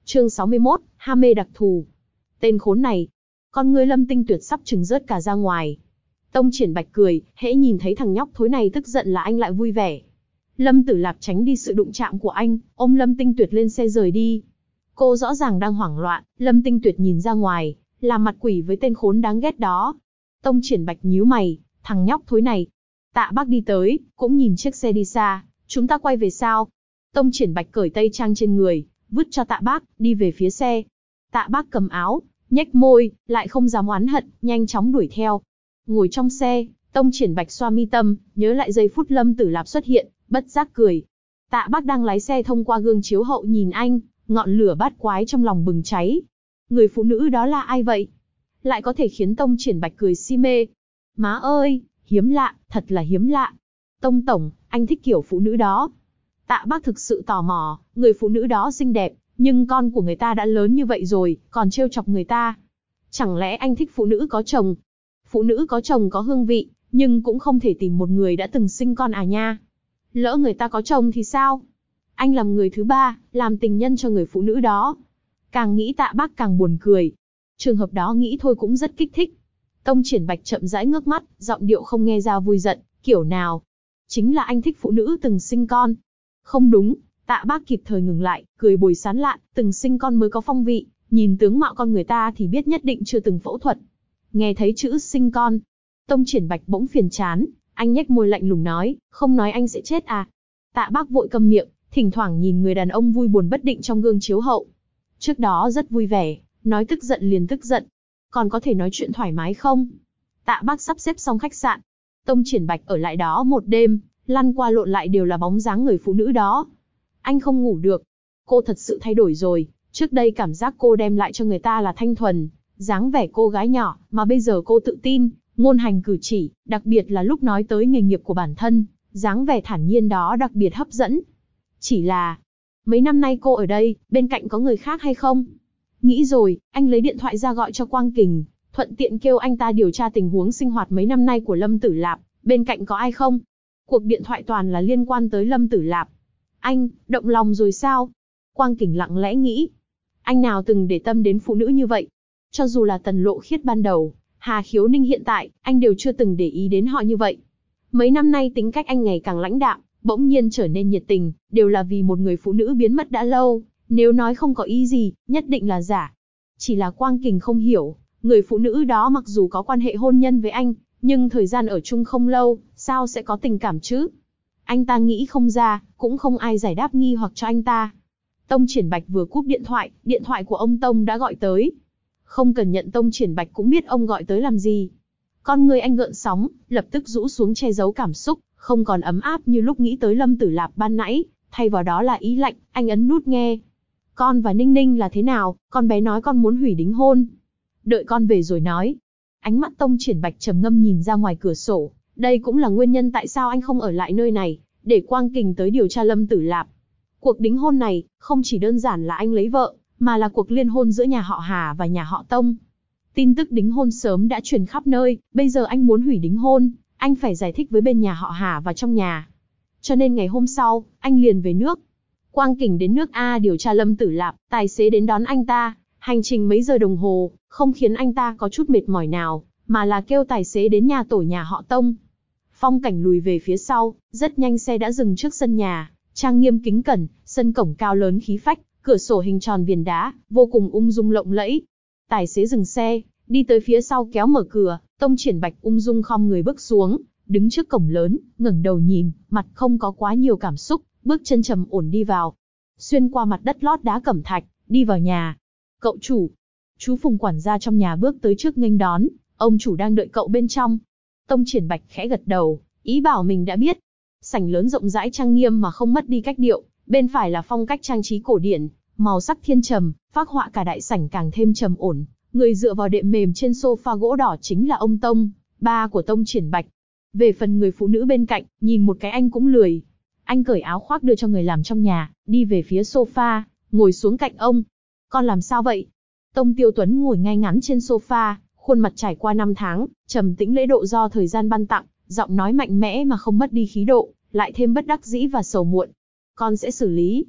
Chương 61, ham mê đặc thù. Tên khốn này. Con ngươi Lâm Tinh Tuyệt sắp trừng rớt cả ra ngoài. Tông Triển Bạch cười, hễ nhìn thấy thằng nhóc thối này tức giận là anh lại vui vẻ. Lâm Tử Lạp tránh đi sự đụng chạm của anh, ôm Lâm Tinh Tuyệt lên xe rời đi. Cô rõ ràng đang hoảng loạn, Lâm Tinh Tuyệt nhìn ra ngoài, làm mặt quỷ với tên khốn đáng ghét đó. Tông Triển Bạch nhíu mày, thằng nhóc thối này. Tạ Bác đi tới, cũng nhìn chiếc xe đi xa, chúng ta quay về sao? Tông Triển Bạch cởi tây trang trên người, vứt cho Tạ Bác, đi về phía xe. Tạ Bác cầm áo, nhếch môi, lại không dám oán hận, nhanh chóng đuổi theo. Ngồi trong xe, Tông Triển Bạch xoa mi tâm, nhớ lại giây phút Lâm Tử Lạp xuất hiện, bất giác cười. Tạ Bác đang lái xe thông qua gương chiếu hậu nhìn anh, ngọn lửa bát quái trong lòng bừng cháy. Người phụ nữ đó là ai vậy? Lại có thể khiến Tông Triển Bạch cười si mê. Má ơi, hiếm lạ, thật là hiếm lạ. Tông tổng, anh thích kiểu phụ nữ đó. Tạ Bác thực sự tò mò, người phụ nữ đó xinh đẹp, nhưng con của người ta đã lớn như vậy rồi, còn trêu chọc người ta. Chẳng lẽ anh thích phụ nữ có chồng? Phụ nữ có chồng có hương vị, nhưng cũng không thể tìm một người đã từng sinh con à nha. Lỡ người ta có chồng thì sao? Anh làm người thứ ba, làm tình nhân cho người phụ nữ đó. Càng nghĩ Tạ Bác càng buồn cười. Trường hợp đó nghĩ thôi cũng rất kích thích. Tông Triển Bạch chậm rãi ngước mắt, giọng điệu không nghe ra vui giận, kiểu nào? Chính là anh thích phụ nữ từng sinh con. Không đúng, Tạ Bác kịp thời ngừng lại, cười bồi sán lạn, từng sinh con mới có phong vị, nhìn tướng mạo con người ta thì biết nhất định chưa từng phẫu thuật. Nghe thấy chữ sinh con, Tông Triển Bạch bỗng phiền chán, anh nhếch môi lạnh lùng nói, không nói anh sẽ chết à? Tạ Bác vội câm miệng, thỉnh thoảng nhìn người đàn ông vui buồn bất định trong gương chiếu hậu. Trước đó rất vui vẻ, nói tức giận liền tức giận. Còn có thể nói chuyện thoải mái không? Tạ Bác sắp xếp xong khách sạn. Tông Triển Bạch ở lại đó một đêm, lăn qua lộn lại đều là bóng dáng người phụ nữ đó. Anh không ngủ được. Cô thật sự thay đổi rồi, trước đây cảm giác cô đem lại cho người ta là thanh thuần, dáng vẻ cô gái nhỏ, mà bây giờ cô tự tin, ngôn hành cử chỉ, đặc biệt là lúc nói tới nghề nghiệp của bản thân, dáng vẻ thản nhiên đó đặc biệt hấp dẫn. Chỉ là, mấy năm nay cô ở đây, bên cạnh có người khác hay không? Nghĩ rồi, anh lấy điện thoại ra gọi cho Quang Kình, thuận tiện kêu anh ta điều tra tình huống sinh hoạt mấy năm nay của Lâm Tử Lạp, bên cạnh có ai không? Cuộc điện thoại toàn là liên quan tới Lâm Tử Lạp. Anh, động lòng rồi sao? Quang Kình lặng lẽ nghĩ. Anh nào từng để tâm đến phụ nữ như vậy? Cho dù là Tần Lộ Khiết ban đầu, Hà Khiếu Ninh hiện tại, anh đều chưa từng để ý đến họ như vậy. Mấy năm nay tính cách anh ngày càng lãnh đạm, bỗng nhiên trở nên nhiệt tình, đều là vì một người phụ nữ biến mất đã lâu. Nếu nói không có ý gì, nhất định là giả. Chỉ là Quang Kình không hiểu, người phụ nữ đó mặc dù có quan hệ hôn nhân với anh, nhưng thời gian ở chung không lâu, sao sẽ có tình cảm chứ? Anh ta nghĩ không ra, cũng không ai giải đáp nghi hoặc cho anh ta. Tông Triển Bạch vừa cúp điện thoại của ông Tông đã gọi tới. Không cần nhận, Tông Triển Bạch cũng biết ông gọi tới làm gì. Con người anh gợn sóng, lập tức rũ xuống che giấu cảm xúc, không còn ấm áp như lúc nghĩ tới Lâm Tử Lạp ban nãy, thay vào đó là ý lạnh, anh ấn nút nghe. Con và Ninh Ninh là thế nào? Con bé nói con muốn hủy đính hôn. Đợi con về rồi nói. Ánh mắt Tông Triển Bạch trầm ngâm nhìn ra ngoài cửa sổ. Đây cũng là nguyên nhân tại sao anh không ở lại nơi này, để Quang Kình tới điều tra Lâm Tử Lạp. Cuộc đính hôn này, không chỉ đơn giản là anh lấy vợ, mà là cuộc liên hôn giữa nhà họ Hà và nhà họ Tông. Tin tức đính hôn sớm đã truyền khắp nơi, bây giờ anh muốn hủy đính hôn, anh phải giải thích với bên nhà họ Hà và trong nhà. Cho nên ngày hôm sau, anh liền về nước. Quang Kình đến nước A điều tra Lâm Tử Lạp, tài xế đến đón anh ta, hành trình mấy giờ đồng hồ, không khiến anh ta có chút mệt mỏi nào, mà là kêu tài xế đến nhà tổ nhà họ Tông. Phong Cảnh lùi về phía sau, rất nhanh xe đã dừng trước sân nhà, trang nghiêm kính cẩn, sân cổng cao lớn khí phách, cửa sổ hình tròn viền đá, vô cùng ung dung lộng lẫy. Tài xế dừng xe, đi tới phía sau kéo mở cửa, Tông Triển Bạch ung dung khom người bước xuống, đứng trước cổng lớn, ngẩng đầu nhìn, mặt không có quá nhiều cảm xúc, bước chân trầm ổn đi vào. Xuyên qua mặt đất lót đá cẩm thạch, đi vào nhà. Cậu chủ. Chú Phùng quản gia trong nhà bước tới trước nghênh đón, ông chủ đang đợi cậu bên trong. Tông Triển Bạch khẽ gật đầu, ý bảo mình đã biết. Sảnh lớn rộng rãi trang nghiêm mà không mất đi cách điệu, bên phải là phong cách trang trí cổ điển, màu sắc thiên trầm, phác họa cả đại sảnh càng thêm trầm ổn. Người dựa vào đệm mềm trên sofa gỗ đỏ chính là ông Tông, ba của Tông Triển Bạch. Về phần người phụ nữ bên cạnh, nhìn một cái anh cũng lười. Anh cởi áo khoác đưa cho người làm trong nhà, đi về phía sofa, ngồi xuống cạnh ông. Con làm sao vậy? Tông Tiêu Tuấn ngồi ngay ngắn trên sofa, khuôn mặt trải qua năm tháng, trầm tĩnh lễ độ do thời gian ban tặng, giọng nói mạnh mẽ mà không mất đi khí độ, lại thêm bất đắc dĩ và sầu muộn. Con sẽ xử lý.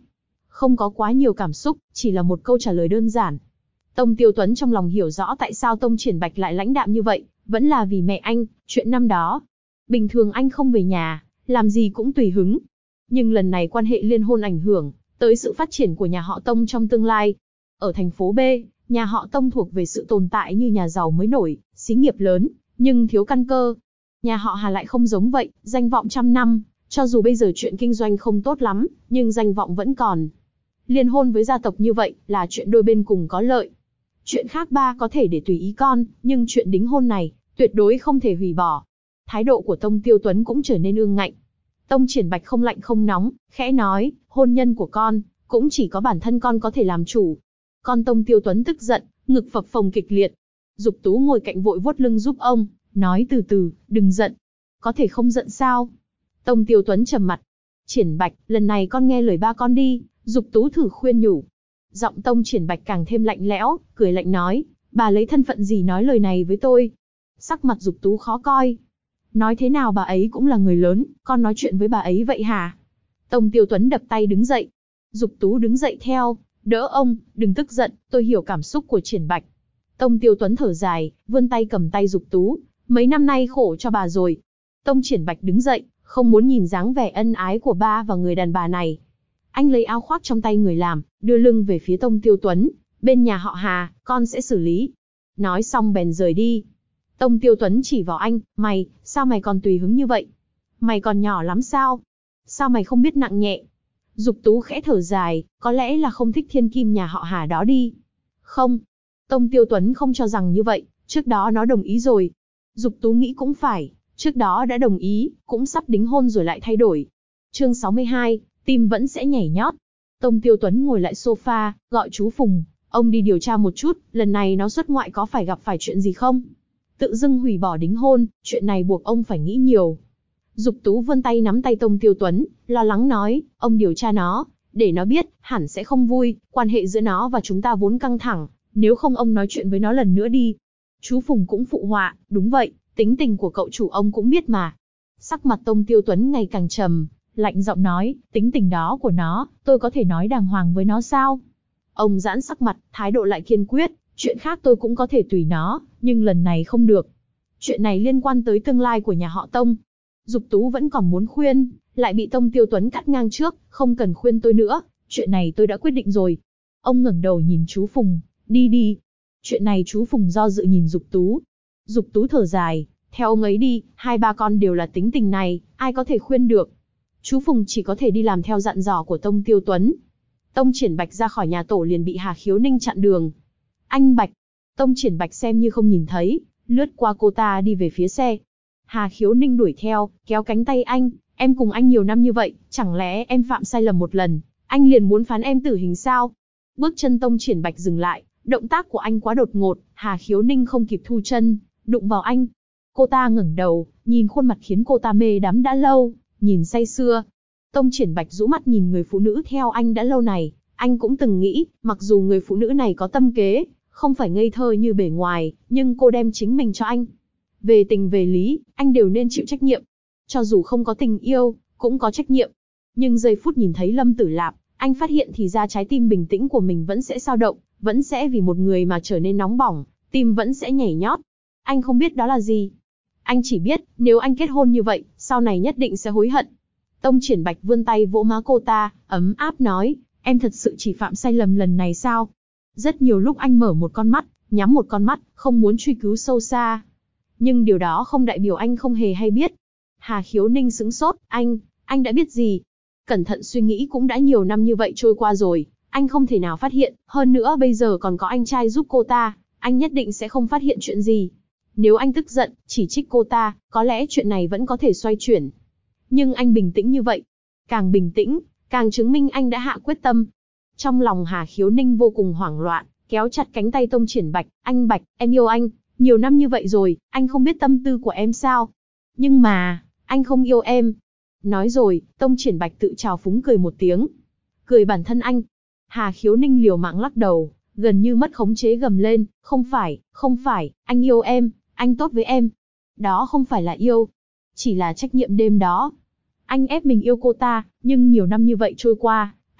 không có quá nhiều cảm xúc, chỉ là một câu trả lời đơn giản. Tông Tiêu Tuấn trong lòng hiểu rõ tại sao Tông Triển Bạch lại lãnh đạm như vậy, vẫn là vì mẹ anh, chuyện năm đó. Bình thường anh không về nhà, làm gì cũng tùy hứng. Nhưng lần này quan hệ liên hôn ảnh hưởng tới sự phát triển của nhà họ Tông trong tương lai. Ở thành phố B, nhà họ Tông thuộc về sự tồn tại như nhà giàu mới nổi, xí nghiệp lớn, nhưng thiếu căn cơ. Nhà họ Hà lại không giống vậy, danh vọng trăm năm, cho dù bây giờ chuyện kinh doanh không tốt lắm, nhưng danh vọng vẫn còn. Liên hôn với gia tộc như vậy là chuyện đôi bên cùng có lợi. Chuyện khác ba có thể để tùy ý con, nhưng chuyện đính hôn này, tuyệt đối không thể hủy bỏ. Thái độ của Tông Tiêu Tuấn cũng trở nên ương ngạnh. Tông Triển Bạch không lạnh không nóng, khẽ nói, hôn nhân của con, cũng chỉ có bản thân con có thể làm chủ. Con Tông Tiêu Tuấn tức giận, ngực phập phồng kịch liệt. Dục Tú ngồi cạnh vội vuốt lưng giúp ông, nói từ từ, đừng giận. Có thể không giận sao? Tông Tiêu Tuấn trầm mặt. Triển Bạch, lần này con nghe lời ba con đi, Dục Tú thử khuyên nhủ. Giọng Tông Triển Bạch càng thêm lạnh lẽo, cười lạnh nói, bà lấy thân phận gì nói lời này với tôi? Sắc mặt Dục Tú khó coi. Nói thế nào bà ấy cũng là người lớn, con nói chuyện với bà ấy vậy hả? Tông Tiêu Tuấn đập tay đứng dậy. Dục Tú đứng dậy theo, đỡ ông, đừng tức giận, tôi hiểu cảm xúc của Triển Bạch. Tông Tiêu Tuấn thở dài, vươn tay cầm tay Dục Tú, mấy năm nay khổ cho bà rồi. Tông Triển Bạch đứng dậy, không muốn nhìn dáng vẻ ân ái của ba và người đàn bà này. Anh lấy áo khoác trong tay người làm, đưa lưng về phía Tông Tiêu Tuấn, bên nhà họ Hà, con sẽ xử lý. Nói xong bèn rời đi. Tông Tiêu Tuấn chỉ vào anh, mày, sao mày còn tùy hứng như vậy? Mày còn nhỏ lắm sao? Sao mày không biết nặng nhẹ? Dục Tú khẽ thở dài, có lẽ là không thích thiên kim nhà họ Hà đó đi. Không. Tông Tiêu Tuấn không cho rằng như vậy, trước đó nó đồng ý rồi. Dục Tú nghĩ cũng phải, trước đó đã đồng ý, cũng sắp đính hôn rồi lại thay đổi. Chương 62, tim vẫn sẽ nhảy nhót. Tông Tiêu Tuấn ngồi lại sofa, gọi chú Phùng, ông đi điều tra một chút, lần này nó xuất ngoại có phải gặp phải chuyện gì không? Tự dưng hủy bỏ đính hôn, chuyện này buộc ông phải nghĩ nhiều. Dục Tú vươn tay nắm tay Tông Tiêu Tuấn, lo lắng nói, ông điều tra nó, để nó biết, hẳn sẽ không vui, quan hệ giữa nó và chúng ta vốn căng thẳng, nếu không ông nói chuyện với nó lần nữa đi. Chú Phùng cũng phụ họa, đúng vậy, tính tình của cậu chủ ông cũng biết mà. Sắc mặt Tông Tiêu Tuấn ngày càng trầm, lạnh giọng nói, tính tình đó của nó, tôi có thể nói đàng hoàng với nó sao? Ông giãn sắc mặt, thái độ lại kiên quyết, chuyện khác tôi cũng có thể tùy nó, nhưng lần này không được. Chuyện này liên quan tới tương lai của nhà họ Tông. Dục Tú vẫn còn muốn khuyên, lại bị Tông Tiêu Tuấn cắt ngang trước, không cần khuyên tôi nữa, chuyện này tôi đã quyết định rồi. Ông ngẩng đầu nhìn chú Phùng, đi đi. Chuyện này chú Phùng do dự nhìn Dục Tú. Dục Tú thở dài, theo ông ấy đi, hai ba con đều là tính tình này, ai có thể khuyên được. Chú Phùng chỉ có thể đi làm theo dặn dò của Tông Tiêu Tuấn. Tông Triển Bạch ra khỏi nhà tổ liền bị Hà Khiếu Ninh chặn đường. Anh Bạch. Tông Triển Bạch xem như không nhìn thấy, lướt qua cô ta đi về phía xe. Hà Khiếu Ninh đuổi theo, kéo cánh tay anh, em cùng anh nhiều năm như vậy, chẳng lẽ em phạm sai lầm một lần, anh liền muốn phán em tử hình sao? Bước chân Tông Triển Bạch dừng lại, động tác của anh quá đột ngột, Hà Khiếu Ninh không kịp thu chân, đụng vào anh. Cô ta ngẩng đầu, nhìn khuôn mặt khiến cô ta mê đắm đã lâu, nhìn say sưa. Tông Triển Bạch rũ mắt nhìn người phụ nữ theo anh đã lâu này, anh cũng từng nghĩ, mặc dù người phụ nữ này có tâm kế, không phải ngây thơ như bề ngoài, nhưng cô đem chính mình cho anh. Về tình về lý, anh đều nên chịu trách nhiệm. Cho dù không có tình yêu, cũng có trách nhiệm. Nhưng giây phút nhìn thấy Lâm Tử Lạp, anh phát hiện thì ra trái tim bình tĩnh của mình vẫn sẽ dao động, vẫn sẽ vì một người mà trở nên nóng bỏng, tim vẫn sẽ nhảy nhót. Anh không biết đó là gì. Anh chỉ biết, nếu anh kết hôn như vậy, sau này nhất định sẽ hối hận. Tông Triển Bạch vươn tay vỗ má cô ta, ấm áp nói, em thật sự chỉ phạm sai lầm lần này sao? Rất nhiều lúc anh mở một con mắt, nhắm một con mắt, không muốn truy cứu sâu xa. Nhưng điều đó không đại biểu anh không hề hay biết. Hà Khiếu Ninh sững sốt, anh đã biết gì? Cẩn thận suy nghĩ cũng đã nhiều năm như vậy trôi qua rồi, anh không thể nào phát hiện, hơn nữa bây giờ còn có anh trai giúp cô ta, anh nhất định sẽ không phát hiện chuyện gì. Nếu anh tức giận, chỉ trích cô ta, có lẽ chuyện này vẫn có thể xoay chuyển. Nhưng anh bình tĩnh như vậy. Càng bình tĩnh, càng chứng minh anh đã hạ quyết tâm. Trong lòng Hà Khiếu Ninh vô cùng hoảng loạn, kéo chặt cánh tay Tông Triển Bạch, anh Bạch, em yêu anh, nhiều năm như vậy rồi, anh không biết tâm tư của em sao? Nhưng mà, anh không yêu em. Nói rồi, Tông Triển Bạch tự trào phúng cười một tiếng. Cười bản thân anh. Hà Khiếu Ninh liều mạng lắc đầu, gần như mất khống chế gầm lên, không phải, anh yêu em, anh tốt với em. Đó không phải là yêu, chỉ là trách nhiệm đêm đó. Anh ép mình yêu cô ta, nhưng nhiều năm như vậy trôi qua,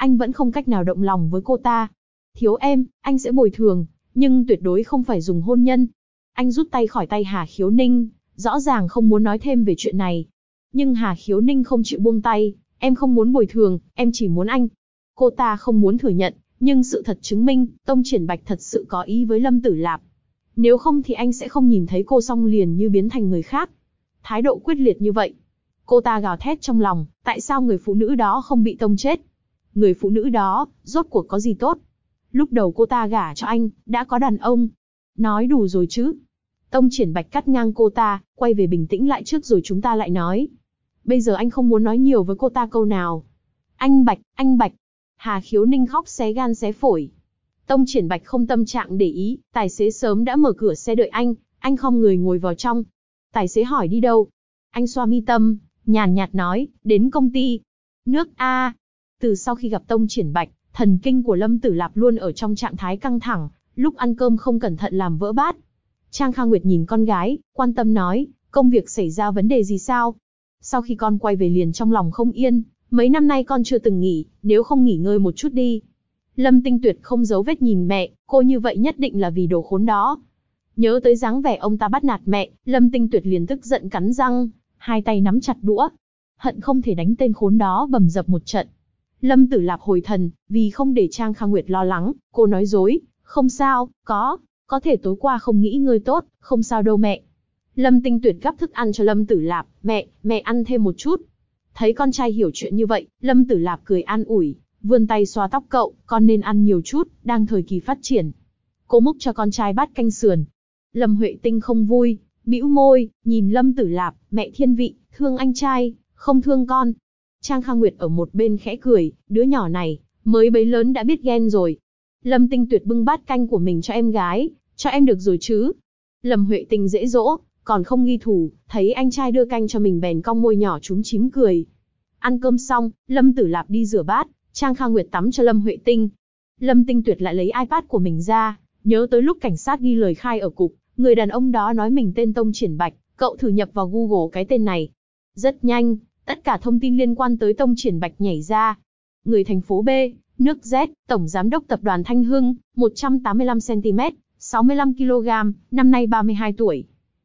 anh vẫn không cách nào động lòng với cô ta. Thiếu em, anh sẽ bồi thường, nhưng tuyệt đối không phải dùng hôn nhân. Anh rút tay khỏi tay Hà Khiếu Ninh, rõ ràng không muốn nói thêm về chuyện này. Nhưng Hà Khiếu Ninh không chịu buông tay, em không muốn bồi thường, em chỉ muốn anh. Cô ta không muốn thừa nhận, nhưng sự thật chứng minh, Tông Triển Bạch thật sự có ý với Lâm Tử Lạp. Nếu không thì anh sẽ không nhìn thấy cô xong liền như biến thành người khác. Thái độ quyết liệt như vậy. Cô ta gào thét trong lòng, tại sao người phụ nữ đó không bị tông chết? Người phụ nữ đó, rốt cuộc có gì tốt? Lúc đầu cô ta gả cho anh, đã có đàn ông. Nói đủ rồi chứ? Tông Triển Bạch cắt ngang cô ta, quay về bình tĩnh lại trước rồi chúng ta lại nói. Bây giờ anh không muốn nói nhiều với cô ta câu nào. Anh Bạch. Hà Khiếu Ninh khóc xé gan xé phổi. Tông Triển Bạch không tâm trạng để ý, tài xế sớm đã mở cửa xe đợi anh khom người ngồi vào trong. Tài xế hỏi đi đâu? Anh xoa mi tâm, nhàn nhạt nói, đến công ty. Nước A. Từ sau khi gặp Tông Triển Bạch, thần kinh của Lâm Tử Lạp luôn ở trong trạng thái căng thẳng, lúc ăn cơm không cẩn thận làm vỡ bát. Trang Kha Nguyệt nhìn con gái, quan tâm nói, công việc xảy ra vấn đề gì sao? Sau khi con quay về liền trong lòng không yên, mấy năm nay con chưa từng nghỉ, nếu không nghỉ ngơi một chút đi. Lâm Tinh Tuyệt không giấu vết nhìn mẹ, cô như vậy nhất định là vì đồ khốn đó. Nhớ tới dáng vẻ ông ta bắt nạt mẹ, Lâm Tinh Tuyệt liền tức giận cắn răng, hai tay nắm chặt đũa. Hận không thể đánh tên khốn đó bầm dập một trận. Lâm Tử Lạp hồi thần, vì không để Trang Kha Nguyệt lo lắng, cô nói dối, không sao, có thể tối qua không nghĩ ngơi tốt, không sao đâu mẹ. Lâm Tinh Tuyệt gắp thức ăn cho Lâm Tử Lạp, mẹ ăn thêm một chút. Thấy con trai hiểu chuyện như vậy, Lâm Tử Lạp cười an ủi, vươn tay xoa tóc cậu, con nên ăn nhiều chút, đang thời kỳ phát triển. Cô múc cho con trai bát canh sườn. Lâm Huệ Tinh không vui, bĩu môi, nhìn Lâm Tử Lạp, mẹ thiên vị, thương anh trai, không thương con. Trang Kha Nguyệt ở một bên khẽ cười, đứa nhỏ này, mới bấy lớn đã biết ghen rồi. Lâm Tinh Tuyệt bưng bát canh của mình cho em gái, cho em được rồi chứ. Lâm Huệ Tinh dễ dỗ, còn không nghi thủ, thấy anh trai đưa canh cho mình bèn cong môi nhỏ chúm chím cười. Ăn cơm xong, Lâm Tử Lạp đi rửa bát, Trang Kha Nguyệt tắm cho Lâm Huệ Tinh. Lâm Tinh Tuyệt lại lấy iPad của mình ra, nhớ tới lúc cảnh sát ghi lời khai ở cục, người đàn ông đó nói mình tên Tông Triển Bạch, cậu thử nhập vào Google cái tên này. Rất nhanh, tất cả thông tin liên quan tới Tông Triển Bạch nhảy ra. Người thành phố B, nước Z, Tổng Giám đốc Tập đoàn Thanh Hưng, 185cm, 65kg, năm nay 32 tuổi.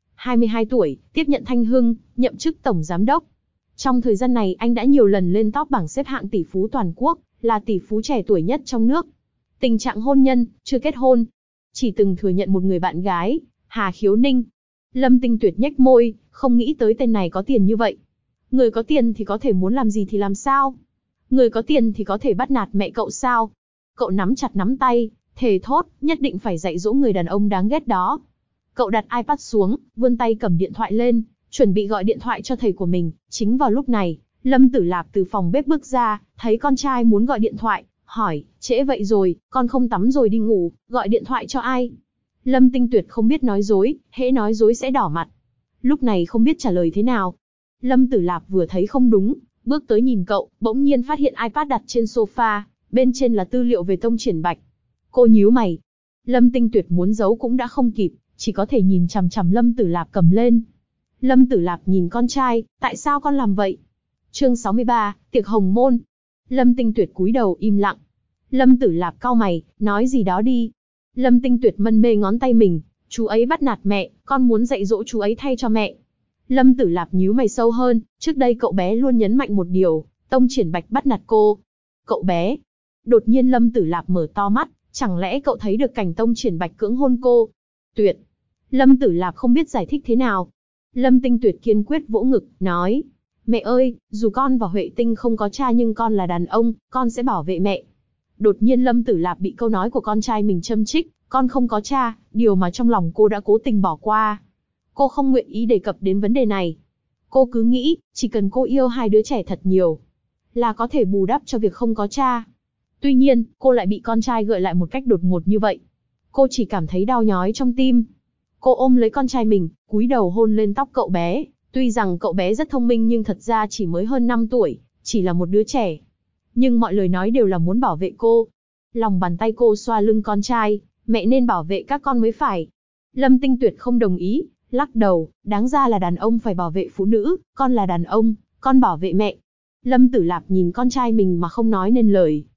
22 tuổi, tiếp nhận Thanh Hưng, nhậm chức Tổng Giám đốc. Trong thời gian này anh đã nhiều lần lên top bảng xếp hạng tỷ phú toàn quốc, là tỷ phú trẻ tuổi nhất trong nước. Tình trạng hôn nhân, chưa kết hôn. Chỉ từng thừa nhận một người bạn gái, Hà Khiếu Ninh. Lâm Tinh Tuyệt nhếch môi, không nghĩ tới tên này có tiền như vậy. Người có tiền thì có thể muốn làm gì thì làm sao? Người có tiền thì có thể bắt nạt mẹ cậu sao? Cậu nắm chặt nắm tay, thề thốt, nhất định phải dạy dỗ người đàn ông đáng ghét đó. Cậu đặt iPad xuống, vươn tay cầm điện thoại lên, chuẩn bị gọi điện thoại cho thầy của mình. Chính vào lúc này, Lâm Tử Lạp từ phòng bếp bước ra, thấy con trai muốn gọi điện thoại, hỏi, trễ vậy rồi, con không tắm rồi đi ngủ, gọi điện thoại cho ai? Lâm Tinh Tuyệt không biết nói dối, hễ nói dối sẽ đỏ mặt. Lúc này không biết trả lời thế nào. Lâm Tử Lạp vừa thấy không đúng, bước tới nhìn cậu, bỗng nhiên phát hiện iPad đặt trên sofa, bên trên là tư liệu về Tông Triển Bạch. Cô nhíu mày. Lâm Tinh Tuyệt muốn giấu cũng đã không kịp, chỉ có thể nhìn chằm chằm Lâm Tử Lạp cầm lên. Lâm Tử Lạp nhìn con trai, tại sao con làm vậy? Chương 63, tiệc hồng môn. Lâm Tinh Tuyệt cúi đầu im lặng. Lâm Tử Lạp cau mày, nói gì đó đi. Lâm Tinh Tuyệt mân mê ngón tay mình, chú ấy bắt nạt mẹ, con muốn dạy dỗ chú ấy thay cho mẹ. Lâm Tử Lạp nhíu mày sâu hơn, trước đây cậu bé luôn nhấn mạnh một điều, Tông Triển Bạch bắt nạt cô. Cậu bé. Đột nhiên Lâm Tử Lạp mở to mắt, chẳng lẽ cậu thấy được cảnh Tông Triển Bạch cưỡng hôn cô? Tuyệt. Lâm Tử Lạp không biết giải thích thế nào. Lâm Tinh Tuyệt kiên quyết vỗ ngực, nói, mẹ ơi, dù con và Huệ Tinh không có cha nhưng con là đàn ông, con sẽ bảo vệ mẹ. Đột nhiên Lâm Tử Lạp bị câu nói của con trai mình châm chích, con không có cha, điều mà trong lòng cô đã cố tình bỏ qua. Cô không nguyện ý đề cập đến vấn đề này. Cô cứ nghĩ, chỉ cần cô yêu hai đứa trẻ thật nhiều, là có thể bù đắp cho việc không có cha. Tuy nhiên, cô lại bị con trai gợi lại một cách đột ngột như vậy. Cô chỉ cảm thấy đau nhói trong tim. Cô ôm lấy con trai mình, cúi đầu hôn lên tóc cậu bé. Tuy rằng cậu bé rất thông minh nhưng thật ra chỉ mới hơn 5 tuổi, chỉ là một đứa trẻ. Nhưng mọi lời nói đều là muốn bảo vệ cô. Lòng bàn tay cô xoa lưng con trai, mẹ nên bảo vệ các con mới phải. Lâm Tinh Tuyệt không đồng ý, lắc đầu, đáng ra là đàn ông phải bảo vệ phụ nữ, con là đàn ông, con bảo vệ mẹ. Lâm Tử Lạp nhìn con trai mình mà không nói nên lời,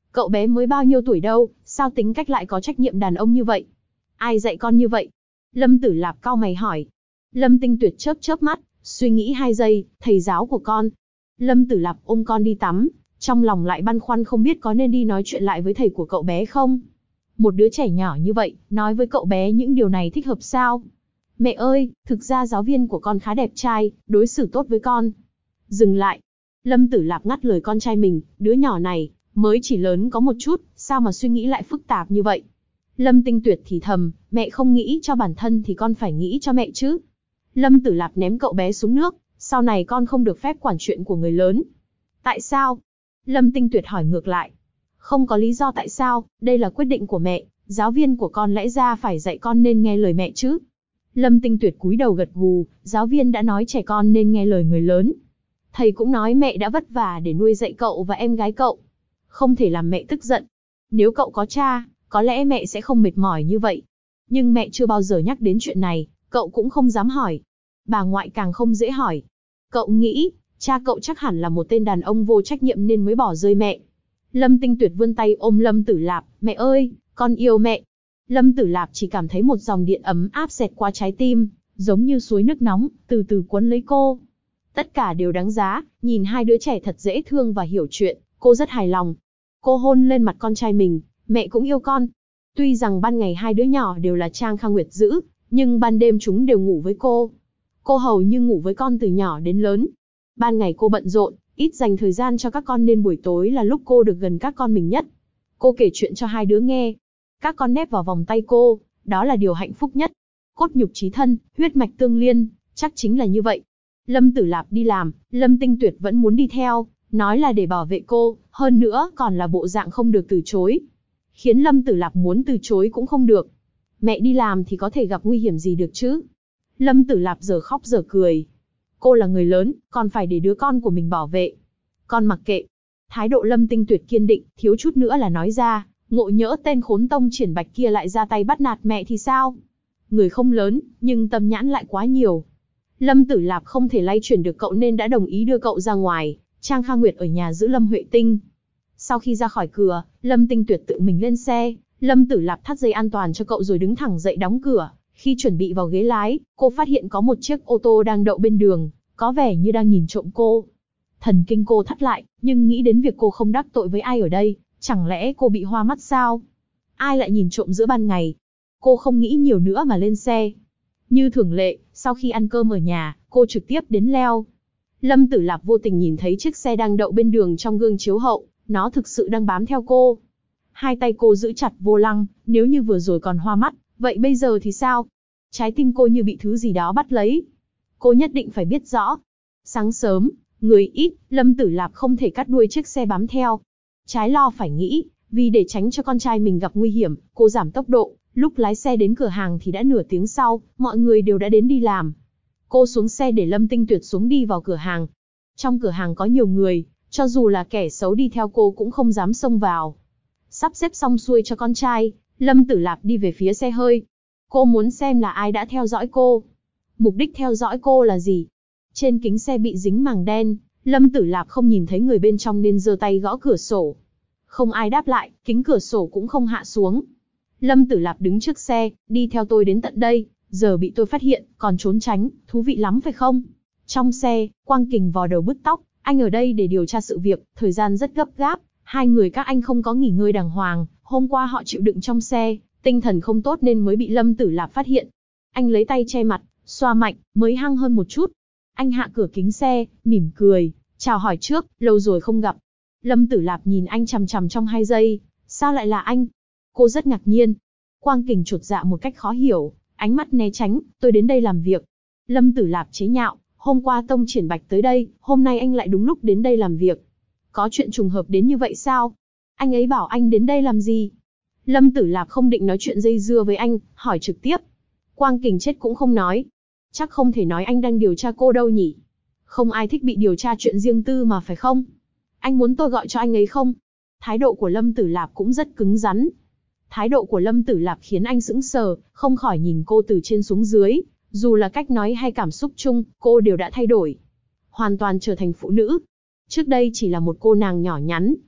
Cậu bé mới bao nhiêu tuổi đâu, sao tính cách lại có trách nhiệm đàn ông như vậy? Ai dạy con như vậy? Lâm Tử Lạp cau mày hỏi. Lâm Tinh Tuyệt chớp chớp mắt, suy nghĩ 2 giây, thầy giáo của con. Lâm Tử Lạp ôm con đi tắm, trong lòng lại băn khoăn không biết có nên đi nói chuyện lại với thầy của cậu bé không. Một đứa trẻ nhỏ như vậy, nói với cậu bé những điều này thích hợp sao? Mẹ ơi, thực ra giáo viên của con khá đẹp trai, đối xử tốt với con. Dừng lại. Lâm Tử Lạp ngắt lời con trai mình, đứa nhỏ này, mới chỉ lớn có một chút, sao mà suy nghĩ lại phức tạp như vậy? Lâm Tinh Tuyệt thì thầm, mẹ không nghĩ cho bản thân thì con phải nghĩ cho mẹ chứ. Lâm Tử Lạp ném cậu bé xuống nước, sau này con không được phép quản chuyện của người lớn. Tại sao? Lâm Tinh Tuyệt hỏi ngược lại. Không có lý do tại sao, đây là quyết định của mẹ, giáo viên của con lẽ ra phải dạy con nên nghe lời mẹ chứ. Lâm Tinh Tuyệt cúi đầu gật gù, giáo viên đã nói trẻ con nên nghe lời người lớn. Thầy cũng nói mẹ đã vất vả để nuôi dạy cậu và em gái cậu. Không thể làm mẹ tức giận. Nếu cậu có cha, có lẽ mẹ sẽ không mệt mỏi như vậy. Nhưng mẹ chưa bao giờ nhắc đến chuyện này, cậu cũng không dám hỏi. Bà ngoại càng không dễ hỏi. Cậu nghĩ, cha cậu chắc hẳn là một tên đàn ông vô trách nhiệm nên mới bỏ rơi mẹ. Lâm Tinh Tuyệt vươn tay ôm Lâm Tử Lạp, mẹ ơi, con yêu mẹ. Lâm Tử Lạp chỉ cảm thấy một dòng điện ấm áp xẹt qua trái tim, giống như suối nước nóng, từ từ cuốn lấy cô. Tất cả đều đáng giá, nhìn hai đứa trẻ thật dễ thương và hiểu chuyện, cô rất hài lòng. Cô hôn lên mặt con trai mình, mẹ cũng yêu con. Tuy rằng ban ngày hai đứa nhỏ đều là Trang Kha Nguyệt giữ, nhưng ban đêm chúng đều ngủ với cô. Cô hầu như ngủ với con từ nhỏ đến lớn. Ban ngày cô bận rộn, ít dành thời gian cho các con nên buổi tối là lúc cô được gần các con mình nhất. Cô kể chuyện cho hai đứa nghe. Các con nép vào vòng tay cô, đó là điều hạnh phúc nhất. Cốt nhục chí thân, huyết mạch tương liên, chắc chính là như vậy. Lâm Tử Lạp đi làm, Lâm Tinh Tuyệt vẫn muốn đi theo, nói là để bảo vệ cô, hơn nữa còn là bộ dạng không được từ chối. Khiến Lâm Tử Lạp muốn từ chối cũng không được. Mẹ đi làm thì có thể gặp nguy hiểm gì được chứ? Lâm Tử Lạp giờ khóc giờ cười. Cô là người lớn, còn phải để đứa con của mình bảo vệ. Con mặc kệ. Thái độ Lâm Tinh Tuyệt kiên định, thiếu chút nữa là nói ra, ngộ nhỡ tên khốn Tông Triển Bạch kia lại ra tay bắt nạt mẹ thì sao? Người không lớn, nhưng tâm nhãn lại quá nhiều. Lâm Tử Lạp không thể lay chuyển được cậu nên đã đồng ý đưa cậu ra ngoài, Trang Kha Nguyệt ở nhà giữ Lâm Huệ Tinh. Sau khi ra khỏi cửa, Lâm Tinh Tuyệt tự mình lên xe, Lâm Tử Lạp thắt dây an toàn cho cậu rồi đứng thẳng dậy đóng cửa. Khi chuẩn bị vào ghế lái, cô phát hiện có một chiếc ô tô đang đậu bên đường, có vẻ như đang nhìn trộm cô. Thần kinh cô thắt lại, nhưng nghĩ đến việc cô không đắc tội với ai ở đây, chẳng lẽ cô bị hoa mắt sao? Ai lại nhìn trộm giữa ban ngày? Cô không nghĩ nhiều nữa mà lên xe. Như thường lệ, sau khi ăn cơm ở nhà, cô trực tiếp đến leo. Lâm Tử Lạp vô tình nhìn thấy chiếc xe đang đậu bên đường trong gương chiếu hậu, nó thực sự đang bám theo cô. Hai tay cô giữ chặt vô lăng, nếu như vừa rồi còn hoa mắt, vậy bây giờ thì sao? Trái tim cô như bị thứ gì đó bắt lấy. Cô nhất định phải biết rõ. Sáng sớm, người ít, Lâm Tử Lạp không thể cắt đuôi chiếc xe bám theo. Trái lo phải nghĩ, vì để tránh cho con trai mình gặp nguy hiểm, cô giảm tốc độ. Lúc lái xe đến cửa hàng thì đã nửa tiếng sau, mọi người đều đã đến đi làm. Cô xuống xe để Lâm Tinh Tuyệt xuống đi vào cửa hàng. Trong cửa hàng có nhiều người, cho dù là kẻ xấu đi theo cô cũng không dám xông vào. Sắp xếp xong xuôi cho con trai, Lâm Tử Lạp đi về phía xe hơi. Cô muốn xem là ai đã theo dõi cô. Mục đích theo dõi cô là gì? Trên kính xe bị dính màng đen, Lâm Tử Lạp không nhìn thấy người bên trong nên giơ tay gõ cửa sổ. Không ai đáp lại, kính cửa sổ cũng không hạ xuống. Lâm Tử Lạp đứng trước xe, đi theo tôi đến tận đây, giờ bị tôi phát hiện, còn trốn tránh, thú vị lắm phải không? Trong xe, Quang Kình vò đầu bứt tóc, anh ở đây để điều tra sự việc, thời gian rất gấp gáp, hai người các anh không có nghỉ ngơi đàng hoàng, hôm qua họ chịu đựng trong xe, tinh thần không tốt nên mới bị Lâm Tử Lạp phát hiện. Anh lấy tay che mặt, xoa mạnh, mới hăng hơn một chút. Anh hạ cửa kính xe, mỉm cười, chào hỏi trước, lâu rồi không gặp. Lâm Tử Lạp nhìn anh chằm chằm trong 2 giây, sao lại là anh? Cô rất ngạc nhiên. Quang Kình chột dạ một cách khó hiểu, ánh mắt né tránh, tôi đến đây làm việc. Lâm Tử Lạp chế nhạo, hôm qua Tông Triển Bạch tới đây, hôm nay anh lại đúng lúc đến đây làm việc. Có chuyện trùng hợp đến như vậy sao? Anh ấy bảo anh đến đây làm gì? Lâm Tử Lạp không định nói chuyện dây dưa với anh, hỏi trực tiếp. Quang Kình chết cũng không nói. Chắc không thể nói anh đang điều tra cô đâu nhỉ? Không ai thích bị điều tra chuyện riêng tư mà phải không? Anh muốn tôi gọi cho anh ấy không? Thái độ của Lâm Tử Lạp cũng rất cứng rắn. Thái độ của Lâm Tử Lạp khiến anh sững sờ, không khỏi nhìn cô từ trên xuống dưới. Dù là cách nói hay cảm xúc chung, cô đều đã thay đổi. Hoàn toàn trở thành phụ nữ. Trước đây chỉ là một cô nàng nhỏ nhắn.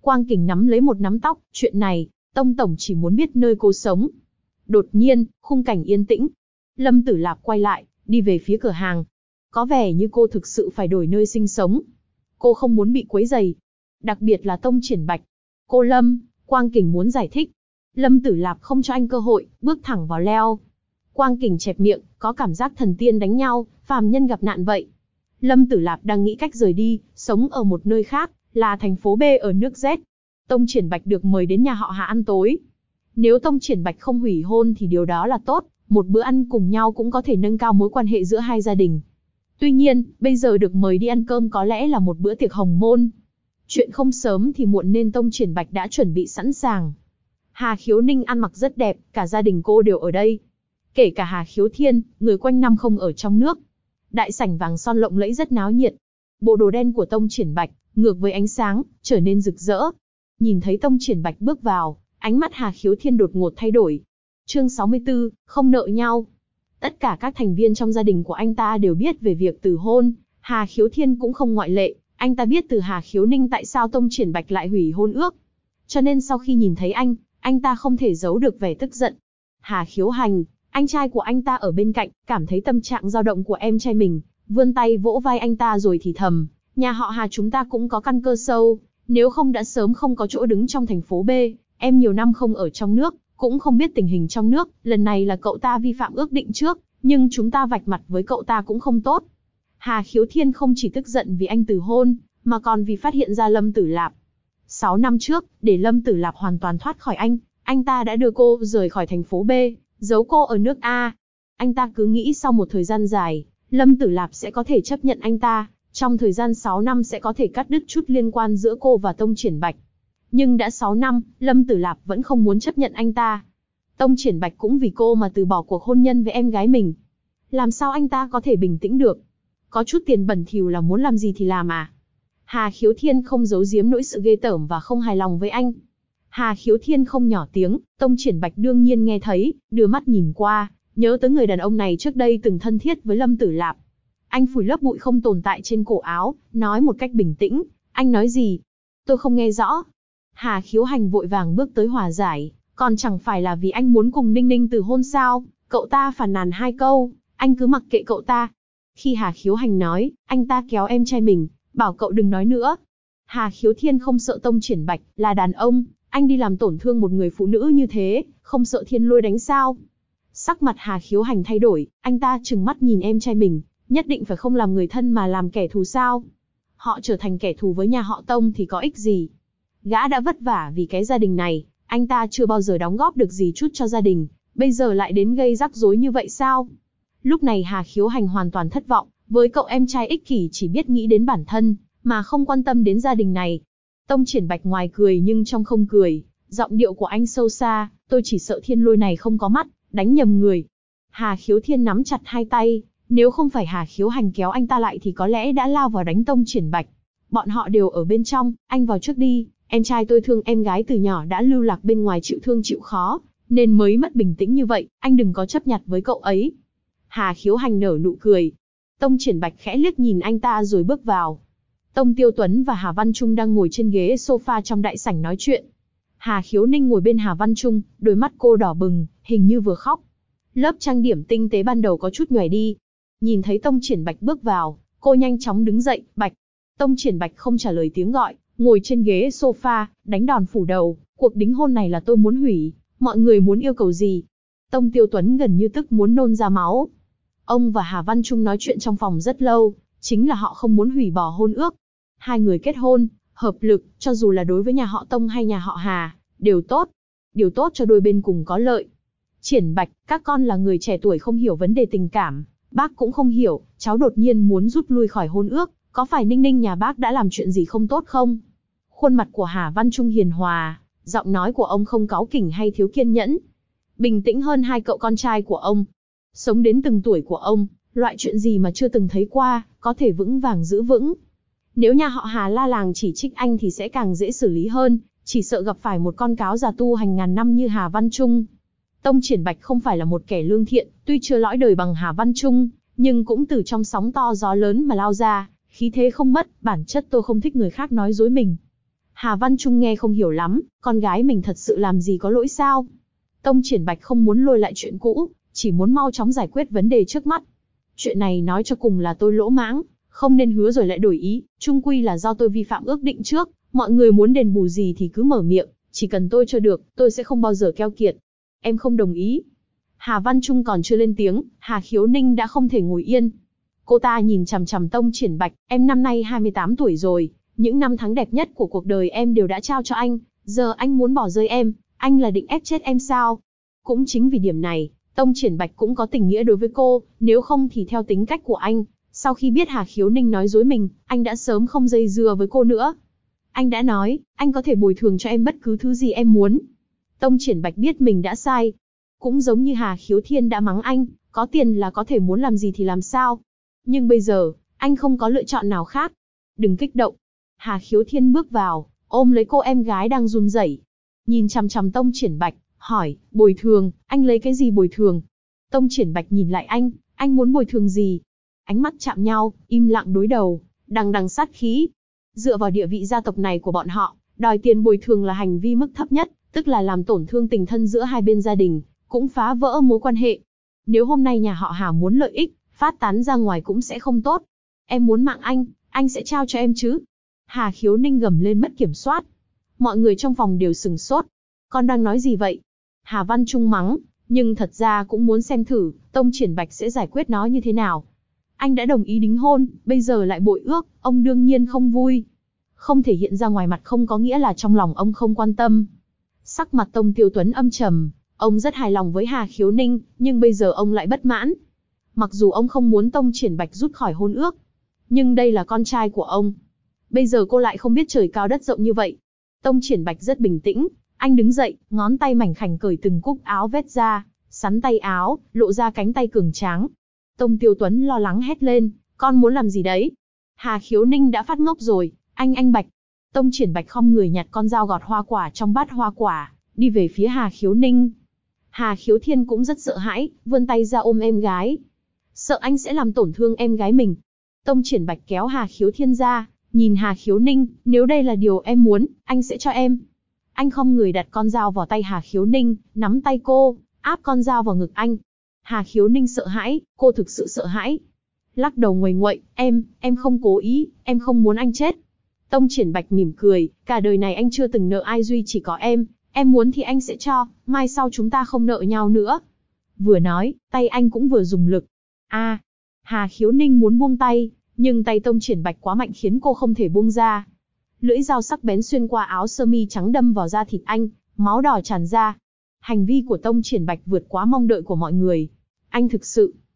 Quang Kình nắm lấy một nắm tóc, chuyện này, Tông tổng chỉ muốn biết nơi cô sống. Đột nhiên, khung cảnh yên tĩnh. Lâm Tử Lạp quay lại, đi về phía cửa hàng. Có vẻ như cô thực sự phải đổi nơi sinh sống. Cô không muốn bị quấy rầy. Đặc biệt là Tông Triển Bạch. Cô Lâm, Quang Kình muốn giải thích. Lâm Tử Lạp không cho anh cơ hội, bước thẳng vào leo. Quang Kình chẹp miệng, có cảm giác thần tiên đánh nhau, phàm nhân gặp nạn vậy. Lâm Tử Lạp đang nghĩ cách rời đi, sống ở một nơi khác, là thành phố B ở nước Z. Tông Triển Bạch được mời đến nhà họ Hà ăn tối. Nếu Tông Triển Bạch không hủy hôn thì điều đó là tốt, một bữa ăn cùng nhau cũng có thể nâng cao mối quan hệ giữa hai gia đình. Tuy nhiên, bây giờ được mời đi ăn cơm có lẽ là một bữa tiệc hồng môn. Chuyện không sớm thì muộn nên Tông Triển Bạch đã chuẩn bị sẵn sàng. Hà Khiếu Ninh ăn mặc rất đẹp, cả gia đình cô đều ở đây. Kể cả Hà Khiếu Thiên, người quanh năm không ở trong nước. Đại sảnh vàng son lộng lẫy rất náo nhiệt. Bộ đồ đen của Tông Triển Bạch, ngược với ánh sáng, trở nên rực rỡ. Nhìn thấy Tông Triển Bạch bước vào, ánh mắt Hà Khiếu Thiên đột ngột thay đổi. Chương 64, không nợ nhau. Tất cả các thành viên trong gia đình của anh ta đều biết về việc từ hôn, Hà Khiếu Thiên cũng không ngoại lệ. Anh ta biết từ Hà Khiếu Ninh tại sao Tông Triển Bạch lại hủy hôn ước. Cho nên sau khi nhìn thấy anh ta không thể giấu được vẻ tức giận. Hà Khiếu Hành, anh trai của anh ta ở bên cạnh, cảm thấy tâm trạng dao động của em trai mình, vươn tay vỗ vai anh ta rồi thì thầm, nhà họ Hà chúng ta cũng có căn cơ sâu, nếu không đã sớm không có chỗ đứng trong thành phố B, em nhiều năm không ở trong nước, cũng không biết tình hình trong nước, lần này là cậu ta vi phạm ước định trước, nhưng chúng ta vạch mặt với cậu ta cũng không tốt. Hà Khiếu Thiên không chỉ tức giận vì anh từ hôn, mà còn vì phát hiện ra Lâm Tử Lạp. 6 năm trước, để Lâm Tử Lạp hoàn toàn thoát khỏi anh ta đã đưa cô rời khỏi thành phố B, giấu cô ở nước A. Anh ta cứ nghĩ sau một thời gian dài, Lâm Tử Lạp sẽ có thể chấp nhận anh ta, trong thời gian 6 năm sẽ có thể cắt đứt chút liên quan giữa cô và Tông Triển Bạch. Nhưng đã 6 năm, Lâm Tử Lạp vẫn không muốn chấp nhận anh ta. Tông Triển Bạch cũng vì cô mà từ bỏ cuộc hôn nhân với em gái mình. Làm sao anh ta có thể bình tĩnh được? Có chút tiền bẩn thỉu là muốn làm gì thì làm à? Hà Khiếu Thiên không giấu giếm nỗi sự ghê tởm và không hài lòng với anh. Hà Khiếu Thiên không nhỏ tiếng, Tông Triển Bạch đương nhiên nghe thấy, đưa mắt nhìn qua, nhớ tới người đàn ông này trước đây từng thân thiết với Lâm Tử Lạp. Anh phủi lớp bụi không tồn tại trên cổ áo, nói một cách bình tĩnh, anh nói gì? Tôi không nghe rõ. Hà Khiếu Hành vội vàng bước tới hòa giải, còn chẳng phải là vì anh muốn cùng Ninh Ninh từ hôn sao? Cậu ta phàn nàn 2 câu, anh cứ mặc kệ cậu ta. Khi Hà Khiếu Hành nói, anh ta kéo em trai mình, bảo cậu đừng nói nữa. Hà Khiếu Thiên không sợ Tông Triển Bạch, là đàn ông, anh đi làm tổn thương một người phụ nữ như thế, không sợ thiên lôi đánh sao? Sắc mặt Hà Khiếu Hành thay đổi, anh ta trừng mắt nhìn em trai mình, nhất định phải không làm người thân mà làm kẻ thù sao? Họ trở thành kẻ thù với nhà họ Tông thì có ích gì? Gã đã vất vả vì cái gia đình này, anh ta chưa bao giờ đóng góp được gì chút cho gia đình, bây giờ lại đến gây rắc rối như vậy sao? Lúc này Hà Khiếu Hành hoàn toàn thất vọng, với cậu em trai ích kỷ chỉ biết nghĩ đến bản thân, mà không quan tâm đến gia đình này. Tông Triển Bạch ngoài cười nhưng trong không cười, giọng điệu của anh sâu xa, tôi chỉ sợ thiên lôi này không có mắt, đánh nhầm người. Hà Khiếu Thiên nắm chặt 2 tay, nếu không phải Hà Khiếu Hành kéo anh ta lại thì có lẽ đã lao vào đánh Tông Triển Bạch. Bọn họ đều ở bên trong, anh vào trước đi, em trai tôi thương em gái từ nhỏ đã lưu lạc bên ngoài chịu thương chịu khó, nên mới mất bình tĩnh như vậy, anh đừng có chấp nhặt với cậu ấy. Hà Khiếu Hành nở nụ cười. Tông Triển Bạch khẽ liếc nhìn anh ta rồi bước vào. Tông Tiêu Tuấn và Hà Văn Trung đang ngồi trên ghế sofa trong đại sảnh nói chuyện. Hà Khiếu Ninh ngồi bên Hà Văn Trung, đôi mắt cô đỏ bừng, hình như vừa khóc. Lớp trang điểm tinh tế ban đầu có chút nhòe đi. Nhìn thấy Tông Triển Bạch bước vào, cô nhanh chóng đứng dậy, Bạch. Tông Triển Bạch không trả lời tiếng gọi, ngồi trên ghế sofa, đánh đòn phủ đầu. Cuộc đính hôn này là tôi muốn hủy, mọi người muốn yêu cầu gì? Tông Tiêu Tuấn gần như tức muốn nôn ra máu. Ông và Hà Văn Trung nói chuyện trong phòng rất lâu, chính là họ không muốn hủy bỏ hôn ước. 2 người kết hôn, hợp lực, cho dù là đối với nhà họ Tông hay nhà họ Hà, đều tốt. Điều tốt cho đôi bên cùng có lợi. Triển Bạch, các con là người trẻ tuổi không hiểu vấn đề tình cảm, bác cũng không hiểu, cháu đột nhiên muốn rút lui khỏi hôn ước, có phải Ninh Ninh nhà bác đã làm chuyện gì không tốt không? Khuôn mặt của Hà Văn Trung hiền hòa, giọng nói của ông không cáu kỉnh hay thiếu kiên nhẫn. Bình tĩnh hơn 2 cậu con trai của ông. Sống đến từng tuổi của ông, loại chuyện gì mà chưa từng thấy qua, có thể vững vàng giữ vững. Nếu nhà họ Hà la làng chỉ trích anh thì sẽ càng dễ xử lý hơn, chỉ sợ gặp phải một con cáo già tu hành ngàn năm như Hà Văn Trung. Tông Triển Bạch không phải là một kẻ lương thiện, tuy chưa lõi đời bằng Hà Văn Trung, nhưng cũng từ trong sóng to gió lớn mà lao ra, khí thế không mất, bản chất tôi không thích người khác nói dối mình. Hà Văn Trung nghe không hiểu lắm, con gái mình thật sự làm gì có lỗi sao? Tông Triển Bạch không muốn lôi lại chuyện cũ, chỉ muốn mau chóng giải quyết vấn đề trước mắt. Chuyện này nói cho cùng là tôi lỗ mãng, không nên hứa rồi lại đổi ý, chung quy là do tôi vi phạm ước định trước, mọi người muốn đền bù gì thì cứ mở miệng, chỉ cần tôi cho được, tôi sẽ không bao giờ keo kiệt. Em không đồng ý. Hà Văn Trung còn chưa lên tiếng, Hà Khiếu Ninh đã không thể ngồi yên. Cô ta nhìn chằm chằm Tông Triển Bạch, em năm nay 28 tuổi rồi, những năm tháng đẹp nhất của cuộc đời em đều đã trao cho anh, giờ anh muốn bỏ rơi em, anh là định ép chết em sao? Cũng chính vì điểm này, Tông Triển Bạch cũng có tình nghĩa đối với cô, nếu không thì theo tính cách của anh, sau khi biết Hà Khiếu Ninh nói dối mình, anh đã sớm không dây dưa với cô nữa. Anh đã nói, anh có thể bồi thường cho em bất cứ thứ gì em muốn. Tông Triển Bạch biết mình đã sai. Cũng giống như Hà Khiếu Thiên đã mắng anh, có tiền là có thể muốn làm gì thì làm sao. Nhưng bây giờ, anh không có lựa chọn nào khác. Đừng kích động. Hà Khiếu Thiên bước vào, ôm lấy cô em gái đang run rẩy, nhìn chằm chằm Tông Triển Bạch, hỏi, bồi thường, anh lấy cái gì bồi thường? Tông Triển Bạch nhìn lại anh muốn bồi thường gì? Ánh mắt chạm nhau, im lặng đối đầu, đằng đằng sát khí. Dựa vào địa vị gia tộc này của bọn họ, đòi tiền bồi thường là hành vi mức thấp nhất, tức là làm tổn thương tình thân giữa hai bên gia đình, cũng phá vỡ mối quan hệ. Nếu hôm nay nhà họ Hà muốn lợi ích, phát tán ra ngoài cũng sẽ không tốt. Em muốn mạng anh sẽ trao cho em chứ? Hà Khiếu Ninh gầm lên mất kiểm soát. Mọi người trong phòng đều sừng sốt. Con đang nói gì vậy? Hà Văn Trung mắng, nhưng thật ra cũng muốn xem thử, Tông Triển Bạch sẽ giải quyết nó như thế nào. Anh đã đồng ý đính hôn, bây giờ lại bội ước, ông đương nhiên không vui. Không thể hiện ra ngoài mặt không có nghĩa là trong lòng ông không quan tâm. Sắc mặt Tông Tiêu Tuấn âm trầm, ông rất hài lòng với Hà Khiếu Ninh, nhưng bây giờ ông lại bất mãn. Mặc dù ông không muốn Tông Triển Bạch rút khỏi hôn ước, nhưng đây là con trai của ông. Bây giờ cô lại không biết trời cao đất rộng như vậy. Tông Triển Bạch rất bình tĩnh, anh đứng dậy, ngón tay mảnh khảnh cởi từng cúc áo vét ra, sắn tay áo, lộ ra cánh tay cường tráng. Tông Tiêu Tuấn lo lắng hét lên, con muốn làm gì đấy? Hà Khiếu Ninh đã phát ngốc rồi, anh Bạch. Tông Triển Bạch khom người nhặt con dao gọt hoa quả trong bát hoa quả, đi về phía Hà Khiếu Ninh. Hà Khiếu Thiên cũng rất sợ hãi, vươn tay ra ôm em gái. Sợ anh sẽ làm tổn thương em gái mình. Tông Triển Bạch kéo Hà Khiếu Thiên ra, nhìn Hà Khiếu Ninh, nếu đây là điều em muốn, anh sẽ cho em. Anh khom người đặt con dao vào tay Hà Khiếu Ninh, nắm tay cô, áp con dao vào ngực anh. Hà Khiếu Ninh sợ hãi, cô thực sự sợ hãi. Lắc đầu nguầy nguậy, em không cố ý, em không muốn anh chết. Tông Triển Bạch mỉm cười, cả đời này anh chưa từng nợ ai duy chỉ có em muốn thì anh sẽ cho, mai sau chúng ta không nợ nhau nữa. Vừa nói, tay anh cũng vừa dùng lực. Hà Khiếu Ninh muốn buông tay, nhưng tay Tông Triển Bạch quá mạnh khiến cô không thể buông ra. Lưỡi dao sắc bén xuyên qua áo sơ mi trắng đâm vào da thịt anh, máu đỏ tràn ra. Hành vi của Tông Triển Bạch vượt quá mong đợi của mọi người. Anh thực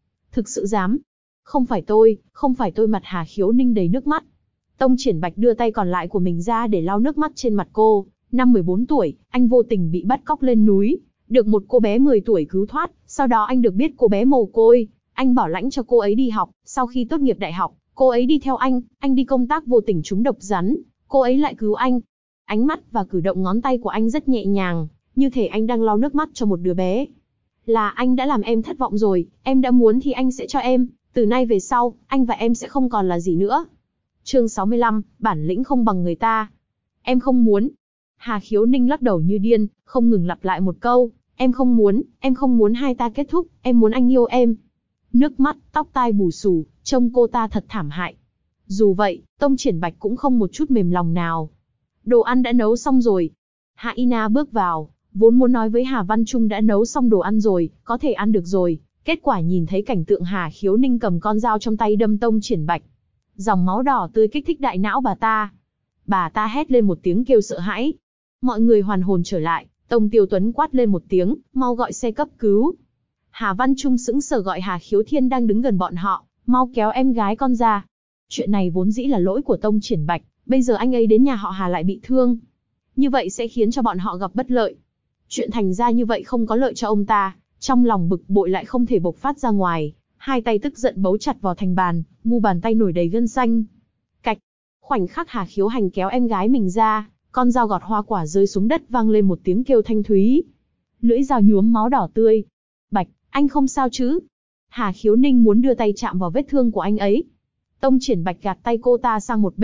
sự dám. Không phải tôi, mặt Hà Khiếu Ninh đầy nước mắt. Tông Triển Bạch đưa tay còn lại của mình ra để lau nước mắt trên mặt cô. Năm 14 tuổi, anh vô tình bị bắt cóc lên núi, được một cô bé 10 tuổi cứu thoát, sau đó anh được biết cô bé mồ côi, anh bảo lãnh cho cô ấy đi học, sau khi tốt nghiệp đại học, cô ấy đi theo anh đi công tác vô tình trúng độc rắn, cô ấy lại cứu anh. Ánh mắt và cử động ngón tay của anh rất nhẹ nhàng, như thể anh đang lau nước mắt cho một đứa bé. Là anh đã làm em thất vọng rồi, em đã muốn thì anh sẽ cho em, từ nay về sau, anh và em sẽ không còn là gì nữa. Chương 65, bản lĩnh không bằng người ta. Em không muốn. Hà Khiếu Ninh lắc đầu như điên, không ngừng lặp lại một câu, em không muốn hai ta kết thúc, em muốn anh yêu em. Nước mắt, tóc tai bù xù, trông cô ta thật thảm hại. Dù vậy, Tông Triển Bạch cũng không một chút mềm lòng nào. Đồ ăn đã nấu xong rồi. Hạ Ina bước vào, vốn muốn nói với Hà Văn Trung đã nấu xong đồ ăn rồi, có thể ăn được rồi. Kết quả nhìn thấy cảnh tượng Hà Khiếu Ninh cầm con dao trong tay đâm Tông Triển Bạch. Dòng máu đỏ tươi kích thích đại não bà ta. Bà ta hét lên một tiếng kêu sợ hãi. Mọi người hoàn hồn trở lại, Tông Tiêu Tuấn quát lên một tiếng, mau gọi xe cấp cứu. Hà Văn Trung sững sờ gọi Hà Khiếu Thiên đang đứng gần bọn họ, mau kéo em gái con ra. Chuyện này vốn dĩ là lỗi của Tông Triển Bạch, bây giờ anh ấy đến nhà họ Hà lại bị thương. Như vậy sẽ khiến cho bọn họ gặp bất lợi. Chuyện thành ra như vậy không có lợi cho ông ta, trong lòng bực bội lại không thể bộc phát ra ngoài, hai tay tức giận bấu chặt vào thành bàn, mu bàn tay nổi đầy gân xanh. Cạch, khoảnh khắc Hà Khiếu Hành kéo em gái mình ra, con dao gọt hoa quả rơi xuống đất vang lên một tiếng kêu thanh thúy. Lưỡi dao nhuốm máu đỏ tươi. Bạch, anh không sao chứ? Hà Khiếu Ninh muốn đưa tay chạm vào vết thương của anh ấy. Tông Triển Bạch gạt tay cô ta sang một bên,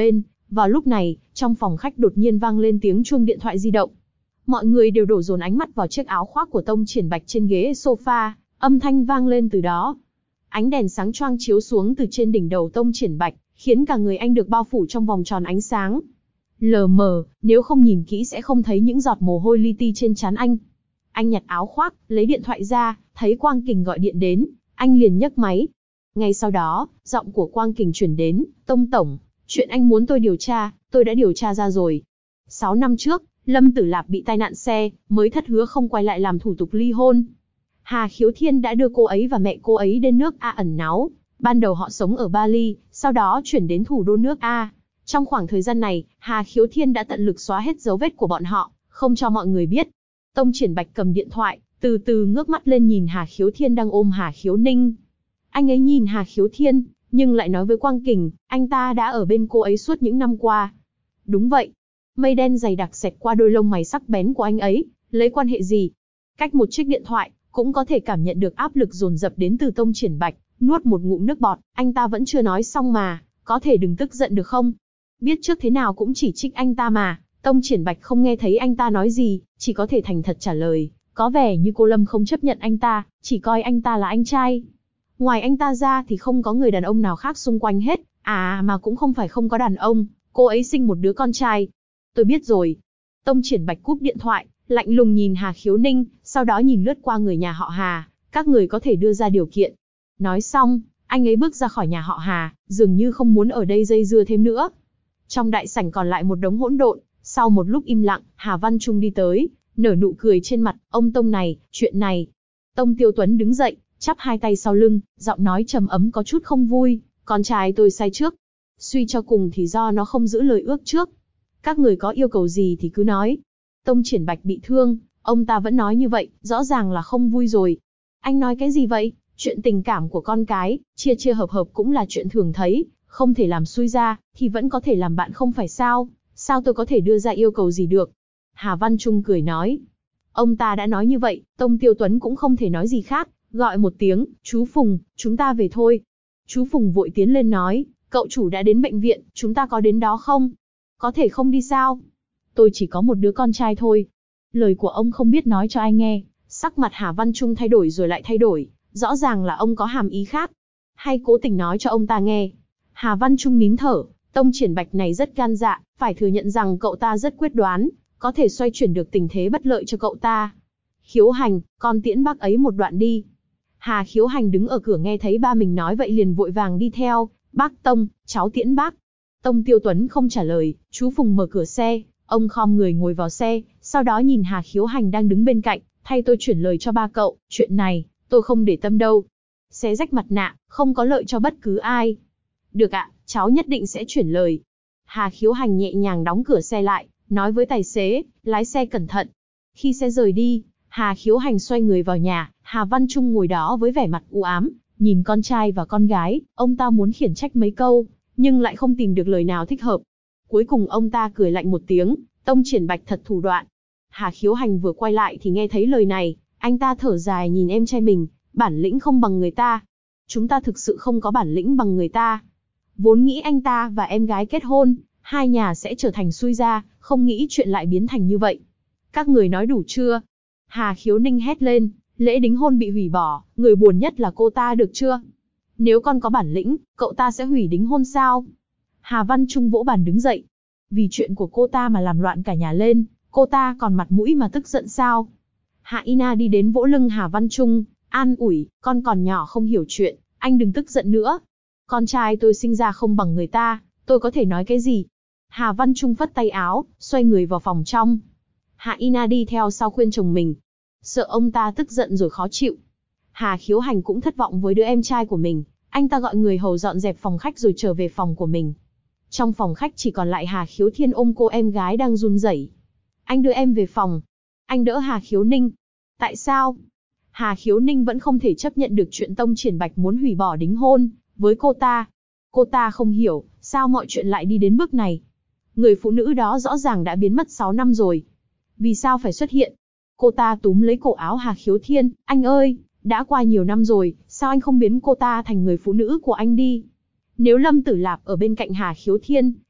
Vào lúc này, trong phòng khách đột nhiên vang lên tiếng chuông điện thoại di động. Mọi người đều đổ dồn ánh mắt vào chiếc áo khoác của Tông Triển Bạch trên ghế sofa, âm thanh vang lên từ đó. Ánh đèn sáng choang chiếu xuống từ trên đỉnh đầu Tông Triển Bạch, khiến cả người anh được bao phủ trong vòng tròn ánh sáng. Lờ mờ, nếu không nhìn kỹ sẽ không thấy những giọt mồ hôi li ti trên trán anh. Anh nhặt áo khoác, lấy điện thoại ra, thấy Quang Kình gọi điện đến, anh liền nhấc máy. Ngay sau đó, giọng của Quang Kình chuyển đến, Tông Tổng, chuyện anh muốn tôi điều tra, tôi đã điều tra ra rồi. 6 năm trước, Lâm Tử Lạp bị tai nạn xe, mới thất hứa không quay lại làm thủ tục ly hôn. Hà Khiếu Thiên đã đưa cô ấy và mẹ cô ấy đến nước A ẩn náu. Ban đầu họ sống ở Bali, sau đó chuyển đến thủ đô nước A. Trong khoảng thời gian này, Hà Khiếu Thiên đã tận lực xóa hết dấu vết của bọn họ, không cho mọi người biết. Tông Triển Bạch cầm điện thoại, từ từ ngước mắt lên nhìn Hà Khiếu Thiên đang ôm Hà Khiếu Ninh. Anh ấy nhìn Hà Khiếu Thiên, nhưng lại nói với Quang Kình, anh ta đã ở bên cô ấy suốt những năm qua. Đúng vậy. Mây đen dày đặc xẹt qua đôi lông mày sắc bén của anh ấy, lấy quan hệ gì? Cách một chiếc điện thoại, cũng có thể cảm nhận được áp lực dồn dập đến từ Tông Triển Bạch, nuốt một ngụm nước bọt, anh ta vẫn chưa nói xong mà, có thể đừng tức giận được không? Biết trước thế nào cũng chỉ trích anh ta mà. Tông Triển Bạch không nghe thấy anh ta nói gì, chỉ có thể thành thật trả lời, có vẻ như cô Lâm không chấp nhận anh ta, chỉ coi anh ta là anh trai. Ngoài anh ta ra thì không có người đàn ông nào khác xung quanh hết, mà cũng không phải không có đàn ông, cô ấy sinh một đứa con trai. Tôi biết rồi. Tông Triển Bạch cúp điện thoại, lạnh lùng nhìn Hà Khiếu Ninh, sau đó nhìn lướt qua người nhà họ Hà, các người có thể đưa ra điều kiện. Nói xong, anh ấy bước ra khỏi nhà họ Hà, dường như không muốn ở đây dây dưa thêm nữa. Trong đại sảnh còn lại một đống hỗn độn, sau một lúc im lặng, Hà Văn Trung đi tới, nở nụ cười trên mặt, ông Tông này, chuyện này. Tông Tiêu Tuấn đứng dậy, chắp hai tay sau lưng, giọng nói trầm ấm có chút không vui, con trai tôi sai trước. Suy cho cùng thì do nó không giữ lời ước trước. Các người có yêu cầu gì thì cứ nói. Tông Triển Bạch bị thương, ông ta vẫn nói như vậy, rõ ràng là không vui rồi. Anh nói cái gì vậy? Chuyện tình cảm của con cái, chia chia hợp hợp cũng là chuyện thường thấy, không thể làm xui ra, thì vẫn có thể làm bạn không phải sao? Sao tôi có thể đưa ra yêu cầu gì được? Hà Văn Trung cười nói. Ông ta đã nói như vậy, Tông Tiêu Tuấn cũng không thể nói gì khác, gọi một tiếng, chú Phùng, chúng ta về thôi. Chú Phùng vội tiến lên nói, cậu chủ đã đến bệnh viện, chúng ta có đến đó không? Có thể không đi sao? Tôi chỉ có một đứa con trai thôi. Lời của ông không biết nói cho ai nghe, sắc mặt Hà Văn Trung thay đổi rồi lại thay đổi, rõ ràng là ông có hàm ý khác. Hay cố tình nói cho ông ta nghe. Hà Văn Trung nín thở, Tông Triển Bạch này rất gan dạ, phải thừa nhận rằng cậu ta rất quyết đoán, có thể xoay chuyển được tình thế bất lợi cho cậu ta. Khiếu Hành, con tiễn bác ấy một đoạn đi. Hà Khiếu Hành đứng ở cửa nghe thấy ba mình nói vậy liền vội vàng đi theo, bác Tông, cháu tiễn bác. Tông Tiêu Tuấn không trả lời, chú Phùng mở cửa xe, ông khom người ngồi vào xe, sau đó nhìn Hà Khiếu Hành đang đứng bên cạnh, thay tôi chuyển lời cho ba cậu, chuyện này, tôi không để tâm đâu. Xé rách mặt nạ, không có lợi cho bất cứ ai. Được ạ, cháu nhất định sẽ chuyển lời. Hà Khiếu Hành nhẹ nhàng đóng cửa xe lại, nói với tài xế, lái xe cẩn thận. Khi xe rời đi, Hà Khiếu Hành xoay người vào nhà, Hà Văn Trung ngồi đó với vẻ mặt u ám, nhìn con trai và con gái, ông ta muốn khiển trách mấy câu, nhưng lại không tìm được lời nào thích hợp. Cuối cùng ông ta cười lạnh một tiếng, Tông Triển Bạch thật thủ đoạn. Hà Khiếu Hành vừa quay lại thì nghe thấy lời này, anh ta thở dài nhìn em trai mình, bản lĩnh không bằng người ta. Chúng ta thực sự không có bản lĩnh bằng người ta. Vốn nghĩ anh ta và em gái kết hôn, hai nhà sẽ trở thành xui gia, không nghĩ chuyện lại biến thành như vậy. Các người nói đủ chưa? Hà Khiếu Ninh hét lên, lễ đính hôn bị hủy bỏ, người buồn nhất là cô ta được chưa? Nếu con có bản lĩnh, cậu ta sẽ hủy đính hôn sao? Hà Văn Trung vỗ bàn đứng dậy. Vì chuyện của cô ta mà làm loạn cả nhà lên, cô ta còn mặt mũi mà tức giận sao? Hạ Ina đi đến vỗ lưng Hà Văn Trung, an ủi, con còn nhỏ không hiểu chuyện, anh đừng tức giận nữa. Con trai tôi sinh ra không bằng người ta, tôi có thể nói cái gì? Hà Văn Trung phất tay áo, xoay người vào phòng trong. Hạ Ina đi theo sau khuyên chồng mình, sợ ông ta tức giận rồi khó chịu. Hà Khiếu Hành cũng thất vọng với đứa em trai của mình, anh ta gọi người hầu dọn dẹp phòng khách rồi trở về phòng của mình. Trong phòng khách chỉ còn lại Hà Khiếu Thiên ôm cô em gái đang run rẩy. Anh đưa em về phòng. Anh đỡ Hà Khiếu Ninh. Tại sao? Hà Khiếu Ninh vẫn không thể chấp nhận được chuyện Tông Triển Bạch muốn hủy bỏ đính hôn với cô ta. Cô ta không hiểu, sao mọi chuyện lại đi đến bước này. Người phụ nữ đó rõ ràng đã biến mất 6 năm rồi. Vì sao phải xuất hiện? Cô ta túm lấy cổ áo Hà Khiếu Thiên, anh ơi, đã qua nhiều năm rồi, sao anh không biến cô ta thành người phụ nữ của anh đi? Nếu Lâm Tử Lạp ở bên cạnh Hà Khiếu Thiên,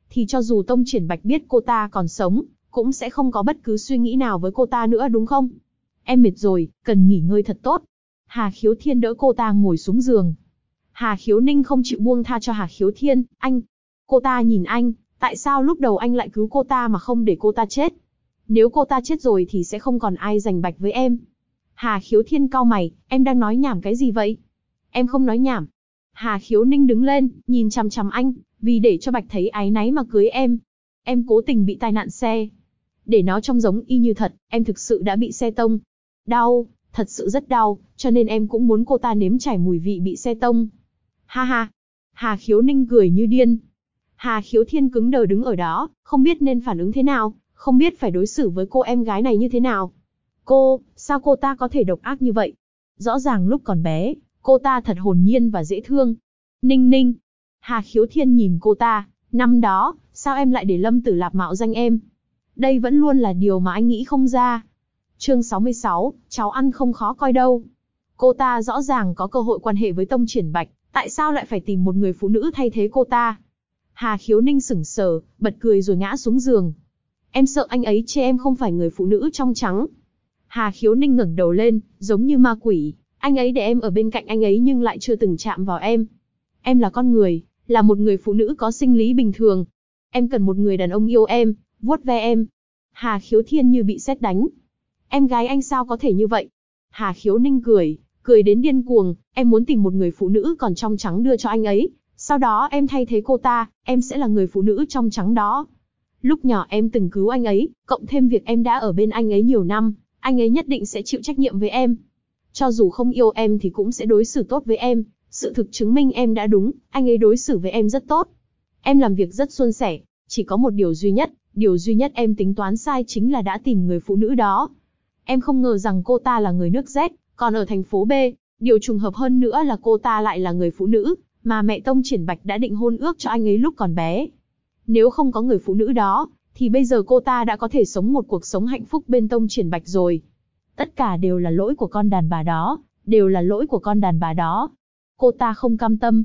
thì cho dù Tông Triển Bạch biết cô ta còn sống, cũng sẽ không có bất cứ suy nghĩ nào với cô ta nữa đúng không? Em mệt rồi, cần nghỉ ngơi thật tốt. Hà Khiếu Thiên đỡ cô ta ngồi xuống giường. Hà Khiếu Ninh không chịu buông tha cho Hà Khiếu Thiên, anh. Cô ta nhìn anh, tại sao lúc đầu anh lại cứu cô ta mà không để cô ta chết? Nếu cô ta chết rồi thì sẽ không còn ai giành Bạch với em. Hà Khiếu Thiên cau mày, em đang nói nhảm cái gì vậy? Em không nói nhảm. Hà Khiếu Ninh đứng lên, nhìn chằm chằm anh, vì để cho Bạch thấy áy náy mà cưới em. Em cố tình bị tai nạn xe. Để nó trông giống y như thật, em thực sự đã bị xe tông. Đau, thật sự rất đau, cho nên em cũng muốn cô ta nếm trải mùi vị bị xe tông. Ha ha. Hà Khiếu Ninh cười như điên. Hà Khiếu Thiên cứng đờ đứng ở đó, không biết nên phản ứng thế nào, không biết phải đối xử với cô em gái này như thế nào. Sao cô ta có thể độc ác như vậy? Rõ ràng lúc còn bé, cô ta thật hồn nhiên và dễ thương. Ninh Ninh. Hà Khiếu Thiên nhìn cô ta, năm đó, sao em lại để Lâm Tử Lạp mạo danh em? Đây vẫn luôn là điều mà anh nghĩ không ra. Chương 66, cháu ăn không khó coi đâu. Cô ta rõ ràng có cơ hội quan hệ với Tông Triển Bạch, tại sao lại phải tìm một người phụ nữ thay thế cô ta? Hà Khiếu Ninh sững sờ, bật cười rồi ngã xuống giường. Em sợ anh ấy chê em không phải người phụ nữ trong trắng. Hà Khiếu Ninh ngẩng đầu lên, giống như ma quỷ. Anh ấy để em ở bên cạnh anh ấy nhưng lại chưa từng chạm vào em. Em là con người, là một người phụ nữ có sinh lý bình thường. Em cần một người đàn ông yêu em, vuốt ve em. Hà Khiếu Thiên như bị sét đánh. Em gái anh sao có thể như vậy? Hà Khiếu Ninh cười đến điên cuồng. Em muốn tìm một người phụ nữ còn trong trắng đưa cho anh ấy. Sau đó em thay thế cô ta, em sẽ là người phụ nữ trong trắng đó. Lúc nhỏ em từng cứu anh ấy, cộng thêm việc em đã ở bên anh ấy nhiều năm, anh ấy nhất định sẽ chịu trách nhiệm với em. Cho dù không yêu em thì cũng sẽ đối xử tốt với em. Sự thực chứng minh em đã đúng, anh ấy đối xử với em rất tốt. Em làm việc rất suôn sẻ, chỉ có một điều duy nhất em tính toán sai chính là đã tìm người phụ nữ đó. Em không ngờ rằng cô ta là người nước Z, còn ở thành phố B, điều trùng hợp hơn nữa là cô ta lại là người phụ nữ mà mẹ Tông Triển Bạch đã định hôn ước cho anh ấy lúc còn bé. Nếu không có người phụ nữ đó, thì bây giờ cô ta đã có thể sống một cuộc sống hạnh phúc bên Tông Triển Bạch rồi. Tất cả đều là lỗi của con đàn bà đó, Cô ta không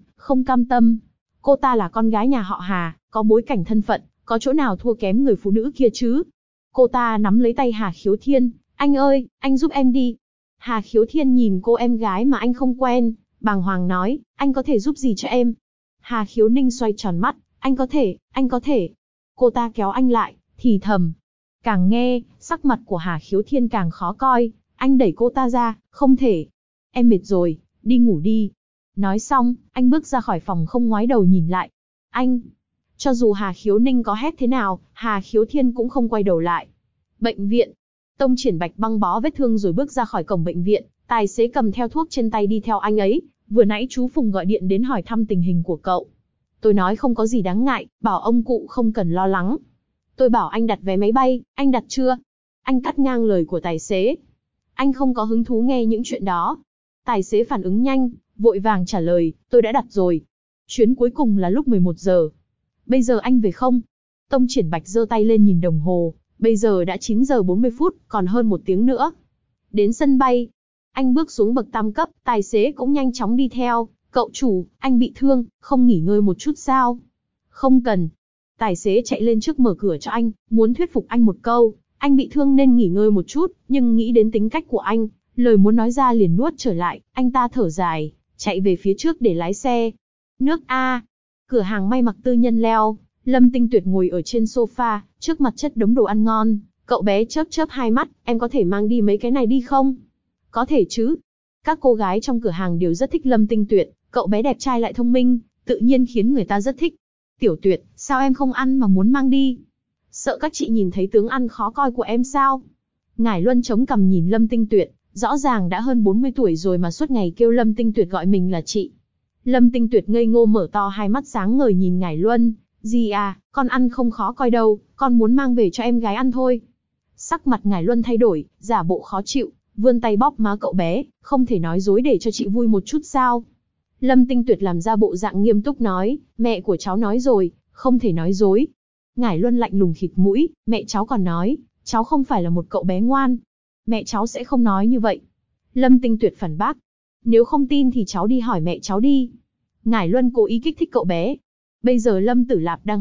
cam tâm. Cô ta là con gái nhà họ Hà, có bối cảnh thân phận, có chỗ nào thua kém người phụ nữ kia chứ? Cô ta nắm lấy tay Hà Khiếu Thiên, anh ơi, anh giúp em đi. Hà Khiếu Thiên nhìn cô em gái mà anh không quen, bàng hoàng nói, anh có thể giúp gì cho em? Hà Khiếu Ninh xoay tròn mắt, anh có thể. Cô ta kéo anh lại, thì thầm. Càng nghe, sắc mặt của Hà Khiếu Thiên càng khó coi, anh đẩy cô ta ra, không thể. Em mệt rồi, đi ngủ đi. Nói xong, anh bước ra khỏi phòng không ngoái đầu nhìn lại. Anh! Cho dù Hà Khiếu Ninh có hét thế nào, Hà Khiếu Thiên cũng không quay đầu lại. Bệnh viện. Tông Triển Bạch băng bó vết thương rồi bước ra khỏi cổng bệnh viện, tài xế cầm theo thuốc trên tay đi theo anh ấy. Vừa nãy chú Phùng gọi điện đến hỏi thăm tình hình của cậu. Tôi nói không có gì đáng ngại, bảo ông cụ không cần lo lắng. Tôi bảo anh đặt vé máy bay, anh đặt chưa? Anh cắt ngang lời của tài xế. Anh không có hứng thú nghe những chuyện đó. Tài xế phản ứng nhanh, vội vàng trả lời, tôi đã đặt rồi. Chuyến cuối cùng là lúc 11 giờ. Bây giờ anh về không? Tông Triển Bạch giơ tay lên nhìn đồng hồ, bây giờ đã 9 giờ 40 phút, còn hơn 1 tiếng nữa. Đến sân bay. Anh bước xuống bậc tam cấp, tài xế cũng nhanh chóng đi theo. Cậu chủ, anh bị thương, không nghỉ ngơi một chút sao? Không cần. Tài xế chạy lên trước mở cửa cho anh, muốn thuyết phục anh một câu. Anh bị thương nên nghỉ ngơi một chút, nhưng nghĩ đến tính cách của anh, lời muốn nói ra liền nuốt trở lại. Anh ta thở dài, chạy về phía trước để lái xe. Nước A. Cửa hàng may mặc tư nhân Leo. Lâm Tinh Tuyệt ngồi ở trên sofa, trước mặt chất đống đồ ăn ngon. Cậu bé chớp chớp hai mắt, em có thể mang đi mấy cái này đi không? Có thể chứ. Các cô gái trong cửa hàng đều rất thích Lâm Tinh Tuyệt, cậu bé đẹp trai lại thông minh, tự nhiên khiến người ta rất thích. Tiểu Tuyệt, sao em không ăn mà muốn mang đi? Sợ các chị nhìn thấy tướng ăn khó coi của em sao? Ngải Luân chống cằm nhìn Lâm Tinh Tuyệt, rõ ràng đã hơn 40 tuổi rồi mà suốt ngày kêu Lâm Tinh Tuyệt gọi mình là chị. Lâm Tinh Tuyệt ngây ngô mở to hai mắt sáng ngời nhìn Ngải Luân, gì à, con ăn không khó coi đâu, con muốn mang về cho em gái ăn thôi. Sắc mặt Ngải Luân thay đổi, giả bộ khó chịu, vươn tay bóp má cậu bé, không thể nói dối để cho chị vui một chút sao? Lâm Tinh Tuyệt làm ra bộ dạng nghiêm túc nói, mẹ của cháu nói rồi, không thể nói dối. Ngải Luân lạnh lùng khịt mũi, mẹ cháu còn nói, cháu không phải là một cậu bé ngoan. Mẹ cháu sẽ không nói như vậy. Lâm Tinh Tuyệt phản bác. Nếu không tin thì cháu đi hỏi mẹ cháu đi. Ngải Luân cố ý kích thích cậu bé. Bây giờ Lâm Tử Lạp đang họp,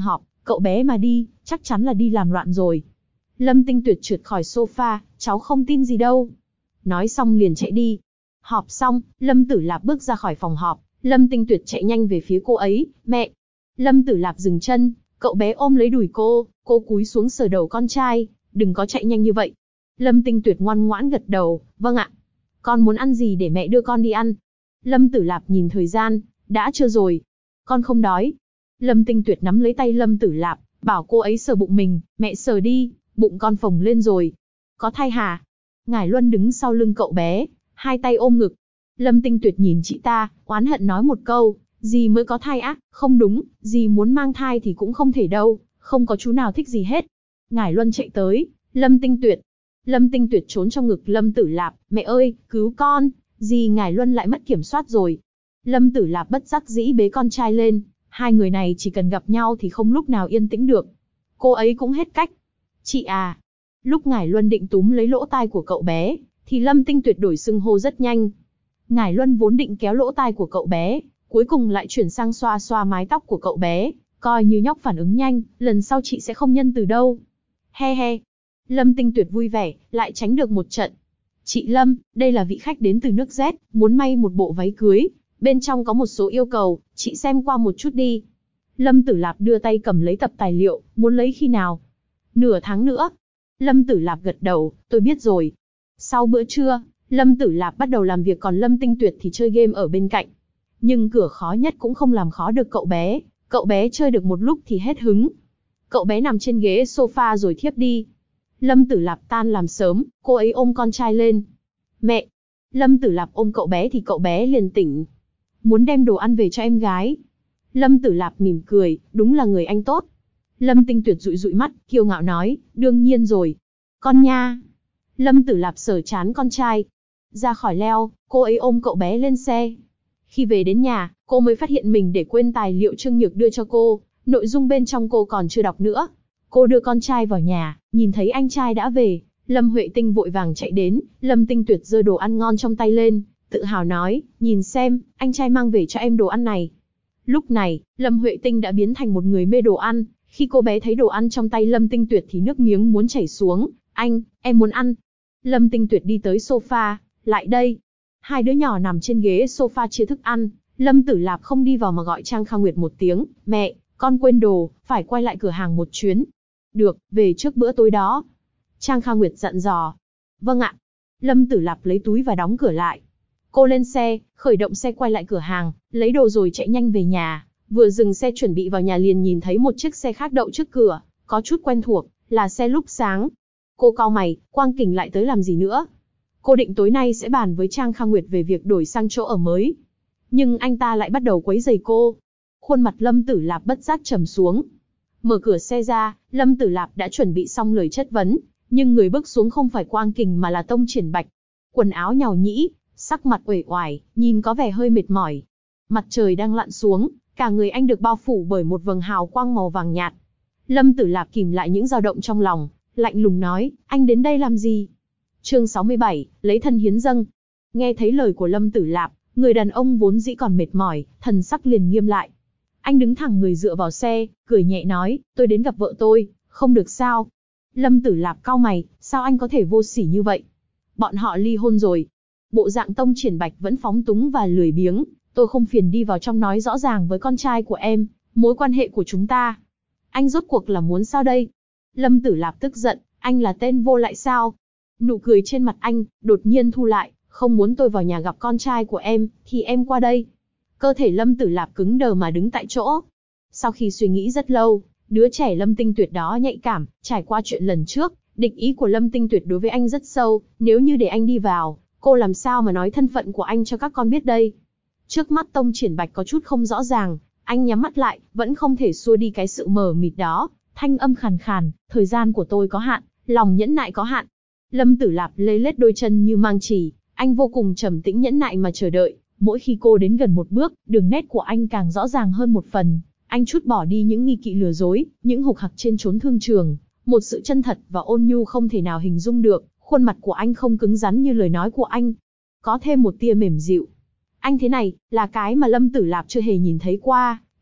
cậu bé mà đi, chắc chắn là đi làm loạn rồi. Lâm Tinh Tuyệt trượt khỏi sofa, cháu không tin gì đâu. Nói xong liền chạy đi. Họp xong, Lâm Tử Lạp bước ra khỏi phòng họp, Lâm Tinh Tuyệt chạy nhanh về phía cô ấy, mẹ. Lâm Tử Lạp dừng chân, cậu bé ôm lấy đùi cô cúi xuống sờ đầu con trai, đừng có chạy nhanh như vậy. Lâm Tinh Tuyệt ngoan ngoãn gật đầu, vâng ạ. Con muốn ăn gì để mẹ đưa con đi ăn? Lâm Tử Lạp nhìn thời gian, đã trưa rồi. Con không đói. Lâm Tinh Tuyệt nắm lấy tay Lâm Tử Lạp, bảo cô ấy sờ bụng mình, mẹ sờ đi, bụng con phồng lên rồi. Có thai hả? Ngải Luân đứng sau lưng cậu bé, hai tay ôm ngực. Lâm Tinh Tuyệt nhìn chị ta, oán hận nói một câu, dì mới có thai á, không đúng, dì muốn mang thai thì cũng không thể đâu, không có chú nào thích gì hết. Ngải Luân chạy tới, Lâm Tinh Tuyệt. Lâm Tinh Tuyệt trốn trong ngực Lâm Tử Lạp, mẹ ơi, cứu con, dì Ngải Luân lại mất kiểm soát rồi. Lâm Tử Lạp bất đắc dĩ bế con trai lên, hai người này chỉ cần gặp nhau thì không lúc nào yên tĩnh được. Cô ấy cũng hết cách. Chị à. Lúc Ngải Luân định túm lấy lỗ tai của cậu bé, thì Lâm Tinh Tuyệt đổi xưng hô rất nhanh. Ngải Luân vốn định kéo lỗ tai của cậu bé, cuối cùng lại chuyển sang xoa xoa mái tóc của cậu bé, coi như nhóc phản ứng nhanh, lần sau chị sẽ không nhân từ đâu. He he. Lâm Tinh Tuyệt vui vẻ, lại tránh được một trận. Chị Lâm, đây là vị khách đến từ nước Z, muốn may một bộ váy cưới, bên trong có một số yêu cầu, chị xem qua một chút đi. Lâm Tử Lạp đưa tay cầm lấy tập tài liệu, muốn lấy khi nào? Nửa tháng nữa. Lâm Tử Lạp gật đầu, tôi biết rồi. Sau bữa trưa, Lâm Tử Lạp bắt đầu làm việc còn Lâm Tinh Tuyệt thì chơi game ở bên cạnh. Nhưng cửa khó nhất cũng không làm khó được cậu bé chơi được một lúc thì hết hứng. Cậu bé nằm trên ghế sofa rồi thiếp đi. Lâm Tử Lạp tan làm sớm, cô ấy ôm con trai lên. Mẹ! Lâm Tử Lạp ôm cậu bé thì cậu bé liền tỉnh. Muốn đem đồ ăn về cho em gái. Lâm Tử Lạp mỉm cười, đúng là người anh tốt. Lâm Tinh Tuyệt dụi dụi mắt, kiêu ngạo nói, đương nhiên rồi. Con nha! Lâm Tử Lạp sờ trán con trai. Ra khỏi leo, cô ấy ôm cậu bé lên xe. Khi về đến nhà, cô mới phát hiện mình để quên tài liệu Trương Nhược đưa cho cô, nội dung bên trong cô còn chưa đọc nữa. Cô đưa con trai vào nhà, nhìn thấy anh trai đã về, Lâm Huệ Tinh vội vàng chạy đến, Lâm Tinh Tuyệt giơ đồ ăn ngon trong tay lên, tự hào nói, nhìn xem, anh trai mang về cho em đồ ăn này. Lúc này, Lâm Huệ Tinh đã biến thành một người mê đồ ăn, khi cô bé thấy đồ ăn trong tay Lâm Tinh Tuyệt thì nước miếng muốn chảy xuống, em muốn ăn. Lâm Tinh Tuyệt đi tới sofa, lại đây. Hai đứa nhỏ nằm trên ghế sofa chia thức ăn, Lâm Tử Lạp không đi vào mà gọi Trang Kha Nguyệt một tiếng, mẹ, con quên đồ, phải quay lại cửa hàng một chuyến. Được, về trước bữa tối đó. Trang Kha Nguyệt dặn dò. Vâng ạ. Lâm Tử Lạp lấy túi và đóng cửa lại. Cô lên xe, khởi động xe quay lại cửa hàng, lấy đồ rồi chạy nhanh về nhà. Vừa dừng xe chuẩn bị vào nhà liền nhìn thấy một chiếc xe khác đậu trước cửa, có chút quen thuộc, là xe lúc sáng. Cô cau mày, Quang Kình lại tới làm gì nữa? Cô định tối nay sẽ bàn với Trang Kha Nguyệt về việc đổi sang chỗ ở mới. Nhưng anh ta lại bắt đầu quấy rầy cô. Khuôn mặt Lâm Tử Lạp bất giác trầm xuống. Mở cửa xe ra, Lâm Tử Lạp đã chuẩn bị xong lời chất vấn, nhưng người bước xuống không phải Quang Kình mà là Tông Triển Bạch. Quần áo nhàu nhĩ, sắc mặt uể oải, nhìn có vẻ hơi mệt mỏi. Mặt trời đang lặn xuống, cả người anh được bao phủ bởi một vầng hào quang màu vàng nhạt. Lâm Tử Lạp kìm lại những dao động trong lòng, lạnh lùng nói, anh đến đây làm gì? Chương 67, lấy thân hiến dâng. Nghe thấy lời của Lâm Tử Lạp, người đàn ông vốn dĩ còn mệt mỏi, thần sắc liền nghiêm lại. Anh đứng thẳng người dựa vào xe, cười nhẹ nói, tôi đến gặp vợ tôi, không được sao? Lâm Tử Lạp cau mày, sao anh có thể vô sỉ như vậy? Bọn họ ly hôn rồi. Bộ dạng Tông Triển Bạch vẫn phóng túng và lười biếng, tôi không phiền đi vào trong nói rõ ràng với con trai của em, mối quan hệ của chúng ta. Anh rốt cuộc là muốn sao đây? Lâm Tử Lạp tức giận, anh là tên vô lại sao? Nụ cười trên mặt anh, đột nhiên thu lại, không muốn tôi vào nhà gặp con trai của em, thì em qua đây. Cơ thể Lâm Tử Lạp cứng đờ mà đứng tại chỗ. Sau khi suy nghĩ rất lâu, đứa trẻ Lâm Tinh Tuyệt đó nhạy cảm, trải qua chuyện lần trước, địch ý của Lâm Tinh Tuyệt đối với anh rất sâu, nếu như để anh đi vào, cô làm sao mà nói thân phận của anh cho các con biết đây? Trước mắt Tông Triển Bạch có chút không rõ ràng, anh nhắm mắt lại, vẫn không thể xua đi cái sự mờ mịt đó, thanh âm khàn khàn, thời gian của tôi có hạn, lòng nhẫn nại có hạn. Lâm Tử Lạp lê lết đôi chân như mang chỉ, anh vô cùng trầm tĩnh nhẫn nại mà chờ đợi, mỗi khi cô đến gần một bước, đường nét của anh càng rõ ràng hơn một phần, anh trút bỏ đi những nghi kỵ lừa dối, những hục hặc trên chốn thương trường, một sự chân thật và ôn nhu không thể nào hình dung được, khuôn mặt của anh không cứng rắn như lời nói của anh, có thêm một tia mềm dịu. Anh thế này, là cái mà Lâm Tử Lạp chưa hề nhìn thấy qua,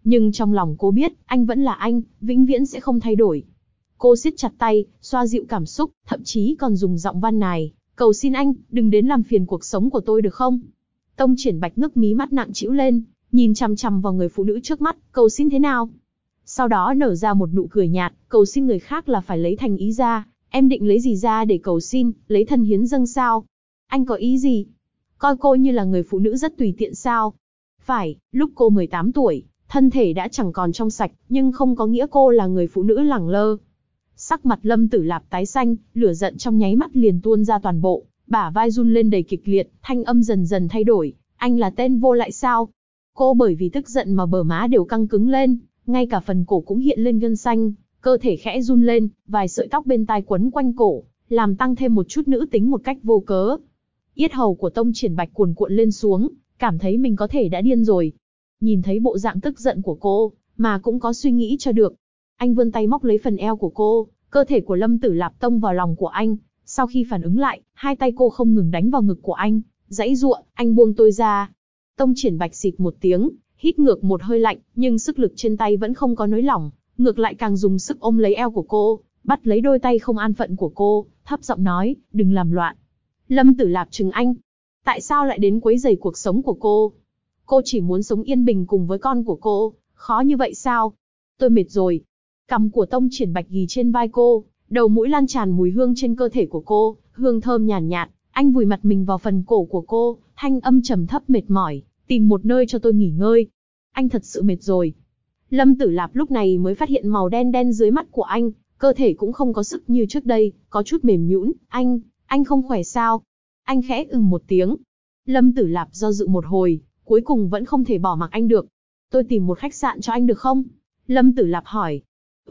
Nhưng trong lòng cô biết, anh vẫn là anh, vĩnh viễn sẽ không thay đổi. Cô siết chặt tay, xoa dịu cảm xúc, thậm chí còn dùng giọng van nài, cầu xin anh, đừng đến làm phiền cuộc sống của tôi được không? Tông Triển Bạch ngước mí mắt nặng trĩu lên, nhìn chằm chằm vào người phụ nữ trước mắt, cầu xin thế nào? Sau đó nở ra một nụ cười nhạt, cầu xin người khác là phải lấy thành ý ra, em định lấy gì ra để cầu xin, lấy thân hiến dâng sao? Anh có ý gì? Coi cô như là người phụ nữ rất tùy tiện sao? Phải, lúc cô 18 tuổi, thân thể đã chẳng còn trong sạch, nhưng không có nghĩa cô là người phụ nữ lẳng lơ. Sắc mặt Lâm Tử Lạp tái xanh, lửa giận trong nháy mắt liền tuôn ra toàn bộ, bả vai run lên đầy kịch liệt, thanh âm dần dần thay đổi, anh là tên vô lại sao? Cô bởi vì tức giận mà bờ má đều căng cứng lên, ngay cả phần cổ cũng hiện lên gân xanh, cơ thể khẽ run lên, vài sợi tóc bên tai quấn quanh cổ, làm tăng thêm một chút nữ tính một cách vô cớ. Yết hầu của Tông Triển Bạch cuồn cuộn lên xuống, cảm thấy mình có thể đã điên rồi. Nhìn thấy bộ dạng tức giận của cô, mà cũng có suy nghĩ cho được. Anh vươn tay móc lấy phần eo của cô, cơ thể của Lâm Tử Lạp tông vào lòng của anh. Sau khi phản ứng lại, hai tay cô không ngừng đánh vào ngực của anh, giãy giụa, anh buông tôi ra. Tông Triển Bạch xịt một tiếng, hít ngược một hơi lạnh, nhưng sức lực trên tay vẫn không có nới lỏng, ngược lại càng dùng sức ôm lấy eo của cô, bắt lấy đôi tay không an phận của cô, thấp giọng nói, đừng làm loạn. Lâm Tử Lạp trừng anh. Tại sao lại đến quấy rầy cuộc sống của cô? Cô chỉ muốn sống yên bình cùng với con của cô, khó như vậy sao? Tôi mệt rồi. Cằm của Tông Triển Bạch ghì trên vai cô, đầu mũi lan tràn mùi hương trên cơ thể của cô, hương thơm nhàn nhạt. Anh vùi mặt mình vào phần cổ của cô, thanh âm trầm thấp mệt mỏi, tìm một nơi cho tôi nghỉ ngơi. Anh thật sự mệt rồi. Lâm Tử Lạp lúc này mới phát hiện màu đen đen dưới mắt của anh, cơ thể cũng không có sức như trước đây, có chút mềm nhũn. Anh không khỏe sao? Anh khẽ một tiếng. Lâm Tử Lạp do dự một hồi, cuối cùng vẫn không thể bỏ mặc anh được. Tôi tìm một khách sạn cho anh được không? Lâm Tử Lạp hỏi.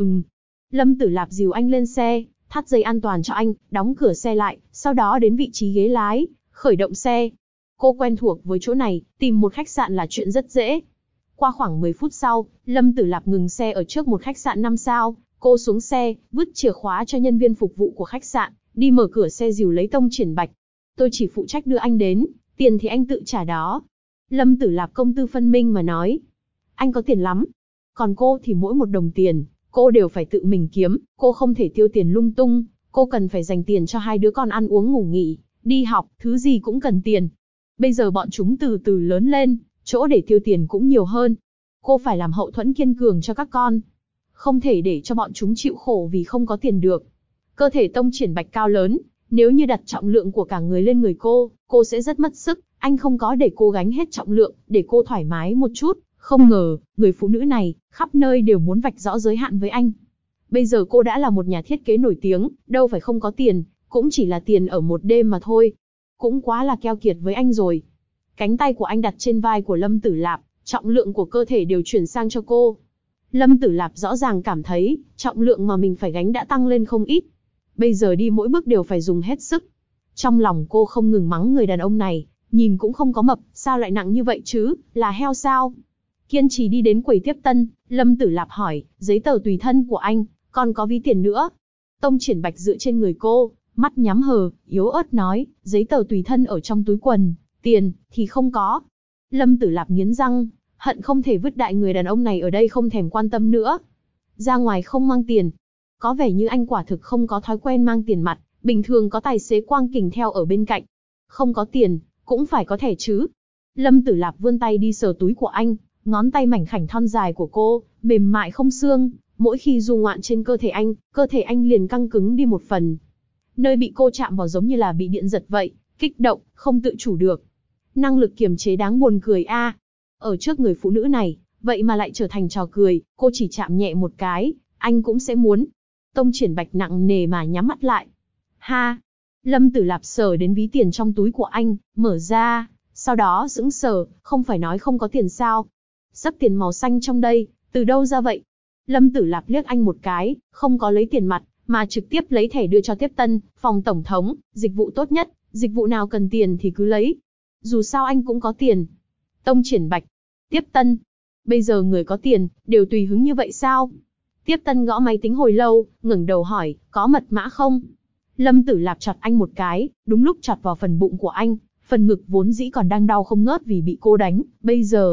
Lâm Tử Lạp dìu anh lên xe, thắt dây an toàn cho anh, đóng cửa xe lại, sau đó đến vị trí ghế lái, khởi động xe. Cô quen thuộc với chỗ này, tìm một khách sạn là chuyện rất dễ. Qua khoảng 10 phút sau, Lâm Tử Lạp ngừng xe ở trước một khách sạn 5 sao, cô xuống xe, vứt chìa khóa cho nhân viên phục vụ của khách sạn, đi mở cửa xe dìu lấy Tông Triển Bạch. Tôi chỉ phụ trách đưa anh đến, tiền thì anh tự trả đó. Lâm Tử Lạp công tư phân minh mà nói. Anh có tiền lắm. Còn cô thì mỗi một đồng tiền, cô đều phải tự mình kiếm, cô không thể tiêu tiền lung tung, cô cần phải dành tiền cho hai đứa con ăn uống ngủ nghỉ, đi học, thứ gì cũng cần tiền. Bây giờ bọn chúng từ từ lớn lên, chỗ để tiêu tiền cũng nhiều hơn. Cô phải làm hậu thuẫn kiên cường cho các con. Không thể để cho bọn chúng chịu khổ vì không có tiền được. Cơ thể Tông Triển Bạch cao lớn, nếu như đặt trọng lượng của cả người lên người cô sẽ rất mất sức. Anh không có để cô gánh hết trọng lượng, để cô thoải mái một chút. Không ngờ, người phụ nữ này, khắp nơi đều muốn vạch rõ giới hạn với anh. Bây giờ cô đã là một nhà thiết kế nổi tiếng, đâu phải không có tiền, cũng chỉ là tiền ở một đêm mà thôi. Cũng quá là keo kiệt với anh rồi. Cánh tay của anh đặt trên vai của Lâm Tử Lạp, trọng lượng của cơ thể đều chuyển sang cho cô. Lâm Tử Lạp rõ ràng cảm thấy, trọng lượng mà mình phải gánh đã tăng lên không ít. Bây giờ đi mỗi bước đều phải dùng hết sức. Trong lòng cô không ngừng mắng người đàn ông này, nhìn cũng không có mập, sao lại nặng như vậy chứ, là heo sao? Kiên trì đi đến quầy tiếp tân, Lâm Tử Lạp hỏi, giấy tờ tùy thân của anh, còn có ví tiền nữa. Tông Triển Bạch dựa trên người cô, mắt nhắm hờ, yếu ớt nói, giấy tờ tùy thân ở trong túi quần, tiền thì không có. Lâm Tử Lạp nghiến răng, hận không thể vứt đại người đàn ông này ở đây không thèm quan tâm nữa. Ra ngoài không mang tiền. Có vẻ như anh quả thực không có thói quen mang tiền mặt, bình thường có tài xế Quang Kình theo ở bên cạnh. Không có tiền, cũng phải có thẻ chứ. Lâm Tử Lạp vươn tay đi sờ túi của anh, ngón tay mảnh khảnh thon dài của cô, mềm mại không xương, mỗi khi du ngoạn trên cơ thể anh liền căng cứng đi một phần. Nơi bị cô chạm vào giống như là bị điện giật vậy, kích động, không tự chủ được. Năng lực kiềm chế đáng buồn cười a. Ở trước người phụ nữ này, vậy mà lại trở thành trò cười, cô chỉ chạm nhẹ một cái, anh cũng sẽ muốn. Tông Triển Bạch nặng nề mà nhắm mắt lại. Ha! Lâm Tử Lạp sờ đến ví tiền trong túi của anh, mở ra, sau đó sững sờ, không phải nói không có tiền sao? Sấp tiền màu xanh trong đây, từ đâu ra vậy? Lâm Tử Lạp liếc anh một cái, không có lấy tiền mặt, mà trực tiếp lấy thẻ đưa cho tiếp tân, phòng tổng thống, dịch vụ tốt nhất, dịch vụ nào cần tiền thì cứ lấy. Dù sao anh cũng có tiền. Tông Triển Bạch. Tiếp tân. Bây giờ người có tiền, đều tùy hứng như vậy sao? Tiếp tân gõ máy tính hồi lâu, ngẩng đầu hỏi, có mật mã không? Lâm Tử Lạp chặt anh một cái, đúng lúc chặt vào phần bụng của anh, phần ngực vốn dĩ còn đang đau không ngớt vì bị cô đánh, bây giờ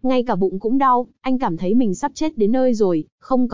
Ngay cả bụng cũng đau, anh cảm thấy mình sắp chết đến nơi rồi, không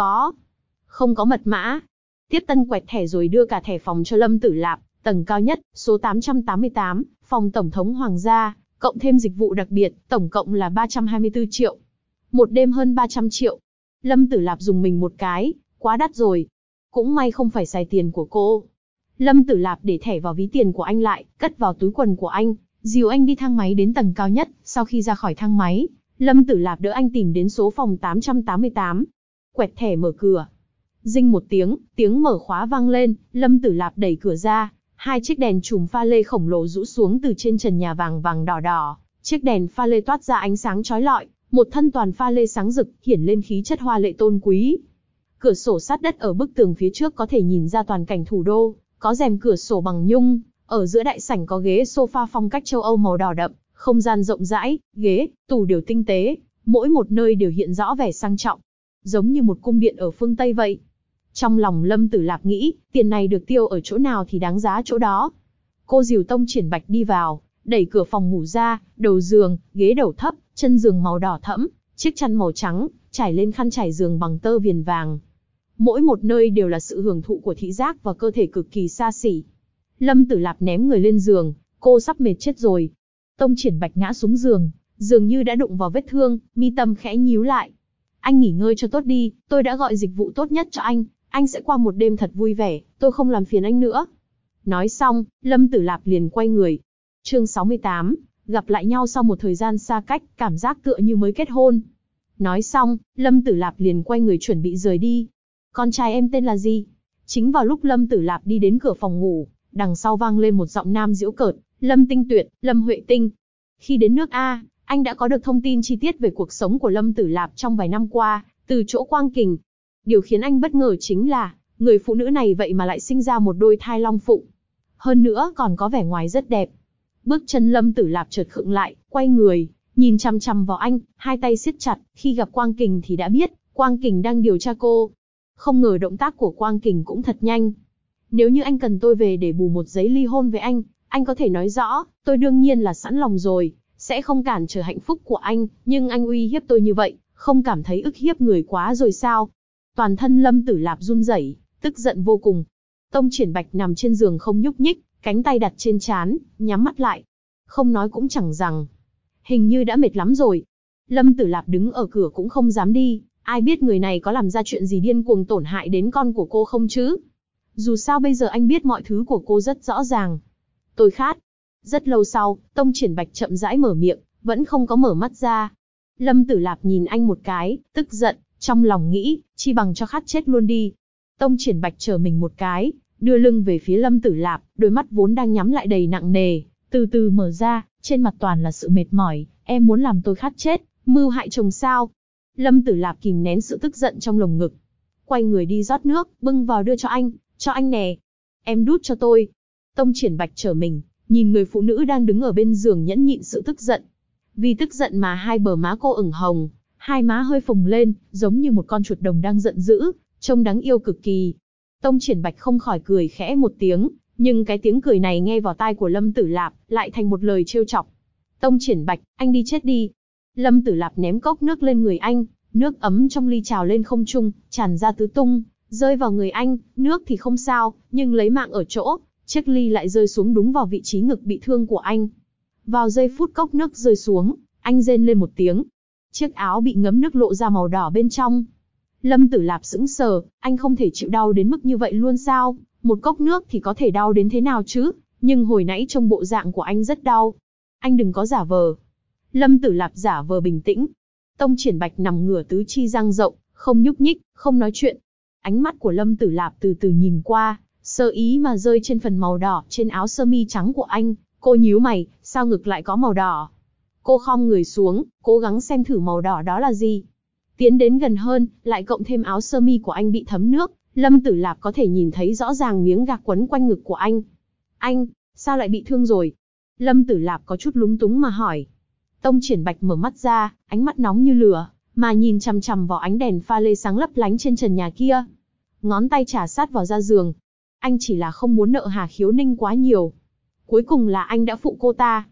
có mật mã. Tiếp tân quẹt thẻ rồi đưa cả thẻ phòng cho Lâm Tử Lạp, tầng cao nhất, số 888, phòng Tổng thống Hoàng gia, cộng thêm dịch vụ đặc biệt, tổng cộng là 324 triệu. Một đêm hơn 300 triệu. Lâm Tử Lạp dùng mình một cái, quá đắt rồi. Cũng may không phải xài tiền của cô. Lâm Tử Lạp để thẻ vào ví tiền của anh lại, cất vào túi quần của anh, dìu anh đi thang máy đến tầng cao nhất. Sau khi ra khỏi thang máy, Lâm Tử Lạp đỡ anh tìm đến số phòng 888. Quẹt thẻ mở cửa. Dinh một tiếng, tiếng mở khóa vang lên, Lâm Tử Lạp đẩy cửa ra, hai chiếc đèn chùm pha lê khổng lồ rũ xuống từ trên trần nhà vàng vàng đỏ đỏ, chiếc đèn pha lê toát ra ánh sáng chói lọi, một thân toàn pha lê sáng rực, hiển lên khí chất hoa lệ tôn quý. Cửa sổ sát đất ở bức tường phía trước có thể nhìn ra toàn cảnh thủ đô, có rèm cửa sổ bằng nhung, ở giữa đại sảnh có ghế sofa phong cách châu Âu màu đỏ đậm, không gian rộng rãi, ghế, tủ đều tinh tế, mỗi một nơi đều hiện rõ vẻ sang trọng, giống như một cung điện ở phương Tây vậy. Trong lòng Lâm Tử Lạp nghĩ, tiền này được tiêu ở chỗ nào thì đáng giá chỗ đó. Cô dìu Tông Triển Bạch đi vào, đẩy cửa phòng ngủ ra, đầu giường, ghế đầu thấp, chân giường màu đỏ thẫm, chiếc chăn màu trắng, trải lên khăn trải giường bằng tơ viền vàng. Mỗi một nơi đều là sự hưởng thụ của thị giác và cơ thể cực kỳ xa xỉ. Lâm Tử Lạp ném người lên giường, cô sắp mệt chết rồi. Tông Triển Bạch ngã xuống giường, dường như đã đụng vào vết thương, mi tâm khẽ nhíu lại. Anh nghỉ ngơi cho tốt đi, tôi đã gọi dịch vụ tốt nhất cho anh sẽ qua một đêm thật vui vẻ, tôi không làm phiền anh nữa. Nói xong, Lâm Tử Lạp liền quay người. Chương 68, gặp lại nhau sau một thời gian xa cách, cảm giác tựa như mới kết hôn. Nói xong, Lâm Tử Lạp liền quay người chuẩn bị rời đi. Con trai em tên là gì? Chính vào lúc Lâm Tử Lạp đi đến cửa phòng ngủ, đằng sau vang lên một giọng nam giễu cợt, Lâm Tinh Tuyệt, Lâm Huệ Tinh. Khi đến nước A, anh đã có được thông tin chi tiết về cuộc sống của Lâm Tử Lạp trong vài năm qua, từ chỗ Quang Kình. Điều khiến anh bất ngờ chính là, người phụ nữ này vậy mà lại sinh ra một đôi thai long phụng. Hơn nữa còn có vẻ ngoài rất đẹp. Bước chân Lâm Tử Lạp chợt khựng lại, quay người, nhìn chằm chằm vào anh, hai tay siết chặt, khi gặp Quang Kình thì đã biết, Quang Kình đang điều tra cô. Không ngờ động tác của Quang Kình cũng thật nhanh. Nếu như anh cần tôi về để bù một giấy ly hôn với anh có thể nói rõ, tôi đương nhiên là sẵn lòng rồi, sẽ không cản trở hạnh phúc của anh, nhưng anh uy hiếp tôi như vậy, không cảm thấy ức hiếp người quá rồi sao? Toàn thân Lâm Tử Lạp run rẩy, tức giận vô cùng. Tông Triển Bạch nằm trên giường không nhúc nhích, cánh tay đặt trên trán, nhắm mắt lại. Không nói cũng chẳng rằng. Hình như đã mệt lắm rồi. Lâm Tử Lạp đứng ở cửa cũng không dám đi, ai biết người này có làm ra chuyện gì điên cuồng tổn hại đến con của cô không chứ? Dù sao bây giờ anh biết mọi thứ của cô rất rõ ràng. Tôi khát. Rất lâu sau, Tông Triển Bạch chậm rãi mở miệng, vẫn không có mở mắt ra. Lâm Tử Lạp nhìn anh một cái, tức giận, trong lòng nghĩ, chi bằng cho khát chết luôn đi. Tông Triển Bạch chờ mình một cái, đưa lưng về phía Lâm Tử Lạp, đôi mắt vốn đang nhắm lại đầy nặng nề, từ từ mở ra, trên mặt toàn là sự mệt mỏi. Em muốn làm tôi khát chết, mưu hại chồng sao? Lâm Tử Lạp kìm nén sự tức giận trong lồng ngực, quay người đi rót nước, bưng vào đưa cho anh nè. Em đút cho tôi. Tông Triển Bạch trở mình, nhìn người phụ nữ đang đứng ở bên giường nhẫn nhịn sự tức giận. Vì tức giận mà hai bờ má cô ửng hồng, hai má hơi phồng lên, giống như một con chuột đồng đang giận dữ, trông đáng yêu cực kỳ. Tông Triển Bạch không khỏi cười khẽ một tiếng, nhưng cái tiếng cười này nghe vào tai của Lâm Tử Lạp, lại thành một lời trêu chọc. Tông Triển Bạch, anh đi chết đi. Lâm Tử Lạp ném cốc nước lên người anh, nước ấm trong ly trào lên không trung, tràn ra tứ tung, rơi vào người anh, nước thì không sao, nhưng lấy mạng ở chỗ, chiếc ly lại rơi xuống đúng vào vị trí ngực bị thương của anh. Vào giây phút cốc nước rơi xuống, anh rên lên một tiếng. Chiếc áo bị ngấm nước lộ ra màu đỏ bên trong. Lâm Tử Lạp sững sờ, anh không thể chịu đau đến mức như vậy luôn sao? Một cốc nước thì có thể đau đến thế nào chứ? Nhưng hồi nãy trông bộ dạng của anh rất đau. Anh đừng có giả vờ. Lâm Tử Lạp giả vờ bình tĩnh. Tông Triển Bạch nằm ngửa tứ chi dang rộng, không nhúc nhích, không nói chuyện. Ánh mắt của Lâm Tử Lạp từ từ nhìn qua, sơ ý mà rơi trên phần màu đỏ trên áo sơ mi trắng của anh. Cô nhíu mày, sao ngực lại có màu đỏ? Cô khom người xuống, cố gắng xem thử màu đỏ đó là gì. Tiến đến gần hơn, lại cộng thêm áo sơ mi của anh bị thấm nước, Lâm Tử Lạp có thể nhìn thấy rõ ràng miếng gạc quấn quanh ngực của anh. Anh, sao lại bị thương rồi? Lâm Tử Lạp có chút lúng túng mà hỏi. Tông Triển Bạch mở mắt ra, ánh mắt nóng như lửa, mà nhìn chằm chằm vào ánh đèn pha lê sáng lấp lánh trên trần nhà kia. Ngón tay chà sát vào da giường. Anh chỉ là không muốn nợ Hà Khiếu Ninh quá nhiều. Cuối cùng là anh đã phụ cô ta.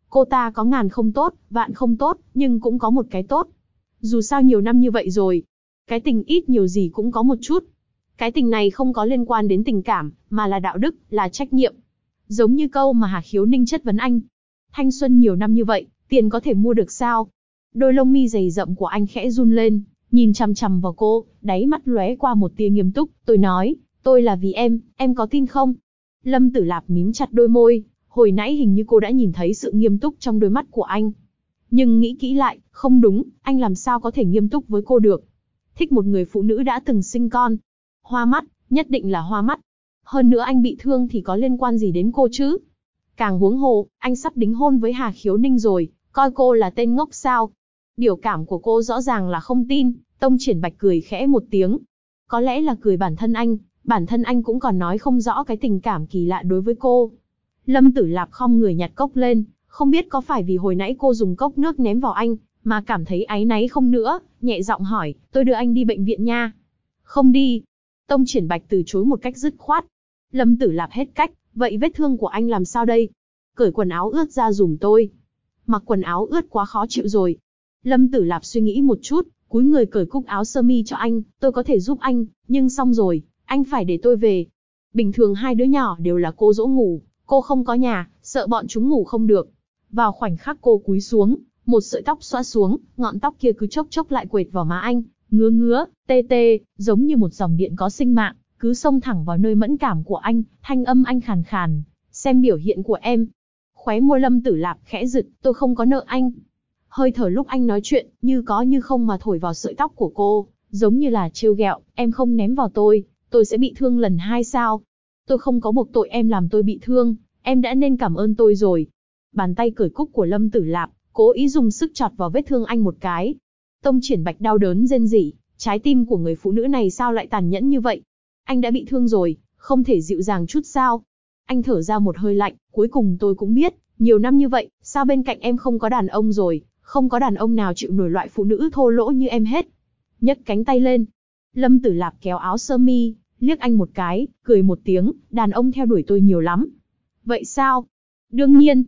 Cô ta có ngàn không tốt, vạn không tốt, nhưng cũng có một cái tốt. Dù sao nhiều năm như vậy rồi, cái tình ít nhiều gì cũng có một chút. Cái tình này không có liên quan đến tình cảm, mà là đạo đức, là trách nhiệm. Giống như câu mà Hà Khiếu Ninh chất vấn anh. Thanh xuân nhiều năm như vậy, tiền có thể mua được sao? Đôi lông mi dày rậm của anh khẽ run lên, nhìn chằm chằm vào cô, đáy mắt lóe qua một tia nghiêm túc. Tôi nói, tôi là vì em có tin không? Lâm Tử Lạp mím chặt đôi môi, hồi nãy hình như cô đã nhìn thấy sự nghiêm túc trong đôi mắt của anh. Nhưng nghĩ kỹ lại, không đúng, anh làm sao có thể nghiêm túc với cô được? Thích một người phụ nữ đã từng sinh con. Hoa mắt, nhất định là hoa mắt. Hơn nữa anh bị thương thì có liên quan gì đến cô chứ? Càng huống hồ, anh sắp đính hôn với Hà Khiếu Ninh rồi, coi cô là tên ngốc sao? Biểu cảm của cô rõ ràng là không tin. Tông Triển Bạch cười khẽ một tiếng. Có lẽ là cười bản thân anh cũng còn nói không rõ cái tình cảm kỳ lạ đối với cô. Lâm Tử Lạp khom người nhặt cốc lên, không biết có phải vì hồi nãy cô dùng cốc nước ném vào anh, mà cảm thấy áy náy không nữa, nhẹ giọng hỏi, tôi đưa anh đi bệnh viện nha. Không đi. Tông Triển Bạch từ chối một cách dứt khoát. Lâm Tử Lạp hết cách, vậy vết thương của anh làm sao đây? Cởi quần áo ướt ra giùm tôi. Mặc quần áo ướt quá khó chịu rồi. Lâm Tử Lạp suy nghĩ một chút, cúi người cởi cúc áo sơ mi cho anh, tôi có thể giúp anh, nhưng xong rồi, anh phải để tôi về. Bình thường hai đứa nhỏ đều là cô dỗ ngủ, cô không có nhà, sợ bọn chúng ngủ không được. Vào khoảnh khắc cô cúi xuống, một sợi tóc xõa xuống, ngọn tóc kia cứ chốc chốc lại quệt vào má anh, ngứa, tê tê, giống như một dòng điện có sinh mạng, cứ xông thẳng vào nơi mẫn cảm của anh, thanh âm anh khàn khàn, xem biểu hiện của em. Khóe môi Lâm Tử Lạp khẽ giật, tôi không có nợ anh. Hơi thở lúc anh nói chuyện, như có như không mà thổi vào sợi tóc của cô, giống như là trêu ghẹo, em không ném vào tôi sẽ bị thương lần hai sao? Tôi không có buộc tội em làm tôi bị thương, em đã nên cảm ơn tôi rồi. Bàn tay cởi cúc của Lâm Tử Lạp, cố ý dùng sức chọt vào vết thương anh một cái. Tông Triển Bạch đau đớn rên rỉ, trái tim của người phụ nữ này sao lại tàn nhẫn như vậy? Anh đã bị thương rồi, không thể dịu dàng chút sao? Anh thở ra một hơi lạnh, cuối cùng tôi cũng biết, nhiều năm như vậy, sao bên cạnh em không có đàn ông rồi, không có đàn ông nào chịu nổi loại phụ nữ thô lỗ như em hết. Nhấc cánh tay lên. Lâm Tử Lạp kéo áo sơ mi, liếc anh một cái, cười một tiếng, đàn ông theo đuổi tôi nhiều lắm. Vậy sao? Đương nhiên,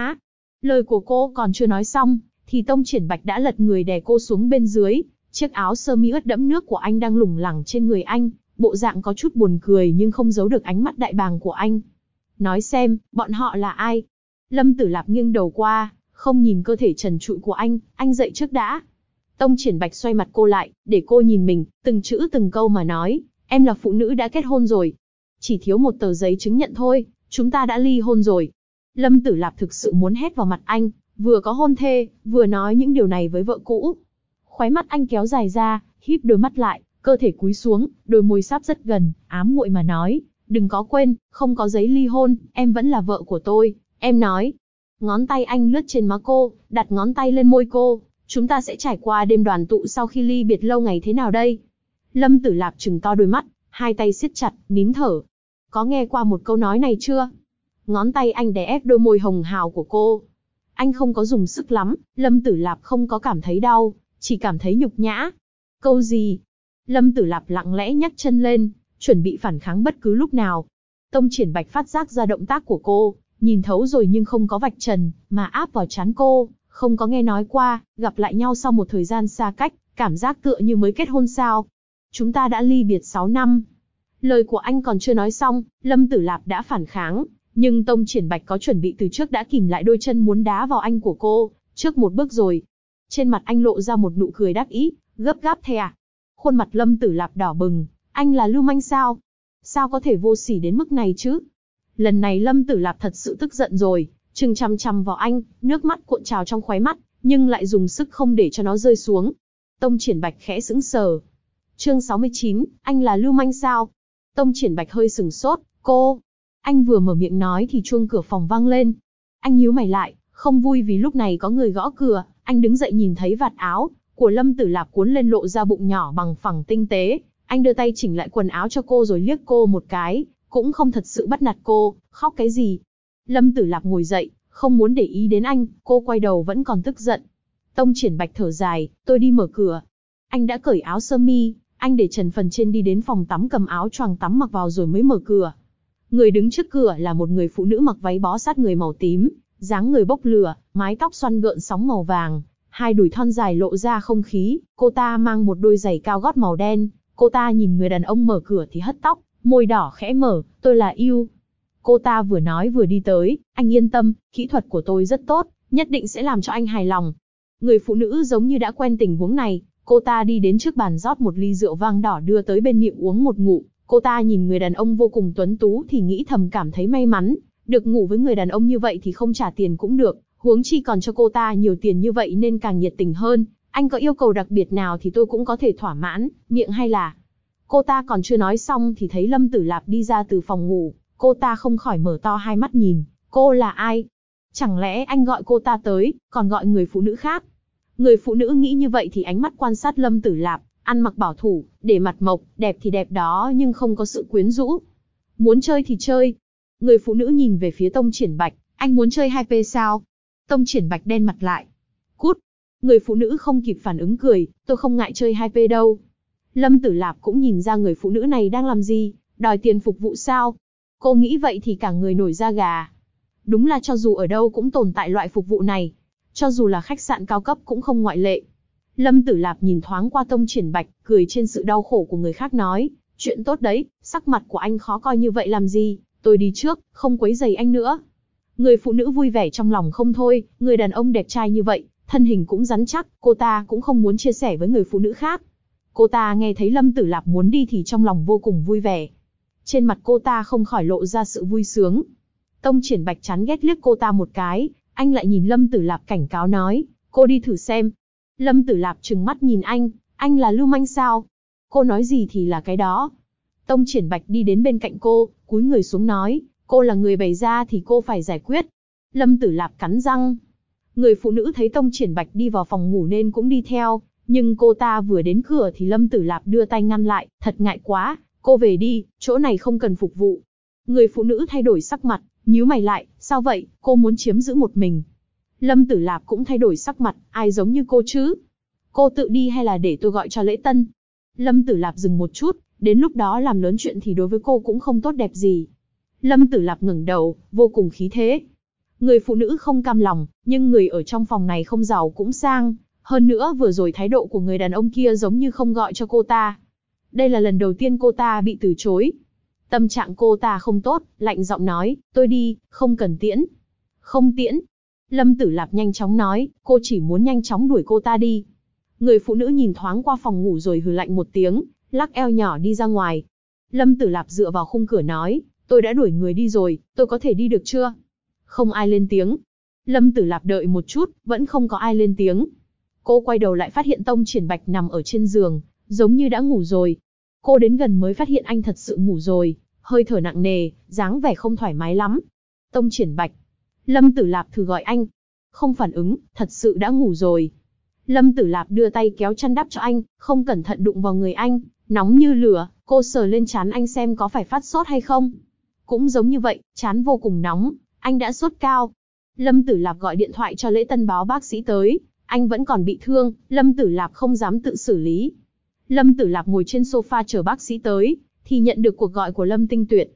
lời của cô còn chưa nói xong, thì Tông Triển Bạch đã lật người đè cô xuống bên dưới, chiếc áo sơ mi ướt đẫm nước của anh đang lủng lẳng trên người anh, bộ dạng có chút buồn cười nhưng không giấu được ánh mắt đại bàng của anh. Nói xem, bọn họ là ai? Lâm Tử Lạp nghiêng đầu qua, không nhìn cơ thể trần trụi của anh dậy trước đã. Tông Triển Bạch xoay mặt cô lại, để cô nhìn mình, từng chữ từng câu mà nói, em là phụ nữ đã kết hôn rồi. Chỉ thiếu một tờ giấy chứng nhận thôi, chúng ta đã ly hôn rồi. Lâm Tử Lạp thực sự muốn hét vào mặt anh, vừa có hôn thê, vừa nói những điều này với vợ cũ. Khóe mắt anh kéo dài ra, híp đôi mắt lại, cơ thể cúi xuống, đôi môi sáp rất gần, ám muội mà nói, đừng có quên, không có giấy ly hôn, em vẫn là vợ của tôi, em nói. Ngón tay anh lướt trên má cô, đặt ngón tay lên môi cô, chúng ta sẽ trải qua đêm đoàn tụ sau khi ly biệt lâu ngày thế nào đây? Lâm Tử Lạp trừng to đôi mắt, hai tay siết chặt, nín thở. Có nghe qua một câu nói này chưa? Ngón tay anh đè ép đôi môi hồng hào của cô. Anh không có dùng sức lắm, Lâm Tử Lạp không có cảm thấy đau, chỉ cảm thấy nhục nhã. Câu gì? Lâm Tử Lạp lặng lẽ nhấc chân lên, chuẩn bị phản kháng bất cứ lúc nào. Tông Triển Bạch phát giác ra động tác của cô, nhìn thấu rồi nhưng không có vạch trần, mà áp vào trán cô, không có nghe nói qua, gặp lại nhau sau một thời gian xa cách, cảm giác tựa như mới kết hôn sao. Chúng ta đã ly biệt 6 năm. Lời của anh còn chưa nói xong, Lâm Tử Lạp đã phản kháng, nhưng Tông Triển Bạch có chuẩn bị từ trước đã kìm lại đôi chân muốn đá vào anh của cô, trước một bước rồi. Trên mặt anh lộ ra một nụ cười đắc ý, gấp gáp thè à. Khuôn mặt Lâm Tử Lạp đỏ bừng, anh là lưu manh sao? Sao có thể vô sỉ đến mức này chứ? Lần này Lâm Tử Lạp thật sự tức giận rồi, trừng chằm chằm vào anh, nước mắt cuộn trào trong khóe mắt, nhưng lại dùng sức không để cho nó rơi xuống. Tông Triển Bạch khẽ sững sờ. Chương 69, anh là lưu manh sao? Tông Triển Bạch hơi sừng sốt, cô. Anh vừa mở miệng nói thì chuông cửa phòng vang lên. Anh nhíu mày lại, không vui vì lúc này có người gõ cửa, anh đứng dậy nhìn thấy vạt áo của Lâm Tử Lạp cuốn lên lộ ra bụng nhỏ bằng phẳng tinh tế. Anh đưa tay chỉnh lại quần áo cho cô rồi liếc cô một cái, cũng không thật sự bắt nạt cô, khóc cái gì. Lâm Tử Lạp ngồi dậy, không muốn để ý đến anh, cô quay đầu vẫn còn tức giận. Tông Triển Bạch thở dài, tôi đi mở cửa. Anh đã cởi áo sơ mi, anh để trần phần trên đi đến phòng tắm cầm áo choàng tắm mặc vào rồi mới mở cửa. Người đứng trước cửa là một người phụ nữ mặc váy bó sát người màu tím, dáng người bốc lửa, mái tóc xoăn gợn sóng màu vàng, hai đùi thon dài lộ ra không khí, cô ta mang một đôi giày cao gót màu đen. Cô ta nhìn người đàn ông mở cửa thì hất tóc, môi đỏ khẽ mở, tôi là yêu. Cô ta vừa nói vừa đi tới, anh yên tâm, kỹ thuật của tôi rất tốt, nhất định sẽ làm cho anh hài lòng. Người phụ nữ giống như đã quen tình huống này, cô ta đi đến trước bàn rót một ly rượu vang đỏ đưa tới bên miệng uống một ngụm. Cô ta nhìn người đàn ông vô cùng tuấn tú thì nghĩ thầm cảm thấy may mắn, được ngủ với người đàn ông như vậy thì không trả tiền cũng được, huống chi còn cho cô ta nhiều tiền như vậy nên càng nhiệt tình hơn. Anh có yêu cầu đặc biệt nào thì tôi cũng có thể thỏa mãn, miệng hay là... Cô ta còn chưa nói xong thì thấy Lâm Tử Lạp đi ra từ phòng ngủ, cô ta không khỏi mở to hai mắt nhìn, cô là ai? Chẳng lẽ anh gọi cô ta tới, còn gọi người phụ nữ khác? Người phụ nữ nghĩ như vậy thì ánh mắt quan sát Lâm Tử Lạp, ăn mặc bảo thủ, để mặt mộc, đẹp thì đẹp đó nhưng không có sự quyến rũ. Muốn chơi thì chơi. Người phụ nữ nhìn về phía Tông Triển Bạch, anh muốn chơi 2P sao? Tông Triển Bạch đen mặt lại. Cút. Người phụ nữ không kịp phản ứng cười, tôi không ngại chơi 2P đâu. Lâm Tử Lạp cũng nhìn ra người phụ nữ này đang làm gì, đòi tiền phục vụ sao? Cô nghĩ vậy thì cả người nổi da gà. Đúng là cho dù ở đâu cũng tồn tại loại phục vụ này. Cho dù là khách sạn cao cấp cũng không ngoại lệ. Lâm Tử Lạp nhìn thoáng qua Tông Triển Bạch, cười trên sự đau khổ của người khác nói, chuyện tốt đấy, sắc mặt của anh khó coi như vậy làm gì, tôi đi trước, không quấy rầy anh nữa. Người phụ nữ vui vẻ trong lòng không thôi, người đàn ông đẹp trai như vậy, thân hình cũng rắn chắc, cô ta cũng không muốn chia sẻ với người phụ nữ khác. Cô ta nghe thấy Lâm Tử Lạp muốn đi thì trong lòng vô cùng vui vẻ. Trên mặt cô ta không khỏi lộ ra sự vui sướng. Tông Triển Bạch chán ghét liếc cô ta một cái, anh lại nhìn Lâm Tử Lạp cảnh cáo nói, cô đi thử xem. Lâm Tử Lạp trừng mắt nhìn anh là lưu manh sao? Cô nói gì thì là cái đó. Tông Triển Bạch đi đến bên cạnh cô, cúi người xuống nói, cô là người bày ra thì cô phải giải quyết. Lâm Tử Lạp cắn răng. Người phụ nữ thấy Tông Triển Bạch đi vào phòng ngủ nên cũng đi theo, nhưng cô ta vừa đến cửa thì Lâm Tử Lạp đưa tay ngăn lại, thật ngại quá, cô về đi, chỗ này không cần phục vụ. Người phụ nữ thay đổi sắc mặt, nhíu mày lại, sao vậy, cô muốn chiếm giữ một mình. Lâm Tử Lạp cũng thay đổi sắc mặt, ai giống như cô chứ? Cô tự đi hay là để tôi gọi cho lễ tân? Lâm Tử Lạp dừng một chút, đến lúc đó làm lớn chuyện thì đối với cô cũng không tốt đẹp gì. Lâm Tử Lạp ngẩng đầu, vô cùng khí thế. Người phụ nữ không cam lòng, nhưng người ở trong phòng này không giàu cũng sang. Hơn nữa vừa rồi thái độ của người đàn ông kia giống như không gọi cho cô ta. Đây là lần đầu tiên cô ta bị từ chối. Tâm trạng cô ta không tốt, lạnh giọng nói, tôi đi, không cần tiễn. Không tiễn. Lâm Tử Lạp nhanh chóng nói, cô chỉ muốn nhanh chóng đuổi cô ta đi. Người phụ nữ nhìn thoáng qua phòng ngủ rồi hừ lạnh một tiếng, lắc eo nhỏ đi ra ngoài. Lâm Tử Lạp dựa vào khung cửa nói, tôi đã đuổi người đi rồi, tôi có thể đi được chưa? Không ai lên tiếng. Lâm Tử Lạp đợi một chút, vẫn không có ai lên tiếng. Cô quay đầu lại phát hiện Tông Triển Bạch nằm ở trên giường, giống như đã ngủ rồi. Cô đến gần mới phát hiện anh thật sự ngủ rồi, hơi thở nặng nề, dáng vẻ không thoải mái lắm. Tông Triển Bạch. Lâm Tử Lạp thử gọi anh. Không phản ứng, thật sự đã ngủ rồi. Lâm Tử Lạp đưa tay kéo chăn đắp cho anh, không cẩn thận đụng vào người anh, nóng như lửa, cô sờ lên trán anh xem có phải phát sốt hay không. Cũng giống như vậy, trán vô cùng nóng, anh đã sốt cao. Lâm Tử Lạp gọi điện thoại cho lễ tân báo bác sĩ tới, anh vẫn còn bị thương, Lâm Tử Lạp không dám tự xử lý. Lâm Tử Lạp ngồi trên sofa chờ bác sĩ tới, thì nhận được cuộc gọi của Lâm Tinh Tuyệt.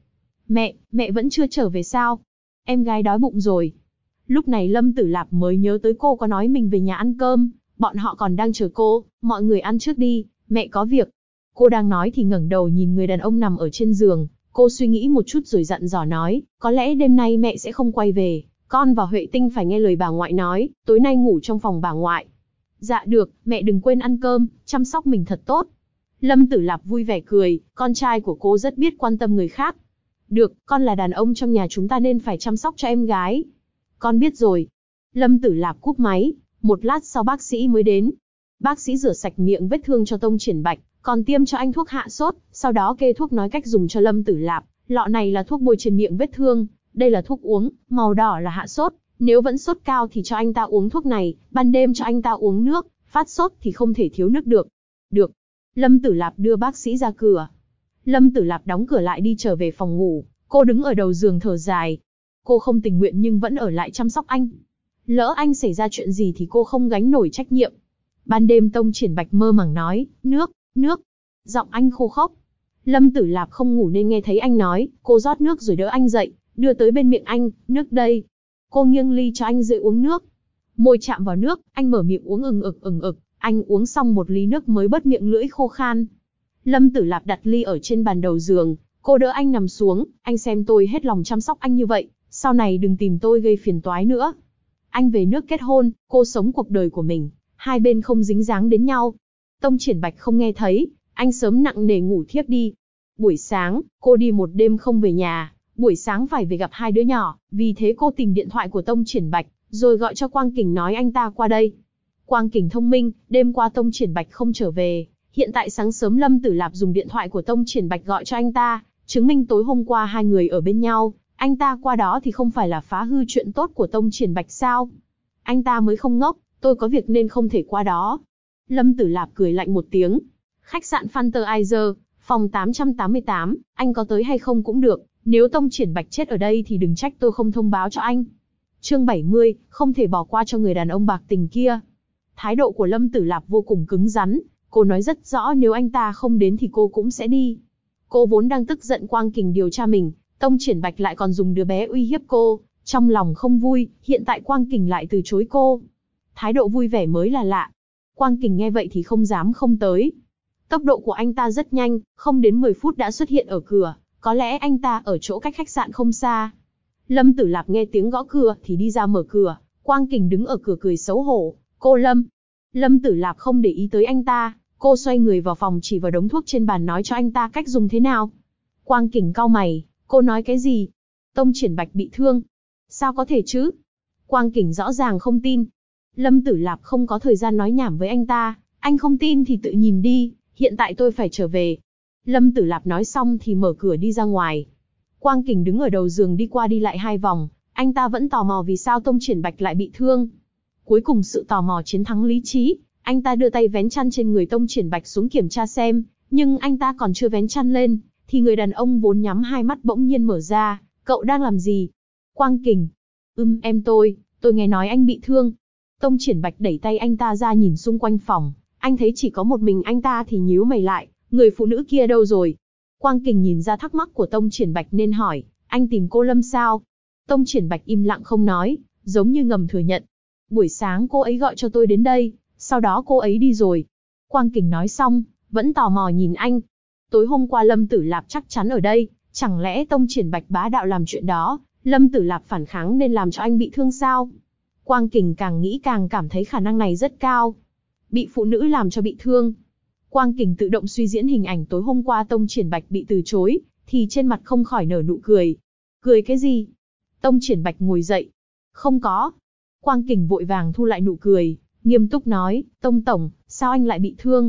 Mẹ vẫn chưa trở về sao? Em gái đói bụng rồi. Lúc này Lâm Tử Lạp mới nhớ tới cô có nói mình về nhà ăn cơm, bọn họ còn đang chờ cô, mọi người ăn trước đi, mẹ có việc. Cô đang nói thì ngẩng đầu nhìn người đàn ông nằm ở trên giường, cô suy nghĩ một chút rồi dặn dò nói, có lẽ đêm nay mẹ sẽ không quay về, con và Huệ Tinh phải nghe lời bà ngoại nói, tối nay ngủ trong phòng bà ngoại. Dạ được, mẹ đừng quên ăn cơm, chăm sóc mình thật tốt. Lâm Tử Lạp vui vẻ cười, con trai của cô rất biết quan tâm người khác. Được, con là đàn ông trong nhà chúng ta nên phải chăm sóc cho em gái. Con biết rồi. Lâm Tử Lạp cúp máy, một lát sau bác sĩ mới đến. Bác sĩ rửa sạch miệng vết thương cho Tông Triển Bạch, còn tiêm cho anh thuốc hạ sốt, sau đó kê thuốc nói cách dùng cho Lâm Tử Lạp. Lọ này là thuốc bôi trên miệng vết thương, đây là thuốc uống, màu đỏ là hạ sốt. Nếu vẫn sốt cao thì cho anh ta uống thuốc này, ban đêm cho anh ta uống nước, phát sốt thì không thể thiếu nước được. Được. Lâm Tử Lạp đưa bác sĩ ra cửa. Lâm Tử Lạp đóng cửa lại đi trở về phòng ngủ, cô đứng ở đầu giường thở dài. Cô không tình nguyện nhưng vẫn ở lại chăm sóc anh. Lỡ anh xảy ra chuyện gì thì cô không gánh nổi trách nhiệm. Ban đêm Tông Triển Bạch mơ màng nói, nước. Giọng anh khô khốc. Lâm Tử Lạp không ngủ nên nghe thấy anh nói, cô rót nước rồi đỡ anh dậy, đưa tới bên miệng anh, nước đây. Cô nghiêng ly cho anh dưới uống nước. Môi chạm vào nước, anh mở miệng uống ừng ực. Anh uống xong một ly nước mới bớt miệng lưỡi khô khan. Lâm Tử Lạp đặt ly ở trên bàn đầu giường, cô đỡ anh nằm xuống, anh xem tôi hết lòng chăm sóc anh như vậy, sau này đừng tìm tôi gây phiền toái nữa. Anh về nước kết hôn, cô sống cuộc đời của mình, hai bên không dính dáng đến nhau. Tông Triển Bạch không nghe thấy, anh sớm nặng nề ngủ thiếp đi. Buổi sáng, cô đi một đêm không về nhà, buổi sáng phải về gặp hai đứa nhỏ, vì thế cô tìm điện thoại của Tông Triển Bạch, rồi gọi cho Quang Kình nói anh ta qua đây. Quang Kình thông minh, đêm qua Tông Triển Bạch không trở về, hiện tại sáng sớm Lâm Tử Lạp dùng điện thoại của Tông Triển Bạch gọi cho anh ta, chứng minh tối hôm qua hai người ở bên nhau, anh ta qua đó thì không phải là phá hư chuyện tốt của Tông Triển Bạch sao? Anh ta mới không ngốc, tôi có việc nên không thể qua đó. Lâm Tử Lạp cười lạnh một tiếng. Khách sạn Fantasy, phòng 888, anh có tới hay không cũng được, nếu Tông Triển Bạch chết ở đây thì đừng trách tôi không thông báo cho anh. Chương 70, không thể bỏ qua cho người đàn ông bạc tình kia. Thái độ của Lâm Tử Lạp vô cùng cứng rắn, cô nói rất rõ nếu anh ta không đến thì cô cũng sẽ đi. Cô vốn đang tức giận Quang Kình điều tra mình, Tông Triển Bạch lại còn dùng đứa bé uy hiếp cô, trong lòng không vui, hiện tại Quang Kình lại từ chối cô. Thái độ vui vẻ mới là lạ. Quang Kình nghe vậy thì không dám không tới. Tốc độ của anh ta rất nhanh, không đến 10 phút đã xuất hiện ở cửa, có lẽ anh ta ở chỗ cách khách sạn không xa. Lâm Tử Lạp nghe tiếng gõ cửa thì đi ra mở cửa, Quang Kình đứng ở cửa cười xấu hổ. Cô Lâm. Lâm Tử Lạp không để ý tới anh ta, cô xoay người vào phòng chỉ vào đống thuốc trên bàn nói cho anh ta cách dùng thế nào. Quang Kình cau mày, cô nói cái gì? Tông Triển Bạch bị thương. Sao có thể chứ? Quang Kình rõ ràng không tin. Lâm Tử Lạp không có thời gian nói nhảm với anh ta, anh không tin thì tự nhìn đi, hiện tại tôi phải trở về. Lâm Tử Lạp nói xong thì mở cửa đi ra ngoài. Quang Kình đứng ở đầu giường đi qua đi lại hai vòng, anh ta vẫn tò mò vì sao Tông Triển Bạch lại bị thương. Cuối cùng sự tò mò chiến thắng lý trí, anh ta đưa tay vén chăn trên người Tông Triển Bạch xuống kiểm tra xem, nhưng anh ta còn chưa vén chăn lên, thì người đàn ông vốn nhắm hai mắt bỗng nhiên mở ra. Cậu đang làm gì? Quang Kình. Em tôi nghe nói anh bị thương. Tông Triển Bạch đẩy tay anh ta ra nhìn xung quanh phòng, anh thấy chỉ có một mình anh ta thì nhíu mày lại, người phụ nữ kia đâu rồi? Quang Kình nhìn ra thắc mắc của Tông Triển Bạch nên hỏi, anh tìm cô Lâm sao? Tông Triển Bạch im lặng không nói, giống như ngầm thừa nhận. Buổi sáng cô ấy gọi cho tôi đến đây, sau đó cô ấy đi rồi. Quang Kình nói xong, vẫn tò mò nhìn anh. Tối hôm qua Lâm Tử Lạp chắc chắn ở đây, chẳng lẽ Tông Triển Bạch bá đạo làm chuyện đó, Lâm Tử Lạp phản kháng nên làm cho anh bị thương sao? Quang Kình càng nghĩ càng cảm thấy khả năng này rất cao. Bị phụ nữ làm cho bị thương. Quang Kình tự động suy diễn hình ảnh tối hôm qua Tông Triển Bạch bị từ chối, thì trên mặt không khỏi nở nụ cười. Cười cái gì? Tông Triển Bạch ngồi dậy. Không có. Quang Kình vội vàng thu lại nụ cười, nghiêm túc nói, Tông Tổng, sao anh lại bị thương?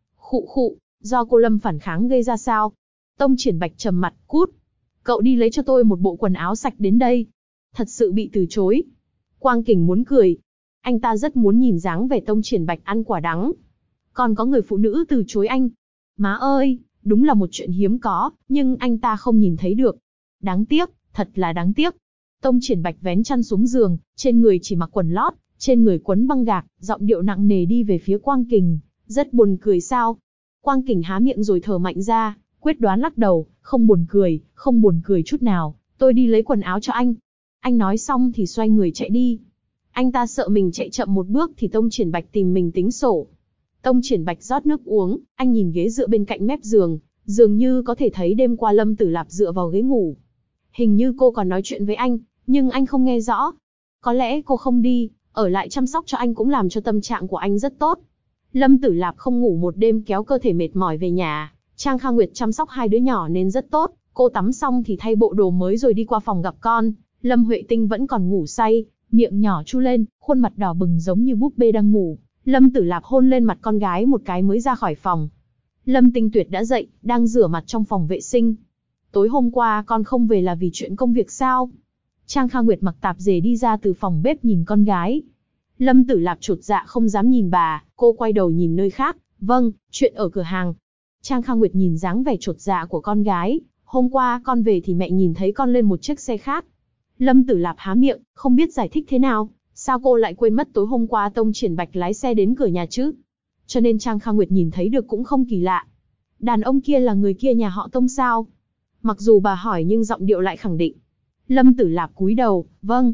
Khụ, do cô Lâm phản kháng gây ra sao? Tông Triển Bạch trầm mặt, cút. Cậu đi lấy cho tôi một bộ quần áo sạch đến đây. Thật sự bị từ chối. Quang Kình muốn cười. Anh ta rất muốn nhìn dáng vẻ Tông Triển Bạch ăn quả đắng. Còn có người phụ nữ từ chối anh. Má ơi, đúng là một chuyện hiếm có, nhưng anh ta không nhìn thấy được. Đáng tiếc, thật là đáng tiếc. Tông Triển Bạch vén chăn xuống giường, trên người chỉ mặc quần lót, trên người quấn băng gạc, giọng điệu nặng nề đi về phía Quang Kình. Rất buồn cười sao? Quang Kình há miệng rồi thở mạnh ra, quyết đoán lắc đầu, không buồn cười chút nào, tôi đi lấy quần áo cho anh. Anh nói xong thì xoay người chạy đi. Anh ta sợ mình chạy chậm một bước thì Tông Triển Bạch tìm mình tính sổ. Tông Triển Bạch rót nước uống, anh nhìn ghế dựa bên cạnh mép giường, dường như có thể thấy đêm qua Lâm Tử Lạp dựa vào ghế ngủ. Hình như cô còn nói chuyện với anh, nhưng anh không nghe rõ. Có lẽ cô không đi, ở lại chăm sóc cho anh cũng làm cho tâm trạng của anh rất tốt. Lâm Tử Lạp không ngủ một đêm kéo cơ thể mệt mỏi về nhà, Trang Kha Nguyệt chăm sóc hai đứa nhỏ nên rất tốt, cô tắm xong thì thay bộ đồ mới rồi đi qua phòng gặp con. Lâm Huệ Tinh vẫn còn ngủ say, miệng nhỏ chu lên, khuôn mặt đỏ bừng giống như búp bê đang ngủ. Lâm Tử Lạp hôn lên mặt con gái một cái mới ra khỏi phòng. Lâm Tinh Tuyệt đã dậy, đang rửa mặt trong phòng vệ sinh. Tối hôm qua con không về là vì chuyện công việc sao? Trang Kha Nguyệt mặc tạp dề đi ra từ phòng bếp nhìn con gái. Lâm Tử Lạp chột dạ không dám nhìn bà, cô quay đầu nhìn nơi khác. Vâng, chuyện ở cửa hàng. Trang Kha Nguyệt nhìn dáng vẻ chột dạ của con gái. Hôm qua con về thì mẹ nhìn thấy con lên một chiếc xe khác. Lâm Tử Lạp há miệng, không biết giải thích thế nào. Sao cô lại quên mất tối hôm qua Tông Triển Bạch lái xe đến cửa nhà chứ? Cho nên Trang Kha Nguyệt nhìn thấy được cũng không kỳ lạ. Đàn ông kia là người kia nhà họ Tông sao? Mặc dù bà hỏi nhưng giọng điệu lại khẳng định. Lâm Tử Lạp cúi đầu, vâng.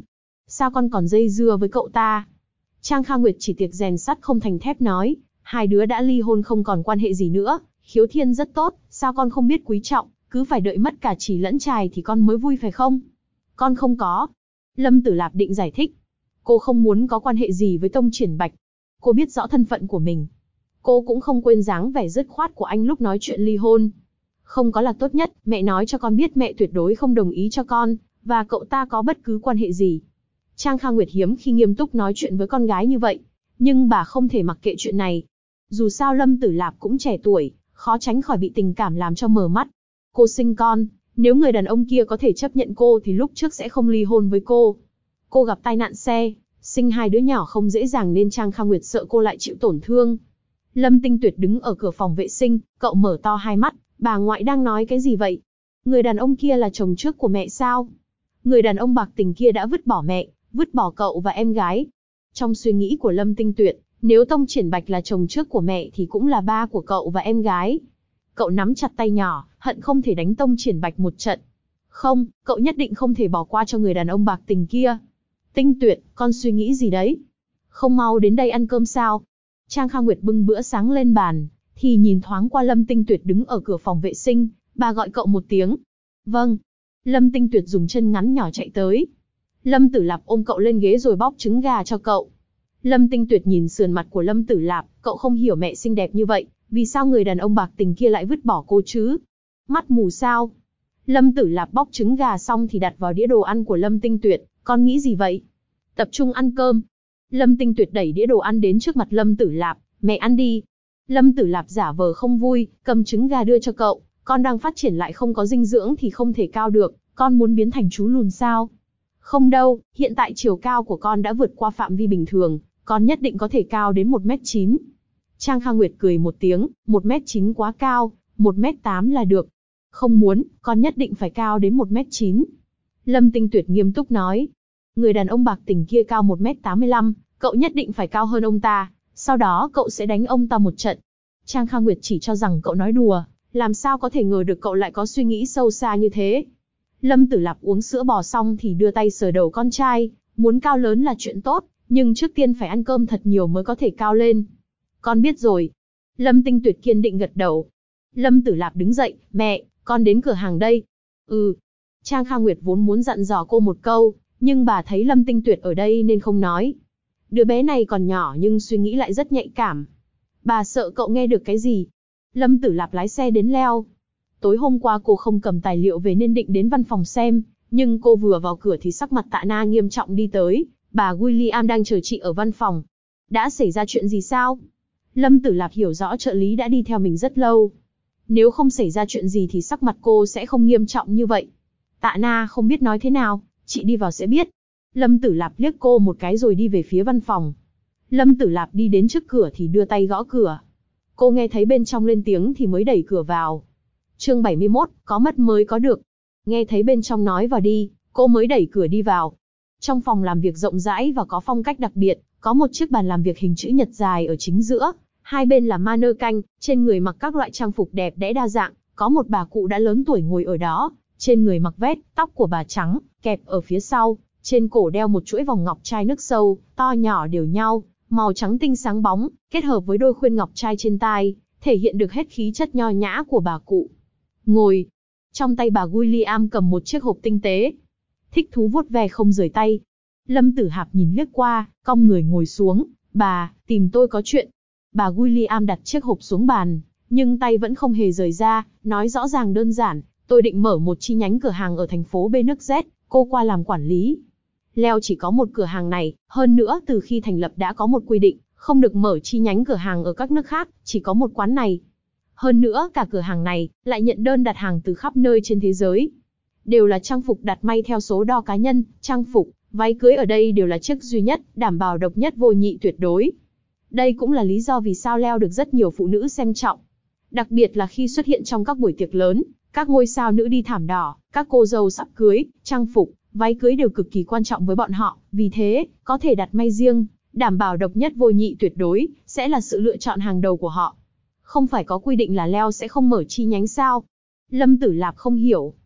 sao con còn dây dưa với cậu ta? Trang Kha Nguyệt chỉ tiệc rèn sắt không thành thép nói, hai đứa đã ly hôn không còn quan hệ gì nữa, Khiếu Thiên rất tốt, sao con không biết quý trọng, cứ phải đợi mất cả chì lẫn chài thì con mới vui phải không? Con không có. Lâm Tử Lạp định giải thích. Cô không muốn có quan hệ gì với Tông Triển Bạch. Cô biết rõ thân phận của mình. Cô cũng không quên dáng vẻ dứt khoát của anh lúc nói chuyện ly hôn. Không có là tốt nhất, mẹ nói cho con biết mẹ tuyệt đối không đồng ý cho con, và cậu ta có bất cứ quan hệ gì. Trang Kha Nguyệt hiếm khi nghiêm túc nói chuyện với con gái như vậy. Nhưng bà không thể mặc kệ chuyện này. Dù sao Lâm Tử Lạp cũng trẻ tuổi, khó tránh khỏi bị tình cảm làm cho mờ mắt. Cô sinh con, nếu người đàn ông kia có thể chấp nhận cô thì lúc trước sẽ không ly hôn với cô. Cô gặp tai nạn xe, sinh hai đứa nhỏ không dễ dàng nên Trang Kha Nguyệt sợ cô lại chịu tổn thương. Lâm Tinh Tuyệt đứng ở cửa phòng vệ sinh, cậu mở to hai mắt, bà ngoại đang nói cái gì vậy? Người đàn ông kia là chồng trước của mẹ sao? Người đàn ông bạc tình kia đã vứt bỏ mẹ, vứt bỏ cậu và em gái. Trong suy nghĩ của Lâm Tinh Tuyệt, nếu Tông Triển Bạch là chồng trước của mẹ thì cũng là ba của cậu và em gái. Cậu nắm chặt tay nhỏ, hận không thể đánh Tông Triển Bạch một trận. Không, cậu nhất định không thể bỏ qua cho người đàn ông bạc tình kia. Tinh Tuyệt, con suy nghĩ gì đấy? Không mau đến đây ăn cơm sao? Trang Kha Nguyệt bưng bữa sáng lên bàn, thì nhìn thoáng qua Lâm Tinh Tuyệt đứng ở cửa phòng vệ sinh, bà gọi cậu một tiếng. Vâng. Lâm Tinh Tuyệt dùng chân ngắn nhỏ chạy tới. Lâm Tử Lạp ôm cậu lên ghế rồi bóc trứng gà cho cậu. Lâm Tinh Tuyệt nhìn sườn mặt của Lâm Tử Lạp, cậu không hiểu mẹ xinh đẹp như vậy, vì sao người đàn ông bạc tình kia lại vứt bỏ cô chứ? Mắt mù sao? Lâm Tử Lạp bóc trứng gà xong thì đặt vào đĩa đồ ăn của Lâm Tinh Tuyệt, con nghĩ gì vậy? Tập trung ăn cơm. Lâm Tinh Tuyệt đẩy đĩa đồ ăn đến trước mặt Lâm Tử Lạp, mẹ ăn đi. Lâm Tử Lạp giả vờ không vui, cầm trứng gà đưa cho cậu, con đang phát triển lại không có dinh dưỡng thì không thể cao được, con muốn biến thành chú lùn sao? Không đâu, hiện tại chiều cao của con đã vượt qua phạm vi bình thường, con nhất định có thể cao đến 1m9. Trang Kha Nguyệt cười một tiếng, 1m9 quá cao, 1m8 là được. Không muốn, con nhất định phải cao đến 1m9. Lâm Tinh Tuyệt nghiêm túc nói. Người đàn ông bạc tình kia cao 1m85, cậu nhất định phải cao hơn ông ta, sau đó cậu sẽ đánh ông ta một trận. Trang Kha Nguyệt chỉ cho rằng cậu nói đùa, làm sao có thể ngờ được cậu lại có suy nghĩ sâu xa như thế. Lâm Tử Lạp uống sữa bò xong thì đưa tay sờ đầu con trai, muốn cao lớn là chuyện tốt, nhưng trước tiên phải ăn cơm thật nhiều mới có thể cao lên. Con biết rồi. Lâm Tinh Tuyệt kiên định gật đầu. Lâm Tử Lạp đứng dậy, mẹ, con đến cửa hàng đây. Ừ. Trang Kha Nguyệt vốn muốn dặn dò cô một câu, nhưng bà thấy Lâm Tinh Tuyệt ở đây nên không nói. Đứa bé này còn nhỏ nhưng suy nghĩ lại rất nhạy cảm. Bà sợ cậu nghe được cái gì. Lâm Tử Lạp lái xe đến Leo. Tối hôm qua cô không cầm tài liệu về nên định đến văn phòng xem, nhưng cô vừa vào cửa thì sắc mặt Tạ Na nghiêm trọng đi tới, bà William đang chờ chị ở văn phòng. Đã xảy ra chuyện gì sao? Lâm Tử Lạp hiểu rõ trợ lý đã đi theo mình rất lâu. Nếu không xảy ra chuyện gì thì sắc mặt cô sẽ không nghiêm trọng như vậy. Tạ Na không biết nói thế nào, chị đi vào sẽ biết. Lâm Tử Lạp liếc cô một cái rồi đi về phía văn phòng. Lâm Tử Lạp đi đến trước cửa thì đưa tay gõ cửa. Cô nghe thấy bên trong lên tiếng thì mới đẩy cửa vào. Chương 71, có mất mới có được. Nghe thấy bên trong nói vào đi, cô mới đẩy cửa đi vào. Trong phòng làm việc rộng rãi và có phong cách đặc biệt, có một chiếc bàn làm việc hình chữ nhật dài ở chính giữa, hai bên là mannequin, trên người mặc các loại trang phục đẹp đẽ đa dạng, có một bà cụ đã lớn tuổi ngồi ở đó, trên người mặc vest, tóc của bà trắng, kẹp ở phía sau, trên cổ đeo một chuỗi vòng ngọc trai nước sâu, to nhỏ đều nhau, màu trắng tinh sáng bóng, kết hợp với đôi khuyên ngọc trai trên tai, thể hiện được hết khí chất nho nhã của bà cụ. Ngồi. Trong tay bà William cầm một chiếc hộp tinh tế. Thích thú vuốt ve không rời tay. Lâm Tử Hạp nhìn liếc qua, cong người ngồi xuống. Bà, tìm tôi có chuyện. Bà William đặt chiếc hộp xuống bàn, nhưng tay vẫn không hề rời ra, nói rõ ràng đơn giản. Tôi định mở một chi nhánh cửa hàng ở thành phố B nước Z, cô qua làm quản lý. Leo chỉ có một cửa hàng này, hơn nữa từ khi thành lập đã có một quy định, không được mở chi nhánh cửa hàng ở các nước khác, chỉ có một quán này. Hơn nữa cả cửa hàng này lại nhận đơn đặt hàng từ khắp nơi trên thế giới. Đều là trang phục đặt may theo số đo cá nhân, trang phục, váy cưới ở đây đều là chiếc duy nhất, đảm bảo độc nhất vô nhị tuyệt đối. Đây cũng là lý do vì sao Leo được rất nhiều phụ nữ xem trọng. Đặc biệt là khi xuất hiện trong các buổi tiệc lớn, các ngôi sao nữ đi thảm đỏ, các cô dâu sắp cưới, trang phục, váy cưới đều cực kỳ quan trọng với bọn họ, vì thế, có thể đặt may riêng, đảm bảo độc nhất vô nhị tuyệt đối, sẽ là sự lựa chọn hàng đầu của họ. Không phải có quy định là Leo sẽ không mở chi nhánh sao? Lâm Tử Lạp không hiểu.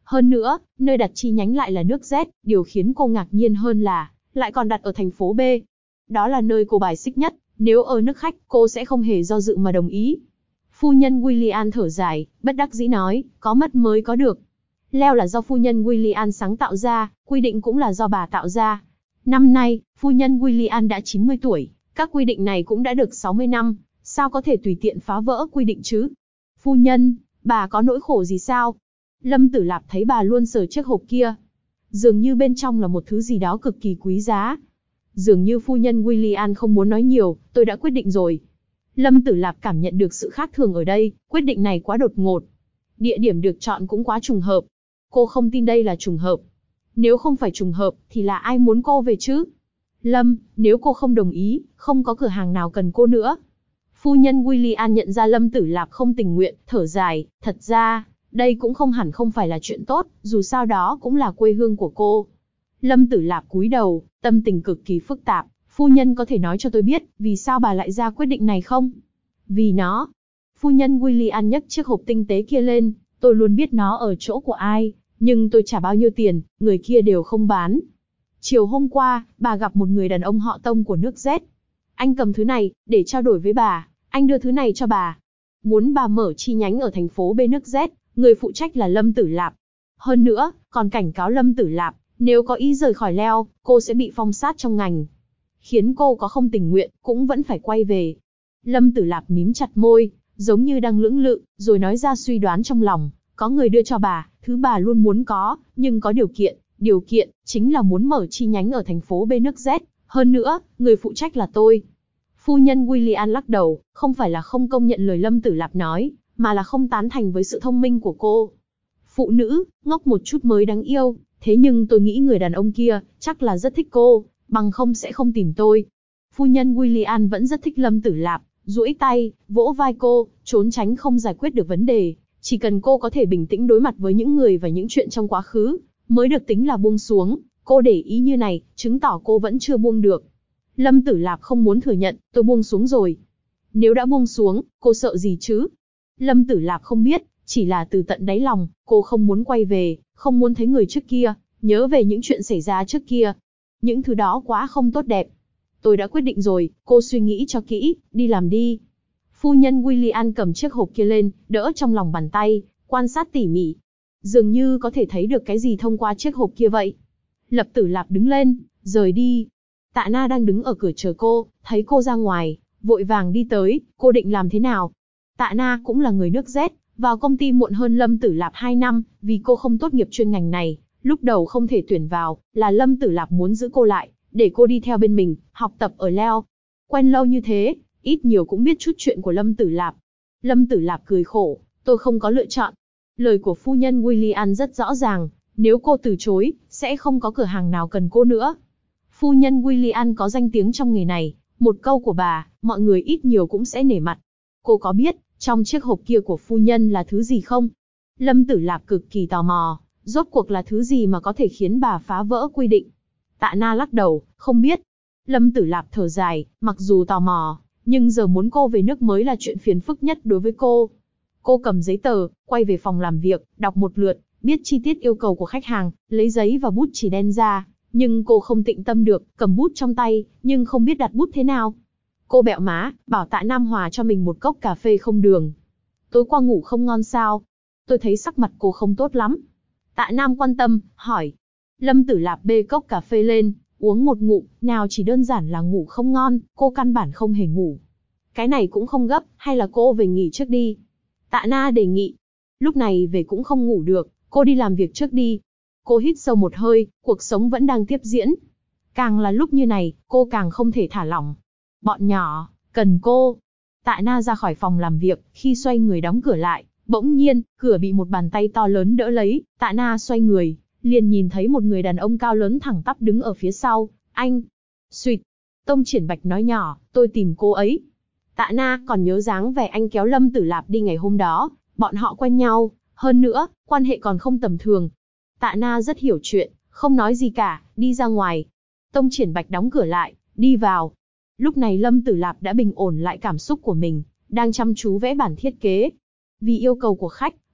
Hơn nữa, nơi đặt chi nhánh lại là nước Z, điều khiến cô ngạc nhiên hơn là, lại còn đặt ở thành phố B. Đó là nơi cô bài xích nhất, nếu ở nước khách, cô sẽ không hề do dự mà đồng ý. Phu nhân Willian thở dài, bất đắc dĩ nói, có mất mới có được. Leo là do phu nhân Willian sáng tạo ra, quy định cũng là do bà tạo ra. Năm nay, phu nhân Willian đã 90 tuổi, các quy định này cũng đã được 60 năm, sao có thể tùy tiện phá vỡ quy định chứ? Phu nhân, bà có nỗi khổ gì sao? Lâm Tử Lạp thấy bà luôn sờ chiếc hộp kia. Dường như bên trong là một thứ gì đó cực kỳ quý giá. Dường như phu nhân Willian không muốn nói nhiều, tôi đã quyết định rồi. Lâm Tử Lạp cảm nhận được sự khác thường ở đây, quyết định này quá đột ngột. Địa điểm được chọn cũng quá trùng hợp. Cô không tin đây là trùng hợp. Nếu không phải trùng hợp, thì là ai muốn cô về chứ? Lâm, nếu cô không đồng ý, không có cửa hàng nào cần cô nữa. Phu nhân Willian nhận ra Lâm Tử Lạp không tình nguyện, thở dài, thật ra, đây cũng không hẳn không phải là chuyện tốt, dù sao đó cũng là quê hương của cô. Lâm Tử Lạp cúi đầu, tâm tình cực kỳ phức tạp. Phu nhân có thể nói cho tôi biết, vì sao bà lại ra quyết định này không? Vì nó. Phu nhân Willian nhấc chiếc hộp tinh tế kia lên, tôi luôn biết nó ở chỗ của ai, nhưng tôi trả bao nhiêu tiền, người kia đều không bán. Chiều hôm qua, bà gặp một người đàn ông họ Tông của nước Z. Anh cầm thứ này, để trao đổi với bà, anh đưa thứ này cho bà. Muốn bà mở chi nhánh ở thành phố B nước Z, người phụ trách là Lâm Tử Lạp. Hơn nữa, còn cảnh cáo Lâm Tử Lạp, nếu có ý rời khỏi Leo, cô sẽ bị phong sát trong ngành. Khiến cô có không tình nguyện, cũng vẫn phải quay về. Lâm Tử Lạp mím chặt môi, giống như đang lưỡng lự, rồi nói ra suy đoán trong lòng. Có người đưa cho bà, thứ bà luôn muốn có, nhưng có điều kiện, chính là muốn mở chi nhánh ở thành phố B nước Z. Hơn nữa, người phụ trách là tôi. Phu nhân Willian lắc đầu, không phải là không công nhận lời Lâm Tử Lạp nói, mà là không tán thành với sự thông minh của cô. Phụ nữ, ngốc một chút mới đáng yêu, thế nhưng tôi nghĩ người đàn ông kia, chắc là rất thích cô, bằng không sẽ không tìm tôi. Phu nhân Willian vẫn rất thích Lâm Tử Lạp, duỗi tay, vỗ vai cô, trốn tránh không giải quyết được vấn đề. Chỉ cần cô có thể bình tĩnh đối mặt với những người và những chuyện trong quá khứ, mới được tính là buông xuống. Cô để ý như này, chứng tỏ cô vẫn chưa buông được. Lâm Tử Lạp không muốn thừa nhận, tôi buông xuống rồi. Nếu đã buông xuống, cô sợ gì chứ? Lâm Tử Lạp không biết, chỉ là từ tận đáy lòng, cô không muốn quay về, không muốn thấy người trước kia, nhớ về những chuyện xảy ra trước kia. Những thứ đó quá không tốt đẹp. Tôi đã quyết định rồi, cô suy nghĩ cho kỹ, đi làm đi. Phu nhân Willian cầm chiếc hộp kia lên, đỡ trong lòng bàn tay, quan sát tỉ mỉ. Dường như có thể thấy được cái gì thông qua chiếc hộp kia vậy. Lâm Tử Lạp đứng lên, rời đi. Tạ Na đang đứng ở cửa chờ cô, thấy cô ra ngoài, vội vàng đi tới, cô định làm thế nào? Tạ Na cũng là người nước Z, vào công ty muộn hơn Lâm Tử Lạp 2 năm, vì cô không tốt nghiệp chuyên ngành này, lúc đầu không thể tuyển vào, là Lâm Tử Lạp muốn giữ cô lại, để cô đi theo bên mình, học tập ở Leo. Quen lâu như thế, ít nhiều cũng biết chút chuyện của Lâm Tử Lạp. Lâm Tử Lạp cười khổ, tôi không có lựa chọn. Lời của phu nhân Willian rất rõ ràng, nếu cô từ chối, sẽ không có cửa hàng nào cần cô nữa. Phu nhân Willian có danh tiếng trong nghề này, một câu của bà, mọi người ít nhiều cũng sẽ nể mặt. Cô có biết, trong chiếc hộp kia của phu nhân là thứ gì không? Lâm Tử Lạp cực kỳ tò mò, rốt cuộc là thứ gì mà có thể khiến bà phá vỡ quy định? Tạ Na lắc đầu, không biết. Lâm Tử Lạp thở dài, mặc dù tò mò, nhưng giờ muốn cô về nước mới là chuyện phiền phức nhất đối với cô. Cô cầm giấy tờ, quay về phòng làm việc, đọc một lượt, biết chi tiết yêu cầu của khách hàng, lấy giấy và bút chỉ đen ra, nhưng cô không tĩnh tâm được, cầm bút trong tay, nhưng không biết đặt bút thế nào. Cô bẹo má, bảo Tạ Nam hòa cho mình một cốc cà phê không đường. Tối qua ngủ không ngon sao? Tôi thấy sắc mặt cô không tốt lắm. Tạ Nam quan tâm, hỏi. Lâm Tử Lạp bê cốc cà phê lên, uống một ngụm, nào chỉ đơn giản là ngủ không ngon, cô căn bản không hề ngủ. Cái này cũng không gấp, hay là cô về nghỉ trước đi? Tạ Na đề nghị. Lúc này về cũng không ngủ được, cô đi làm việc trước đi. Cô hít sâu một hơi, cuộc sống vẫn đang tiếp diễn. Càng là lúc như này, cô càng không thể thả lỏng. Bọn nhỏ, cần cô. Tạ Na ra khỏi phòng làm việc, khi xoay người đóng cửa lại, bỗng nhiên, cửa bị một bàn tay to lớn đỡ lấy. Tạ Na xoay người, liền nhìn thấy một người đàn ông cao lớn thẳng tắp đứng ở phía sau. Anh. Xuyệt. Tông Triển Bạch nói nhỏ, tôi tìm cô ấy. Tạ Na còn nhớ dáng vẻ anh kéo Lâm Tử Lạp đi ngày hôm đó, bọn họ quen nhau, hơn nữa, quan hệ còn không tầm thường. Tạ Na rất hiểu chuyện, không nói gì cả, đi ra ngoài. Tông Triển Bạch đóng cửa lại, đi vào. Lúc này Lâm Tử Lạp đã bình ổn lại cảm xúc của mình, đang chăm chú vẽ bản thiết kế. Vì yêu cầu của khách,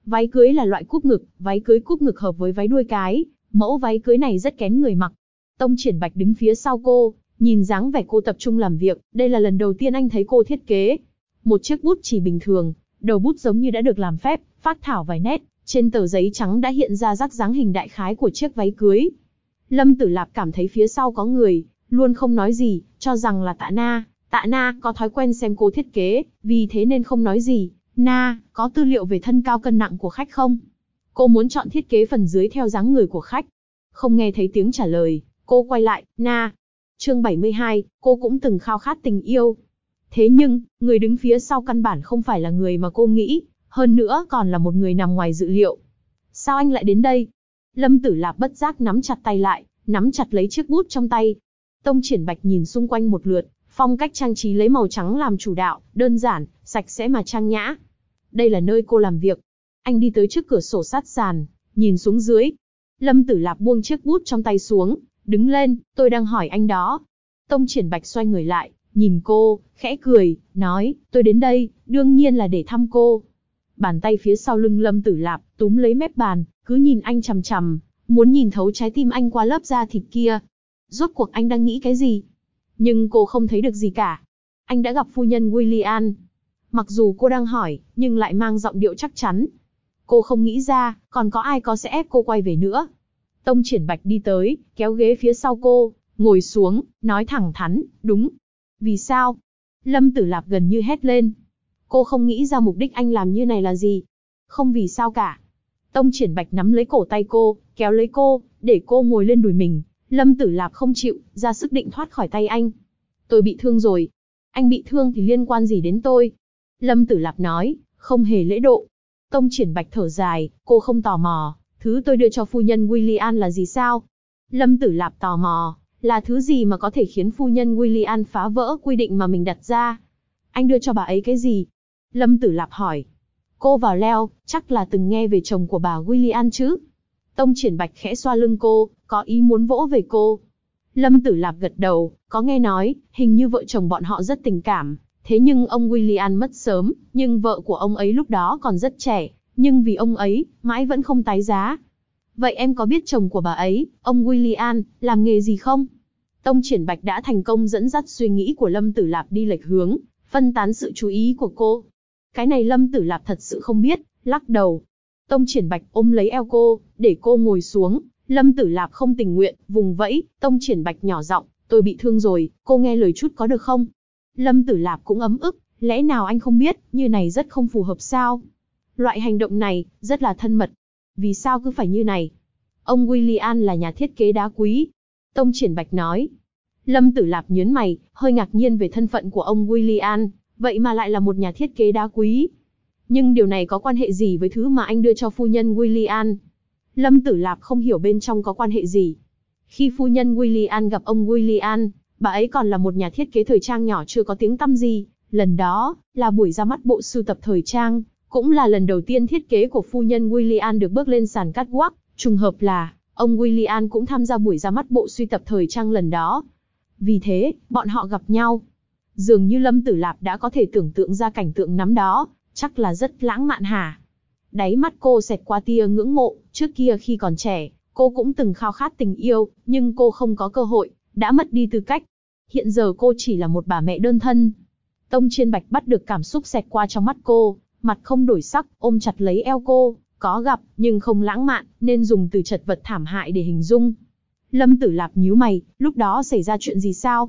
Váy cưới là loại cúp ngực, váy cưới cúp ngực hợp với váy đuôi cái, mẫu váy cưới này rất kén người mặc. Tông Triển Bạch đứng phía sau cô, nhìn dáng vẻ cô tập trung làm việc, đây là lần đầu tiên anh thấy cô thiết kế. Một chiếc bút chỉ bình thường, đầu bút giống như đã được làm phép, phác thảo vài nét, trên tờ giấy trắng đã hiện ra rắc dáng hình đại khái của chiếc váy cưới. Lâm Tử Lạp cảm thấy phía sau có người, luôn không nói gì, cho rằng là Tạ Na. Tạ Na có thói quen xem cô thiết kế, vì thế nên không nói gì. Na, có tư liệu về thân cao cân nặng của khách không? Cô muốn chọn thiết kế phần dưới theo dáng người của khách. Không nghe thấy tiếng trả lời, cô quay lại, Na. Chương 72, cô cũng từng khao khát tình yêu. Thế nhưng, người đứng phía sau căn bản không phải là người mà cô nghĩ, hơn nữa còn là một người nằm ngoài dự liệu. Sao anh lại đến đây? Lâm Tử Lạp bất giác nắm chặt tay lại, nắm chặt lấy chiếc bút trong tay. Tông Triển Bạch nhìn xung quanh một lượt, phong cách trang trí lấy màu trắng làm chủ đạo, đơn giản, sạch sẽ mà trang nhã. Đây là nơi cô làm việc. Anh đi tới trước cửa sổ sát sàn, nhìn xuống dưới. Lâm Tử Lạp buông chiếc bút trong tay xuống, đứng lên, tôi đang hỏi anh đó. Tông Triển Bạch xoay người lại, nhìn cô, khẽ cười, nói, tôi đến đây, đương nhiên là để thăm cô. Bàn tay phía sau lưng Lâm Tử Lạp, túm lấy mép bàn, cứ nhìn anh chằm chằm, muốn nhìn thấu trái tim anh qua lớp da thịt kia. Rốt cuộc anh đang nghĩ cái gì? Nhưng cô không thấy được gì cả. Anh đã gặp phu nhân Willian. Mặc dù cô đang hỏi, nhưng lại mang giọng điệu chắc chắn. Cô không nghĩ ra, còn có ai sẽ ép cô quay về nữa. Tông Triển Bạch đi tới, kéo ghế phía sau cô, ngồi xuống, nói thẳng thắn, đúng. Vì sao? Lâm Tử Lạp gần như hét lên. Cô không nghĩ ra mục đích anh làm như này là gì. Không vì sao cả. Tông Triển Bạch nắm lấy cổ tay cô, kéo lấy cô, để cô ngồi lên đùi mình. Lâm Tử Lạp không chịu, ra sức định thoát khỏi tay anh. Tôi bị thương rồi. Anh bị thương thì liên quan gì đến tôi? Lâm Tử Lạp nói, không hề lễ độ. Tông Triển Bạch thở dài, cô không tò mò, thứ tôi đưa cho phu nhân Willian là gì sao? Lâm Tử Lạp tò mò, là thứ gì mà có thể khiến phu nhân Willian phá vỡ quy định mà mình đặt ra? Anh đưa cho bà ấy cái gì? Lâm Tử Lạp hỏi. Cô vào leo, chắc là từng nghe về chồng của bà Willian chứ? Tông Triển Bạch khẽ xoa lưng cô, có ý muốn vỗ về cô. Lâm Tử Lạp gật đầu, có nghe nói, hình như vợ chồng bọn họ rất tình cảm. Thế nhưng ông Willian mất sớm, nhưng vợ của ông ấy lúc đó còn rất trẻ, nhưng vì ông ấy, mãi vẫn không tái giá. Vậy em có biết chồng của bà ấy, ông Willian, làm nghề gì không? Tông Triển Bạch đã thành công dẫn dắt suy nghĩ của Lâm Tử Lạp đi lệch hướng, phân tán sự chú ý của cô. Cái này Lâm Tử Lạp thật sự không biết, lắc đầu. Tông Triển Bạch ôm lấy eo cô, để cô ngồi xuống. Lâm Tử Lạp không tình nguyện, vùng vẫy. Tông Triển Bạch nhỏ giọng, tôi bị thương rồi, cô nghe lời chút có được không? Lâm Tử Lạp cũng ấm ức, lẽ nào anh không biết, như này rất không phù hợp sao? Loại hành động này, rất là thân mật. Vì sao cứ phải như này? Ông Willian là nhà thiết kế đá quý. Tông Triển Bạch nói. Lâm Tử Lạp nhớn mày, hơi ngạc nhiên về thân phận của ông Willian, vậy mà lại là một nhà thiết kế đá quý. Nhưng điều này có quan hệ gì với thứ mà anh đưa cho phu nhân Willian? Lâm Tử Lạp không hiểu bên trong có quan hệ gì. Khi phu nhân Willian gặp ông Willian, bà ấy còn là một nhà thiết kế thời trang nhỏ chưa có tiếng tăm gì. Lần đó, là buổi ra mắt bộ sưu tập thời trang, cũng là lần đầu tiên thiết kế của phu nhân Willian được bước lên sàn catwalk. Trùng hợp là, ông Willian cũng tham gia buổi ra mắt bộ sưu tập thời trang lần đó. Vì thế, bọn họ gặp nhau. Dường như Lâm Tử Lạp đã có thể tưởng tượng ra cảnh tượng năm đó, chắc là rất lãng mạn hả? Đáy mắt cô xẹt qua tia ngưỡng mộ, trước kia khi còn trẻ, cô cũng từng khao khát tình yêu, nhưng cô không có cơ hội, đã mất đi tư cách. Hiện giờ cô chỉ là một bà mẹ đơn thân. Tông Triển Bạch bắt được cảm xúc xẹt qua trong mắt cô, mặt không đổi sắc, ôm chặt lấy eo cô, có gặp, nhưng không lãng mạn, nên dùng từ chật vật thảm hại để hình dung. Lâm Tử Lạp nhíu mày, lúc đó xảy ra chuyện gì sao?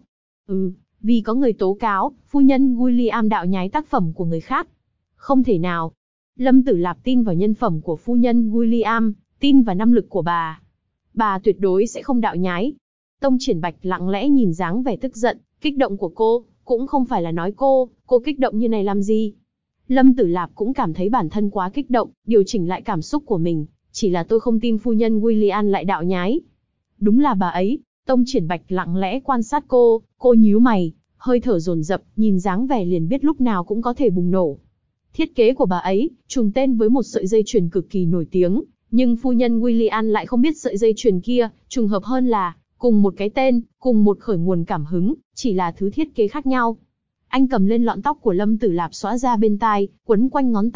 Vì có người tố cáo, phu nhân William đạo nhái tác phẩm của người khác. Không thể nào. Lâm Tử Lạp tin vào nhân phẩm của phu nhân William, tin vào năng lực của bà. Bà tuyệt đối sẽ không đạo nhái. Tông Triển Bạch lặng lẽ nhìn dáng vẻ tức giận, kích động của cô, cũng không phải là nói cô kích động như này làm gì. Lâm Tử Lạp cũng cảm thấy bản thân quá kích động, điều chỉnh lại cảm xúc của mình, chỉ là tôi không tin phu nhân William lại đạo nhái. Đúng là bà ấy. Tông Triển Bạch lặng lẽ quan sát cô nhíu mày, hơi thở dồn dập, nhìn dáng vẻ liền biết lúc nào cũng có thể bùng nổ. Thiết kế của bà ấy, trùng tên với một sợi dây chuyền cực kỳ nổi tiếng, nhưng phu nhân William lại không biết sợi dây chuyền kia, trùng hợp hơn là, cùng một cái tên, cùng một khởi nguồn cảm hứng, chỉ là thứ thiết kế khác nhau. Anh cầm lên lọn tóc của Lâm Tử Lạp xõa ra bên tai, quấn quanh ngón tay,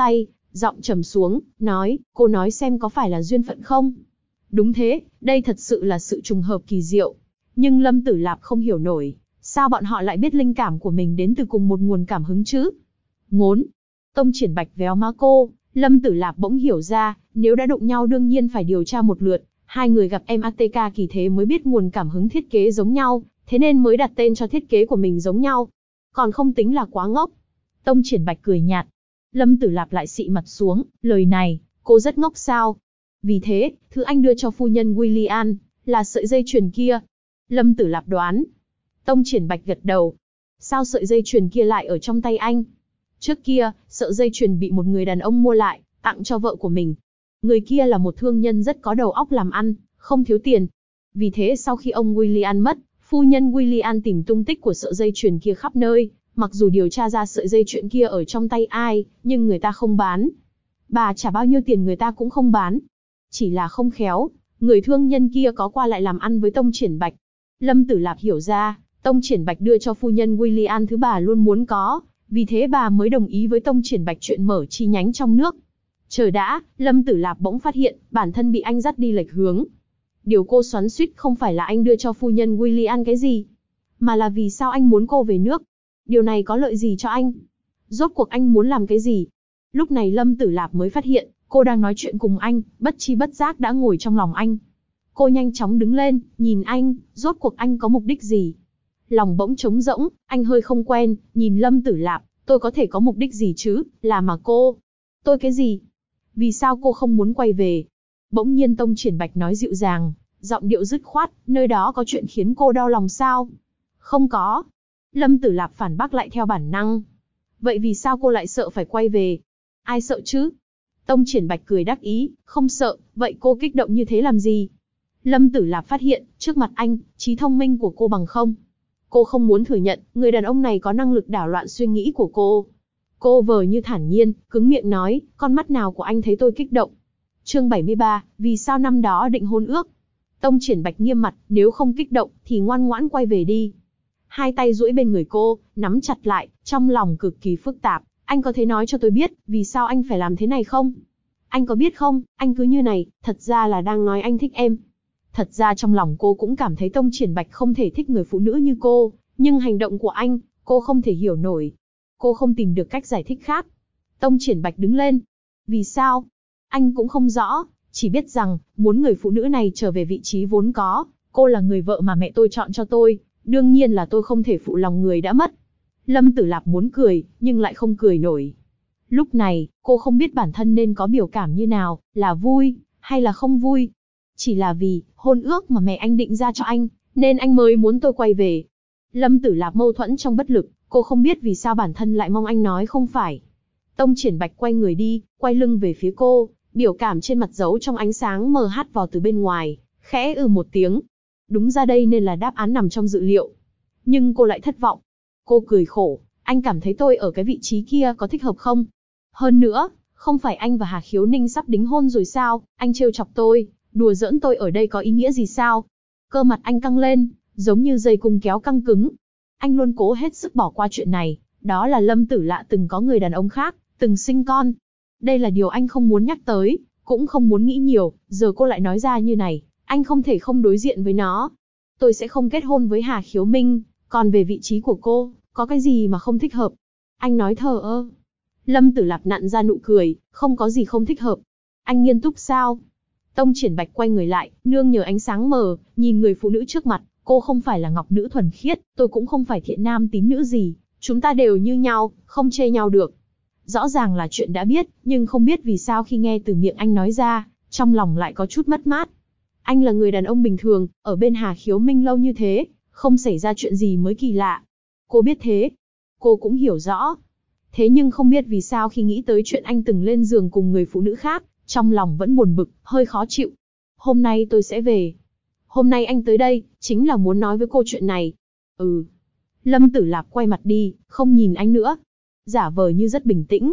Giọng trầm xuống, nói, cô nói xem có phải là duyên phận không? Đúng thế, đây thật sự là sự trùng hợp kỳ diệu. Nhưng Lâm Tử Lạp không hiểu nổi, sao bọn họ lại biết linh cảm của mình đến từ cùng một nguồn cảm hứng chứ? Ngốn. Tông Triển Bạch véo má cô, Lâm Tử Lạp bỗng hiểu ra, nếu đã đụng nhau đương nhiên phải điều tra một lượt, hai người gặp MATK kỳ thế mới biết nguồn cảm hứng thiết kế giống nhau, thế nên mới đặt tên cho thiết kế của mình giống nhau. Còn không tính là quá ngốc. Tông Triển Bạch cười nhạt. Lâm Tử Lạp lại xị mặt xuống, lời này, cô rất ngốc sao? Vì thế, thứ anh đưa cho phu nhân Willian, là sợi dây chuyền kia. Lâm Tử Lạp đoán. Tông Triển Bạch gật đầu. Sao sợi dây chuyền kia lại ở trong tay anh? Trước kia, sợi dây chuyền bị một người đàn ông mua lại, tặng cho vợ của mình. Người kia là một thương nhân rất có đầu óc làm ăn, không thiếu tiền. Vì thế sau khi ông Willian mất, phu nhân Willian tìm tung tích của sợi dây chuyền kia khắp nơi. Mặc dù điều tra ra sợi dây chuyền kia ở trong tay ai, nhưng người ta không bán. Bà trả bao nhiêu tiền người ta cũng không bán. Chỉ là không khéo, người thương nhân kia có qua lại làm ăn với Tông Triển Bạch. Lâm Tử Lạp hiểu ra, Tông Triển Bạch đưa cho phu nhân Willian thứ bà luôn muốn có, vì thế bà mới đồng ý với Tông Triển Bạch chuyện mở chi nhánh trong nước. Chờ đã, Lâm Tử Lạp bỗng phát hiện, bản thân bị anh dắt đi lệch hướng. Điều cô xoắn xuýt không phải là anh đưa cho phu nhân Willian cái gì, mà là vì sao anh muốn cô về nước. Điều này có lợi gì cho anh? Rốt cuộc anh muốn làm cái gì? Lúc này Lâm Tử Lạp mới phát hiện, cô đang nói chuyện cùng anh, bất chi bất giác đã ngồi trong lòng anh. Cô nhanh chóng đứng lên, nhìn anh, rốt cuộc anh có mục đích gì? Lòng bỗng trống rỗng, anh hơi không quen, nhìn Lâm Tử Lạp, tôi có thể có mục đích gì chứ, là mà cô. Tôi cái gì? Vì sao cô không muốn quay về? Bỗng nhiên Tông Triển Bạch nói dịu dàng, giọng điệu dứt khoát, nơi đó có chuyện khiến cô đau lòng sao? Không có. Lâm Tử Lạp phản bác lại theo bản năng. Vậy vì sao cô lại sợ phải quay về? Ai sợ chứ? Tông Triển Bạch cười đắc ý, không sợ, vậy cô kích động như thế làm gì? Lâm Tử Lạp phát hiện, trước mặt anh, trí thông minh của cô bằng không. Cô không muốn thừa nhận, người đàn ông này có năng lực đảo loạn suy nghĩ của cô. Cô vờ như thản nhiên, cứng miệng nói, con mắt nào của anh thấy tôi kích động? Chương 73, vì sao năm đó định hôn ước? Tông Triển Bạch nghiêm mặt, nếu không kích động, thì ngoan ngoãn quay về đi. Hai tay duỗi bên người cô, nắm chặt lại, trong lòng cực kỳ phức tạp. Anh có thể nói cho tôi biết, vì sao anh phải làm thế này không? Anh có biết không, anh cứ như này, thật ra là đang nói anh thích em. Thật ra trong lòng cô cũng cảm thấy Tông Triển Bạch không thể thích người phụ nữ như cô, nhưng hành động của anh, cô không thể hiểu nổi. Cô không tìm được cách giải thích khác. Tông Triển Bạch đứng lên. Vì sao? Anh cũng không rõ, chỉ biết rằng, muốn người phụ nữ này trở về vị trí vốn có, cô là người vợ mà mẹ tôi chọn cho tôi, đương nhiên là tôi không thể phụ lòng người đã mất. Lâm Tử Lạp muốn cười, nhưng lại không cười nổi. Lúc này, cô không biết bản thân nên có biểu cảm như nào, là vui, hay là không vui. Chỉ là vì, hôn ước mà mẹ anh định ra cho anh, nên anh mới muốn tôi quay về. Lâm Tử Lạp mâu thuẫn trong bất lực, cô không biết vì sao bản thân lại mong anh nói không phải. Tông Triển Bạch quay người đi, quay lưng về phía cô, biểu cảm trên mặt giấu trong ánh sáng mờ hắt vào từ bên ngoài, khẽ một tiếng. Đúng ra đây nên là đáp án nằm trong dự liệu. Nhưng cô lại thất vọng. Cô cười khổ, anh cảm thấy tôi ở cái vị trí kia có thích hợp không? Hơn nữa, không phải anh và Hà Khiếu Ninh sắp đính hôn rồi sao? Anh trêu chọc tôi, đùa giỡn tôi ở đây có ý nghĩa gì sao? Cơ mặt anh căng lên, giống như dây cung kéo căng cứng. Anh luôn cố hết sức bỏ qua chuyện này, đó là Lâm Tử Lạ từng có người đàn ông khác, từng sinh con. Đây là điều anh không muốn nhắc tới, cũng không muốn nghĩ nhiều, giờ cô lại nói ra như này, anh không thể không đối diện với nó. Tôi sẽ không kết hôn với Hà Khiếu Minh, còn về vị trí của cô, có cái gì mà không thích hợp? Anh nói thờ ơ. Lâm Tử Lạp nặn ra nụ cười, không có gì không thích hợp. Anh nghiêm túc sao? Tông Triển Bạch quay người lại, nương nhờ ánh sáng mờ, nhìn người phụ nữ trước mặt, cô không phải là ngọc nữ thuần khiết, tôi cũng không phải thiện nam tín nữ gì, chúng ta đều như nhau, không chê nhau được. Rõ ràng là chuyện đã biết, nhưng không biết vì sao khi nghe từ miệng anh nói ra, trong lòng lại có chút mất mát. Anh là người đàn ông bình thường, ở bên Hà Khiếu Minh lâu như thế, không xảy ra chuyện gì mới kỳ lạ. Cô biết thế. Cô cũng hiểu rõ. Thế nhưng không biết vì sao khi nghĩ tới chuyện anh từng lên giường cùng người phụ nữ khác, trong lòng vẫn buồn bực, hơi khó chịu. Hôm nay tôi sẽ về. Hôm nay anh tới đây, chính là muốn nói với cô chuyện này. Ừ. Lâm Tử Lạp quay mặt đi, không nhìn anh nữa. Giả vờ như rất bình tĩnh.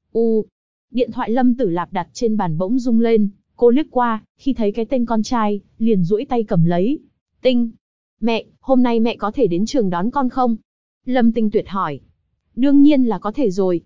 Điện thoại Lâm Tử Lạp đặt trên bàn bỗng rung lên. Cô liếc qua, khi thấy cái tên con trai, liền duỗi tay cầm lấy. Tinh. Mẹ, hôm nay mẹ có thể đến trường đón con không? Lâm Tinh Tuyệt hỏi. Đương nhiên là có thể rồi.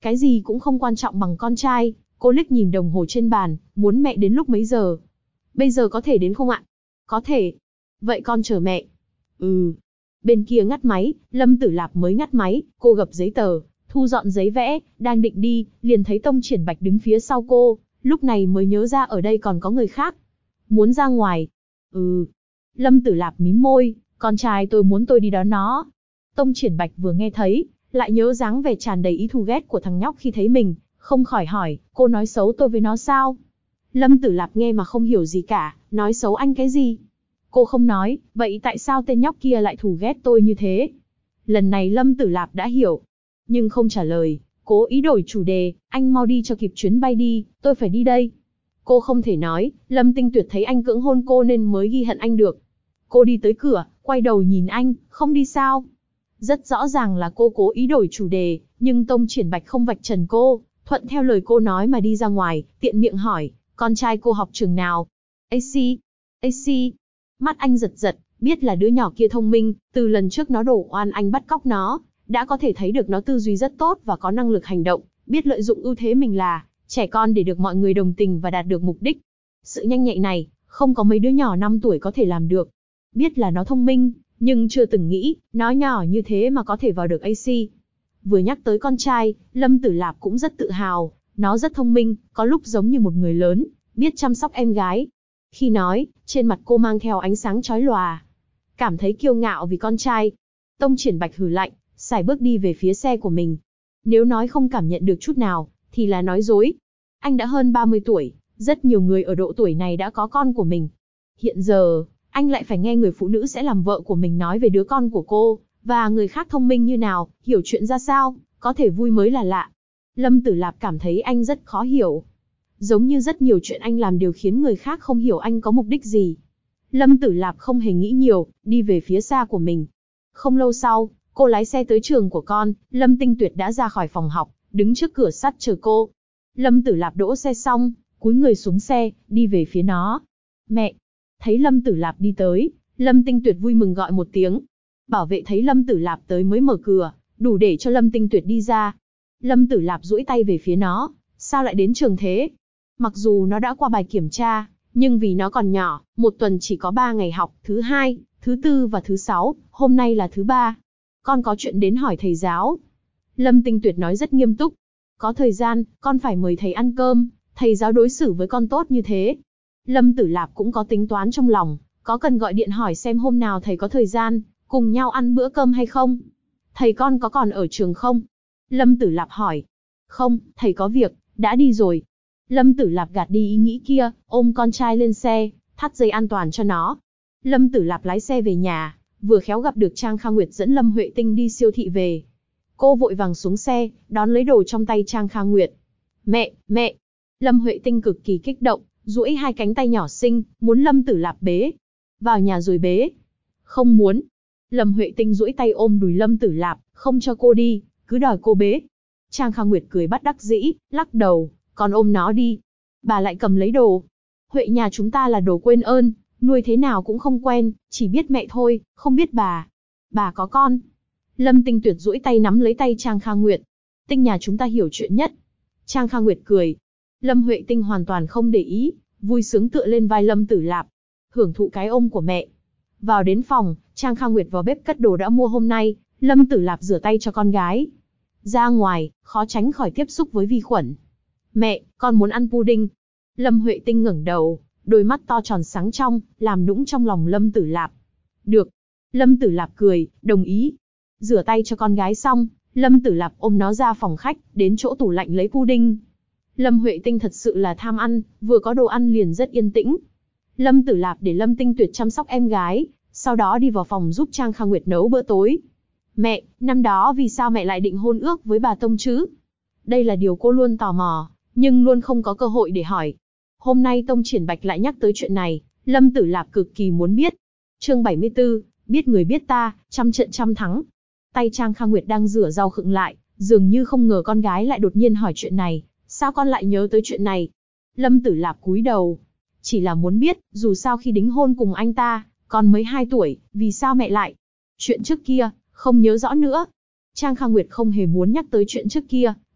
Cái gì cũng không quan trọng bằng con trai. Cô liếc nhìn đồng hồ trên bàn, muốn mẹ đến lúc mấy giờ? Bây giờ có thể đến không ạ? Có thể. Vậy con chờ mẹ. Ừ. Bên kia ngắt máy, Lâm Tử Lạp mới ngắt máy, cô gập giấy tờ, thu dọn giấy vẽ, đang định đi, liền thấy Tông Triển Bạch đứng phía sau cô, lúc này mới nhớ ra ở đây còn có người khác. Muốn ra ngoài. Ừ. Lâm Tử Lạp mím môi, con trai tôi muốn tôi đi đón nó. Tông Triển Bạch vừa nghe thấy, lại nhớ dáng vẻ tràn đầy ý thù ghét của thằng nhóc khi thấy mình, không khỏi hỏi, cô nói xấu tôi với nó sao? Lâm Tử Lạp nghe mà không hiểu gì cả, nói xấu anh cái gì? Cô không nói, vậy tại sao tên nhóc kia lại thù ghét tôi như thế? Lần này Lâm Tử Lạp đã hiểu, nhưng không trả lời, cố ý đổi chủ đề, anh mau đi cho kịp chuyến bay đi, tôi phải đi đây. Cô không thể nói, Lâm Tinh Tuyệt thấy anh cưỡng hôn cô nên mới ghi hận anh được. Cô đi tới cửa, quay đầu nhìn anh, không đi sao? Rất rõ ràng là cô cố ý đổi chủ đề, nhưng Tông Triển Bạch không vạch trần cô, thuận theo lời cô nói mà đi ra ngoài, tiện miệng hỏi, con trai cô học trường nào? AC. AC. Mắt anh giật giật, biết là đứa nhỏ kia thông minh, từ lần trước nó đổ oan anh bắt cóc nó, đã có thể thấy được nó tư duy rất tốt và có năng lực hành động, biết lợi dụng ưu thế mình là trẻ con để được mọi người đồng tình và đạt được mục đích. Sự nhanh nhạy này, không có mấy đứa nhỏ 5 tuổi có thể làm được. Biết là nó thông minh, nhưng chưa từng nghĩ, nó nhỏ như thế mà có thể vào được AC. Vừa nhắc tới con trai, Lâm Tử Lạp cũng rất tự hào, nó rất thông minh, có lúc giống như một người lớn, biết chăm sóc em gái. Khi nói, trên mặt cô mang theo ánh sáng chói lòa. Cảm thấy kiêu ngạo vì con trai. Tông Triển Bạch hừ lạnh, sải bước đi về phía xe của mình. Nếu nói không cảm nhận được chút nào, thì là nói dối. Anh đã hơn 30 tuổi, rất nhiều người ở độ tuổi này đã có con của mình. Hiện giờ, anh lại phải nghe người phụ nữ sẽ làm vợ của mình nói về đứa con của cô, và người khác thông minh như nào, hiểu chuyện ra sao, có thể vui mới là lạ. Lâm Tử Lạp cảm thấy anh rất khó hiểu. Giống như rất nhiều chuyện anh làm đều khiến người khác không hiểu anh có mục đích gì. Lâm Tử Lạp không hề nghĩ nhiều, đi về phía xa của mình. Không lâu sau, cô lái xe tới trường của con, Lâm Tinh Tuyệt đã ra khỏi phòng học, đứng trước cửa sắt chờ cô. Lâm Tử Lạp đỗ xe xong, cúi người xuống xe, đi về phía nó. Mẹ! Thấy Lâm Tử Lạp đi tới, Lâm Tinh Tuyệt vui mừng gọi một tiếng. Bảo vệ thấy Lâm Tử Lạp tới mới mở cửa, đủ để cho Lâm Tinh Tuyệt đi ra. Lâm Tử Lạp duỗi tay về phía nó, sao lại đến trường thế? Mặc dù nó đã qua bài kiểm tra, nhưng vì nó còn nhỏ, một tuần chỉ có 3 ngày học, thứ 2, thứ 4 và thứ 6, hôm nay là thứ 3. Con có chuyện đến hỏi thầy giáo. Lâm Tinh Tuyệt nói rất nghiêm túc. Có thời gian, con phải mời thầy ăn cơm, thầy giáo đối xử với con tốt như thế. Lâm Tử Lạp cũng có tính toán trong lòng, có cần gọi điện hỏi xem hôm nào thầy có thời gian, cùng nhau ăn bữa cơm hay không? Thầy con có còn ở trường không? Lâm Tử Lạp hỏi. Không, thầy có việc, đã đi rồi. Lâm Tử Lạp gạt đi ý nghĩ kia, ôm con trai lên xe, thắt dây an toàn cho nó. Lâm Tử Lạp lái xe về nhà, vừa khéo gặp được Trang Kha Nguyệt dẫn Lâm Huệ Tinh đi siêu thị về. Cô vội vàng xuống xe, đón lấy đồ trong tay Trang Kha Nguyệt. Mẹ, mẹ! Lâm Huệ Tinh cực kỳ kích động, duỗi hai cánh tay nhỏ xinh, muốn Lâm Tử Lạp bế. Vào nhà rồi bế. Không muốn. Lâm Huệ Tinh duỗi tay ôm đùi Lâm Tử Lạp, không cho cô đi, cứ đòi cô bế. Trang Kha Nguyệt cười bất đắc dĩ, lắc đầu, con ôm nó đi. Bà lại cầm lấy đồ. Huệ nhà chúng ta là đồ quên ơn, nuôi thế nào cũng không quen, chỉ biết mẹ thôi, không biết bà. Bà có con. Lâm Tinh Tuyệt duỗi tay nắm lấy tay Trang Kha Nguyệt. Tinh nhà chúng ta hiểu chuyện nhất. Trang Kha Nguyệt cười. Lâm Huệ Tinh hoàn toàn không để ý, vui sướng tựa lên vai Lâm Tử Lạp, hưởng thụ cái ôm của mẹ. Vào đến phòng, Trang Kha Nguyệt vào bếp cất đồ đã mua hôm nay, Lâm Tử Lạp rửa tay cho con gái. Ra ngoài, khó tránh khỏi tiếp xúc với vi khuẩn. Mẹ, con muốn ăn pudding. Lâm Huệ Tinh ngẩng đầu, đôi mắt to tròn sáng trong, làm nũng trong lòng Lâm Tử Lạp. Được. Lâm Tử Lạp cười, đồng ý. Rửa tay cho con gái xong, Lâm Tử Lạp ôm nó ra phòng khách, đến chỗ tủ lạnh lấy pudding. Lâm Huệ Tinh thật sự là tham ăn, vừa có đồ ăn liền rất yên tĩnh. Lâm Tử Lạp để Lâm Tinh Tuyệt chăm sóc em gái, sau đó đi vào phòng giúp Trang Kha Nguyệt nấu bữa tối. Mẹ, năm đó vì sao mẹ lại định hôn ước với bà Tông chứ? Đây là điều cô luôn tò mò, nhưng luôn không có cơ hội để hỏi. Hôm nay Tông Triển Bạch lại nhắc tới chuyện này, Lâm Tử Lạp cực kỳ muốn biết. Chương 74, biết người biết ta, trăm trận trăm thắng. Tay Trang Kha Nguyệt đang rửa rau khựng lại, dường như không ngờ con gái lại đột nhiên hỏi chuyện này. Sao con lại nhớ tới chuyện này? Lâm Tử Lạp cúi đầu. Chỉ là muốn biết, dù sao khi đính hôn cùng anh ta, con mới 2 tuổi, vì sao mẹ lại? Chuyện trước kia, không nhớ rõ nữa. Trang Kha Nguyệt không hề muốn nhắc tới chuyện trước kia,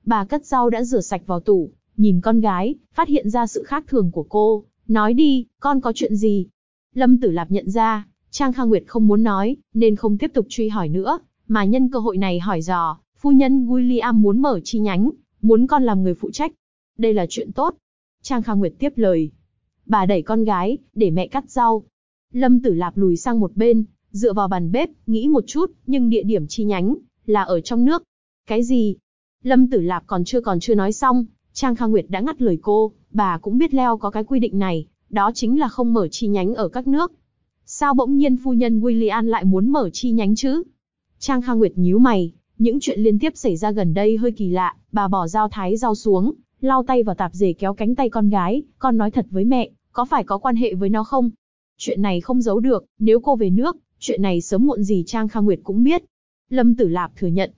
Bà cất rau đã rửa sạch vào tủ, nhìn con gái, phát hiện ra sự khác thường của cô, nói đi, con có chuyện gì? Lâm Tử Lạp nhận ra, Trang Kha Nguyệt không muốn nói, nên không tiếp tục truy hỏi nữa, mà nhân cơ hội này hỏi dò, phu nhân William muốn mở chi nhánh, muốn con làm người phụ trách. Đây là chuyện tốt. Trang Kha Nguyệt tiếp lời. Bà đẩy con gái, để mẹ cắt rau. Lâm Tử Lạp lùi sang một bên, dựa vào bàn bếp, nghĩ một chút, nhưng địa điểm chi nhánh là ở trong nước. Cái gì? Lâm Tử Lạp còn chưa nói xong, Trang Kha Nguyệt đã ngắt lời cô, bà cũng biết Leo có cái quy định này, đó chính là không mở chi nhánh ở các nước. Sao bỗng nhiên phu nhân William lại muốn mở chi nhánh chứ? Trang Kha Nguyệt nhíu mày, những chuyện liên tiếp xảy ra gần đây hơi kỳ lạ, bà bỏ dao thái rau xuống, lau tay vào tạp dề kéo cánh tay con gái, con nói thật với mẹ, có phải có quan hệ với nó không? Chuyện này không giấu được, nếu cô về nước, chuyện này sớm muộn gì Trang Kha Nguyệt cũng biết. Lâm Tử Lạp thừa nhận,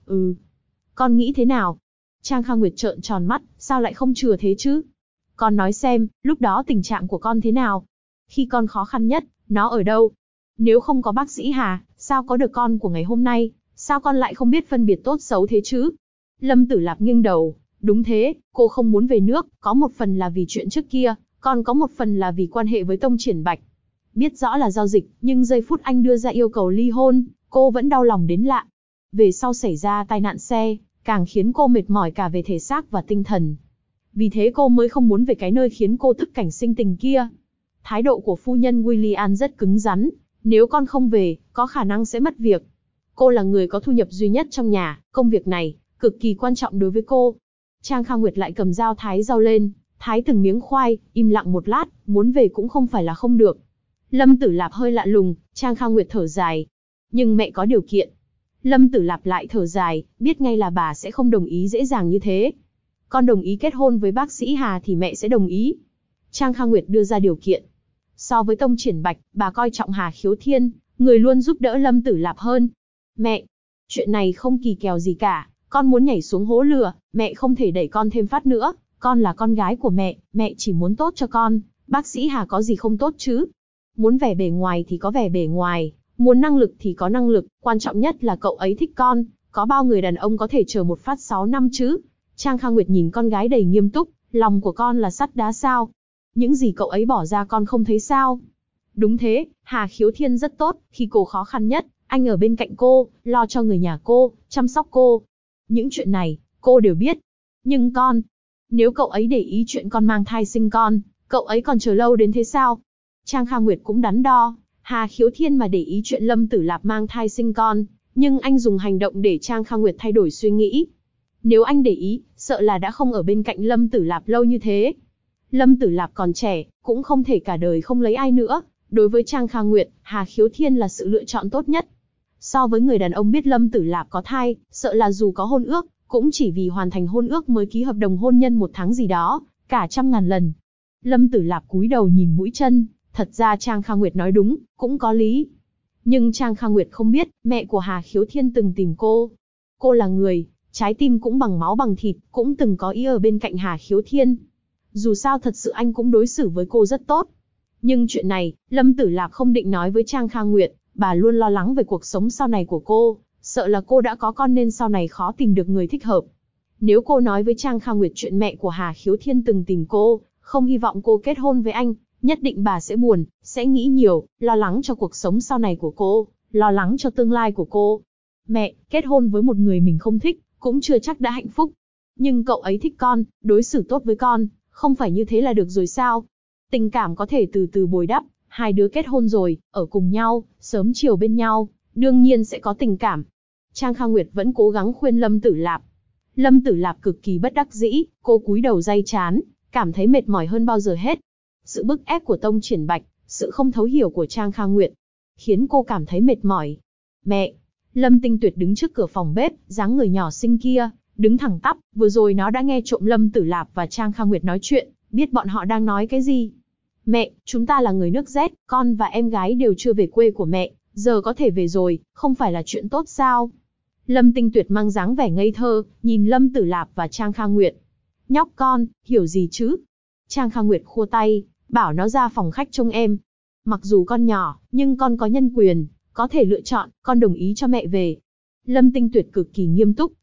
Con nghĩ thế nào? Trang Kha Nguyệt trợn tròn mắt, sao lại không chừa thế chứ? Con nói xem, lúc đó tình trạng của con thế nào? Khi con khó khăn nhất, nó ở đâu? Nếu không có bác sĩ Hà, sao có được con của ngày hôm nay? Sao con lại không biết phân biệt tốt xấu thế chứ? Lâm Tử Lạp nghiêng đầu, đúng thế, cô không muốn về nước, có một phần là vì chuyện trước kia, còn có một phần là vì quan hệ với Tông Triển Bạch. Biết rõ là giao dịch, nhưng giây phút anh đưa ra yêu cầu ly hôn, cô vẫn đau lòng đến lạ. Về sau xảy ra tai nạn xe, càng khiến cô mệt mỏi cả về thể xác và tinh thần. Vì thế cô mới không muốn về cái nơi khiến cô thức cảnh sinh tình kia. Thái độ của phu nhân William rất cứng rắn, nếu con không về, có khả năng sẽ mất việc. Cô là người có thu nhập duy nhất trong nhà, công việc này cực kỳ quan trọng đối với cô. Trang Kha Nguyệt lại cầm dao thái rau lên, thái từng miếng khoai, im lặng một lát, muốn về cũng không phải là không được. Lâm Tử Lạp hơi lạ lùng, Trang Kha Nguyệt thở dài. Nhưng mẹ có điều kiện. Lâm Tử Lạp lại thở dài, biết ngay là bà sẽ không đồng ý dễ dàng như thế. Con đồng ý kết hôn với bác sĩ Hà thì mẹ sẽ đồng ý. Trang Kha Nguyệt đưa ra điều kiện. So với Tông Triển Bạch, bà coi trọng Hà Khiếu Thiên, người luôn giúp đỡ Lâm Tử Lạp hơn. Mẹ, chuyện này không kỳ kèo gì cả, con muốn nhảy xuống hố lửa, mẹ không thể đẩy con thêm phát nữa, con là con gái của mẹ chỉ muốn tốt cho con, bác sĩ Hà có gì không tốt chứ? Muốn vẻ bề ngoài thì có vẻ bề ngoài, muốn năng lực thì có năng lực, quan trọng nhất là cậu ấy thích con, có bao người đàn ông có thể chờ một phát 6 năm chứ? Trang Kha Nguyệt nhìn con gái đầy nghiêm túc, lòng của con là sắt đá sao? Những gì cậu ấy bỏ ra con không thấy sao? Đúng thế, Hà Khiếu Thiên rất tốt, khi cô khó khăn nhất, anh ở bên cạnh cô, lo cho người nhà cô, chăm sóc cô. Những chuyện này, cô đều biết. Nhưng con, nếu cậu ấy để ý chuyện con mang thai sinh con, cậu ấy còn chờ lâu đến thế sao? Trang Kha Nguyệt cũng đắn đo, Hà Khiếu Thiên mà để ý chuyện Lâm Tử Lạp mang thai sinh con, nhưng anh dùng hành động để Trang Kha Nguyệt thay đổi suy nghĩ. Nếu anh để ý, sợ là đã không ở bên cạnh Lâm Tử Lạp lâu như thế. Lâm Tử Lạp còn trẻ, cũng không thể cả đời không lấy ai nữa. Đối với Trang Kha Nguyệt, Hà Khiếu Thiên là sự lựa chọn tốt nhất. So với người đàn ông biết Lâm Tử Lạp có thai, sợ là dù có hôn ước, cũng chỉ vì hoàn thành hôn ước mới ký hợp đồng hôn nhân 1 tháng gì đó, cả 100.000 lần. Lâm Tử Lạp cúi đầu nhìn mũi chân, thật ra Trang Kha Nguyệt nói đúng, cũng có lý. Nhưng Trang Kha Nguyệt không biết, mẹ của Hà Khiếu Thiên từng tìm cô. Cô là người, trái tim cũng bằng máu bằng thịt, cũng từng có ý ở bên cạnh Hà Khiếu Thiên. Dù sao thật sự anh cũng đối xử với cô rất tốt. Nhưng chuyện này, Lâm Tử Lạp không định nói với Trang Kha Nguyệt, bà luôn lo lắng về cuộc sống sau này của cô, sợ là cô đã có con nên sau này khó tìm được người thích hợp. Nếu cô nói với Trang Kha Nguyệt chuyện mẹ của Hà Khiếu Thiên từng tìm cô, không hy vọng cô kết hôn với anh, nhất định bà sẽ buồn, sẽ nghĩ nhiều, lo lắng cho cuộc sống sau này của cô, lo lắng cho tương lai của cô. Mẹ, kết hôn với một người mình không thích, cũng chưa chắc đã hạnh phúc. Nhưng cậu ấy thích con, đối xử tốt với con, không phải như thế là được rồi sao? Tình cảm có thể từ từ bồi đắp, hai đứa kết hôn rồi, ở cùng nhau, sớm chiều bên nhau, đương nhiên sẽ có tình cảm. Trang Kha Nguyệt vẫn cố gắng khuyên Lâm Tử Lạp. Lâm Tử Lạp cực kỳ bất đắc dĩ, cô cúi đầu day chán, cảm thấy mệt mỏi hơn bao giờ hết. Sự bức ép của Tông Triển Bạch, sự không thấu hiểu của Trang Kha Nguyệt, khiến cô cảm thấy mệt mỏi. Mẹ, Lâm Tinh Tuyệt đứng trước cửa phòng bếp, dáng người nhỏ xinh kia, đứng thẳng tắp, vừa rồi nó đã nghe trộm Lâm Tử Lạp và Trang Kha Nguyệt nói chuyện, biết bọn họ đang nói cái gì. Mẹ, chúng ta là người nước Z, con và em gái đều chưa về quê của mẹ, giờ có thể về rồi, không phải là chuyện tốt sao? Lâm Tinh Tuyệt mang dáng vẻ ngây thơ, nhìn Lâm Tử Lạp và Trang Kha Nguyệt. Nhóc con, hiểu gì chứ? Trang Kha Nguyệt khua tay, bảo nó ra phòng khách trông em. Mặc dù con nhỏ, nhưng con có nhân quyền, có thể lựa chọn, con đồng ý cho mẹ về. Lâm Tinh Tuyệt cực kỳ nghiêm túc,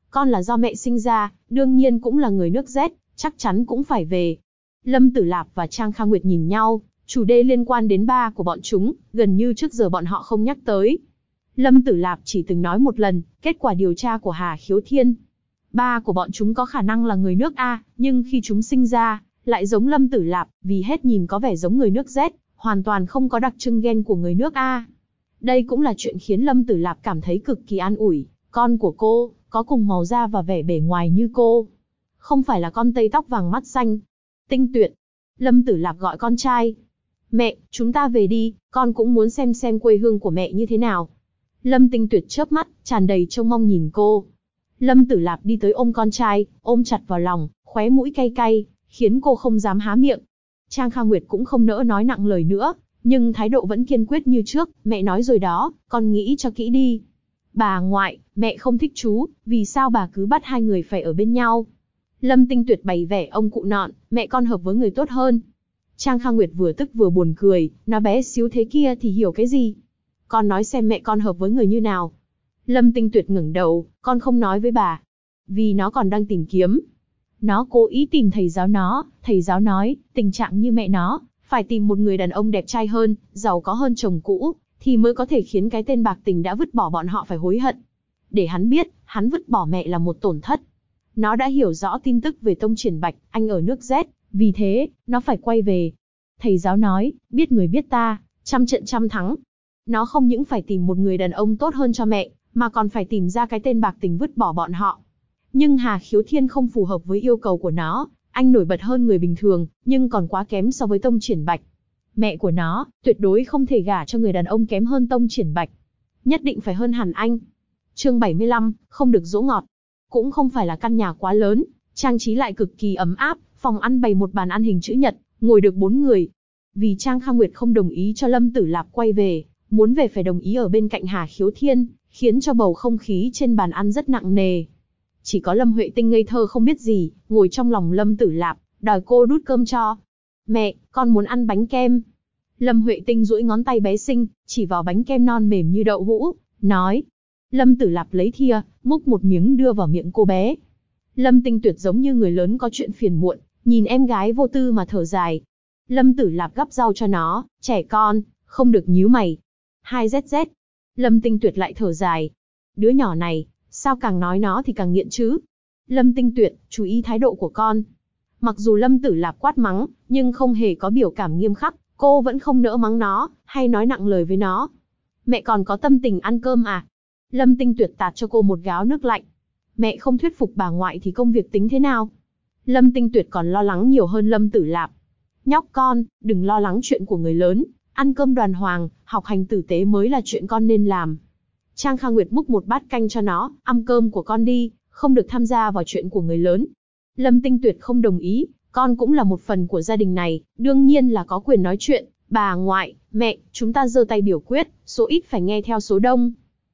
Con là do mẹ sinh ra, đương nhiên cũng là người nước Z, chắc chắn cũng phải về. Lâm Tử Lạp và Trang Kha Nguyệt nhìn nhau, chủ đề liên quan đến ba của bọn chúng, gần như trước giờ bọn họ không nhắc tới. Lâm Tử Lạp chỉ từng nói một lần, kết quả điều tra của Hà Khiếu Thiên. Ba của bọn chúng có khả năng là người nước A, nhưng khi chúng sinh ra, lại giống Lâm Tử Lạp, vì hết nhìn có vẻ giống người nước Z, hoàn toàn không có đặc trưng gen của người nước A. Đây cũng là chuyện khiến Lâm Tử Lạp cảm thấy cực kỳ an ủi, con của cô, có cùng màu da và vẻ bề ngoài như cô. Không phải là con Tây tóc vàng mắt xanh. Tinh Tuyệt. Lâm Tử Lạp gọi con trai. Mẹ, chúng ta về đi, con cũng muốn xem quê hương của mẹ như thế nào. Lâm Tinh Tuyệt chớp mắt, tràn đầy trông mong nhìn cô. Lâm Tử Lạp đi tới ôm con trai, ôm chặt vào lòng, khóe mũi cay cay, khiến cô không dám há miệng. Trang Kha Nguyệt cũng không nỡ nói nặng lời nữa, nhưng thái độ vẫn kiên quyết như trước. Mẹ nói rồi đó, con nghĩ cho kỹ đi. Bà ngoại, mẹ không thích chú, vì sao bà cứ bắt hai người phải ở bên nhau? Lâm Tinh Tuyệt bày vẻ ông cụ nọn, mẹ con hợp với người tốt hơn. Trang Kha Nguyệt vừa tức vừa buồn cười, nó bé xíu thế kia thì hiểu cái gì? Con nói xem mẹ con hợp với người như nào? Lâm Tinh Tuyệt ngẩng đầu, con không nói với bà. Vì nó còn đang tìm kiếm. Nó cố ý tìm thầy giáo nói, tình trạng như mẹ nó, phải tìm một người đàn ông đẹp trai hơn, giàu có hơn chồng cũ, thì mới có thể khiến cái tên bạc tình đã vứt bỏ bọn họ phải hối hận. Để hắn biết, hắn vứt bỏ mẹ là một tổn thất. Nó đã hiểu rõ tin tức về Tông Triển Bạch, anh ở nước Z, vì thế, nó phải quay về. Thầy giáo nói, biết người biết ta, trăm trận trăm thắng. Nó không những phải tìm một người đàn ông tốt hơn cho mẹ, mà còn phải tìm ra cái tên bạc tình vứt bỏ bọn họ. Nhưng Hà Khiếu Thiên không phù hợp với yêu cầu của nó, anh nổi bật hơn người bình thường, nhưng còn quá kém so với Tông Triển Bạch. Mẹ của nó, tuyệt đối không thể gả cho người đàn ông kém hơn Tông Triển Bạch. Nhất định phải hơn hẳn anh. Chương 75, không được dỗ ngọt. Cũng không phải là căn nhà quá lớn, trang trí lại cực kỳ ấm áp, phòng ăn bày một bàn ăn hình chữ nhật, ngồi được 4 người. Vì Trang Kha Nguyệt không đồng ý cho Lâm Tử Lạp quay về, muốn về phải đồng ý ở bên cạnh Hà Khiếu Thiên, khiến cho bầu không khí trên bàn ăn rất nặng nề. Chỉ có Lâm Huệ Tinh ngây thơ không biết gì, ngồi trong lòng Lâm Tử Lạp, đòi cô đút cơm cho. Mẹ, con muốn ăn bánh kem. Lâm Huệ Tinh duỗi ngón tay bé xinh, chỉ vào bánh kem non mềm như đậu hũ, nói. Lâm Tử Lạp lấy thìa, múc một miếng đưa vào miệng cô bé. Lâm Tinh Tuyệt giống như người lớn có chuyện phiền muộn, nhìn em gái vô tư mà thở dài. Lâm Tử Lạp gắp rau cho nó, trẻ con, không được nhíu mày. 2ZZ. Lâm Tinh Tuyệt lại thở dài. Đứa nhỏ này, sao càng nói nó thì càng nghiện chứ? Lâm Tinh Tuyệt, chú ý thái độ của con. Mặc dù Lâm Tử Lạp quát mắng, nhưng không hề có biểu cảm nghiêm khắc, cô vẫn không nỡ mắng nó, hay nói nặng lời với nó. Mẹ còn có tâm tình ăn cơm à? Lâm Tinh Tuyệt tạt cho cô một gáo nước lạnh. Mẹ không thuyết phục bà ngoại thì công việc tính thế nào? Lâm Tinh Tuyệt còn lo lắng nhiều hơn Lâm Tử Lạp. Nhóc con, đừng lo lắng chuyện của người lớn, ăn cơm đoàn hoàng, học hành tử tế mới là chuyện con nên làm. Trang Kha Nguyệt múc một bát canh cho nó, ăn cơm của con đi, không được tham gia vào chuyện của người lớn. Lâm Tinh Tuyệt không đồng ý, con cũng là một phần của gia đình này, đương nhiên là có quyền nói chuyện. Bà ngoại, mẹ, chúng ta giơ tay biểu quyết, số ít phải nghe theo số đông.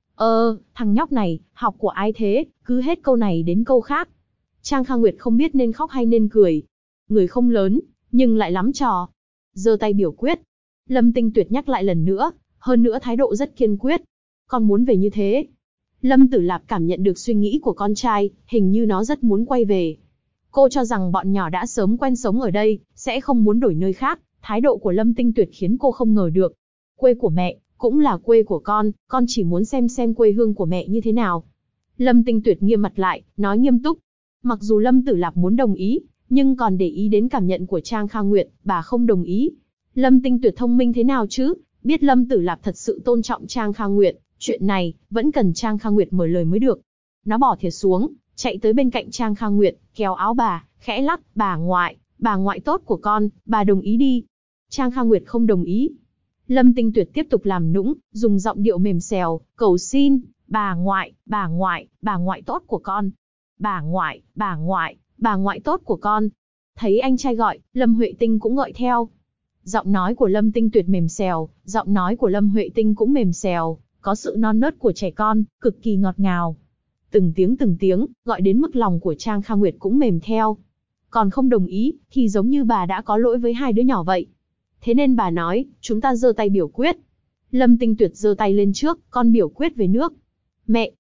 Thằng nhóc này, học của ai thế, cứ hết câu này đến câu khác. Trang Kha Nguyệt không biết nên khóc hay nên cười. Người không lớn, nhưng lại lắm trò. Giơ tay biểu quyết. Lâm Tinh Tuyệt nhắc lại lần nữa, hơn nữa thái độ rất kiên quyết. Con muốn về như thế. Lâm Tử Lạp cảm nhận được suy nghĩ của con trai, hình như nó rất muốn quay về. Cô cho rằng bọn nhỏ đã sớm quen sống ở đây, sẽ không muốn đổi nơi khác. Thái độ của Lâm Tinh Tuyệt khiến cô không ngờ được. Quê của mẹ, cũng là quê của con chỉ muốn xem quê hương của mẹ như thế nào. Lâm Tinh Tuyệt nghiêm mặt lại, nói nghiêm túc. Mặc dù Lâm Tử Lạp muốn đồng ý, nhưng còn để ý đến cảm nhận của Trang Kha Nguyệt, bà không đồng ý. Lâm Tinh Tuyệt thông minh thế nào chứ, biết Lâm Tử Lạp thật sự tôn trọng Trang Kha Nguyệt, chuyện này, vẫn cần Trang Kha Nguyệt mở lời mới được. Nó bỏ thìa xuống, chạy tới bên cạnh Trang Kha Nguyệt, kéo áo bà, khẽ lắc, bà ngoại tốt của con, bà đồng ý đi. Trang Kha Nguyệt không đồng ý. Lâm Tinh Tuyệt tiếp tục làm nũng, dùng giọng điệu mềm xèo, cầu xin, bà ngoại tốt của con. Bà ngoại tốt của con. Thấy anh trai gọi, Lâm Huệ Tinh cũng gọi theo. Giọng nói của Lâm Tinh Tuyệt mềm xèo, giọng nói của Lâm Huệ Tinh cũng mềm xèo, có sự non nớt của trẻ con, cực kỳ ngọt ngào. Từng tiếng, gọi đến mức lòng của Trang Kha Nguyệt cũng mềm theo. Còn không đồng ý, thì giống như bà đã có lỗi với hai đứa nhỏ vậy. Thế nên bà nói, chúng ta giơ tay biểu quyết. Lâm Tinh Tuyệt giơ tay lên trước, con biểu quyết về nước. Mẹ.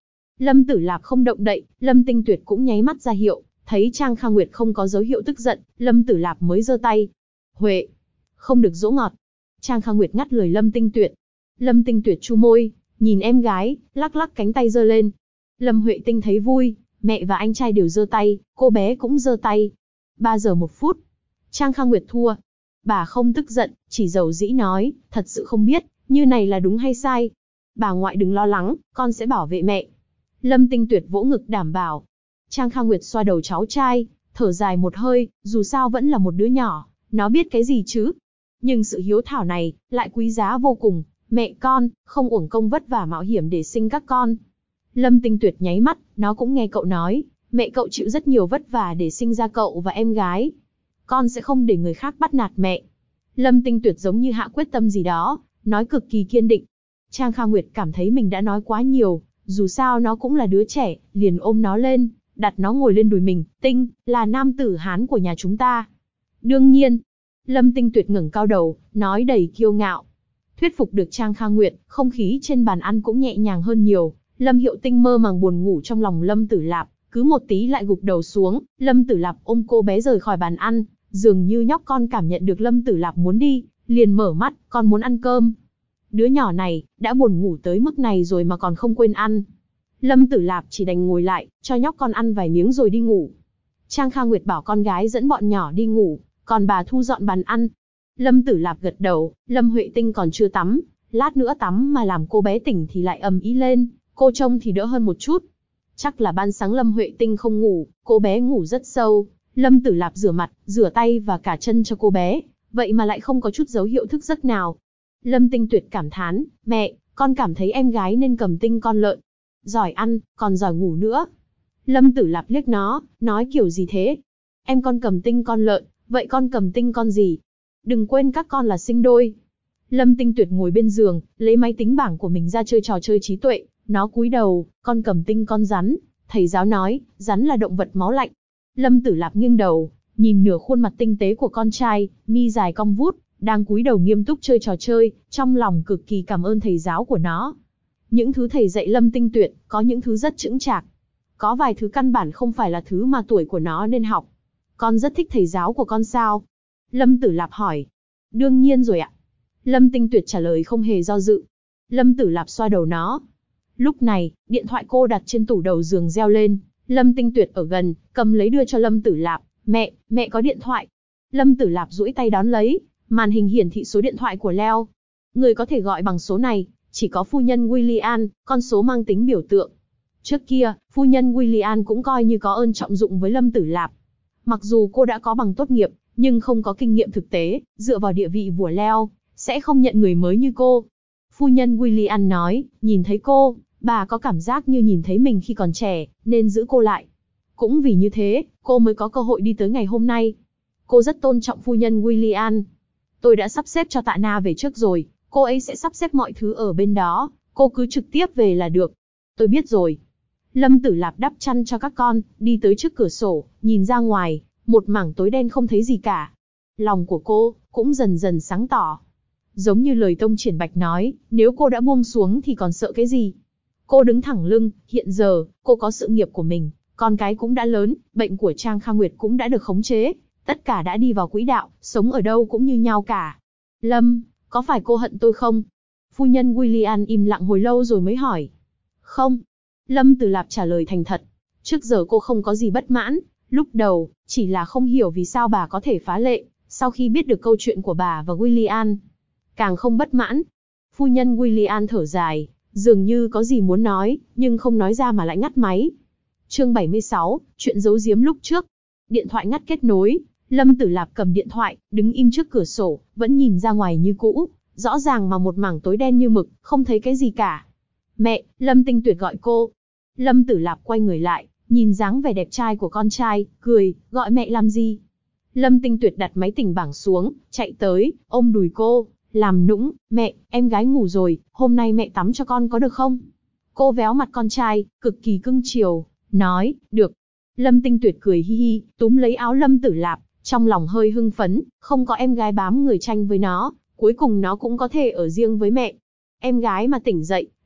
Lâm Tử Lạp không động đậy, Lâm Tinh Tuyệt cũng nháy mắt ra hiệu, thấy Trang Kha Nguyệt không có dấu hiệu tức giận, Lâm Tử Lạp mới giơ tay. Huệ, không được dỗ ngọt. Trang Kha Nguyệt ngắt lời Lâm Tinh Tuyệt. Lâm Tinh Tuyệt chu môi, nhìn em gái, lắc lắc cánh tay giơ lên. Lâm Huệ Tinh thấy vui, mẹ và anh trai đều giơ tay, cô bé cũng giơ tay. 3 giờ 1 phút. Trang Kha Nguyệt thua. Bà không tức giận, chỉ dầu dĩ nói, thật sự không biết, như này là đúng hay sai. Bà ngoại đừng lo lắng, con sẽ bảo vệ mẹ. Lâm Tinh Tuyệt vỗ ngực đảm bảo. Trang Kha Nguyệt xoa đầu cháu trai, thở dài một hơi, dù sao vẫn là một đứa nhỏ, nó biết cái gì chứ. Nhưng sự hiếu thảo này, lại quý giá vô cùng, mẹ con, không uổng công vất vả mạo hiểm để sinh các con. Lâm Tinh Tuyệt nháy mắt, nó cũng nghe cậu nói, mẹ cậu chịu rất nhiều vất vả để sinh ra cậu và em gái. Con sẽ không để người khác bắt nạt mẹ. Lâm Tinh Tuyệt giống như hạ quyết tâm gì đó, nói cực kỳ kiên định. Trang Kha Nguyệt cảm thấy mình đã nói quá nhiều, dù sao nó cũng là đứa trẻ, liền ôm nó lên, đặt nó ngồi lên đùi mình. Tinh, là nam tử Hán của nhà chúng ta. Đương nhiên. Lâm Tinh Tuyệt ngẩng cao đầu, nói đầy kiêu ngạo. Thuyết phục được Trang Kha Nguyệt, không khí trên bàn ăn cũng nhẹ nhàng hơn nhiều. Lâm Hiệu Tinh mơ màng buồn ngủ trong lòng Lâm Tử Lạp, cứ một tí lại gục đầu xuống. Lâm Tử Lạp ôm cô bé rời khỏi bàn ăn, dường như nhóc con cảm nhận được Lâm Tử Lạp muốn đi, liền mở mắt, con muốn ăn cơm. Đứa nhỏ này, đã buồn ngủ tới mức này rồi mà còn không quên ăn. Lâm Tử Lạp chỉ đành ngồi lại, cho nhóc con ăn vài miếng rồi đi ngủ. Trang Kha Nguyệt bảo con gái dẫn bọn nhỏ đi ngủ, còn bà thu dọn bàn ăn. Lâm Tử Lạp gật đầu, Lâm Huệ Tinh còn chưa tắm, lát nữa tắm mà làm cô bé tỉnh thì lại ầm ĩ lên, cô trông thì đỡ hơn một chút. Chắc là ban sáng Lâm Huệ Tinh không ngủ, cô bé ngủ rất sâu. Lâm Tử Lạp rửa mặt, rửa tay và cả chân cho cô bé, vậy mà lại không có chút dấu hiệu thức giấc nào. Lâm Tinh Tuyệt cảm thán, mẹ, con cảm thấy em gái nên cầm tinh con lợn. Giỏi ăn, còn giỏi ngủ nữa. Lâm Tử Lạp liếc nó, nói kiểu gì thế? Em con cầm tinh con lợn, vậy con cầm tinh con gì? Đừng quên các con là sinh đôi. Lâm Tinh Tuyệt ngồi bên giường, lấy máy tính bảng của mình ra chơi trò chơi trí tuệ. Nó cúi đầu, con cầm tinh con rắn. Thầy giáo nói, rắn là động vật máu lạnh. Lâm Tử Lạp nghiêng đầu, nhìn nửa khuôn mặt tinh tế của con trai, mi dài cong vút, đang cúi đầu nghiêm túc chơi trò chơi, trong lòng cực kỳ cảm ơn thầy giáo của nó. Những thứ thầy dạy Lâm Tinh Tuyệt, có những thứ rất chững chạc. Có vài thứ căn bản không phải là thứ mà tuổi của nó nên học. Con rất thích thầy giáo của con sao? Lâm Tử Lạp hỏi. Đương nhiên rồi ạ. Lâm Tinh Tuyệt trả lời không hề do dự. Lâm Tử Lạp xoa đầu nó. Lúc này, điện thoại cô đặt trên tủ đầu giường reo lên. Lâm Tinh Tuyệt ở gần, cầm lấy đưa cho Lâm Tử Lạp. Mẹ có điện thoại. Lâm Tử Lạp duỗi tay đón lấy, màn hình hiển thị số điện thoại của Leo. Người có thể gọi bằng số này, chỉ có phu nhân Willian, con số mang tính biểu tượng. Trước kia, phu nhân Willian cũng coi như có ơn trọng dụng với Lâm Tử Lạp. Mặc dù cô đã có bằng tốt nghiệp, nhưng không có kinh nghiệm thực tế, dựa vào địa vị của Leo, sẽ không nhận người mới như cô. Phu nhân Willian nói, nhìn thấy cô, bà có cảm giác như nhìn thấy mình khi còn trẻ, nên giữ cô lại. Cũng vì như thế, cô mới có cơ hội đi tới ngày hôm nay. Cô rất tôn trọng phu nhân Willian. Tôi đã sắp xếp cho Tạ Na về trước rồi, cô ấy sẽ sắp xếp mọi thứ ở bên đó, cô cứ trực tiếp về là được. Tôi biết rồi. Lâm Tử Lạp đắp chăn cho các con, đi tới trước cửa sổ, nhìn ra ngoài, một mảng tối đen không thấy gì cả. Lòng của cô cũng dần dần sáng tỏ. Giống như lời Tông Triển Bạch nói, nếu cô đã buông xuống thì còn sợ cái gì? Cô đứng thẳng lưng, hiện giờ, cô có sự nghiệp của mình, con cái cũng đã lớn, bệnh của Trang Kha Nguyệt cũng đã được khống chế, tất cả đã đi vào quỹ đạo, sống ở đâu cũng như nhau cả. Lâm, có phải cô hận tôi không? Phu nhân Willian im lặng hồi lâu rồi mới hỏi. Không. Lâm Tử Lạp trả lời thành thật. Trước giờ cô không có gì bất mãn, lúc đầu, chỉ là không hiểu vì sao bà có thể phá lệ, sau khi biết được câu chuyện của bà và Willian. Càng không bất mãn. Phu nhân Willian thở dài, dường như có gì muốn nói, nhưng không nói ra mà lại ngắt máy. Chương 76, chuyện giấu giếm lúc trước. Điện thoại ngắt kết nối, Lâm Tử Lạp cầm điện thoại, đứng im trước cửa sổ, vẫn nhìn ra ngoài như cũ, rõ ràng mà một mảng tối đen như mực, không thấy cái gì cả. Mẹ, Lâm Tinh Tuyệt gọi cô. Lâm Tử Lạp quay người lại, nhìn dáng vẻ đẹp trai của con trai, cười, gọi mẹ làm gì? Lâm Tinh Tuyệt đặt máy tính bảng xuống, chạy tới, ôm đùi cô, làm nũng, mẹ, em gái ngủ rồi, hôm nay mẹ tắm cho con có được không? Cô véo mặt con trai, cực kỳ cưng chiều, nói, được. Lâm Tinh Tuyệt cười hi hi, túm lấy áo Lâm Tử Lạp, trong lòng hơi hưng phấn, không có em gái bám người tranh với nó, cuối cùng nó cũng có thể ở riêng với mẹ. Em gái mà tỉnh dậy,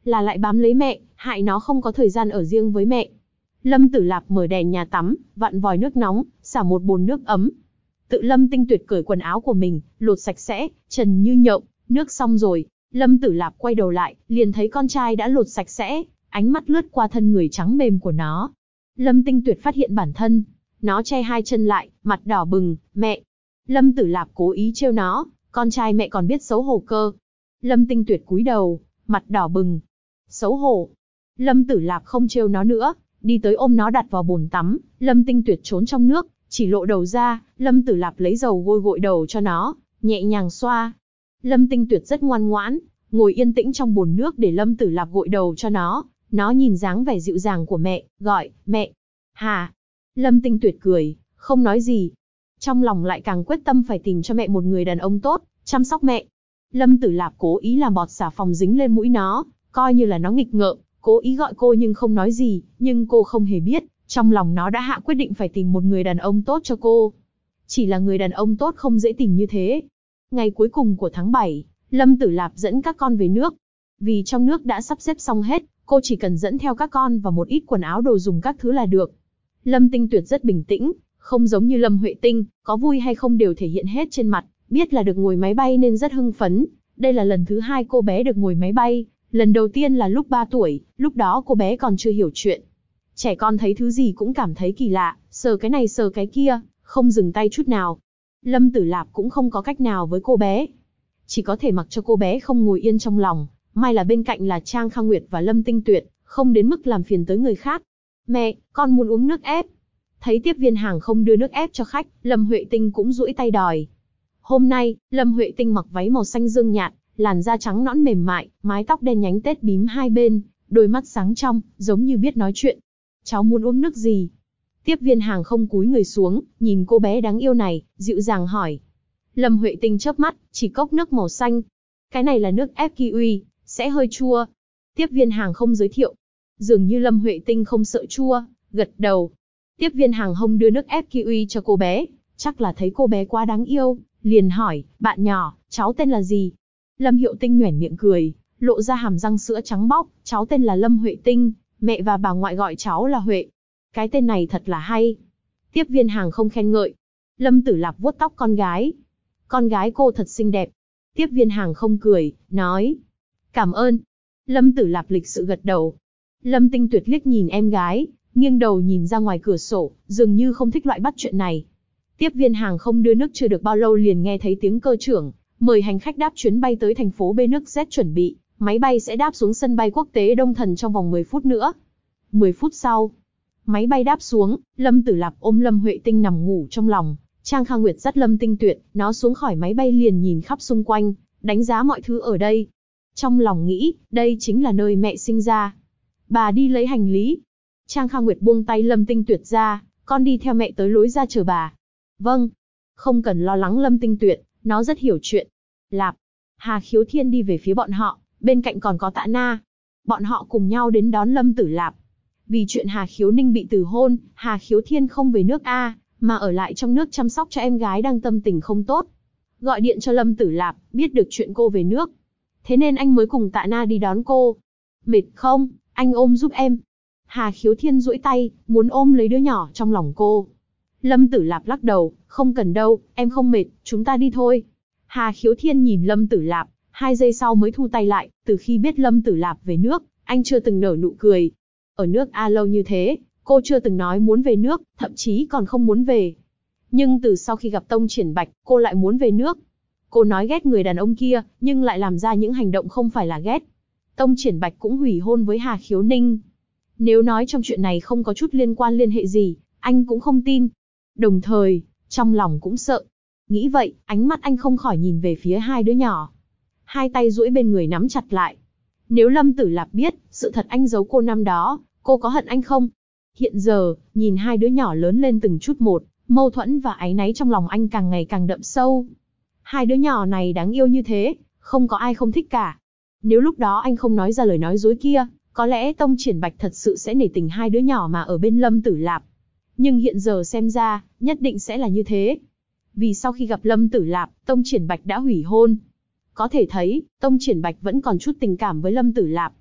là lại bám lấy mẹ, hại nó không có thời gian ở riêng với mẹ. Lâm Tử Lạp mở đèn nhà tắm, vặn vòi nước nóng, xả một bồn nước ấm. Tự Lâm Tinh Tuyệt cởi quần áo của mình, lột sạch sẽ, trần như nhộng, nước xong rồi. Lâm Tử Lạp quay đầu lại, liền thấy con trai đã lột sạch sẽ, ánh mắt lướt qua thân người trắng mềm của nó. Lâm Tinh Tuyệt phát hiện bản thân, nó che hai chân lại, mặt đỏ bừng, mẹ. Lâm Tử Lạp cố ý trêu nó, con trai mẹ còn biết xấu hổ cơ. Lâm Tinh Tuyệt cúi đầu, mặt đỏ bừng. Xấu hổ. Lâm Tử Lạp không trêu nó nữa, đi tới ôm nó đặt vào bồn tắm. Lâm Tinh Tuyệt trốn trong nước, chỉ lộ đầu ra. Lâm Tử Lạp lấy dầu gội gội đầu cho nó, nhẹ nhàng xoa. Lâm Tinh Tuyệt rất ngoan ngoãn, ngồi yên tĩnh trong bồn nước để Lâm Tử Lạp gội đầu cho nó. Nó nhìn dáng vẻ dịu dàng của mẹ, gọi, mẹ. Hà. Lâm Tinh Tuyệt cười, không nói gì. Trong lòng lại càng quyết tâm phải tìm cho mẹ một người đàn ông tốt, chăm sóc mẹ. Lâm Tử Lạp cố ý làm bọt xà phòng dính lên mũi nó, coi như là nó nghịch ngợm, cố ý gọi cô nhưng không nói gì, nhưng cô không hề biết, trong lòng nó đã hạ quyết định phải tìm một người đàn ông tốt cho cô. Chỉ là người đàn ông tốt không dễ tìm như thế. Ngày cuối cùng của tháng 7, Lâm Tử Lạp dẫn các con về nước. Vì trong nước đã sắp xếp xong hết, cô chỉ cần dẫn theo các con và một ít quần áo đồ dùng các thứ là được. Lâm Tinh Tuyệt rất bình tĩnh, không giống như Lâm Huệ Tinh, có vui hay không đều thể hiện hết trên mặt, biết là được ngồi máy bay nên rất hưng phấn. Đây là lần thứ 2 cô bé được ngồi máy bay, lần đầu tiên là lúc 3 tuổi, lúc đó cô bé còn chưa hiểu chuyện. Trẻ con thấy thứ gì cũng cảm thấy kỳ lạ, sờ cái này sờ cái kia, không dừng tay chút nào. Lâm Tử Lạp cũng không có cách nào với cô bé, chỉ có thể mặc cho cô bé không ngồi yên trong lòng. May là bên cạnh là Trang Kha Nguyệt và Lâm Tinh Tuyệt, không đến mức làm phiền tới người khác. Mẹ, con muốn uống nước ép. Thấy tiếp viên hàng không đưa nước ép cho khách, Lâm Huệ Tinh cũng duỗi tay đòi. Hôm nay, Lâm Huệ Tinh mặc váy màu xanh dương nhạt, làn da trắng nõn mềm mại, mái tóc đen nhánh tết bím hai bên, đôi mắt sáng trong, giống như biết nói chuyện. Cháu muốn uống nước gì? Tiếp viên hàng không cúi người xuống, nhìn cô bé đáng yêu này, dịu dàng hỏi. Lâm Huệ Tinh chớp mắt, chỉ cốc nước màu xanh. Cái này là nước ép kiwi, sẽ hơi chua. Tiếp viên hàng không giới thiệu. Dường như Lâm Huệ Tinh không sợ chua, gật đầu. Tiếp viên hàng không đưa nước ép kiwi cho cô bé, chắc là thấy cô bé quá đáng yêu, liền hỏi, bạn nhỏ, cháu tên là gì? Lâm Hiệu Tinh nhoẻn miệng cười, lộ ra hàm răng sữa trắng bóc, cháu tên là Lâm Huệ Tinh, mẹ và bà ngoại gọi cháu là Huệ. Cái tên này thật là hay. Tiếp viên hàng không khen ngợi. Lâm Tử Lạp vuốt tóc con gái. Con gái cô thật xinh đẹp. Tiếp viên hàng không cười, nói. Cảm ơn. Lâm Tử Lạp lịch sự gật đầu. Lâm Tinh Tuyệt liếc nhìn em gái, nghiêng đầu nhìn ra ngoài cửa sổ, dường như không thích loại bắt chuyện này. Tiếp viên hàng không đưa nước chưa được bao lâu liền nghe thấy tiếng cơ trưởng, mời hành khách đáp chuyến bay tới thành phố B nước Z chuẩn bị, máy bay sẽ đáp xuống sân bay quốc tế Đông Thần trong vòng 10 phút nữa. 10 phút sau, máy bay đáp xuống, Lâm Tử Lạp ôm Lâm Huệ Tinh nằm ngủ trong lòng, Trang Kha Nguyệt dắt Lâm Tinh Tuyệt, nó xuống khỏi máy bay liền nhìn khắp xung quanh, đánh giá mọi thứ ở đây. Trong lòng nghĩ, đây chính là nơi mẹ sinh ra. Bà đi lấy hành lý. Trang Kha Nguyệt buông tay Lâm Tinh Tuyệt ra, con đi theo mẹ tới lối ra chờ bà. Vâng. Không cần lo lắng Lâm Tinh Tuyệt, nó rất hiểu chuyện. Lạp. Hà Khiếu Thiên đi về phía bọn họ, bên cạnh còn có Tạ Na. Bọn họ cùng nhau đến đón Lâm Tử Lạp. Vì chuyện Hà Khiếu Ninh bị từ hôn, Hà Khiếu Thiên không về nước A, mà ở lại trong nước chăm sóc cho em gái đang tâm tình không tốt. Gọi điện cho Lâm Tử Lạp, biết được chuyện cô về nước. Thế nên anh mới cùng Tạ Na đi đón cô. Mệt không, anh ôm giúp em. Hà Khiếu Thiên duỗi tay, muốn ôm lấy đứa nhỏ trong lòng cô. Lâm Tử Lạp lắc đầu, không cần đâu, em không mệt, chúng ta đi thôi. Hà Khiếu Thiên nhìn Lâm Tử Lạp, 2 giây sau mới thu tay lại, từ khi biết Lâm Tử Lạp về nước, anh chưa từng nở nụ cười. Ở nước A lâu như thế, cô chưa từng nói muốn về nước, thậm chí còn không muốn về. Nhưng từ sau khi gặp Tông Triển Bạch, cô lại muốn về nước. Cô nói ghét người đàn ông kia, nhưng lại làm ra những hành động không phải là ghét. Tông Triển Bạch cũng hủy hôn với Hà Khiếu Ninh. Nếu nói trong chuyện này không có chút liên hệ gì, anh cũng không tin. Đồng thời, trong lòng cũng sợ. Nghĩ vậy, ánh mắt anh không khỏi nhìn về phía 2 đứa nhỏ. 2 tay duỗi bên người nắm chặt lại. Nếu Lâm Tử Lạp biết, sự thật anh giấu cô năm đó, cô có hận anh không? Hiện giờ, nhìn 2 đứa nhỏ lớn lên từng chút một, mâu thuẫn và áy náy trong lòng anh càng ngày càng đậm sâu. 2 đứa nhỏ này đáng yêu như thế, không có ai không thích cả. Nếu lúc đó anh không nói ra lời nói dối kia, có lẽ Tông Triển Bạch thật sự sẽ nể tình 2 đứa nhỏ mà ở bên Lâm Tử Lạp. Nhưng hiện giờ xem ra, nhất định sẽ là như thế. Vì sau khi gặp Lâm Tử Lạp, Tông Triển Bạch đã hủy hôn. Có thể thấy, Tông Triển Bạch vẫn còn chút tình cảm với Lâm Tử Lạp.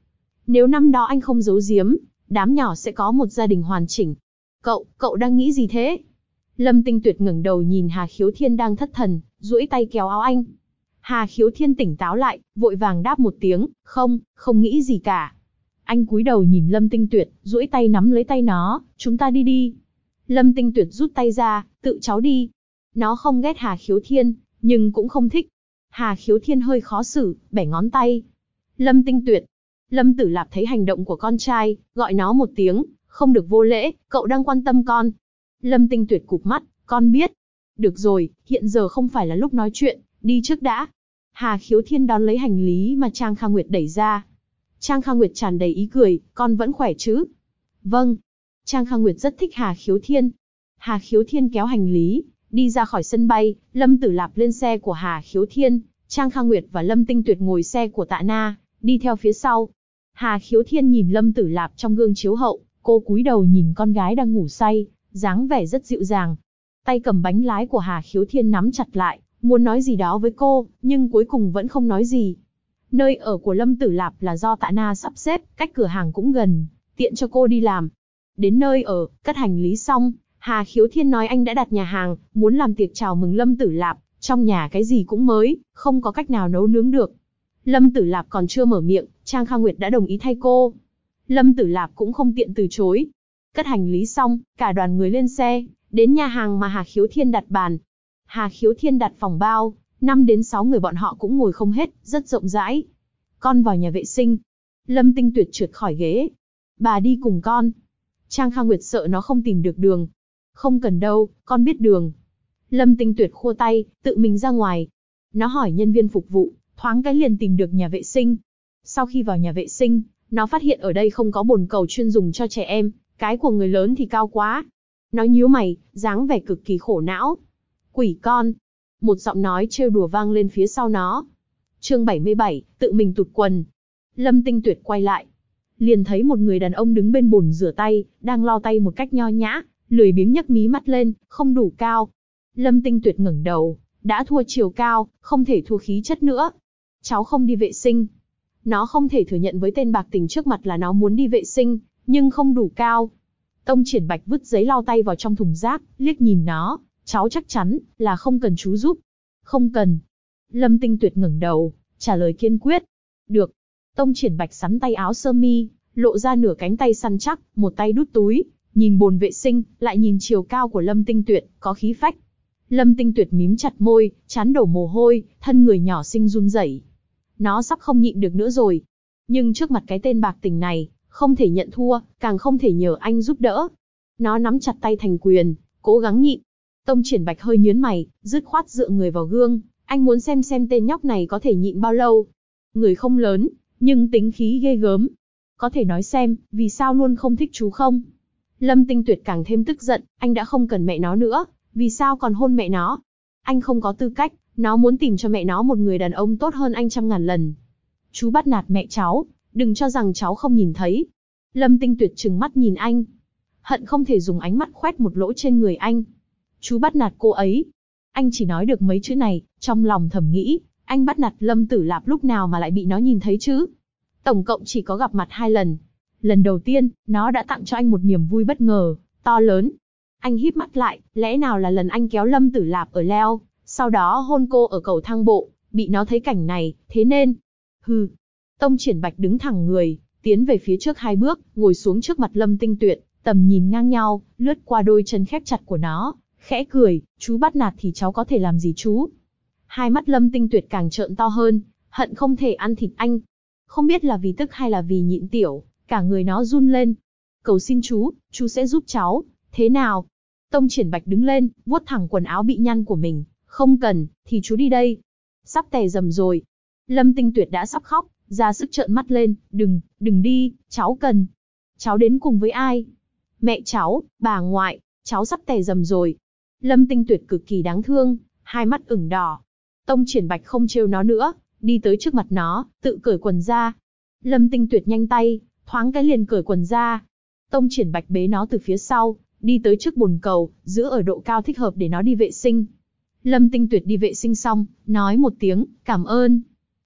Nếu năm đó anh không giấu giếm, đám nhỏ sẽ có một gia đình hoàn chỉnh. Cậu đang nghĩ gì thế? Lâm Tinh Tuyệt ngẩng đầu nhìn Hà Khiếu Thiên đang thất thần, duỗi tay kéo áo anh. Hà Khiếu Thiên tỉnh táo lại, vội vàng đáp một tiếng, không nghĩ gì cả. Anh cúi đầu nhìn Lâm Tinh Tuyệt, duỗi tay nắm lấy tay nó, chúng ta đi đi. Lâm Tinh Tuyệt rút tay ra, tự cháu đi. Nó không ghét Hà Khiếu Thiên, nhưng cũng không thích. Hà Khiếu Thiên hơi khó xử, bẻ ngón tay. Lâm Tinh Tuyệt. Lâm Tử Lạp thấy hành động của con trai, gọi nó một tiếng, không được vô lễ, cậu đang quan tâm con. Lâm Tinh Tuyệt cụp mắt, con biết. Được rồi, hiện giờ không phải là lúc nói chuyện, đi trước đã. Hà Khiếu Thiên đón lấy hành lý mà Trang Kha Nguyệt đẩy ra. Trang Kha Nguyệt tràn đầy ý cười, con vẫn khỏe chứ? Vâng. Trang Kha Nguyệt rất thích Hà Khiếu Thiên. Hà Khiếu Thiên kéo hành lý, đi ra khỏi sân bay, Lâm Tử Lạp lên xe của Hà Khiếu Thiên, Trang Kha Nguyệt và Lâm Tinh Tuyệt ngồi xe của Tạ Na, đi theo phía sau. Hà Khiếu Thiên nhìn Lâm Tử Lạp trong gương chiếu hậu, cô cúi đầu nhìn con gái đang ngủ say, dáng vẻ rất dịu dàng. Tay cầm bánh lái của Hà Khiếu Thiên nắm chặt lại, muốn nói gì đó với cô, nhưng cuối cùng vẫn không nói gì. Nơi ở của Lâm Tử Lạp là do Tạ Na sắp xếp, cách cửa hàng cũng gần, tiện cho cô đi làm. Đến nơi ở, cất hành lý xong, Hà Khiếu Thiên nói anh đã đặt nhà hàng, muốn làm tiệc chào mừng Lâm Tử Lạp, trong nhà cái gì cũng mới, không có cách nào nấu nướng được. Lâm Tử Lạp còn chưa mở miệng, Trang Kha Nguyệt đã đồng ý thay cô. Lâm Tử Lạp cũng không tiện từ chối. Cất hành lý xong, cả đoàn người lên xe, đến nhà hàng mà Hà Khiếu Thiên đặt bàn. Hà Khiếu Thiên đặt phòng bao, 5 đến 6 người bọn họ cũng ngồi không hết, rất rộng rãi. Con vào nhà vệ sinh. Lâm Tinh Tuyệt trượt khỏi ghế. Bà đi cùng con. Trang Kha Nguyệt sợ nó không tìm được đường. Không cần đâu, con biết đường. Lâm Tinh Tuyệt khua tay, tự mình ra ngoài. Nó hỏi nhân viên phục vụ, thoáng cái liền tìm được nhà vệ sinh. Sau khi vào nhà vệ sinh, nó phát hiện ở đây không có bồn cầu chuyên dùng cho trẻ em, cái của người lớn thì cao quá. Nó nhíu mày, dáng vẻ cực kỳ khổ não. Quỷ con. Một giọng nói trêu đùa vang lên phía sau nó. Chương 77, tự mình tụt quần. Lâm Tinh Tuyệt quay lại, liền thấy một người đàn ông đứng bên bồn rửa tay, đang lau tay một cách nho nhã, lười biếng nhấc mí mắt lên, không đủ cao. Lâm Tinh Tuyệt ngẩng đầu, đã thua chiều cao, không thể thua khí chất nữa. Cháu không đi vệ sinh. Nó không thể thừa nhận với tên bạc tình trước mặt là nó muốn đi vệ sinh, nhưng không đủ cao. Tông Triển Bạch vứt giấy lau tay vào trong thùng rác, liếc nhìn nó, cháu chắc chắn là không cần chú giúp. Không cần. Lâm Tinh Tuyệt ngẩng đầu, trả lời kiên quyết. Được. Tông Triển Bạch sắn tay áo sơ mi, lộ ra nửa cánh tay săn chắc, một tay đút túi, nhìn bồn vệ sinh, lại nhìn chiều cao của Lâm Tinh Tuyệt, có khí phách. Lâm Tinh Tuyệt mím chặt môi, trán đổ mồ hôi, thân người nhỏ xinh run rẩy. Nó sắp không nhịn được nữa rồi. Nhưng trước mặt cái tên bạc tình này, không thể nhận thua, càng không thể nhờ anh giúp đỡ. Nó nắm chặt tay thành quyền, cố gắng nhịn. Tông Triển Bạch hơi nhướng mày, dứt khoát dựa người vào gương, anh muốn xem tên nhóc này có thể nhịn bao lâu. Người không lớn, nhưng tính khí ghê gớm. Có thể nói xem, vì sao luôn không thích chú không? Lâm Tinh Tuyệt càng thêm tức giận, anh đã không cần mẹ nó nữa, vì sao còn hôn mẹ nó? Anh không có tư cách, nó muốn tìm cho mẹ nó một người đàn ông tốt hơn anh 100.000 lần. Chú bắt nạt mẹ cháu, đừng cho rằng cháu không nhìn thấy. Lâm Tinh Tuyệt trừng mắt nhìn anh, hận không thể dùng ánh mắt khoét một lỗ trên người anh. Chú bắt nạt cô ấy. Anh chỉ nói được mấy chữ này, trong lòng thầm nghĩ, anh bắt nạt Lâm Tử Lạp lúc nào mà lại bị nó nhìn thấy chứ? Tổng cộng chỉ có gặp mặt 2 lần. Lần đầu tiên, nó đã tặng cho anh một niềm vui bất ngờ, to lớn. Anh híp mắt lại, lẽ nào là lần anh kéo Lâm Tử Lạp ở leo, sau đó hôn cô ở cầu thang bộ, bị nó thấy cảnh này, thế nên. Hừ. Tông Triển Bạch đứng thẳng người, tiến về phía trước 2 bước, ngồi xuống trước mặt Lâm Tinh Tuyệt, tầm nhìn ngang nhau, lướt qua đôi chân khép chặt của nó, khẽ cười, chú bắt nạt thì cháu có thể làm gì chú? Hai mắt Lâm Tinh Tuyệt càng trợn to hơn, hận không thể ăn thịt anh. Không biết là vì tức hay là vì nhịn tiểu, cả người nó run lên. Cầu xin chú sẽ giúp cháu, thế nào? Tông Triển Bạch đứng lên, vuốt thẳng quần áo bị nhăn của mình, không cần, thì chú đi đây. Sắp tè dầm rồi. Lâm Tinh Tuyệt đã sắp khóc, ra sức trợn mắt lên, đừng đi, cháu cần. Cháu đến cùng với ai? Mẹ cháu, bà ngoại, cháu sắp tè dầm rồi. Lâm Tinh Tuyệt cực kỳ đáng thương, hai mắt ửng đỏ. Tông Triển Bạch không trêu nó nữa, đi tới trước mặt nó, tự cởi quần ra. Lâm Tinh Tuyệt nhanh tay, thoáng cái liền cởi quần ra. Tông Triển Bạch bế nó từ phía sau, đi tới trước bồn cầu, giữ ở độ cao thích hợp để nó đi vệ sinh. Lâm Tinh Tuyệt đi vệ sinh xong, nói một tiếng, cảm ơn.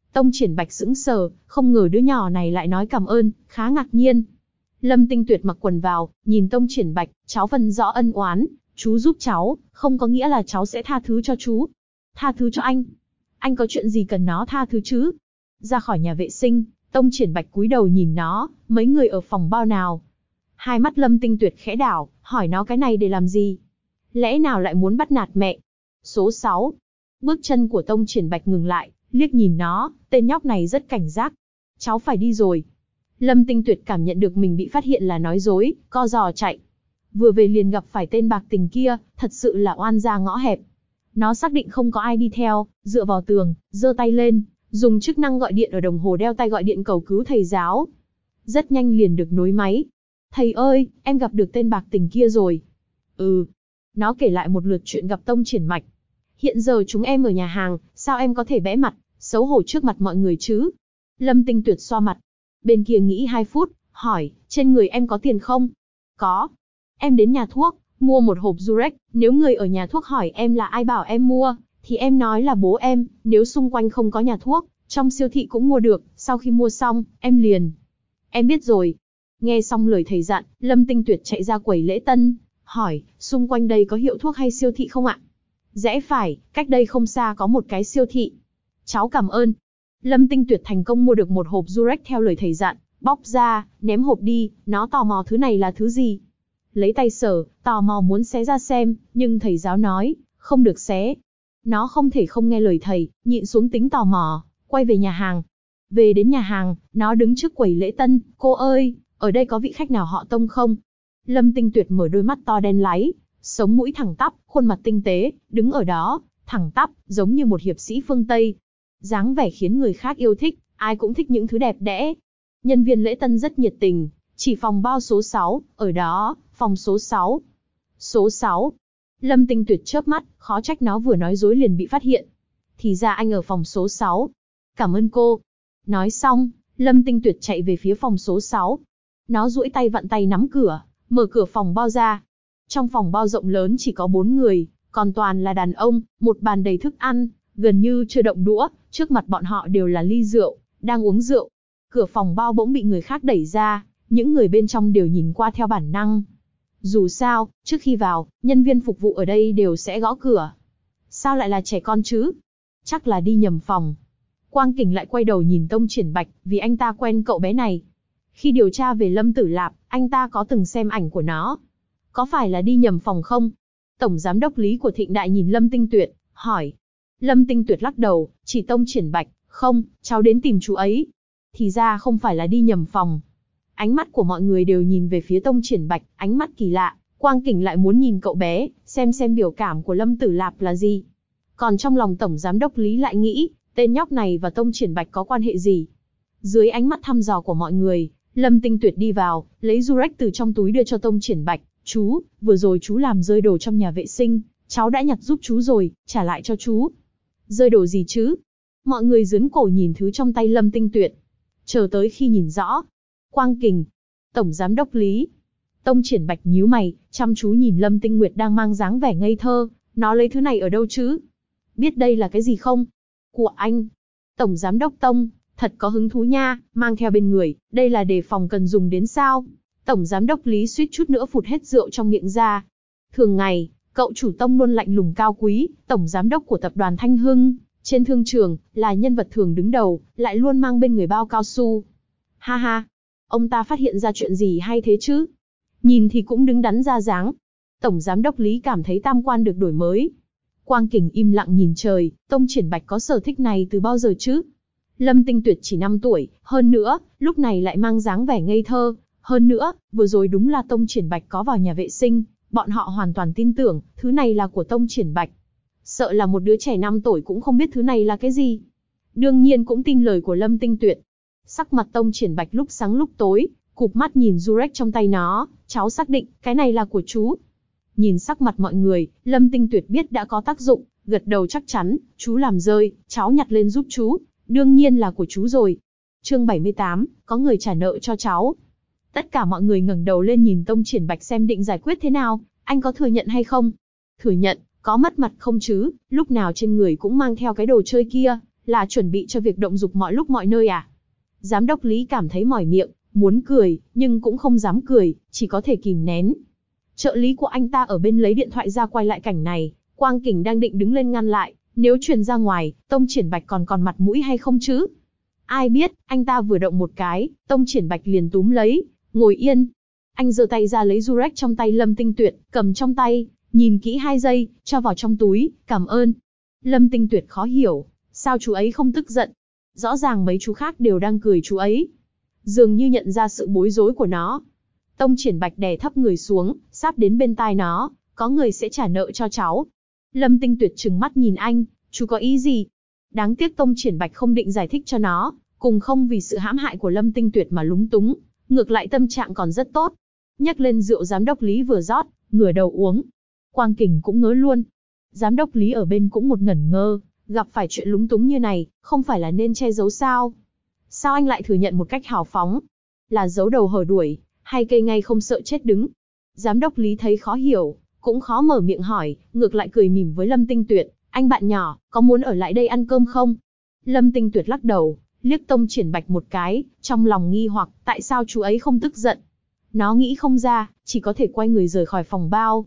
Tông Triển Bạch sững sờ, không ngờ đứa nhỏ này lại nói cảm ơn, khá ngạc nhiên. Lâm Tinh Tuyệt mặc quần vào, nhìn Tông Triển Bạch, cháu phân rõ ân oán, chú giúp cháu, không có nghĩa là cháu sẽ tha thứ cho chú. Tha thứ cho anh? Anh có chuyện gì cần nó tha thứ chứ? Ra khỏi nhà vệ sinh, Tông Triển Bạch cúi đầu nhìn nó, mấy người ở phòng bao nào? Hai mắt Lâm Tinh Tuyệt khẽ đảo, hỏi nó cái này để làm gì? Lẽ nào lại muốn bắt nạt mẹ? Số 6. Bước chân của Tông Triển Bạch ngừng lại, liếc nhìn nó, tên nhóc này rất cảnh giác. Cháu phải đi rồi. Lâm Tinh Tuyệt cảm nhận được mình bị phát hiện là nói dối, co giò chạy. Vừa về liền gặp phải tên bạc tình kia, thật sự là oan gia ngõ hẹp. Nó xác định không có ai đi theo, dựa vào tường, giơ tay lên, dùng chức năng gọi điện ở đồng hồ đeo tay gọi điện cầu cứu thầy giáo. Rất nhanh liền được nối máy. Thầy ơi, em gặp được tên bạc tình kia rồi. Ừ. Nó kể lại một lượt chuyện gặp Tông Triển Bạch. Hiện giờ chúng em ở nhà hàng, sao em có thể bẽ mặt, xấu hổ trước mặt mọi người chứ? Lâm Tinh Tuyệt xoa mặt. Bên kia nghĩ 2 phút, hỏi, trên người em có tiền không? Có. Em đến nhà thuốc, mua một hộp Durex, nếu người ở nhà thuốc hỏi em là ai bảo em mua, thì em nói là bố em, nếu xung quanh không có nhà thuốc, trong siêu thị cũng mua được, sau khi mua xong, em liền. Em biết rồi. Nghe xong lời thầy dặn, Lâm Tinh Tuyệt chạy ra quầy lễ tân, hỏi, xung quanh đây có hiệu thuốc hay siêu thị không ạ? Rẽ phải, cách đây không xa có một cái siêu thị. Cháu cảm ơn. Lâm Tinh Tuyệt thành công mua được một hộp Durex theo lời thầy dặn, bóc ra, ném hộp đi, nó tò mò thứ này là thứ gì. Lấy tay sờ, tò mò muốn xé ra xem, nhưng thầy giáo nói, không được xé. Nó không thể không nghe lời thầy, nhịn xuống tính tò mò, quay về nhà hàng. Về đến nhà hàng, nó đứng trước quầy lễ tân, cô ơi, ở đây có vị khách nào họ Tông không? Lâm Tinh Tuyệt mở đôi mắt to đen láy, sống mũi thẳng tắp, khuôn mặt tinh tế, đứng ở đó, thẳng tắp, giống như một hiệp sĩ phương Tây. Dáng vẻ khiến người khác yêu thích, ai cũng thích những thứ đẹp đẽ. Nhân viên lễ tân rất nhiệt tình, chỉ phòng bao số 6, ở đó, phòng số 6. Số 6. Lâm Tinh Tuyệt chớp mắt, khó trách nó vừa nói dối liền bị phát hiện. Thì ra anh ở phòng số 6. Cảm ơn cô. Nói xong, Lâm Tinh Tuyệt chạy về phía phòng số 6. Nó duỗi tay vặn tay nắm cửa, mở cửa phòng bao ra. Trong phòng bao rộng lớn chỉ có 4 người, còn toàn là đàn ông, một bàn đầy thức ăn, gần như chưa động đũa, trước mặt bọn họ đều là ly rượu, đang uống rượu. Cửa phòng bao bỗng bị người khác đẩy ra, những người bên trong đều nhìn qua theo bản năng. Dù sao, trước khi vào, nhân viên phục vụ ở đây đều sẽ gõ cửa. Sao lại là trẻ con chứ? Chắc là đi nhầm phòng. Quang Kình lại quay đầu nhìn Tông Triển Bạch, vì anh ta quen cậu bé này. Khi điều tra về Lâm Tử Lạp, anh ta có từng xem ảnh của nó. Có phải là đi nhầm phòng không? Tổng giám đốc Lý của Thịnh Đại nhìn Lâm Tinh Tuyệt, hỏi. Lâm Tinh Tuyệt lắc đầu, chỉ Tông Triển Bạch, không, cháu đến tìm chú ấy. Thì ra không phải là đi nhầm phòng. Ánh mắt của mọi người đều nhìn về phía Tông Triển Bạch, ánh mắt kỳ lạ. Quang Kình lại muốn nhìn cậu bé, xem biểu cảm của Lâm Tử Lạp là gì. Còn trong lòng Tổng giám đốc Lý lại nghĩ, tên nhóc này và Tông Triển Bạch có quan hệ gì? Dưới ánh mắt thăm dò của mọi người, Lâm Tinh Tuyệt đi vào, lấy Durex từ trong túi đưa cho Tông Triển Bạch. Chú, vừa rồi chú làm rơi đồ trong nhà vệ sinh, cháu đã nhặt giúp chú rồi, trả lại cho chú. Rơi đồ gì chứ? Mọi người giớn cổ nhìn thứ trong tay Lâm Tinh Tuyệt. Chờ tới khi nhìn rõ. Quang Kình, Tổng giám đốc Lý. Tông Triển Bạch nhíu mày, chăm chú nhìn Lâm Tinh Nguyệt đang mang dáng vẻ ngây thơ. Nó lấy thứ này ở đâu chứ? Biết đây là cái gì không? Của anh. Tổng giám đốc Tông, thật có hứng thú nha, mang theo bên người, đây là đề phòng cần dùng đến sao? Tổng giám đốc Lý suýt chút nữa phụt hết rượu trong miệng ra. Thường ngày, cậu chủ Tông luôn lạnh lùng cao quý, tổng giám đốc của tập đoàn Thanh Hưng, trên thương trường, là nhân vật thường đứng đầu, lại luôn mang bên người bao cao su. Ha ha, ông ta phát hiện ra chuyện gì hay thế chứ? Nhìn thì cũng đứng đắn ra dáng. Tổng giám đốc Lý cảm thấy tam quan được đổi mới. Quang Kình im lặng nhìn trời, Tông Triển Bạch có sở thích này từ bao giờ chứ? Lâm Tinh Tuyệt chỉ 5 tuổi, hơn nữa, lúc này lại mang dáng vẻ ngây thơ. Hơn nữa, vừa rồi đúng là Tông Triển Bạch có vào nhà vệ sinh, bọn họ hoàn toàn tin tưởng, thứ này là của Tông Triển Bạch. Sợ là một đứa trẻ 5 tuổi cũng không biết thứ này là cái gì. Đương nhiên cũng tin lời của Lâm Tinh Tuyệt. Sắc mặt Tông Triển Bạch lúc sáng lúc tối, cụp mắt nhìn Durex trong tay nó, cháu xác định, cái này là của chú. Nhìn sắc mặt mọi người, Lâm Tinh Tuyệt biết đã có tác dụng, gật đầu chắc chắn, chú làm rơi, cháu nhặt lên giúp chú, đương nhiên là của chú rồi. Chương 78, có người trả nợ cho cháu. Tất cả mọi người ngẩng đầu lên nhìn Tông Triển Bạch xem định giải quyết thế nào, anh có thừa nhận hay không? Thừa nhận, có mất mặt không chứ, lúc nào trên người cũng mang theo cái đồ chơi kia, Là chuẩn bị cho việc động dục mọi lúc mọi nơi à? Giám đốc Lý cảm thấy mỏi miệng, muốn cười, nhưng cũng không dám cười, chỉ có thể kìm nén. Trợ lý của anh ta ở bên lấy điện thoại ra quay lại cảnh này, Quang Kình đang định đứng lên ngăn lại, nếu truyền ra ngoài, Tông Triển Bạch còn mặt mũi hay không chứ? Ai biết, anh ta vừa động một cái, Tông Triển Bạch liền túm lấy, ngồi yên. Anh giơ tay ra lấy Durex trong tay Lâm Tinh Tuyệt, cầm trong tay, nhìn kỹ 2 giây, cho vào trong túi, cảm ơn. Lâm Tinh Tuyệt khó hiểu, sao chú ấy không tức giận? Rõ ràng mấy chú khác đều đang cười chú ấy. Dường như nhận ra sự bối rối của nó. Tông Triển Bạch đè thấp người xuống, sắp đến bên tai nó, có người sẽ trả nợ cho cháu. Lâm Tinh Tuyệt trừng mắt nhìn anh, chú có ý gì? Đáng tiếc Tông Triển Bạch không định giải thích cho nó, cùng không vì sự hãm hại của Lâm Tinh Tuyệt mà lúng túng, ngược lại tâm trạng còn rất tốt. Nhắc lên rượu giám đốc Lý vừa rót, ngửa đầu uống. Quang Kình cũng ngớ luôn. Giám đốc Lý ở bên cũng một ngẩn ngơ, gặp phải chuyện lúng túng như này, không phải là nên che giấu sao? Sao anh lại thừa nhận một cách hào phóng? Là giấu đầu hở đuổi, hay cây ngay không sợ chết đứng? Giám đốc Lý thấy khó hiểu, cũng khó mở miệng hỏi, ngược lại cười mỉm với Lâm Tinh Tuyệt, anh bạn nhỏ, có muốn ở lại đây ăn cơm không? Lâm Tinh Tuyệt lắc đầu, liếc Tông Triển Bạch một cái, trong lòng nghi hoặc, tại sao chú ấy không tức giận? Nó nghĩ không ra, chỉ có thể quay người rời khỏi phòng bao.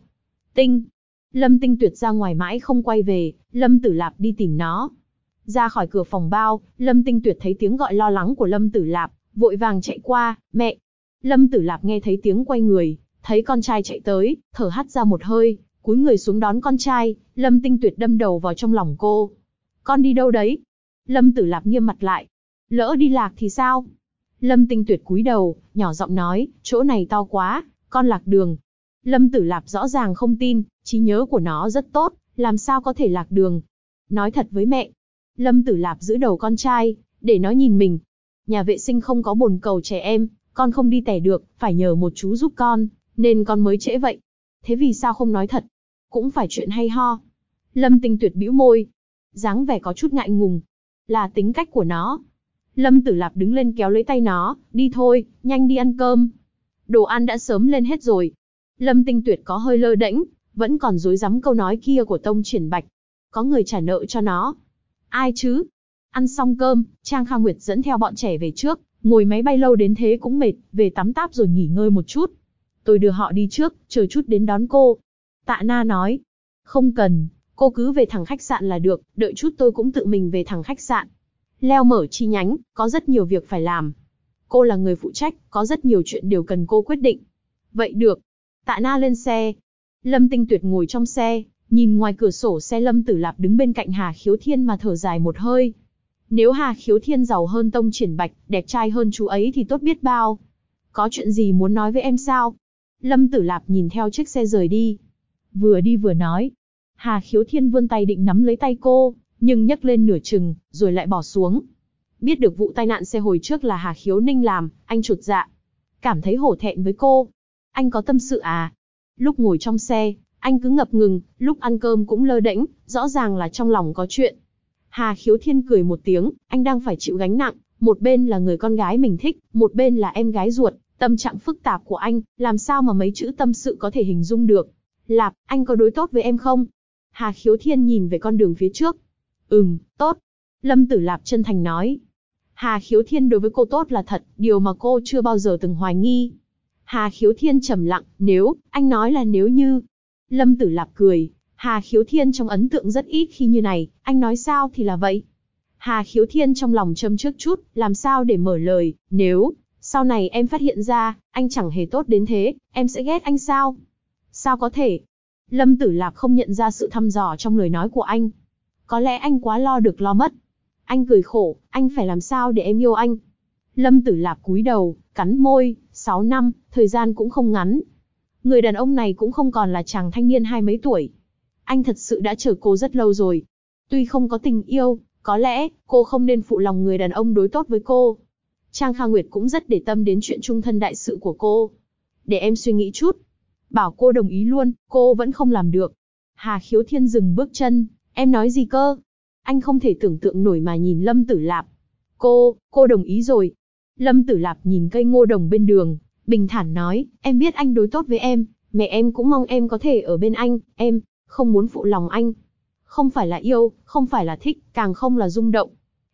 Lâm Tinh Tuyệt ra ngoài mãi không quay về, Lâm Tử Lạp đi tìm nó. Ra khỏi cửa phòng bao, Lâm Tinh Tuyệt thấy tiếng gọi lo lắng của Lâm Tử Lạp, vội vàng chạy qua, mẹ. Lâm Tử Lạp nghe thấy tiếng quay người, thấy con trai chạy tới, thở hắt ra một hơi, cúi người xuống đón con trai. Lâm Tinh Tuyệt đâm đầu vào trong lòng cô. Con đi đâu đấy? Lâm Tử Lạp nghiêm mặt lại. Lỡ đi lạc thì sao? Lâm Tinh Tuyệt cúi đầu, nhỏ giọng nói, chỗ này to quá, con lạc đường. Lâm Tử Lạp rõ ràng không tin, trí nhớ của nó rất tốt, làm sao có thể lạc đường. Nói thật với mẹ. Lâm Tử Lạp giữ đầu con trai, để nó nhìn mình. Nhà vệ sinh không có bồn cầu trẻ em, con không đi tẻ được, phải nhờ một chú giúp con, nên con mới trễ vậy. Thế vì sao không nói thật? Cũng phải chuyện hay ho. Lâm Tinh Tuyệt bĩu môi, dáng vẻ có chút ngại ngùng. Là tính cách của nó. Lâm Tử Lạp đứng lên kéo lấy tay nó, đi thôi, nhanh đi ăn cơm. Đồ ăn đã sớm lên hết rồi. Lâm Tinh Tuyệt có hơi lơ đễnh, vẫn còn rối rắm câu nói kia của Tông Triển Bạch. Có người trả nợ cho nó. Ai chứ? Ăn xong cơm, Trang Kha Nguyệt dẫn theo bọn trẻ về trước, ngồi máy bay lâu đến thế cũng mệt, về tắm táp rồi nghỉ ngơi một chút. Tôi đưa họ đi trước, chờ chút đến đón cô. Tạ Na nói. Không cần, cô cứ về thẳng khách sạn là được, đợi chút tôi cũng tự mình về thẳng khách sạn. Leo mở chi nhánh, có rất nhiều việc phải làm. Cô là người phụ trách, có rất nhiều chuyện đều cần cô quyết định. Vậy được. Tạ Na lên xe. Lâm Tinh Tuyệt ngồi trong xe, nhìn ngoài cửa sổ xe Lâm Tử Lạp đứng bên cạnh Hà Khiếu Thiên mà thở dài một hơi. Nếu Hà Khiếu Thiên giàu hơn Tông Triển Bạch, đẹp trai hơn chú ấy thì tốt biết bao. Có chuyện gì muốn nói với em sao? Lâm Tử Lạp nhìn theo chiếc xe rời đi. Vừa đi vừa nói. Hà Khiếu Thiên vươn tay định nắm lấy tay cô, nhưng nhấc lên nửa chừng, rồi lại bỏ xuống. Biết được vụ tai nạn xe hồi trước là Hà Khiếu Ninh làm, anh chột dạ. Cảm thấy hổ thẹn với cô. Anh có tâm sự à? Lúc ngồi trong xe, anh cứ ngập ngừng, lúc ăn cơm cũng lơ đễnh, rõ ràng là trong lòng có chuyện. Hà Khiếu Thiên cười một tiếng, anh đang phải chịu gánh nặng, một bên là người con gái mình thích, một bên là em gái ruột, tâm trạng phức tạp của anh, làm sao mà mấy chữ tâm sự có thể hình dung được. Lạp, anh có đối tốt với em không? Hà Khiếu Thiên nhìn về con đường phía trước. Tốt. Lâm Tử Lạp chân thành nói. Hà Khiếu Thiên đối với cô tốt là thật, điều mà cô chưa bao giờ từng hoài nghi. Hà Khiếu Thiên trầm lặng, nếu, anh nói là nếu như. Lâm Tử Lạp cười, Hà Khiếu Thiên trong ấn tượng rất ít khi như này, anh nói sao thì là vậy. Hà Khiếu Thiên trong lòng châm trước chút, làm sao để mở lời, nếu, sau này em phát hiện ra, anh chẳng hề tốt đến thế, em sẽ ghét anh sao? Sao có thể? Lâm Tử Lạp không nhận ra sự thăm dò trong lời nói của anh. Có lẽ anh quá lo được lo mất. Anh cười khổ, anh phải làm sao để em yêu anh? Lâm Tử Lạp cúi đầu, cắn môi, 6 năm, thời gian cũng không ngắn. Người đàn ông này cũng không còn là chàng thanh niên 20 mấy tuổi. Anh thật sự đã chờ cô rất lâu rồi. Tuy không có tình yêu, có lẽ cô không nên phụ lòng người đàn ông đối tốt với cô. Trang Kha Nguyệt cũng rất để tâm đến chuyện chung thân đại sự của cô. Để em suy nghĩ chút. Bảo cô đồng ý luôn, cô vẫn không làm được. Hà Khiếu Thiên dừng bước chân, em nói gì cơ? Anh không thể tưởng tượng nổi mà nhìn Lâm Tử Lạp. Cô đồng ý rồi. Lâm Tử Lạp nhìn cây ngô đồng bên đường, bình thản nói, em biết anh đối tốt với em, mẹ em cũng mong em có thể ở bên anh, em không muốn phụ lòng anh. Không phải là yêu, không phải là thích, càng không là rung động.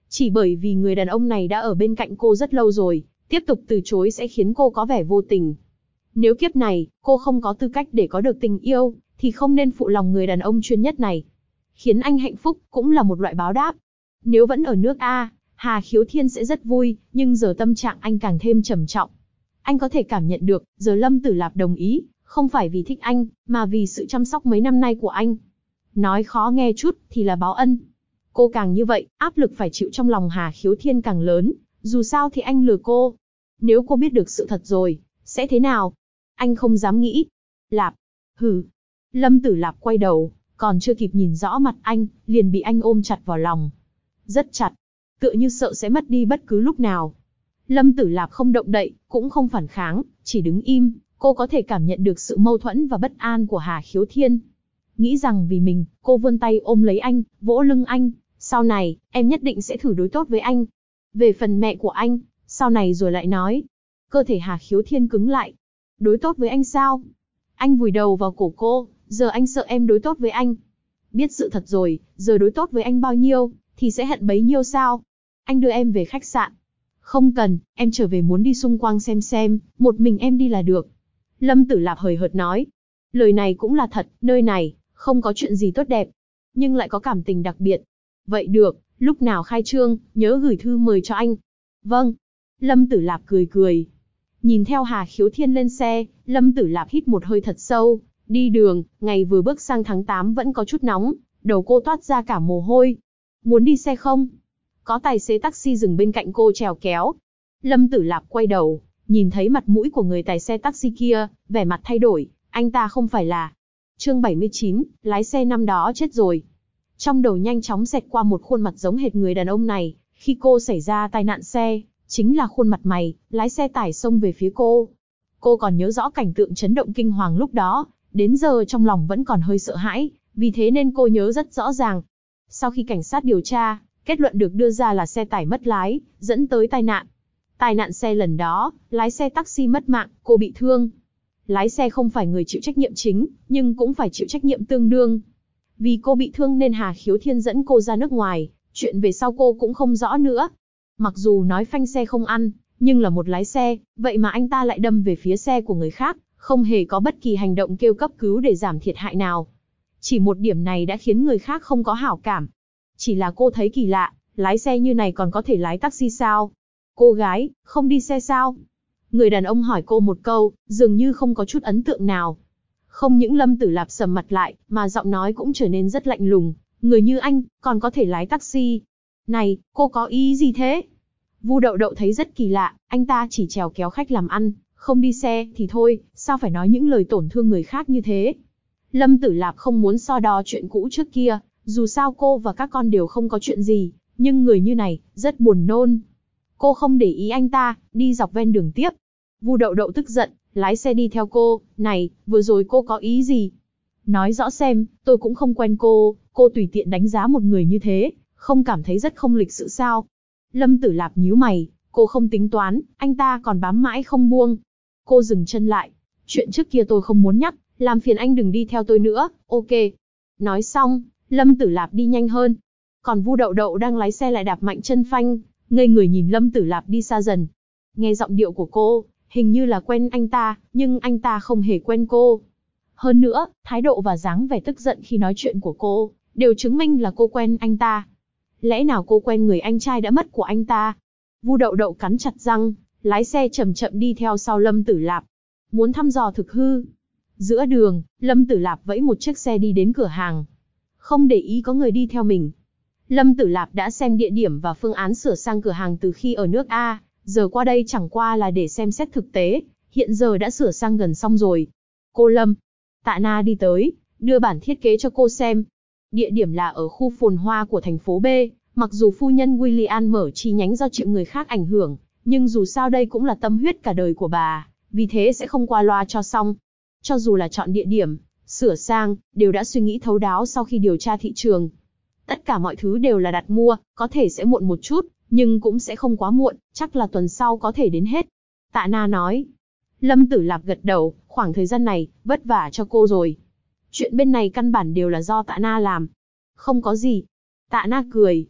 Chỉ bởi vì người đàn ông này đã ở bên cạnh cô rất lâu rồi, tiếp tục từ chối sẽ khiến cô có vẻ vô tình. Nếu kiếp này, cô không có tư cách để có được tình yêu, thì không nên phụ lòng người đàn ông chuyên nhất này. Khiến anh hạnh phúc, cũng là một loại báo đáp. Nếu vẫn ở nước A, Hà Khiếu Thiên sẽ rất vui, nhưng giờ tâm trạng anh càng thêm trầm trọng. Anh có thể cảm nhận được, giờ Lâm Tử Lạp đồng ý, không phải vì thích anh, mà vì sự chăm sóc mấy năm nay của anh. Nói khó nghe chút, thì là báo ân. Cô càng như vậy, áp lực phải chịu trong lòng Hà Khiếu Thiên càng lớn, dù sao thì anh lừa cô. Nếu cô biết được sự thật rồi, sẽ thế nào? Anh không dám nghĩ. Lạp. Hừ. Lâm Tử Lạp quay đầu, còn chưa kịp nhìn rõ mặt anh, liền bị anh ôm chặt vào lòng. Rất chặt. Tựa như sợ sẽ mất đi bất cứ lúc nào. Lâm Tử Lạp không động đậy, cũng không phản kháng, chỉ đứng im. Cô có thể cảm nhận được sự mâu thuẫn và bất an của Hà Khiếu Thiên. Nghĩ rằng vì mình, cô vươn tay ôm lấy anh, vỗ lưng anh. Sau này, em nhất định sẽ thử đối tốt với anh. Về phần mẹ của anh, sau này rồi lại nói. Cơ thể Hà Khiếu Thiên cứng lại. Đối tốt với anh sao? Anh vùi đầu vào cổ cô, giờ anh sợ em đối tốt với anh. Biết sự thật rồi, giờ đối tốt với anh bao nhiêu, thì sẽ hận bấy nhiêu sao? Anh đưa em về khách sạn. Không cần, em trở về muốn đi xung quanh xem, một mình em đi là được. Lâm Tử Lạp hời hợt nói. Lời này cũng là thật, nơi này, không có chuyện gì tốt đẹp, nhưng lại có cảm tình đặc biệt. Vậy được, lúc nào khai trương, nhớ gửi thư mời cho anh. Vâng. Lâm Tử Lạp cười cười. Nhìn theo Hà Khiếu Thiên lên xe, Lâm Tử Lạp hít một hơi thật sâu. Đi đường, ngày vừa bước sang tháng 8 vẫn có chút nóng, đầu cô toát ra cả mồ hôi. Muốn đi xe không? Có tài xế taxi dừng bên cạnh cô chèo kéo. Lâm Tử Lạp quay đầu, nhìn thấy mặt mũi của người tài xe taxi kia, vẻ mặt thay đổi, anh ta không phải là... Chương 79, lái xe năm đó chết rồi. Trong đầu nhanh chóng xẹt qua một khuôn mặt giống hệt người đàn ông này, khi cô xảy ra tai nạn xe, chính là khuôn mặt mày, lái xe tải xông về phía cô. Cô còn nhớ rõ cảnh tượng chấn động kinh hoàng lúc đó, đến giờ trong lòng vẫn còn hơi sợ hãi, vì thế nên cô nhớ rất rõ ràng. Sau khi cảnh sát điều tra, kết luận được đưa ra là xe tải mất lái, dẫn tới tai nạn. Tai nạn xe lần đó, lái xe taxi mất mạng, cô bị thương. Lái xe không phải người chịu trách nhiệm chính, nhưng cũng phải chịu trách nhiệm tương đương. Vì cô bị thương nên Hà Khiếu Thiên dẫn cô ra nước ngoài, chuyện về sau cô cũng không rõ nữa. Mặc dù nói phanh xe không ăn, nhưng là một lái xe, vậy mà anh ta lại đâm về phía xe của người khác, không hề có bất kỳ hành động kêu cấp cứu để giảm thiệt hại nào. Chỉ một điểm này đã khiến người khác không có hảo cảm. Chỉ là cô thấy kỳ lạ, lái xe như này còn có thể lái taxi sao? Cô gái, không đi xe sao? Người đàn ông hỏi cô một câu, dường như không có chút ấn tượng nào. Không những Lâm Tử Lạp sầm mặt lại, mà giọng nói cũng trở nên rất lạnh lùng. Người như anh, còn có thể lái taxi. Này, cô có ý gì thế? Vu Đậu Đậu thấy rất kỳ lạ, anh ta chỉ chèo kéo khách làm ăn, không đi xe thì thôi, sao phải nói những lời tổn thương người khác như thế? Lâm Tử Lạp không muốn so đo chuyện cũ trước kia, dù sao cô và các con đều không có chuyện gì, nhưng người như này, rất buồn nôn. Cô không để ý anh ta, đi dọc ven đường tiếp. Vu Đậu Đậu tức giận, lái xe đi theo cô. Này, vừa rồi cô có ý gì? Nói rõ xem, tôi cũng không quen cô tùy tiện đánh giá một người như thế, không cảm thấy rất không lịch sự sao? Lâm Tử Lạp nhíu mày, cô không tính toán, anh ta còn bám mãi không buông. Cô dừng chân lại. Chuyện trước kia tôi không muốn nhắc, làm phiền anh đừng đi theo tôi nữa, ok. Nói xong, Lâm Tử Lạp đi nhanh hơn. Còn Vu Đậu Đậu đang lái xe lại đạp mạnh chân phanh, ngây người nhìn Lâm Tử Lạp đi xa dần. Nghe giọng điệu của cô, hình như là quen anh ta, nhưng anh ta không hề quen cô. Hơn nữa, thái độ và dáng vẻ tức giận khi nói chuyện của cô, đều chứng minh là cô quen anh ta. Lẽ nào cô quen người anh trai đã mất của anh ta? Vu Đậu Đậu cắn chặt răng, lái xe chậm chậm đi theo sau Lâm Tử Lạp. Muốn thăm dò thực hư. Giữa đường, Lâm Tử Lạp vẫy một chiếc xe đi đến cửa hàng. Không để ý có người đi theo mình. Lâm Tử Lạp đã xem địa điểm và phương án sửa sang cửa hàng từ khi ở nước A, giờ qua đây chẳng qua là để xem xét thực tế, hiện giờ đã sửa sang gần xong rồi. Cô Lâm. Tạ Na đi tới, đưa bản thiết kế cho cô xem. Địa điểm là ở khu phồn hoa của thành phố B, mặc dù phu nhân William mở chi nhánh do chịu người khác ảnh hưởng, nhưng dù sao đây cũng là tâm huyết cả đời của bà, vì thế sẽ không qua loa cho xong. Cho dù là chọn địa điểm, sửa sang, đều đã suy nghĩ thấu đáo sau khi điều tra thị trường. Tất cả mọi thứ đều là đặt mua, có thể sẽ muộn một chút, nhưng cũng sẽ không quá muộn, chắc là tuần sau có thể đến hết. Tạ Na nói. Lâm Tử Lạp gật đầu, khoảng thời gian này, vất vả cho cô rồi. Chuyện bên này căn bản đều là do Tạ Na làm. Không có gì. Tạ Na cười.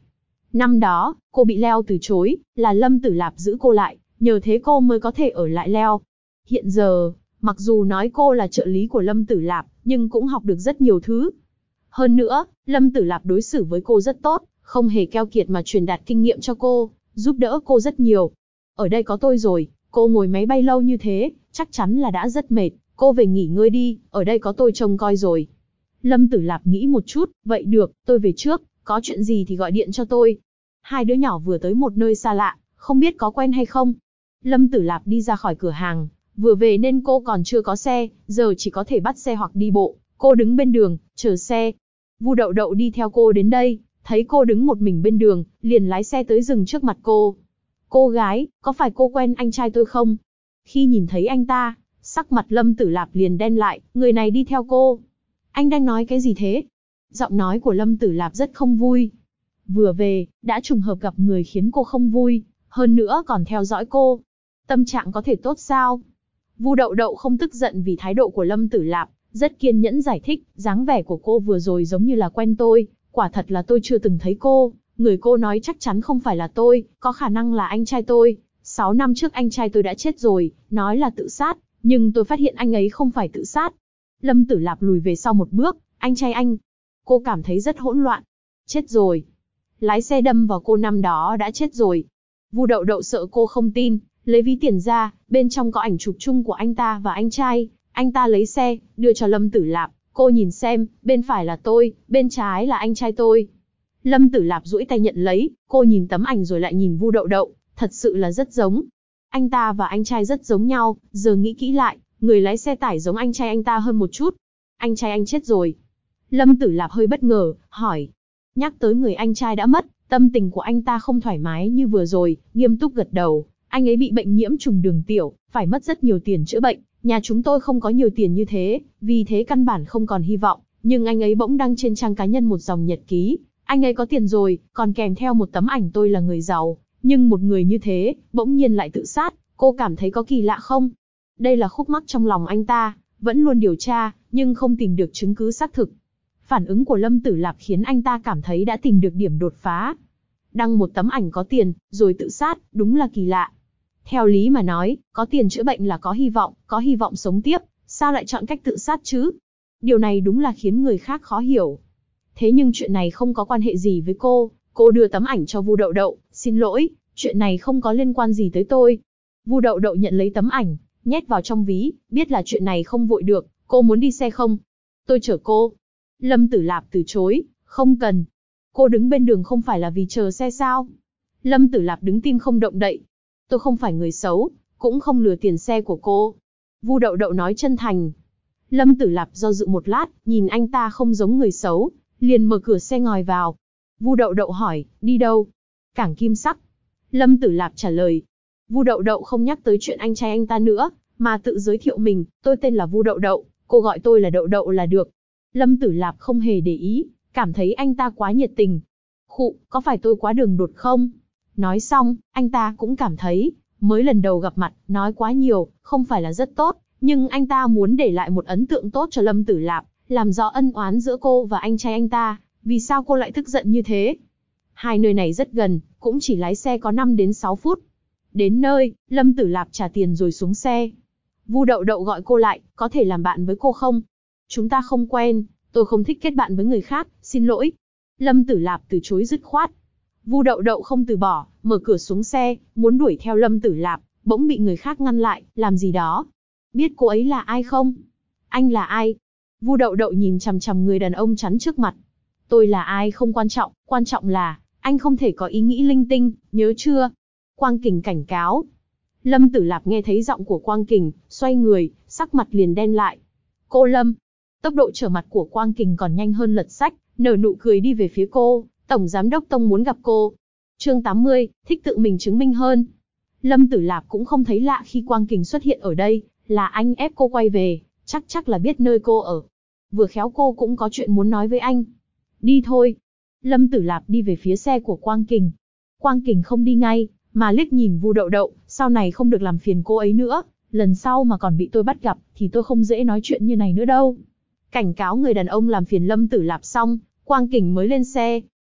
Năm đó, cô bị Leo từ chối, là Lâm Tử Lạp giữ cô lại, nhờ thế cô mới có thể ở lại Leo. Hiện giờ, mặc dù nói cô là trợ lý của Lâm Tử Lạp, nhưng cũng học được rất nhiều thứ. Hơn nữa, Lâm Tử Lạp đối xử với cô rất tốt, không hề keo kiệt mà truyền đạt kinh nghiệm cho cô, giúp đỡ cô rất nhiều. Ở đây có tôi rồi, cô ngồi máy bay lâu như thế, chắc chắn là đã rất mệt, cô về nghỉ ngơi đi, ở đây có tôi trông coi rồi. Lâm Tử Lạp nghĩ một chút, vậy được, tôi về trước, có chuyện gì thì gọi điện cho tôi. Hai đứa nhỏ vừa tới một nơi xa lạ, không biết có quen hay không. Lâm Tử Lạp đi ra khỏi cửa hàng, vừa về nên cô còn chưa có xe, giờ chỉ có thể bắt xe hoặc đi bộ. Cô đứng bên đường, chờ xe. Vu Đậu Đậu đi theo cô đến đây, thấy cô đứng một mình bên đường, liền lái xe tới dừng trước mặt cô. Cô gái, có phải cô quen anh trai tôi không? Khi nhìn thấy anh ta, sắc mặt Lâm Tử Lạp liền đen lại, người này đi theo cô. Anh đang nói cái gì thế? Giọng nói của Lâm Tử Lạp rất không vui. Vừa về, đã trùng hợp gặp người khiến cô không vui, hơn nữa còn theo dõi cô. Tâm trạng có thể tốt sao? Vu Đậu Đậu không tức giận vì thái độ của Lâm Tử Lạp, rất kiên nhẫn giải thích, dáng vẻ của cô vừa rồi giống như là quen tôi, quả thật là tôi chưa từng thấy cô, người cô nói chắc chắn không phải là tôi, có khả năng là anh trai tôi. 6 năm trước anh trai tôi đã chết rồi, nói là tự sát, nhưng tôi phát hiện anh ấy không phải tự sát. Lâm Tử Lạp lùi về sau một bước, anh trai anh. Cô cảm thấy rất hỗn loạn. Chết rồi. Lái xe đâm vào cô năm đó đã chết rồi. Vu Đậu Đậu sợ cô không tin, lấy ví tiền ra, bên trong có ảnh chụp chung của anh ta và anh trai. Anh ta lấy xe, đưa cho Lâm Tử Lạp, cô nhìn xem, bên phải là tôi, bên trái là anh trai tôi. Lâm Tử Lạp duỗi tay nhận lấy, cô nhìn tấm ảnh rồi lại nhìn Vu Đậu Đậu, thật sự là rất giống. Anh ta và anh trai rất giống nhau, giờ nghĩ kỹ lại, người lái xe tải giống anh trai anh ta hơn một chút. Anh trai anh chết rồi. Lâm Tử Lạp hơi bất ngờ, hỏi. Nhắc tới người anh trai đã mất, tâm tình của anh ta không thoải mái như vừa rồi, nghiêm túc gật đầu. Anh ấy bị bệnh nhiễm trùng đường tiểu, phải mất rất nhiều tiền chữa bệnh. Nhà chúng tôi không có nhiều tiền như thế, vì thế căn bản không còn hy vọng. Nhưng anh ấy bỗng đăng trên trang cá nhân một dòng nhật ký. Anh ấy có tiền rồi, còn kèm theo một tấm ảnh tôi là người giàu. Nhưng một người như thế, bỗng nhiên lại tự sát, cô cảm thấy có kỳ lạ không? Đây là khúc mắc trong lòng anh ta, vẫn luôn điều tra, nhưng không tìm được chứng cứ xác thực. Phản ứng của Lâm Tử Lạp khiến anh ta cảm thấy đã tìm được điểm đột phá. Đăng một tấm ảnh có tiền, rồi tự sát, đúng là kỳ lạ. Theo lý mà nói, có tiền chữa bệnh là có hy vọng sống tiếp, sao lại chọn cách tự sát chứ? Điều này đúng là khiến người khác khó hiểu. Thế nhưng chuyện này không có quan hệ gì với cô đưa tấm ảnh cho Vu Đậu Đậu, xin lỗi, chuyện này không có liên quan gì tới tôi. Vu Đậu Đậu nhận lấy tấm ảnh, nhét vào trong ví, biết là chuyện này không vội được, cô muốn đi xe không? Tôi chở cô. Lâm Tử Lạp từ chối, không cần. Cô đứng bên đường không phải là vì chờ xe sao? Lâm Tử Lạp đứng tim không động đậy. Tôi không phải người xấu, cũng không lừa tiền xe của cô. Vu Đậu Đậu nói chân thành. Lâm Tử Lạp do dự một lát, nhìn anh ta không giống người xấu, liền mở cửa xe ngồi vào. Vu Đậu Đậu hỏi, đi đâu? Cảng Kim Sắc. Lâm Tử Lạp trả lời. Vu Đậu Đậu không nhắc tới chuyện anh trai anh ta nữa, mà tự giới thiệu mình, tôi tên là Vu Đậu Đậu, cô gọi tôi là Đậu Đậu là được. Lâm Tử Lạp không hề để ý, cảm thấy anh ta quá nhiệt tình. Khụ, có phải tôi quá đường đột không? Nói xong, anh ta cũng cảm thấy, mới lần đầu gặp mặt, nói quá nhiều, không phải là rất tốt, nhưng anh ta muốn để lại một ấn tượng tốt cho Lâm Tử Lạp, làm rõ ân oán giữa cô và anh trai anh ta, vì sao cô lại tức giận như thế. Hai nơi này rất gần, cũng chỉ lái xe có 5 đến 6 phút. Đến nơi, Lâm Tử Lạp trả tiền rồi xuống xe. Vu Đậu Đậu gọi cô lại, có thể làm bạn với cô không? Chúng ta không quen, tôi không thích kết bạn với người khác, xin lỗi. Lâm Tử Lạp từ chối dứt khoát. Vu Đậu Đậu không từ bỏ, mở cửa xuống xe, muốn đuổi theo Lâm Tử Lạp, bỗng bị người khác ngăn lại, làm gì đó. Biết cô ấy là ai không? Anh là ai? Vu Đậu Đậu nhìn chằm chằm người đàn ông chắn trước mặt. Tôi là ai không quan trọng là, anh không thể có ý nghĩ linh tinh, nhớ chưa? Quang Kình cảnh cáo. Lâm Tử Lạp nghe thấy giọng của Quang Kình, xoay người, sắc mặt liền đen lại. Cô Lâm. Tốc độ trở mặt của Quang Kình còn nhanh hơn lật sách, nở nụ cười đi về phía cô. Tổng Giám đốc Tông muốn gặp cô. Chương 80, thích tự mình chứng minh hơn. Lâm Tử Lạp cũng không thấy lạ khi Quang Kình xuất hiện ở đây, là anh ép cô quay về, chắc là biết nơi cô ở. Vừa khéo cô cũng có chuyện muốn nói với anh. Đi thôi. Lâm Tử Lạp đi về phía xe của Quang Kình. Quang Kình không đi ngay, mà liếc nhìn Vu Đậu Đậu, sau này không được làm phiền cô ấy nữa, lần sau mà còn bị tôi bắt gặp, thì tôi không dễ nói chuyện như này nữa đâu. Cảnh cáo người đàn ông làm phiền Lâm Tử Lạp xong, Quang Kình mới lên xe.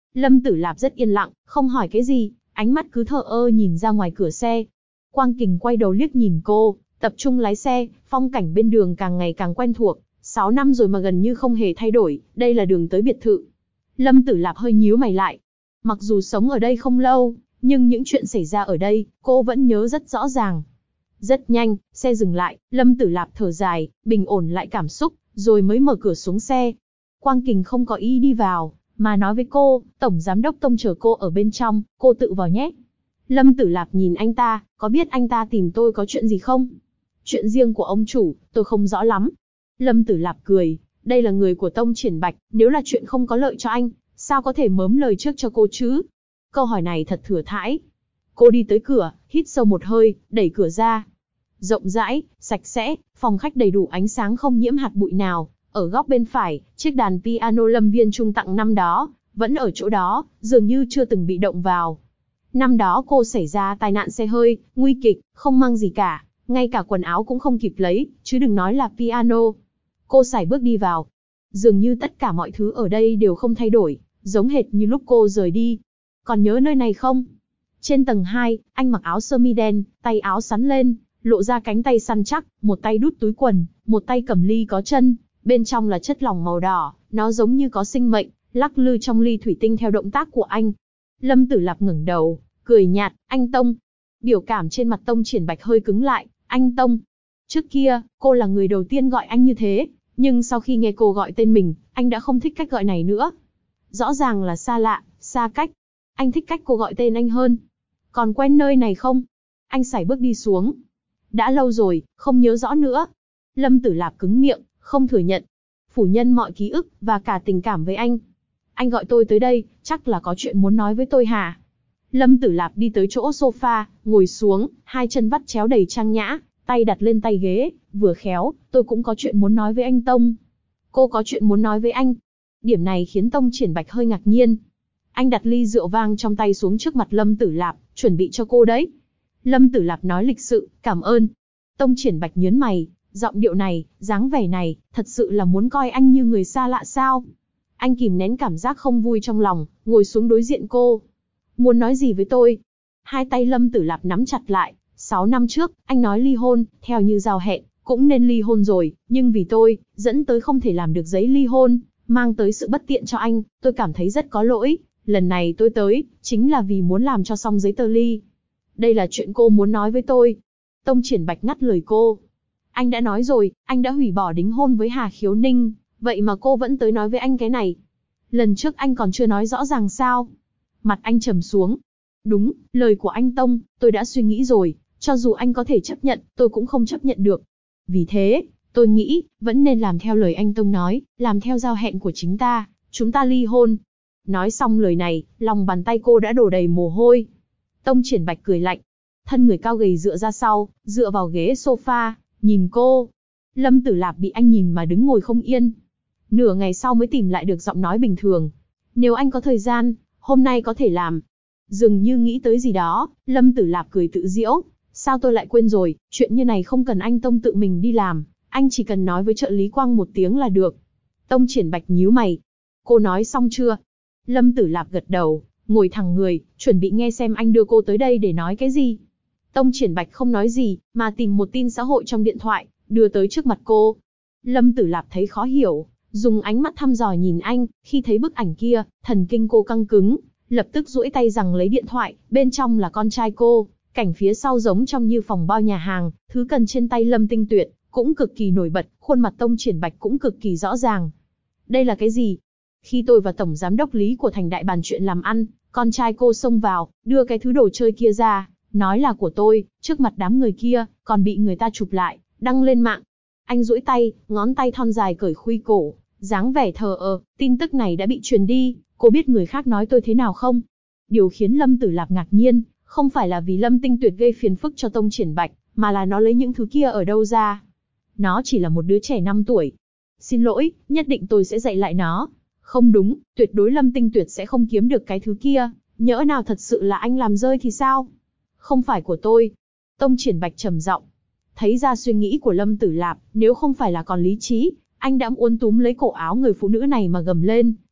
Lâm Tử Lạp rất yên lặng, không hỏi cái gì, ánh mắt cứ thờ ơ nhìn ra ngoài cửa xe. Quang Kình quay đầu liếc nhìn cô, tập trung lái xe, phong cảnh bên đường càng ngày càng quen thuộc, 6 năm rồi mà gần như không hề thay đổi, đây là đường tới biệt thự. Lâm Tử Lạp hơi nhíu mày lại. Mặc dù sống ở đây không lâu, nhưng những chuyện xảy ra ở đây, cô vẫn nhớ rất rõ ràng. Rất nhanh, xe dừng lại, Lâm Tử Lạp thở dài, bình ổn lại cảm xúc, rồi mới mở cửa xuống xe. Quang Kình không có ý đi vào, mà nói với cô, Tổng Giám đốc Tông chờ cô ở bên trong, cô tự vào nhé. Lâm Tử Lạp nhìn anh ta, có biết anh ta tìm tôi có chuyện gì không? Chuyện riêng của ông chủ, tôi không rõ lắm. Lâm Tử Lạp cười, đây là người của Tông Triển Bạch, nếu là chuyện không có lợi cho anh, sao có thể mớm lời trước cho cô chứ? Câu hỏi này thật thừa thãi. Cô đi tới cửa, hít sâu một hơi, đẩy cửa ra. Rộng rãi, sạch sẽ, phòng khách đầy đủ ánh sáng không nhiễm hạt bụi nào. Ở góc bên phải, chiếc đàn piano Lâm Viên Trung tặng năm đó, vẫn ở chỗ đó, dường như chưa từng bị động vào. Năm đó cô xảy ra tai nạn xe hơi, nguy kịch, không mang gì cả, ngay cả quần áo cũng không kịp lấy, chứ đừng nói là piano. Cô sải bước đi vào. Dường như tất cả mọi thứ ở đây đều không thay đổi, giống hệt như lúc cô rời đi. Còn nhớ nơi này không? Trên tầng 2, anh mặc áo sơ mi đen, tay áo xắn lên, lộ ra cánh tay săn chắc, một tay đút túi quần, một tay cầm ly có chân, bên trong là chất lỏng màu đỏ, nó giống như có sinh mệnh, lắc lư trong ly thủy tinh theo động tác của anh. Lâm Tử Lạp ngẩng đầu, cười nhạt, anh Tông. Biểu cảm trên mặt Tông Triển Bạch hơi cứng lại, anh Tông. Trước kia, cô là người đầu tiên gọi anh như thế, nhưng sau khi nghe cô gọi tên mình, anh đã không thích cách gọi này nữa. Rõ ràng là xa lạ, xa cách. Anh thích cách cô gọi tên anh hơn. Còn quen nơi này không? Anh sải bước đi xuống. Đã lâu rồi, không nhớ rõ nữa. Lâm Tử Lạp cứng miệng, không thừa nhận. Phủ nhận mọi ký ức, và cả tình cảm với anh. Anh gọi tôi tới đây, chắc là có chuyện muốn nói với tôi hả? Lâm Tử Lạp đi tới chỗ sofa, ngồi xuống, hai chân vắt chéo đầy trang nhã, tay đặt lên tay ghế, vừa khéo, tôi cũng có chuyện muốn nói với anh Tông. Cô có chuyện muốn nói với anh. Điểm này khiến Tông Triển Bạch hơi ngạc nhiên. Anh đặt ly rượu vang trong tay xuống trước mặt Lâm Tử Lạp, chuẩn bị cho cô đấy. Lâm Tử Lạp nói lịch sự, cảm ơn. Tông Triển Bạch nhớn mày, giọng điệu này, dáng vẻ này, thật sự là muốn coi anh như người xa lạ sao? Anh kìm nén cảm giác không vui trong lòng, ngồi xuống đối diện cô. Muốn nói gì với tôi? Hai tay Lâm Tử Lạp nắm chặt lại. 6 năm trước, anh nói ly hôn, theo như giao hẹn, cũng nên ly hôn rồi, nhưng vì tôi, dẫn tới không thể làm được giấy ly hôn, mang tới sự bất tiện cho anh, tôi cảm thấy rất có lỗi. Lần này tôi tới, chính là vì muốn làm cho xong giấy tờ ly. Đây là chuyện cô muốn nói với tôi. Tông Triển Bạch ngắt lời cô. Anh đã nói rồi, anh đã hủy bỏ đính hôn với Hà Khiếu Ninh, vậy mà cô vẫn tới nói với anh cái này. Lần trước anh còn chưa nói rõ ràng sao? Mặt anh trầm xuống. Đúng, lời của anh Tông, tôi đã suy nghĩ rồi, cho dù anh có thể chấp nhận, tôi cũng không chấp nhận được. Vì thế, tôi nghĩ, vẫn nên làm theo lời anh Tông nói, làm theo giao hẹn của chúng ta ly hôn. Nói xong lời này, lòng bàn tay cô đã đổ đầy mồ hôi. Tông Triển Bạch cười lạnh. Thân người cao gầy dựa ra sau, dựa vào ghế sofa, nhìn cô. Lâm Tử Lạp bị anh nhìn mà đứng ngồi không yên. Nửa ngày sau mới tìm lại được giọng nói bình thường. Nếu anh có thời gian, hôm nay có thể làm. Dường như nghĩ tới gì đó, Lâm Tử Lạp cười tự giễu. Sao tôi lại quên rồi, chuyện như này không cần anh Tông tự mình đi làm, anh chỉ cần nói với trợ lý Quang một tiếng là được. Tông Triển Bạch nhíu mày. Cô nói xong chưa? Lâm Tử Lạp gật đầu, ngồi thẳng người, chuẩn bị nghe xem anh đưa cô tới đây để nói cái gì. Tông Triển Bạch không nói gì, mà tìm một tin xã hội trong điện thoại, đưa tới trước mặt cô. Lâm Tử Lạp thấy khó hiểu, dùng ánh mắt thăm dò nhìn anh, khi thấy bức ảnh kia, thần kinh cô căng cứng, lập tức duỗi tay giằng lấy điện thoại, bên trong là con trai cô, cảnh phía sau giống trong như phòng bao nhà hàng, thứ cần trên tay Lâm Tinh Tuyệt, cũng cực kỳ nổi bật, khuôn mặt Tông Triển Bạch cũng cực kỳ rõ ràng. Đây là cái gì? Khi tôi và Tổng Giám đốc Lý của Thành Đại bàn chuyện làm ăn, con trai cô xông vào, đưa cái thứ đồ chơi kia ra, nói là của tôi, trước mặt đám người kia, còn bị người ta chụp lại, đăng lên mạng. Anh duỗi tay, ngón tay thon dài cởi khuy cổ, dáng vẻ thờ ơ, tin tức này đã bị truyền đi, cô biết người khác nói tôi thế nào không? Điều khiến Lâm Tử Lạp ngạc nhiên, không phải là vì Lâm Tinh Tuyệt gây phiền phức cho Tông Triển Bạch, mà là nó lấy những thứ kia ở đâu ra. Nó chỉ là một đứa trẻ 5 tuổi. Xin lỗi, nhất định tôi sẽ dạy lại nó. Không đúng, tuyệt đối Lâm Tinh Tuyệt sẽ không kiếm được cái thứ kia, nhỡ nào thật sự là anh làm rơi thì sao? Không phải của tôi. Tông Triển Bạch trầm giọng. Thấy ra suy nghĩ của Lâm Tử Lạp, nếu không phải là còn lý trí, anh đã uốn túm lấy cổ áo người phụ nữ này mà gầm lên,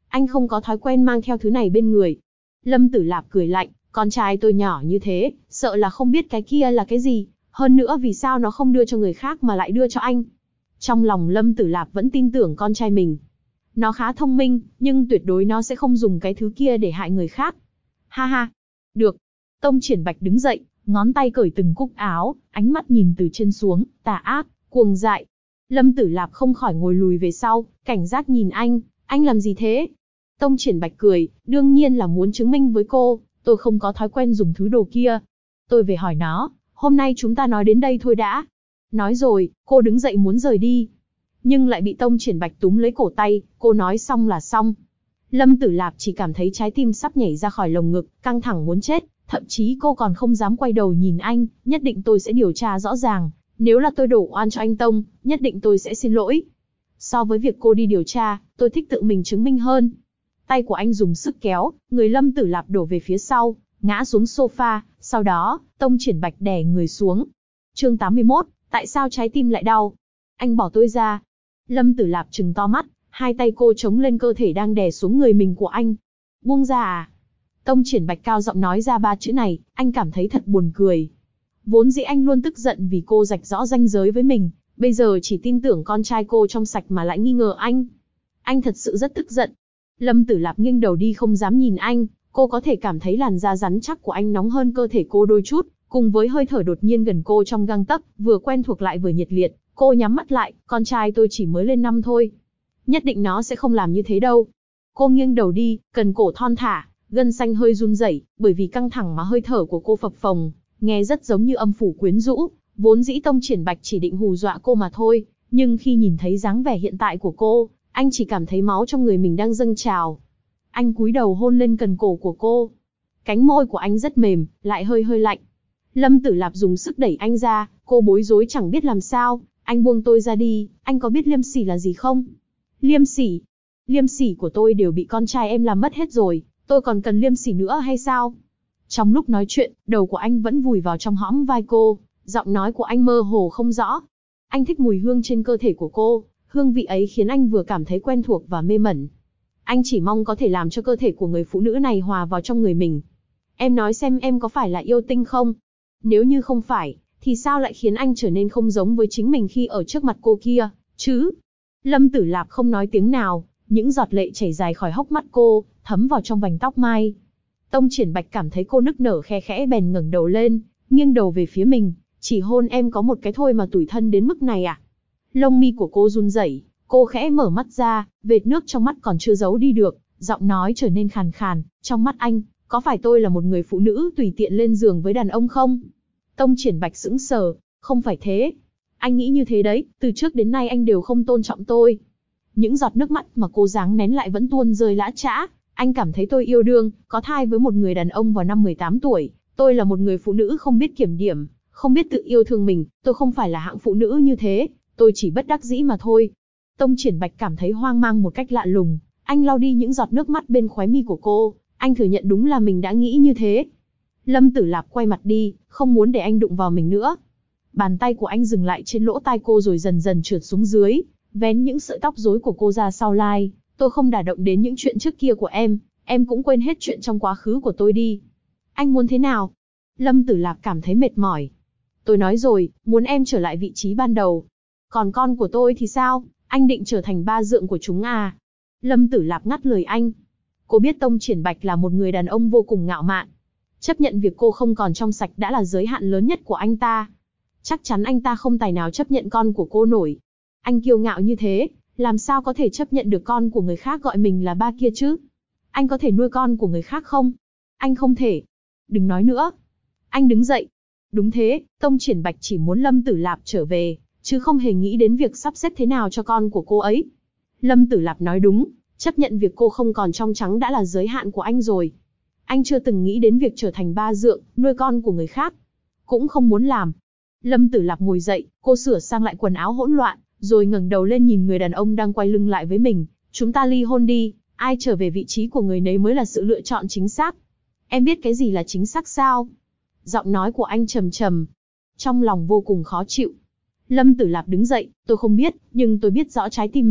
Anh không có thói quen mang theo thứ này bên người. Lâm Tử Lạp cười lạnh, con trai tôi nhỏ như thế, sợ là không biết cái kia là cái gì, hơn nữa vì sao nó không đưa cho người khác mà lại đưa cho anh. Trong lòng Lâm Tử Lạp vẫn tin tưởng con trai mình. Nó khá thông minh, nhưng tuyệt đối nó sẽ không dùng cái thứ kia để hại người khác. Ha ha, được. Tông Triển Bạch đứng dậy, ngón tay cởi từng cúc áo, ánh mắt nhìn từ trên xuống, tà ác, cuồng dại. Lâm Tử Lạp không khỏi ngồi lùi về sau, cảnh giác nhìn anh làm gì thế? Tông Triển Bạch cười, đương nhiên là muốn chứng minh với cô, tôi không có thói quen dùng thứ đồ kia. Tôi về hỏi nó, hôm nay chúng ta nói đến đây thôi đã. Nói rồi, cô đứng dậy muốn rời đi. Nhưng lại bị Tông Triển Bạch túm lấy cổ tay, cô nói xong là xong. Lâm Tử Lạp chỉ cảm thấy trái tim sắp nhảy ra khỏi lồng ngực, căng thẳng muốn chết, thậm chí cô còn không dám quay đầu nhìn anh, nhất định tôi sẽ điều tra rõ ràng, nếu là tôi đổ oan cho anh Tông, nhất định tôi sẽ xin lỗi. So với việc cô đi điều tra, tôi thích tự mình chứng minh hơn. Tay của anh dùng sức kéo, người Lâm Tử Lạp đổ về phía sau, ngã xuống sofa, sau đó, Tông Triển Bạch đè người xuống. Chương 81, tại sao trái tim lại đau? Anh bỏ tôi ra. Lâm Tử Lạp trừng to mắt, hai tay cô chống lên cơ thể đang đè xuống người mình của anh. Buông ra à? Tông Triển Bạch cao giọng nói ra ba chữ này, anh cảm thấy thật buồn cười. Vốn dĩ anh luôn tức giận vì cô rạch rõ ranh giới với mình, bây giờ chỉ tin tưởng con trai cô trong sạch mà lại nghi ngờ anh. Anh thật sự rất tức giận. Lâm Tử Lạp nghiêng đầu đi không dám nhìn anh, cô có thể cảm thấy làn da rắn chắc của anh nóng hơn cơ thể cô đôi chút, cùng với hơi thở đột nhiên gần cô trong gang tấc, vừa quen thuộc lại vừa nhiệt liệt. Cô nhắm mắt lại, con trai tôi chỉ mới lên 5 thôi. Nhất định nó sẽ không làm như thế đâu. Cô nghiêng đầu đi, cần cổ thon thả, gân xanh hơi run rẩy, bởi vì căng thẳng mà hơi thở của cô phập phồng, nghe rất giống như âm phủ quyến rũ. Vốn dĩ Tông Triển Bạch chỉ định hù dọa cô mà thôi, nhưng khi nhìn thấy dáng vẻ hiện tại của cô, anh chỉ cảm thấy máu trong người mình đang dâng trào. Anh cúi đầu hôn lên cần cổ của cô. Cánh môi của anh rất mềm, lại hơi hơi lạnh. Lâm Tử Lạp dùng sức đẩy anh ra, cô bối rối chẳng biết làm sao. Anh buông tôi ra đi, anh có biết liêm sỉ là gì không? Liêm sỉ? Liêm sỉ của tôi đều bị con trai em làm mất hết rồi, tôi còn cần liêm sỉ nữa hay sao? Trong lúc nói chuyện, đầu của anh vẫn vùi vào trong hõm vai cô, giọng nói của anh mơ hồ không rõ. Anh thích mùi hương trên cơ thể của cô, hương vị ấy khiến anh vừa cảm thấy quen thuộc và mê mẩn. Anh chỉ mong có thể làm cho cơ thể của người phụ nữ này hòa vào trong người mình. Em nói xem em có phải là yêu tinh không? Nếu như không phải, thì sao lại khiến anh trở nên không giống với chính mình khi ở trước mặt cô kia, chứ? Lâm Tử Lạp không nói tiếng nào, những giọt lệ chảy dài khỏi hốc mắt cô, thấm vào trong vành tóc mai. Tông Triển Bạch cảm thấy cô nức nở khe khẽ bèn ngẩng đầu lên, nghiêng đầu về phía mình, chỉ hôn em có một cái thôi mà tủi thân đến mức này à? Lông mi của cô run rẩy, cô khẽ mở mắt ra, vệt nước trong mắt còn chưa giấu đi được, giọng nói trở nên khàn khàn, trong mắt anh, có phải tôi là một người phụ nữ tùy tiện lên giường với đàn ông không? Tông Triển Bạch sững sờ, không phải thế. Anh nghĩ như thế đấy, từ trước đến nay anh đều không tôn trọng tôi. Những giọt nước mắt mà cô giáng nén lại vẫn tuôn rơi lã chã. Anh cảm thấy tôi yêu đương, có thai với một người đàn ông vào năm 18 tuổi. Tôi là một người phụ nữ không biết kiểm điểm, không biết tự yêu thương mình. Tôi không phải là hạng phụ nữ như thế, tôi chỉ bất đắc dĩ mà thôi. Tông Triển Bạch cảm thấy hoang mang một cách lạ lùng. Anh lau đi những giọt nước mắt bên khóe mi của cô. Anh thừa nhận đúng là mình đã nghĩ như thế. Lâm Tử Lạp quay mặt đi, không muốn để anh đụng vào mình nữa. Bàn tay của anh dừng lại trên lỗ tai cô rồi dần dần trượt xuống dưới, vén những sợi tóc rối của cô ra sau lai. Tôi không đả động đến những chuyện trước kia của em cũng quên hết chuyện trong quá khứ của tôi đi. Anh muốn thế nào? Lâm Tử Lạp cảm thấy mệt mỏi. Tôi nói rồi, muốn em trở lại vị trí ban đầu. Còn con của tôi thì sao? Anh định trở thành ba dượng của chúng à? Lâm Tử Lạp ngắt lời anh. Cô biết Tông Triển Bạch là một người đàn ông vô cùng ngạo mạn. Chấp nhận việc cô không còn trong sạch đã là giới hạn lớn nhất của anh ta. Chắc chắn anh ta không tài nào chấp nhận con của cô nổi. Anh kiêu ngạo như thế, làm sao có thể chấp nhận được con của người khác gọi mình là ba kia chứ? Anh có thể nuôi con của người khác không? Anh không thể. Đừng nói nữa. Anh đứng dậy. Đúng thế, Tông Triển Bạch chỉ muốn Lâm Tử Lạp trở về, chứ không hề nghĩ đến việc sắp xếp thế nào cho con của cô ấy. Lâm Tử Lạp nói đúng, chấp nhận việc cô không còn trong trắng đã là giới hạn của anh rồi. Anh chưa từng nghĩ đến việc trở thành ba dượng, nuôi con của người khác. Cũng không muốn làm. Lâm Tử Lạp ngồi dậy, cô sửa sang lại quần áo hỗn loạn, rồi ngẩng đầu lên nhìn người đàn ông đang quay lưng lại với mình. Chúng ta ly hôn đi, ai trở về vị trí của người nấy mới là sự lựa chọn chính xác. Em biết cái gì là chính xác sao? Giọng nói của anh trầm trầm. Trong lòng vô cùng khó chịu. Lâm Tử Lạp đứng dậy, tôi không biết, nhưng tôi biết rõ trái tim mình.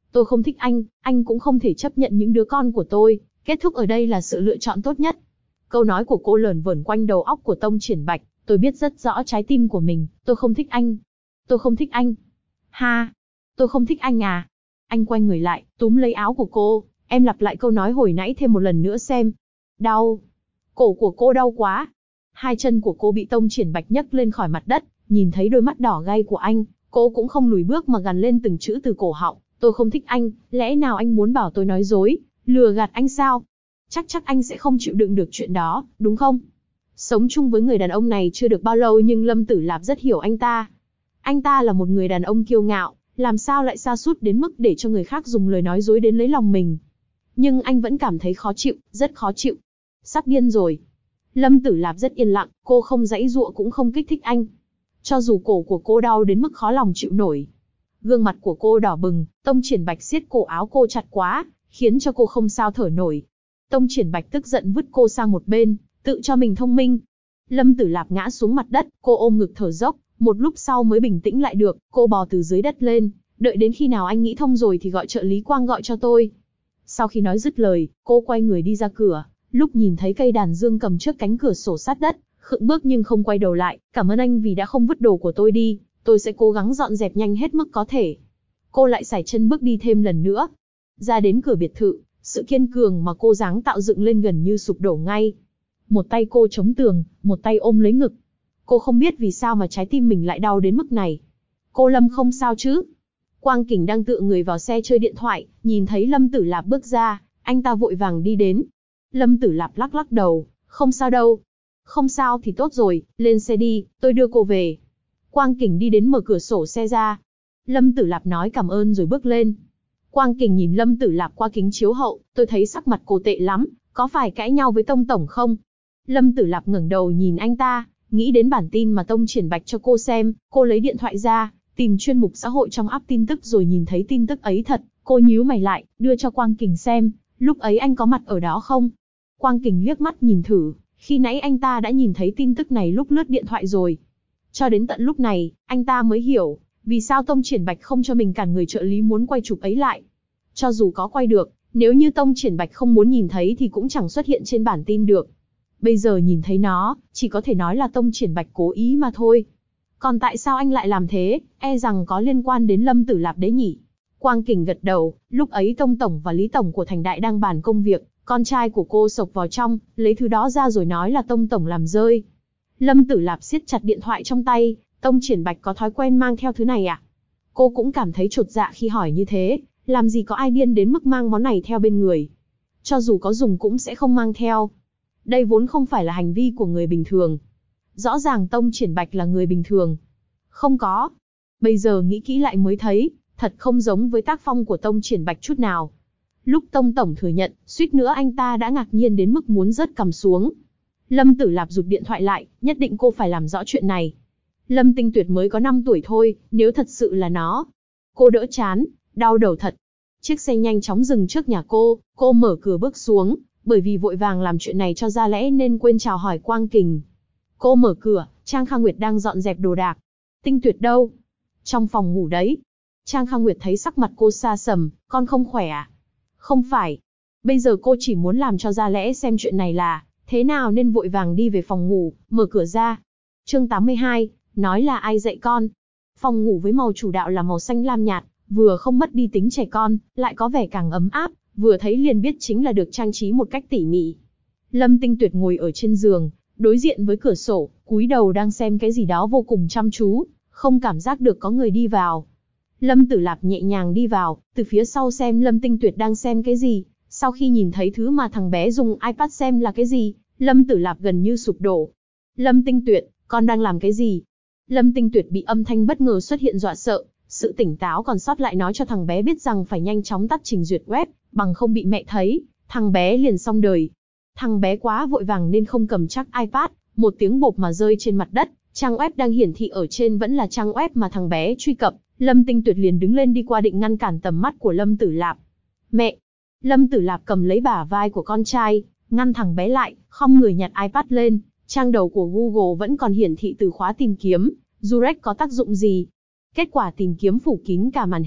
Tôi không thích anh cũng không thể chấp nhận những đứa con của tôi, kết thúc ở đây là sự lựa chọn tốt nhất. Câu nói của cô lởn vởn quanh đầu óc của Tông Triển Bạch, tôi biết rất rõ trái tim của mình, tôi không thích anh. Tôi không thích anh. Ha, tôi không thích anh à? Anh quay người lại, túm lấy áo của cô, em lặp lại câu nói hồi nãy thêm một lần nữa xem. Đau. Cổ của cô đau quá. Hai chân của cô bị Tông Triển Bạch nhấc lên khỏi mặt đất, nhìn thấy đôi mắt đỏ gay của anh, cô cũng không lùi bước mà gằn lên từng chữ từ cổ họng. Tôi không thích anh, lẽ nào anh muốn bảo tôi nói dối, lừa gạt anh sao? Chắc anh sẽ không chịu đựng được chuyện đó, đúng không? Sống chung với người đàn ông này chưa được bao lâu nhưng Lâm Tử Lạp rất hiểu anh ta. Anh ta là một người đàn ông kiêu ngạo, làm sao lại sa sút đến mức để cho người khác dùng lời nói dối đến lấy lòng mình. Nhưng anh vẫn cảm thấy khó chịu, rất khó chịu. Sắp điên rồi. Lâm Tử Lạp rất yên lặng, cô không giãy giụa cũng không kích thích anh. Cho dù cổ của cô đau đến mức khó lòng chịu nổi. Gương mặt của cô đỏ bừng, Tông Triển Bạch siết cổ áo cô chặt quá, khiến cho cô không sao thở nổi. Tông Triển Bạch tức giận vứt cô sang một bên, tự cho mình thông minh. Lâm Tử Lạp ngã xuống mặt đất, cô ôm ngực thở dốc, một lúc sau mới bình tĩnh lại được, cô bò từ dưới đất lên, đợi đến khi nào anh nghĩ thông rồi thì gọi trợ lý Quang gọi cho tôi. Sau khi nói dứt lời, cô quay người đi ra cửa, lúc nhìn thấy cây đàn dương cầm trước cánh cửa sổ sát đất, khựng bước nhưng không quay đầu lại, cảm ơn anh vì đã không vứt đồ của tôi đi, tôi sẽ cố gắng dọn dẹp nhanh hết mức có thể. Cô lại sải chân bước đi thêm lần nữa. Ra đến cửa biệt thự, sự kiên cường mà cô dáng tạo dựng lên gần như sụp đổ ngay. Một tay cô chống tường, một tay ôm lấy ngực. Cô không biết vì sao mà trái tim mình lại đau đến mức này. Cô Lâm không sao chứ? Quang Kình đang tựa người vào xe chơi điện thoại, nhìn thấy Lâm Tử Lạp bước ra, anh ta vội vàng đi đến. Lâm Tử Lạp lắc lắc đầu, không sao đâu. Không sao thì tốt rồi, lên xe đi, tôi đưa cô về. Quang Kình đi đến mở cửa sổ xe ra. Lâm Tử Lạp nói cảm ơn rồi bước lên. Quang Kình nhìn Lâm Tử Lạp qua kính chiếu hậu, tôi thấy sắc mặt cô tệ lắm, có phải cãi nhau với Tông Tổng không? Lâm Tử Lạp ngẩng đầu nhìn anh ta, nghĩ đến bản tin mà Tông Triển Bạch cho cô xem, cô lấy điện thoại ra, tìm chuyên mục xã hội trong app tin tức rồi nhìn thấy tin tức ấy thật, cô nhíu mày lại, đưa cho Quang Kình xem, lúc ấy anh có mặt ở đó không? Quang Kình liếc mắt nhìn thử, khi nãy anh ta đã nhìn thấy tin tức này lúc lướt điện thoại rồi. Cho đến tận lúc này, anh ta mới hiểu, vì sao Tông Triển Bạch không cho mình cản người trợ lý muốn quay chụp ấy lại. Cho dù có quay được, nếu như Tông Triển Bạch không muốn nhìn thấy thì cũng chẳng xuất hiện trên bản tin được. Bây giờ nhìn thấy nó, chỉ có thể nói là Tông Triển Bạch cố ý mà thôi. Còn tại sao anh lại làm thế, e rằng có liên quan đến Lâm Tử Lạp đấy nhỉ? Quang Kình gật đầu, lúc ấy Tông Tổng và Lý Tổng của Thành Đại đang bàn công việc, con trai của cô xộc vào trong, lấy thứ đó ra rồi nói là Tông Tổng làm rơi. Lâm Tử Lạp siết chặt điện thoại trong tay, Tông Triển Bạch có thói quen mang theo thứ này à? Cô cũng cảm thấy chột dạ khi hỏi như thế, làm gì có ai điên đến mức mang món này theo bên người. Cho dù có dùng cũng sẽ không mang theo. Đây vốn không phải là hành vi của người bình thường. Rõ ràng Tông Triển Bạch là người bình thường. Không có. Bây giờ nghĩ kỹ lại mới thấy, thật không giống với tác phong của Tông Triển Bạch chút nào. Lúc Tông Tổng thừa nhận, suýt nữa anh ta đã ngạc nhiên đến mức muốn rớt cằm xuống. Lâm Tử Lạp rụt điện thoại lại, nhất định cô phải làm rõ chuyện này. Lâm Tinh Tuyệt mới có 5 tuổi thôi, nếu thật sự là nó. Cô đỡ chán, đau đầu thật. Chiếc xe nhanh chóng dừng trước nhà cô mở cửa bước xuống, bởi vì vội vàng làm chuyện này cho ra lẽ nên quên chào hỏi Quang Kình. Cô mở cửa, Trang Kha Nguyệt đang dọn dẹp đồ đạc. Tinh Tuyệt đâu? Trong phòng ngủ đấy. Trang Kha Nguyệt thấy sắc mặt cô xa sầm, con không khỏe à? Không phải. Bây giờ cô chỉ muốn làm cho ra lẽ xem chuyện này là thế nào nên vội vàng đi về phòng ngủ, mở cửa ra. Chương 82, nói là ai dạy con? Phòng ngủ với màu chủ đạo là màu xanh lam nhạt, vừa không mất đi tính trẻ con, lại có vẻ càng ấm áp, vừa thấy liền biết chính là được trang trí một cách tỉ mỉ. Lâm Tinh Tuyệt ngồi ở trên giường, đối diện với cửa sổ, cúi đầu đang xem cái gì đó vô cùng chăm chú, không cảm giác được có người đi vào. Lâm Tử Lạp nhẹ nhàng đi vào, từ phía sau xem Lâm Tinh Tuyệt đang xem cái gì. Sau khi nhìn thấy thứ mà thằng bé dùng iPad xem là cái gì, Lâm Tử Lạp gần như sụp đổ. Lâm Tinh Tuyệt, con đang làm cái gì? Lâm Tinh Tuyệt bị âm thanh bất ngờ xuất hiện dọa sợ, sự tỉnh táo còn sót lại nói cho thằng bé biết rằng phải nhanh chóng tắt trình duyệt web, bằng không bị mẹ thấy, thằng bé liền xong đời. Thằng bé quá vội vàng nên không cầm chắc iPad, một tiếng bộp mà rơi trên mặt đất, trang web đang hiển thị ở trên vẫn là trang web mà thằng bé truy cập. Lâm Tinh Tuyệt liền đứng lên đi qua định ngăn cản tầm mắt của Lâm Tử Lạp. Mẹ! Lâm Tử Lạp cầm lấy bả vai của con trai, ngăn thằng bé lại, khom người nhặt iPad lên, trang đầu của Google vẫn còn hiển thị từ khóa tìm kiếm, Durex có tác dụng gì? Kết quả tìm kiếm phủ kín cả màn hình,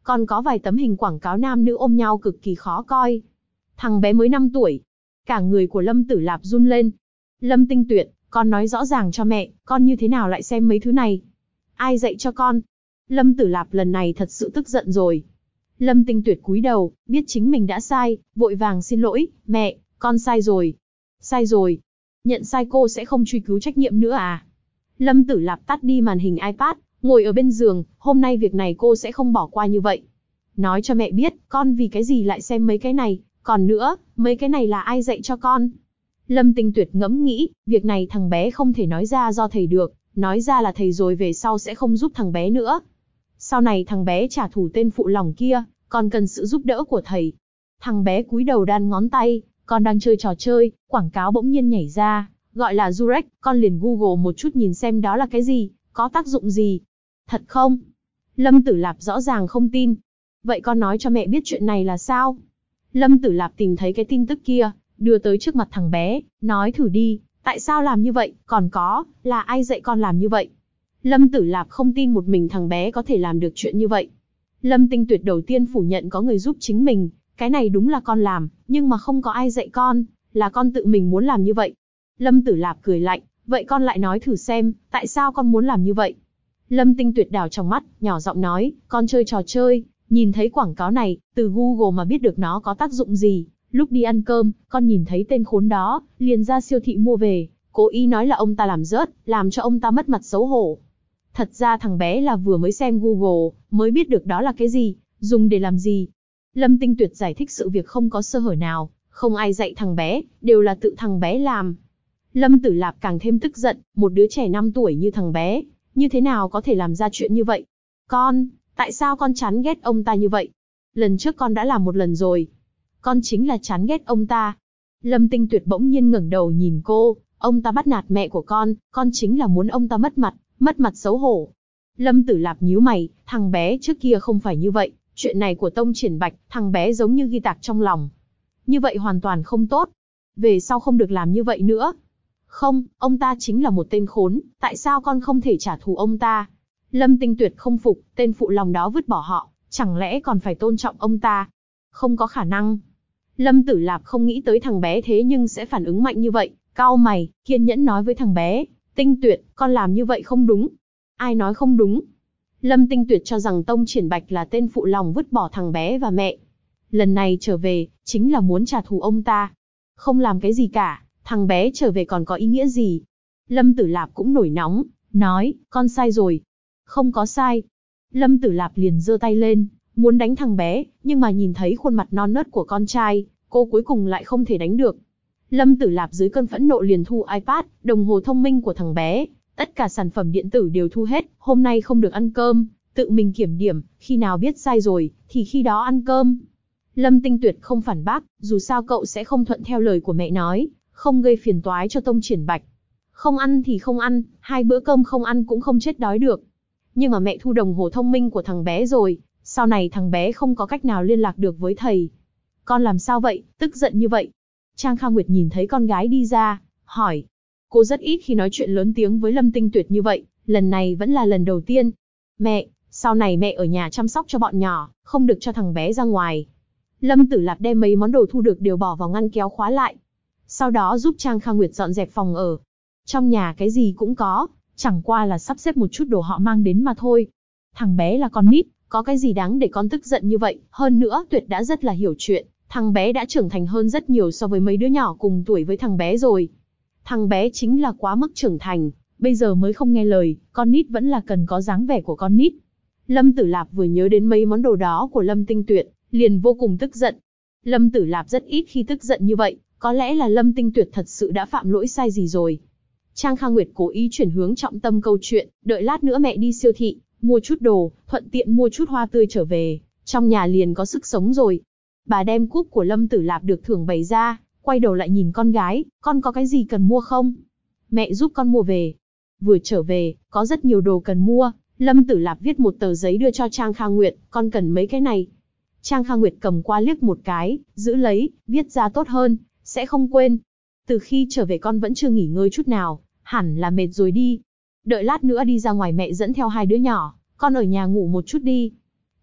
còn có vài tấm hình quảng cáo nam nữ ôm nhau cực kỳ khó coi. Thằng bé mới 5 tuổi. Cả người của Lâm Tử Lạp run lên. Lâm Tinh Tuyệt, con nói rõ ràng cho mẹ, con như thế nào lại xem mấy thứ này? Ai dạy cho con? Lâm Tử Lạp lần này thật sự tức giận rồi. Lâm Tinh Tuyệt cúi đầu, biết chính mình đã sai, vội vàng xin lỗi, mẹ, con sai rồi. Sai rồi. Nhận sai cô sẽ không truy cứu trách nhiệm nữa à? Lâm Tử Lạp tắt đi màn hình iPad, ngồi ở bên giường, hôm nay việc này cô sẽ không bỏ qua như vậy. Nói cho mẹ biết, con vì cái gì lại xem mấy cái này, còn nữa, mấy cái này là ai dạy cho con? Lâm Tinh Tuyệt ngẫm nghĩ, việc này thằng bé không thể nói ra do thầy được, nói ra là thầy rồi về sau sẽ không giúp thằng bé nữa. Sau này thằng bé trả thù tên phụ lòng kia, còn cần sự giúp đỡ của thầy. Thằng bé cúi đầu đan ngón tay, con đang chơi trò chơi, quảng cáo bỗng nhiên nhảy ra, gọi là Durex, con liền Google một chút nhìn xem đó là cái gì, có tác dụng gì. Thật không? Lâm Tử Lạp rõ ràng không tin. Vậy con nói cho mẹ biết chuyện này là sao? Lâm Tử Lạp tìm thấy cái tin tức kia, đưa tới trước mặt thằng bé, nói thử đi, tại sao làm như vậy, còn có, là ai dạy con làm như vậy? Lâm Tử Lạp không tin một mình thằng bé có thể làm được chuyện như vậy. Lâm Tinh Tuyệt đầu tiên phủ nhận có người giúp chính mình, cái này đúng là con làm, nhưng mà không có ai dạy con, là con tự mình muốn làm như vậy. Lâm Tử Lạp cười lạnh, vậy con lại nói thử xem, tại sao con muốn làm như vậy? Lâm Tinh Tuyệt đảo trong mắt, nhỏ giọng nói, con chơi trò chơi, nhìn thấy quảng cáo này, từ Google mà biết được nó có tác dụng gì. Lúc đi ăn cơm, con nhìn thấy tên khốn đó, liền ra siêu thị mua về, cố ý nói là ông ta làm rớt, làm cho ông ta mất mặt xấu hổ. Thật ra thằng bé là vừa mới xem Google, mới biết được đó là cái gì, dùng để làm gì. Lâm Tinh Tuyệt giải thích sự việc không có sơ hở nào, không ai dạy thằng bé, đều là tự thằng bé làm. Lâm Tử Lạp càng thêm tức giận, một đứa trẻ 5 tuổi như thằng bé, như thế nào có thể làm ra chuyện như vậy? Con, tại sao con chán ghét ông ta như vậy? Lần trước con đã làm một lần rồi. Con chính là chán ghét ông ta. Lâm Tinh Tuyệt bỗng nhiên ngẩng đầu nhìn cô, ông ta bắt nạt mẹ của con chính là muốn ông ta mất mặt xấu hổ. Lâm Tử Lạp nhíu mày, thằng bé trước kia không phải như vậy, chuyện này của Tông Triển Bạch, thằng bé giống như ghi tạc trong lòng. Như vậy hoàn toàn không tốt. Về sau không được làm như vậy nữa. Không, ông ta chính là một tên khốn, tại sao con không thể trả thù ông ta? Lâm Tinh Tuyệt không phục, tên phụ lòng đó vứt bỏ họ, chẳng lẽ còn phải tôn trọng ông ta? Không có khả năng. Lâm Tử Lạp không nghĩ tới thằng bé thế nhưng sẽ phản ứng mạnh như vậy, cau mày, kiên nhẫn nói với thằng bé, Tinh Tuyệt, con làm như vậy không đúng. Ai nói không đúng? Lâm Tinh Tuyệt cho rằng Tông Triển Bạch là tên phụ lòng vứt bỏ thằng bé và mẹ. Lần này trở về, chính là muốn trả thù ông ta. Không làm cái gì cả, thằng bé trở về còn có ý nghĩa gì? Lâm Tử Lạp cũng nổi nóng, nói, con sai rồi. Không có sai. Lâm Tử Lạp liền giơ tay lên, muốn đánh thằng bé, nhưng mà nhìn thấy khuôn mặt non nớt của con trai, cô cuối cùng lại không thể đánh được. Lâm Tử Lạp dưới cơn phẫn nộ liền thu iPad, đồng hồ thông minh của thằng bé, tất cả sản phẩm điện tử đều thu hết, hôm nay không được ăn cơm, tự mình kiểm điểm, khi nào biết sai rồi, thì khi đó ăn cơm. Lâm Tinh Tuyệt không phản bác, dù sao cậu sẽ không thuận theo lời của mẹ nói, không gây phiền toái cho Tông Triển Bạch. Không ăn thì không ăn, 2 bữa cơm không ăn cũng không chết đói được. Nhưng mà mẹ thu đồng hồ thông minh của thằng bé rồi, sau này thằng bé không có cách nào liên lạc được với thầy. Con làm sao vậy, tức giận như vậy? Trang Kha Nguyệt nhìn thấy con gái đi ra, hỏi. Cô rất ít khi nói chuyện lớn tiếng với Lâm Tinh Tuyệt như vậy, lần này vẫn là lần đầu tiên. Mẹ, sau này mẹ ở nhà chăm sóc cho bọn nhỏ, không được cho thằng bé ra ngoài. Lâm Tử Lạp đem mấy món đồ thu được đều bỏ vào ngăn kéo khóa lại. Sau đó giúp Trang Kha Nguyệt dọn dẹp phòng ở. Trong nhà cái gì cũng có, chẳng qua là sắp xếp một chút đồ họ mang đến mà thôi. Thằng bé là con nít, có cái gì đáng để con tức giận như vậy, hơn nữa Tuyệt đã rất là hiểu chuyện. Thằng bé đã trưởng thành hơn rất nhiều so với mấy đứa nhỏ cùng tuổi với thằng bé rồi. Thằng bé chính là quá mức trưởng thành, bây giờ mới không nghe lời, con nít vẫn là cần có dáng vẻ của con nít. Lâm Tử Lạp vừa nhớ đến mấy món đồ đó của Lâm Tinh Tuyệt, liền vô cùng tức giận. Lâm Tử Lạp rất ít khi tức giận như vậy, có lẽ là Lâm Tinh Tuyệt thật sự đã phạm lỗi sai gì rồi. Trang Kha Nguyệt cố ý chuyển hướng trọng tâm câu chuyện, đợi lát nữa mẹ đi siêu thị, mua chút đồ, thuận tiện mua chút hoa tươi trở về, trong nhà liền có sức sống rồi. Bà đem cúp của Lâm Tử Lạp được thưởng bày ra, quay đầu lại nhìn con gái, con có cái gì cần mua không? Mẹ giúp con mua về. Vừa trở về, có rất nhiều đồ cần mua, Lâm Tử Lạp viết một tờ giấy đưa cho Trang Kha Nguyệt, con cần mấy cái này. Trang Kha Nguyệt cầm qua liếc một cái, giữ lấy, viết ra tốt hơn, sẽ không quên. Từ khi trở về con vẫn chưa nghỉ ngơi chút nào, hẳn là mệt rồi đi. Đợi lát nữa đi ra ngoài mẹ dẫn theo 2 đứa nhỏ, con ở nhà ngủ một chút đi.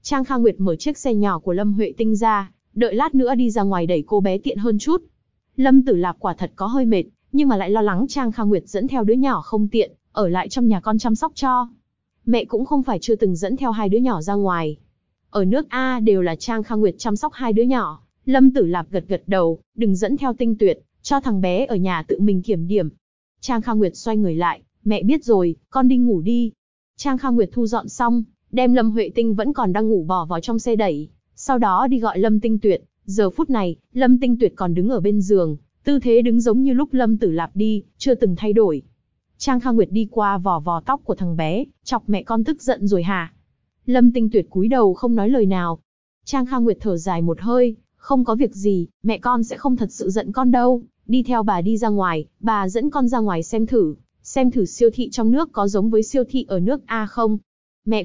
Trang Kha Nguyệt mở chiếc xe nhỏ của Lâm Huệ Tinh ra, đợi lát nữa đi ra ngoài đẩy cô bé tiện hơn chút. Lâm Tử Lạp quả thật có hơi mệt, nhưng mà lại lo lắng Trang Kha Nguyệt dẫn theo đứa nhỏ không tiện, ở lại trong nhà con chăm sóc cho. Mẹ cũng không phải chưa từng dẫn theo hai đứa nhỏ ra ngoài. Ở nước A đều là Trang Kha Nguyệt chăm sóc hai đứa nhỏ. Lâm Tử Lạp gật gật đầu, đừng dẫn theo Tinh Tuyệt, cho thằng bé ở nhà tự mình kiểm điểm. Trang Kha Nguyệt xoay người lại, mẹ biết rồi, con đi ngủ đi. Trang Kha Nguyệt thu dọn xong, đem Lâm Huệ Tinh vẫn còn đang ngủ bỏ vào trong xe đẩy, sau đó đi gọi Lâm Tinh Tuyệt. Giờ phút này, Lâm Tinh Tuyệt còn đứng ở bên giường, tư thế đứng giống như lúc Lâm Tử Lạp đi, chưa từng thay đổi. Trang Kha Nguyệt đi qua vò vò tóc của thằng bé, chọc mẹ con tức giận rồi hả? Lâm Tinh Tuyệt cúi đầu không nói lời nào. Trang Kha Nguyệt thở dài một hơi, không có việc gì, mẹ con sẽ không thật sự giận con đâu. Đi theo bà đi ra ngoài, bà dẫn con ra ngoài xem thử siêu thị trong nước có giống với siêu thị ở nước A không? Mẹ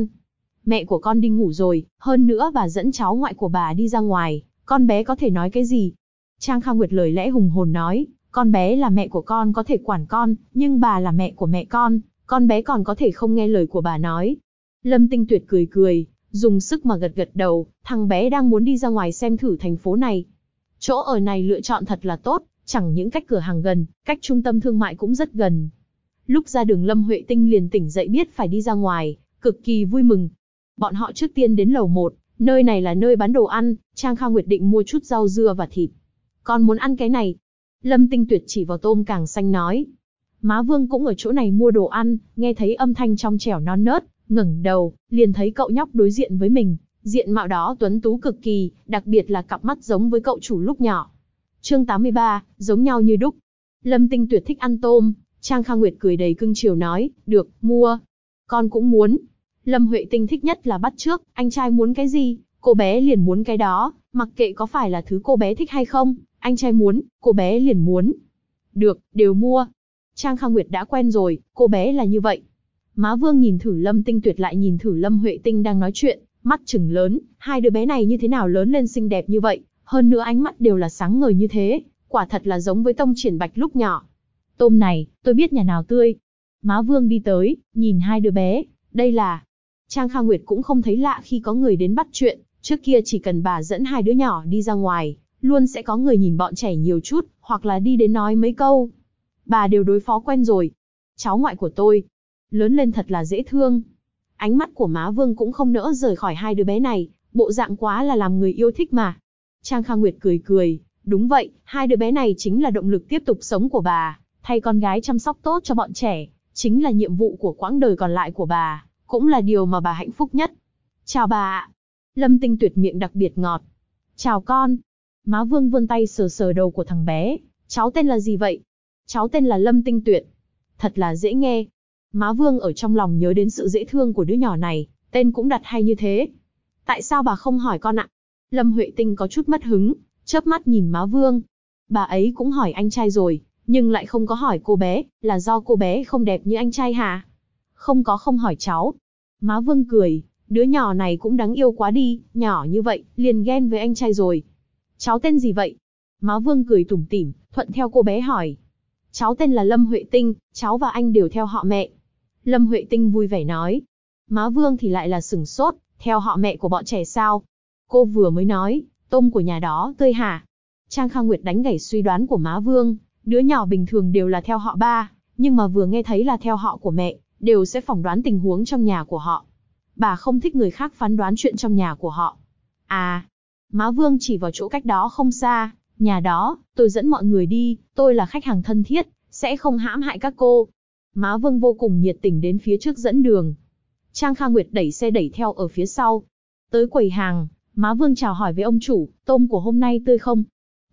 của con đi ngủ rồi, hơn nữa bà dẫn cháu ngoại của bà đi ra ngoài, con bé có thể nói cái gì? Trang Kha Nguyệt lời lẽ hùng hồn nói, con bé là mẹ của con có thể quản con, nhưng bà là mẹ của mẹ con bé còn có thể không nghe lời của bà nói. Lâm Tinh Tuyệt cười cười, dùng sức mà gật gật đầu, thằng bé đang muốn đi ra ngoài xem thử thành phố này. Chỗ ở này lựa chọn thật là tốt, chẳng những cách cửa hàng gần, cách trung tâm thương mại cũng rất gần. Lúc ra đường Lâm Huệ Tinh liền tỉnh dậy biết phải đi ra ngoài, cực kỳ vui mừng. Bọn họ trước tiên đến lầu 1, nơi này là nơi bán đồ ăn, Trang Kha Nguyệt định mua chút rau dưa và thịt. Con muốn ăn cái này. Lâm Tinh Tuyệt chỉ vào tôm càng xanh nói. Má Vương cũng ở chỗ này mua đồ ăn, nghe thấy âm thanh trong trẻo non nớt, ngẩng đầu, liền thấy cậu nhóc đối diện với mình, diện mạo đó tuấn tú cực kỳ, đặc biệt là cặp mắt giống với cậu chủ lúc nhỏ. Chương 83, giống nhau như đúc. Lâm Tinh Tuyệt thích ăn tôm, Trang Kha Nguyệt cười đầy cưng chiều nói, được, mua. Con cũng muốn. Lâm Huệ Tinh thích nhất là bắt chước, anh trai muốn cái gì, cô bé liền muốn cái đó, mặc kệ có phải là thứ cô bé thích hay không, anh trai muốn, cô bé liền muốn. Được, đều mua. Trang Kha Nguyệt đã quen rồi, cô bé là như vậy. Má Vương nhìn thử Lâm Tinh Tuyệt lại nhìn thử Lâm Huệ Tinh đang nói chuyện, mắt trừng lớn, hai đứa bé này như thế nào lớn lên xinh đẹp như vậy, hơn nữa ánh mắt đều là sáng ngời như thế, quả thật là giống với Tông Triển Bạch lúc nhỏ. Tôm này, tôi biết nhà nào tươi. Má Vương đi tới, nhìn hai đứa bé, đây là... Trang Kha Nguyệt cũng không thấy lạ khi có người đến bắt chuyện, trước kia chỉ cần bà dẫn hai đứa nhỏ đi ra ngoài, luôn sẽ có người nhìn bọn trẻ nhiều chút, hoặc là đi đến nói mấy câu. Bà đều đối phó quen rồi. Cháu ngoại của tôi, lớn lên thật là dễ thương. Ánh mắt của má Vương cũng không nỡ rời khỏi hai đứa bé này, bộ dạng quá là làm người yêu thích mà. Trang Kha Nguyệt cười cười, đúng vậy, hai đứa bé này chính là động lực tiếp tục sống của bà, thay con gái chăm sóc tốt cho bọn trẻ, chính là nhiệm vụ của quãng đời còn lại của bà, cũng là điều mà bà hạnh phúc nhất. Chào bà ạ. Lâm Tinh Tuyệt miệng đặc biệt ngọt. Chào con. Má Vương vươn tay sờ sờ đầu của thằng bé, cháu tên là gì vậy? Cháu tên là Lâm Tinh Tuyệt. Thật là dễ nghe. Má Vương ở trong lòng nhớ đến sự dễ thương của đứa nhỏ này, tên cũng đặt hay như thế. Tại sao bà không hỏi con ạ? Lâm Huệ Tinh có chút mất hứng, chớp mắt nhìn má Vương. Bà ấy cũng hỏi anh trai rồi, nhưng lại không có hỏi cô bé, là do cô bé không đẹp như anh trai hả? Không hỏi cháu. Má Vương cười, đứa nhỏ này cũng đáng yêu quá đi, nhỏ như vậy, liền ghen với anh trai rồi. Cháu tên gì vậy? Má Vương cười tủm tỉm, thuận theo cô bé hỏi. Cháu tên là Lâm Huệ Tinh, cháu và anh đều theo họ mẹ. Lâm Huệ Tinh vui vẻ nói. Má Vương thì lại là sửng sốt, theo họ mẹ của bọn trẻ sao? Cô vừa mới nói, tôm của nhà đó tươi hả? Trang Kha Nguyệt đánh gãy suy đoán của má Vương, đứa nhỏ bình thường đều là theo họ ba, nhưng mà vừa nghe thấy là theo họ của mẹ, đều sẽ phỏng đoán tình huống trong nhà của họ. Bà không thích người khác phán đoán chuyện trong nhà của họ. À, má Vương chỉ vào chỗ cách đó không xa, nhà đó, tôi dẫn mọi người đi, tôi là khách hàng thân thiết, sẽ không hãm hại các cô. Má Vương vô cùng nhiệt tình đến phía trước dẫn đường. Trang Kha Nguyệt đẩy xe đẩy theo ở phía sau. Tới quầy hàng, má Vương chào hỏi với ông chủ, tôm của hôm nay tươi không?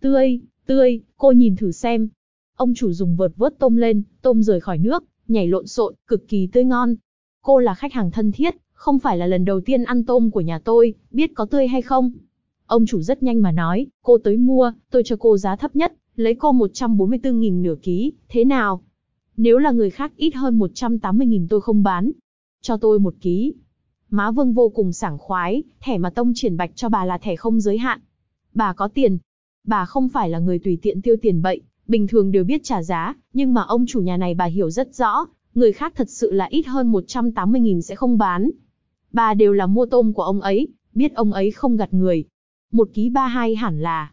Tươi, cô nhìn thử xem. Ông chủ dùng vợt vớt tôm lên, tôm rời khỏi nước, nhảy lộn xộn, cực kỳ tươi ngon. Cô là khách hàng thân thiết, không phải là lần đầu tiên ăn tôm của nhà tôi, biết có tươi hay không? Ông chủ rất nhanh mà nói, cô tới mua, tôi cho cô giá thấp nhất, lấy cô 144.000 nửa ký, thế nào? Nếu là người khác ít hơn 180.000 tôi không bán. Cho tôi 1 ký. Má Vương vô cùng sảng khoái, thẻ mà Tông Triển Bạch cho bà là thẻ không giới hạn. Bà có tiền. Bà không phải là người tùy tiện tiêu tiền bậy, bình thường đều biết trả giá, nhưng mà ông chủ nhà này bà hiểu rất rõ, người khác thật sự là ít hơn 180.000 sẽ không bán. Bà đều là mua tôm của ông ấy, biết ông ấy không gạt người. 1,32 kg hẳn là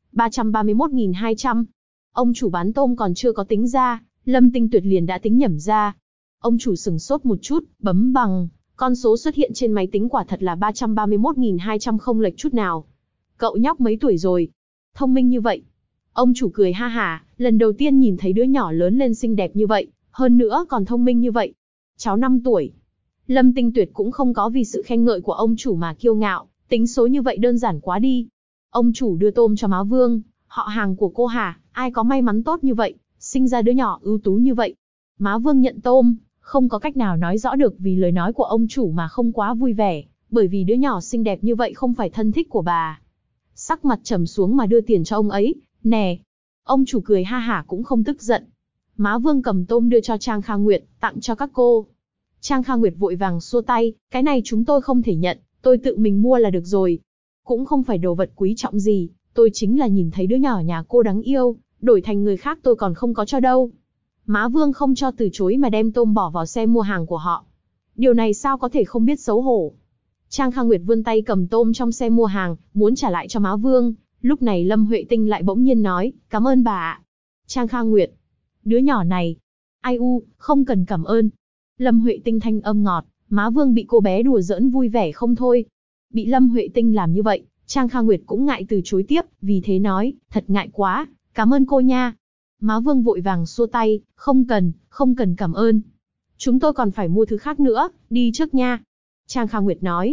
331.200. Ông chủ bán tôm còn chưa có tính ra, Lâm Tinh Tuyệt liền đã tính nhẩm ra. Ông chủ sửng sốt một chút, bấm bằng, con số xuất hiện trên máy tính quả thật là 331.200 không lệch chút nào. Cậu nhóc mấy tuổi rồi? Thông minh như vậy. Ông chủ cười ha hả, lần đầu tiên nhìn thấy đứa nhỏ lớn lên xinh đẹp như vậy, hơn nữa còn thông minh như vậy. Cháu 5 tuổi. Lâm Tinh Tuyệt cũng không có vì sự khen ngợi của ông chủ mà kiêu ngạo, tính số như vậy đơn giản quá đi. Ông chủ đưa tôm cho má Vương, họ hàng của cô hả, ai có may mắn tốt như vậy, sinh ra đứa nhỏ ưu tú như vậy. Má Vương nhận tôm, không có cách nào nói rõ được vì lời nói của ông chủ mà không quá vui vẻ, bởi vì đứa nhỏ xinh đẹp như vậy không phải thân thích của bà. Sắc mặt trầm xuống mà đưa tiền cho ông ấy, nè. Ông chủ cười ha hả cũng không tức giận. Má Vương cầm tôm đưa cho Trang Kha Nguyệt, tặng cho các cô. Trang Kha Nguyệt vội vàng xua tay, cái này chúng tôi không thể nhận, tôi tự mình mua là được rồi. Cũng không phải đồ vật quý trọng gì, tôi chính là nhìn thấy đứa nhỏ nhà cô đáng yêu, đổi thành người khác tôi còn không có cho đâu. Má Vương không cho từ chối mà đem tôm bỏ vào xe mua hàng của họ. Điều này sao có thể không biết xấu hổ. Trang Kha Nguyệt vươn tay cầm tôm trong xe mua hàng, muốn trả lại cho má Vương. Lúc này Lâm Huệ Tinh lại bỗng nhiên nói, cảm ơn bà ạ. Trang Kha Nguyệt, đứa nhỏ này, ai u, không cần cảm ơn. Lâm Huệ Tinh thanh âm ngọt, má Vương bị cô bé đùa giỡn vui vẻ không thôi. Bị Lâm Huệ Tinh làm như vậy, Trang Kha Nguyệt cũng ngại từ chối tiếp, vì thế nói, thật ngại quá, cảm ơn cô nha. Má Vương vội vàng xua tay, không cần cảm ơn. Chúng tôi còn phải mua thứ khác nữa, đi trước nha. Trang Kha Nguyệt nói,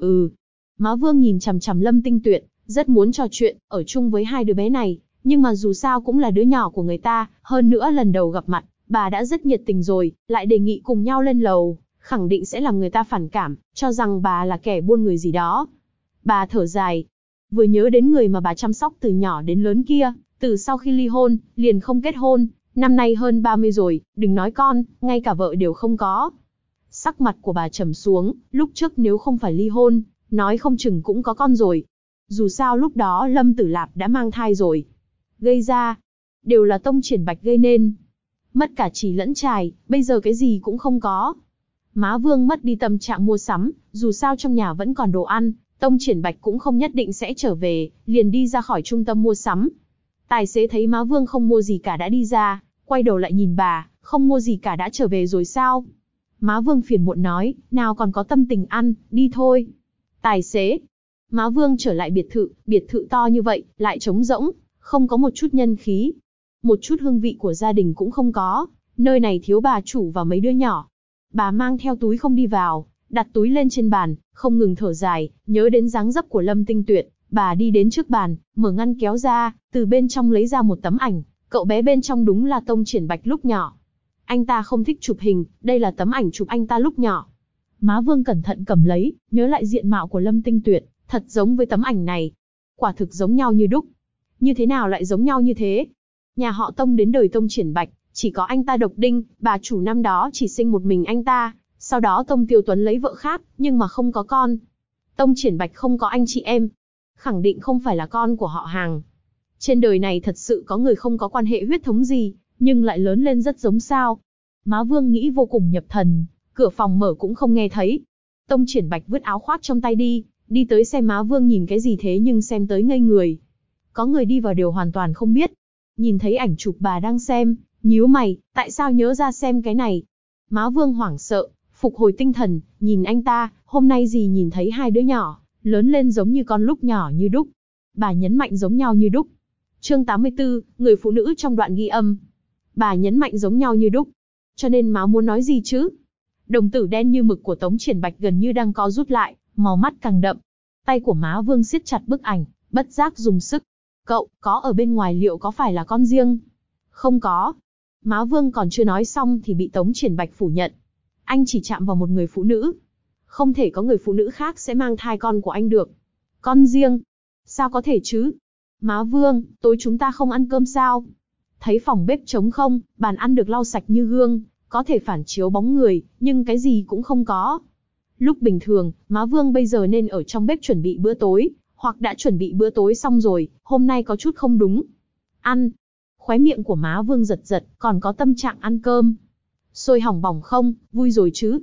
Má Vương nhìn chằm chằm Lâm Tinh Tuyệt, rất muốn trò chuyện, ở chung với hai đứa bé này, nhưng mà dù sao cũng là đứa nhỏ của người ta, hơn nữa lần đầu gặp mặt, bà đã rất nhiệt tình rồi, lại đề nghị cùng nhau lên lầu, khẳng định sẽ làm người ta phản cảm, cho rằng bà là kẻ buôn người gì đó. Bà thở dài, vừa nhớ đến người mà bà chăm sóc từ nhỏ đến lớn kia, từ sau khi ly hôn, liền không kết hôn, năm nay hơn 30 rồi, đừng nói con, ngay cả vợ đều không có. Sắc mặt của bà trầm xuống, lúc trước nếu không phải ly hôn, nói không chừng cũng có con rồi. Dù sao lúc đó Lâm Tử Lạp đã mang thai rồi. Gây ra, đều là Tông Triển Bạch gây nên. Mất cả chì lẫn chài, bây giờ cái gì cũng không có. Má Vương mất đi tâm trạng mua sắm, dù sao trong nhà vẫn còn đồ ăn, Tông Triển Bạch cũng không nhất định sẽ trở về, liền đi ra khỏi trung tâm mua sắm. Tài xế thấy má Vương không mua gì cả đã đi ra, quay đầu lại nhìn bà, không mua gì cả đã trở về rồi sao? Má Vương phiền muộn nói, nào còn có tâm tình ăn, đi thôi. Tài xế. Má Vương trở lại biệt thự to như vậy, lại trống rỗng, không có một chút nhân khí. Một chút hương vị của gia đình cũng không có, nơi này thiếu bà chủ và mấy đứa nhỏ. Bà mang theo túi không đi vào, đặt túi lên trên bàn, không ngừng thở dài, nhớ đến dáng dấp của Lâm Tinh Tuyệt. Bà đi đến trước bàn, mở ngăn kéo ra, từ bên trong lấy ra một tấm ảnh, cậu bé bên trong đúng là Tông Triển Bạch lúc nhỏ. Anh ta không thích chụp hình, đây là tấm ảnh chụp anh ta lúc nhỏ. Má Vương cẩn thận cầm lấy, nhớ lại diện mạo của Lâm Tinh Tuyệt, thật giống với tấm ảnh này. Quả thực giống nhau như đúc. Như thế nào lại giống nhau như thế? Nhà họ Tông đến đời Tông Triển Bạch, chỉ có anh ta độc đinh, bà chủ năm đó chỉ sinh một mình anh ta, sau đó Tông Tiêu Tuấn lấy vợ khác, nhưng mà không có con. Tông Triển Bạch không có anh chị em, khẳng định không phải là con của họ hàng. Trên đời này thật sự có người không có quan hệ huyết thống gì, nhưng lại lớn lên rất giống sao. Má Vương nghĩ vô cùng nhập thần, cửa phòng mở cũng không nghe thấy. Tông Triển Bạch vứt áo khoác trong tay đi tới xem má Vương nhìn cái gì thế nhưng xem tới ngây người. Có người đi vào đều hoàn toàn không biết. Nhìn thấy ảnh chụp bà đang xem, nhíu mày, tại sao nhớ ra xem cái này? Má Vương hoảng sợ, phục hồi tinh thần, nhìn anh ta, hôm nay gì nhìn thấy hai đứa nhỏ, lớn lên giống như con lúc nhỏ như đúc. Bà nhấn mạnh giống nhau như đúc. Chương 84, người phụ nữ trong đoạn ghi âm. Bà nhấn mạnh giống nhau như đúc. Cho nên má muốn nói gì chứ? Đồng tử đen như mực của Tống Triển Bạch gần như đang co rút lại, màu mắt càng đậm. Tay của má Vương siết chặt bức ảnh, bất giác dùng sức. Cậu, có ở bên ngoài liệu có phải là con riêng? Không có. Má Vương còn chưa nói xong thì bị Tống Triển Bạch phủ nhận. Anh chỉ chạm vào một người phụ nữ. Không thể có người phụ nữ khác sẽ mang thai con của anh được. Con riêng? Sao có thể chứ? Má Vương, tối chúng ta không ăn cơm sao? Thấy phòng bếp trống không, bàn ăn được lau sạch như gương, có thể phản chiếu bóng người, nhưng cái gì cũng không có. Lúc bình thường, má Vương bây giờ nên ở trong bếp chuẩn bị bữa tối, hoặc đã chuẩn bị bữa tối xong rồi, hôm nay có chút không đúng. Ăn. Khóe miệng của má Vương giật giật, còn có tâm trạng ăn cơm. Sôi hỏng bỏng không, vui rồi chứ?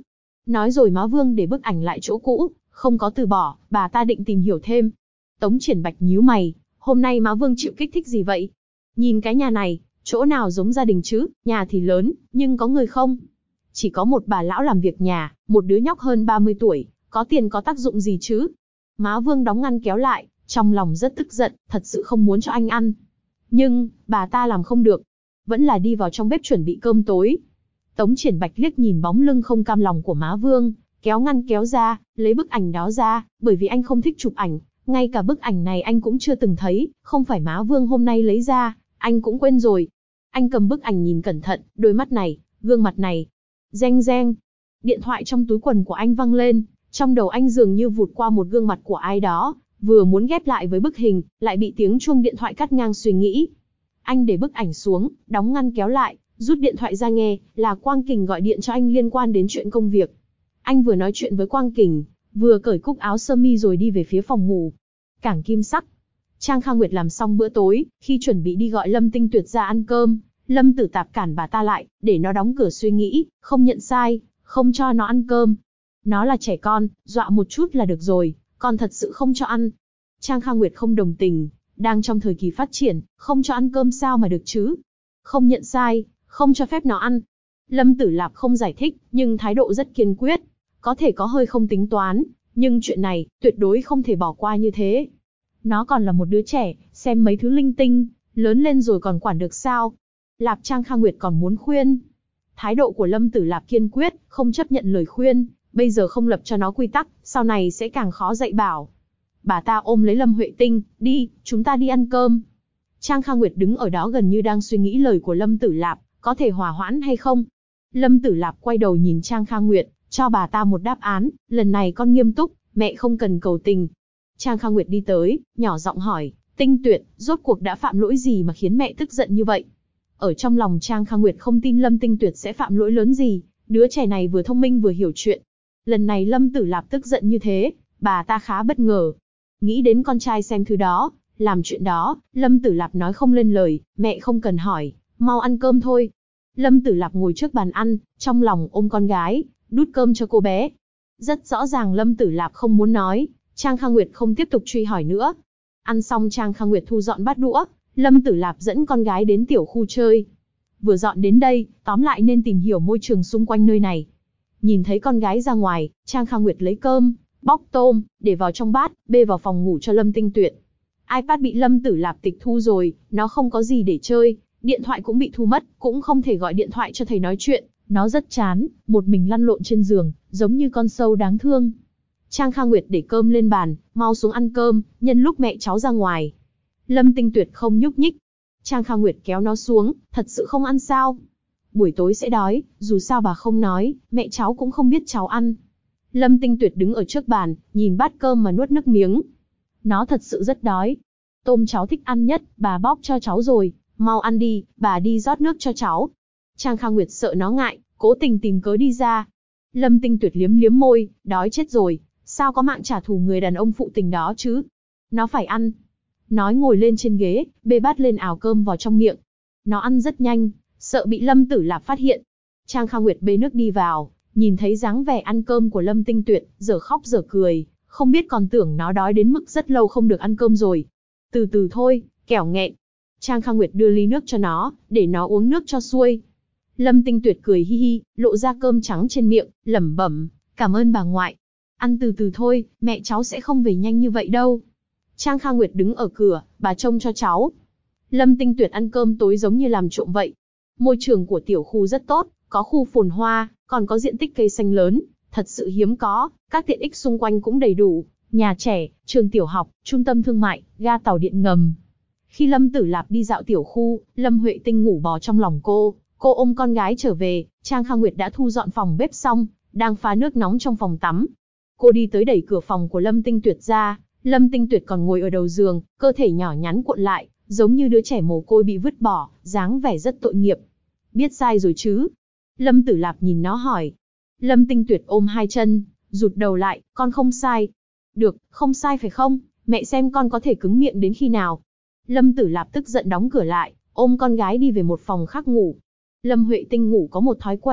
Nói rồi Má Vương để bức ảnh lại chỗ cũ, không có từ bỏ, bà ta định tìm hiểu thêm. Tống Triển Bạch nhíu mày, hôm nay Má Vương chịu kích thích gì vậy? Nhìn cái nhà này, chỗ nào giống gia đình chứ, nhà thì lớn, nhưng có người không? Chỉ có một bà lão làm việc nhà, một đứa nhóc hơn 30 tuổi, có tiền có tác dụng gì chứ? Má Vương đóng ngăn kéo lại, trong lòng rất tức giận, thật sự không muốn cho anh ăn. Nhưng, bà ta làm không được. Vẫn là đi vào trong bếp chuẩn bị cơm tối. Tống Triển Bạch liếc nhìn bóng lưng không cam lòng của Má Vương, kéo ngăn kéo ra, lấy bức ảnh đó ra, bởi vì anh không thích chụp ảnh. Ngay cả bức ảnh này anh cũng chưa từng thấy, không phải Má Vương hôm nay lấy ra, anh cũng quên rồi. Anh cầm bức ảnh nhìn cẩn thận, đôi mắt này, gương mặt này. Reng reng. Điện thoại trong túi quần của anh vang lên, trong đầu anh dường như vụt qua một gương mặt của ai đó, vừa muốn ghép lại với bức hình, lại bị tiếng chuông điện thoại cắt ngang suy nghĩ. Anh để bức ảnh xuống, đóng ngăn kéo lại, rút điện thoại ra nghe, là Quang Kình gọi điện cho anh liên quan đến chuyện công việc. Anh vừa nói chuyện với Quang Kình, vừa cởi cúc áo sơ mi rồi đi về phía phòng ngủ. Cảng Kim Sắc. Trang Kha Nguyệt làm xong bữa tối, khi chuẩn bị đi gọi Lâm Tinh Tuyệt ra ăn cơm, Lâm Tử Tạp cản bà ta lại, để nó đóng cửa suy nghĩ, không nhận sai, không cho nó ăn cơm. Nó là trẻ con, dọa một chút là được rồi, còn thật sự không cho ăn. Trang Kha Nguyệt không đồng tình, đang trong thời kỳ phát triển, không cho ăn cơm sao mà được chứ? Không nhận sai, không cho phép nó ăn. Lâm Tử Lạp không giải thích, nhưng thái độ rất kiên quyết. Có thể có hơi không tính toán, nhưng chuyện này, tuyệt đối không thể bỏ qua như thế. Nó còn là một đứa trẻ, xem mấy thứ linh tinh, lớn lên rồi còn quản được sao? Lạp Trang Kha Nguyệt còn muốn khuyên. Thái độ của Lâm Tử Lạp kiên quyết, không chấp nhận lời khuyên, bây giờ không lập cho nó quy tắc, sau này sẽ càng khó dạy bảo. Bà ta ôm lấy Lâm Huệ Tinh, đi, chúng ta đi ăn cơm. Trang Kha Nguyệt đứng ở đó gần như đang suy nghĩ lời của Lâm Tử Lạp, có thể hòa hoãn hay không? Lâm Tử Lạp quay đầu nhìn Trang Kha Nguyệt, cho bà ta một đáp án, lần này con nghiêm túc, mẹ không cần cầu tình. Trang Kha Nguyệt đi tới, nhỏ giọng hỏi, Tinh Tuyệt, rốt cuộc đã phạm lỗi gì mà khiến mẹ tức giận như vậy? Ở trong lòng Trang Kha Nguyệt không tin Lâm Tinh Tuyệt sẽ phạm lỗi lớn gì, đứa trẻ này vừa thông minh vừa hiểu chuyện. Lần này Lâm Tử Lạp tức giận như thế, bà ta khá bất ngờ. Nghĩ đến con trai xem thứ đó, làm chuyện đó, Lâm Tử Lạp nói không lên lời, mẹ không cần hỏi, mau ăn cơm thôi. Lâm Tử Lạp ngồi trước bàn ăn, trong lòng ôm con gái, đút cơm cho cô bé. Rất rõ ràng Lâm Tử Lạp không muốn nói, Trang Kha Nguyệt không tiếp tục truy hỏi nữa. Ăn xong Trang Kha Nguyệt thu dọn bát đũa, Lâm Tử Lạp dẫn con gái đến tiểu khu chơi. Vừa dọn đến đây, tóm lại nên tìm hiểu môi trường xung quanh nơi này. Nhìn thấy con gái ra ngoài, Trang Kha Nguyệt lấy cơm, bóc tôm, để vào trong bát, bê vào phòng ngủ cho Lâm Tinh Tuyệt. iPad bị Lâm Tử Lạp tịch thu rồi, nó không có gì để chơi, điện thoại cũng bị thu mất, cũng không thể gọi điện thoại cho thầy nói chuyện, nó rất chán, một mình lăn lộn trên giường, giống như con sâu đáng thương. Trang Kha Nguyệt để cơm lên bàn, mau xuống ăn cơm, nhân lúc mẹ cháu ra ngoài. Lâm Tinh Tuyệt không nhúc nhích. Trang Kha Nguyệt kéo nó xuống, thật sự không ăn sao? Buổi tối sẽ đói, dù sao bà không nói, mẹ cháu cũng không biết cháu ăn. Lâm Tinh Tuyệt đứng ở trước bàn, nhìn bát cơm mà nuốt nước miếng. Nó thật sự rất đói. Tôm cháu thích ăn nhất, bà bóc cho cháu rồi, mau ăn đi, bà đi rót nước cho cháu. Trang Kha Nguyệt sợ nó ngại, cố tình tìm cớ đi ra. Lâm Tinh Tuyệt liếm liếm môi, đói chết rồi, sao có mạng trả thù người đàn ông phụ tình đó chứ? Nó phải ăn. Nói ngồi lên trên ghế, bê bát lên ào cơm vào trong miệng. Nó ăn rất nhanh, sợ bị Lâm Tử Lạp phát hiện. Trang Kha Nguyệt bê nước đi vào, nhìn thấy dáng vẻ ăn cơm của Lâm Tinh Tuyệt, giờ khóc giờ cười, không biết còn tưởng nó đói đến mức rất lâu không được ăn cơm rồi. Từ từ thôi, kẻo nghẹn. Trang Kha Nguyệt đưa ly nước cho nó, để nó uống nước cho xuôi. Lâm Tinh Tuyệt cười hi hi, lộ ra cơm trắng trên miệng, lẩm bẩm, cảm ơn bà ngoại. Ăn từ từ thôi, mẹ cháu sẽ không về nhanh như vậy đâu. Trang Kha Nguyệt đứng ở cửa, bà trông cho cháu. Lâm Tinh Tuyệt ăn cơm tối giống như làm trộm vậy. Môi trường của tiểu khu rất tốt, có khu phồn hoa, còn có diện tích cây xanh lớn, thật sự hiếm có, các tiện ích xung quanh cũng đầy đủ, nhà trẻ, trường tiểu học, trung tâm thương mại, ga tàu điện ngầm. Khi Lâm Tử Lạp đi dạo tiểu khu, Lâm Huệ Tinh ngủ bò trong lòng cô ôm con gái trở về, Trang Kha Nguyệt đã thu dọn phòng bếp xong, đang pha nước nóng trong phòng tắm. Cô đi tới đẩy cửa phòng của Lâm Tinh Tuyệt ra, Lâm Tinh Tuyệt còn ngồi ở đầu giường, cơ thể nhỏ nhắn cuộn lại, giống như đứa trẻ mồ côi bị vứt bỏ, dáng vẻ rất tội nghiệp. Biết sai rồi chứ? Lâm Tử Lạp nhìn nó hỏi. Lâm Tinh Tuyệt ôm hai chân, rụt đầu lại, con không sai. Được, không sai phải không? Mẹ xem con có thể cứng miệng đến khi nào. Lâm Tử Lạp tức giận đóng cửa lại, ôm con gái đi về một phòng khác ngủ. Lâm Huệ Tinh ngủ có một thói quen,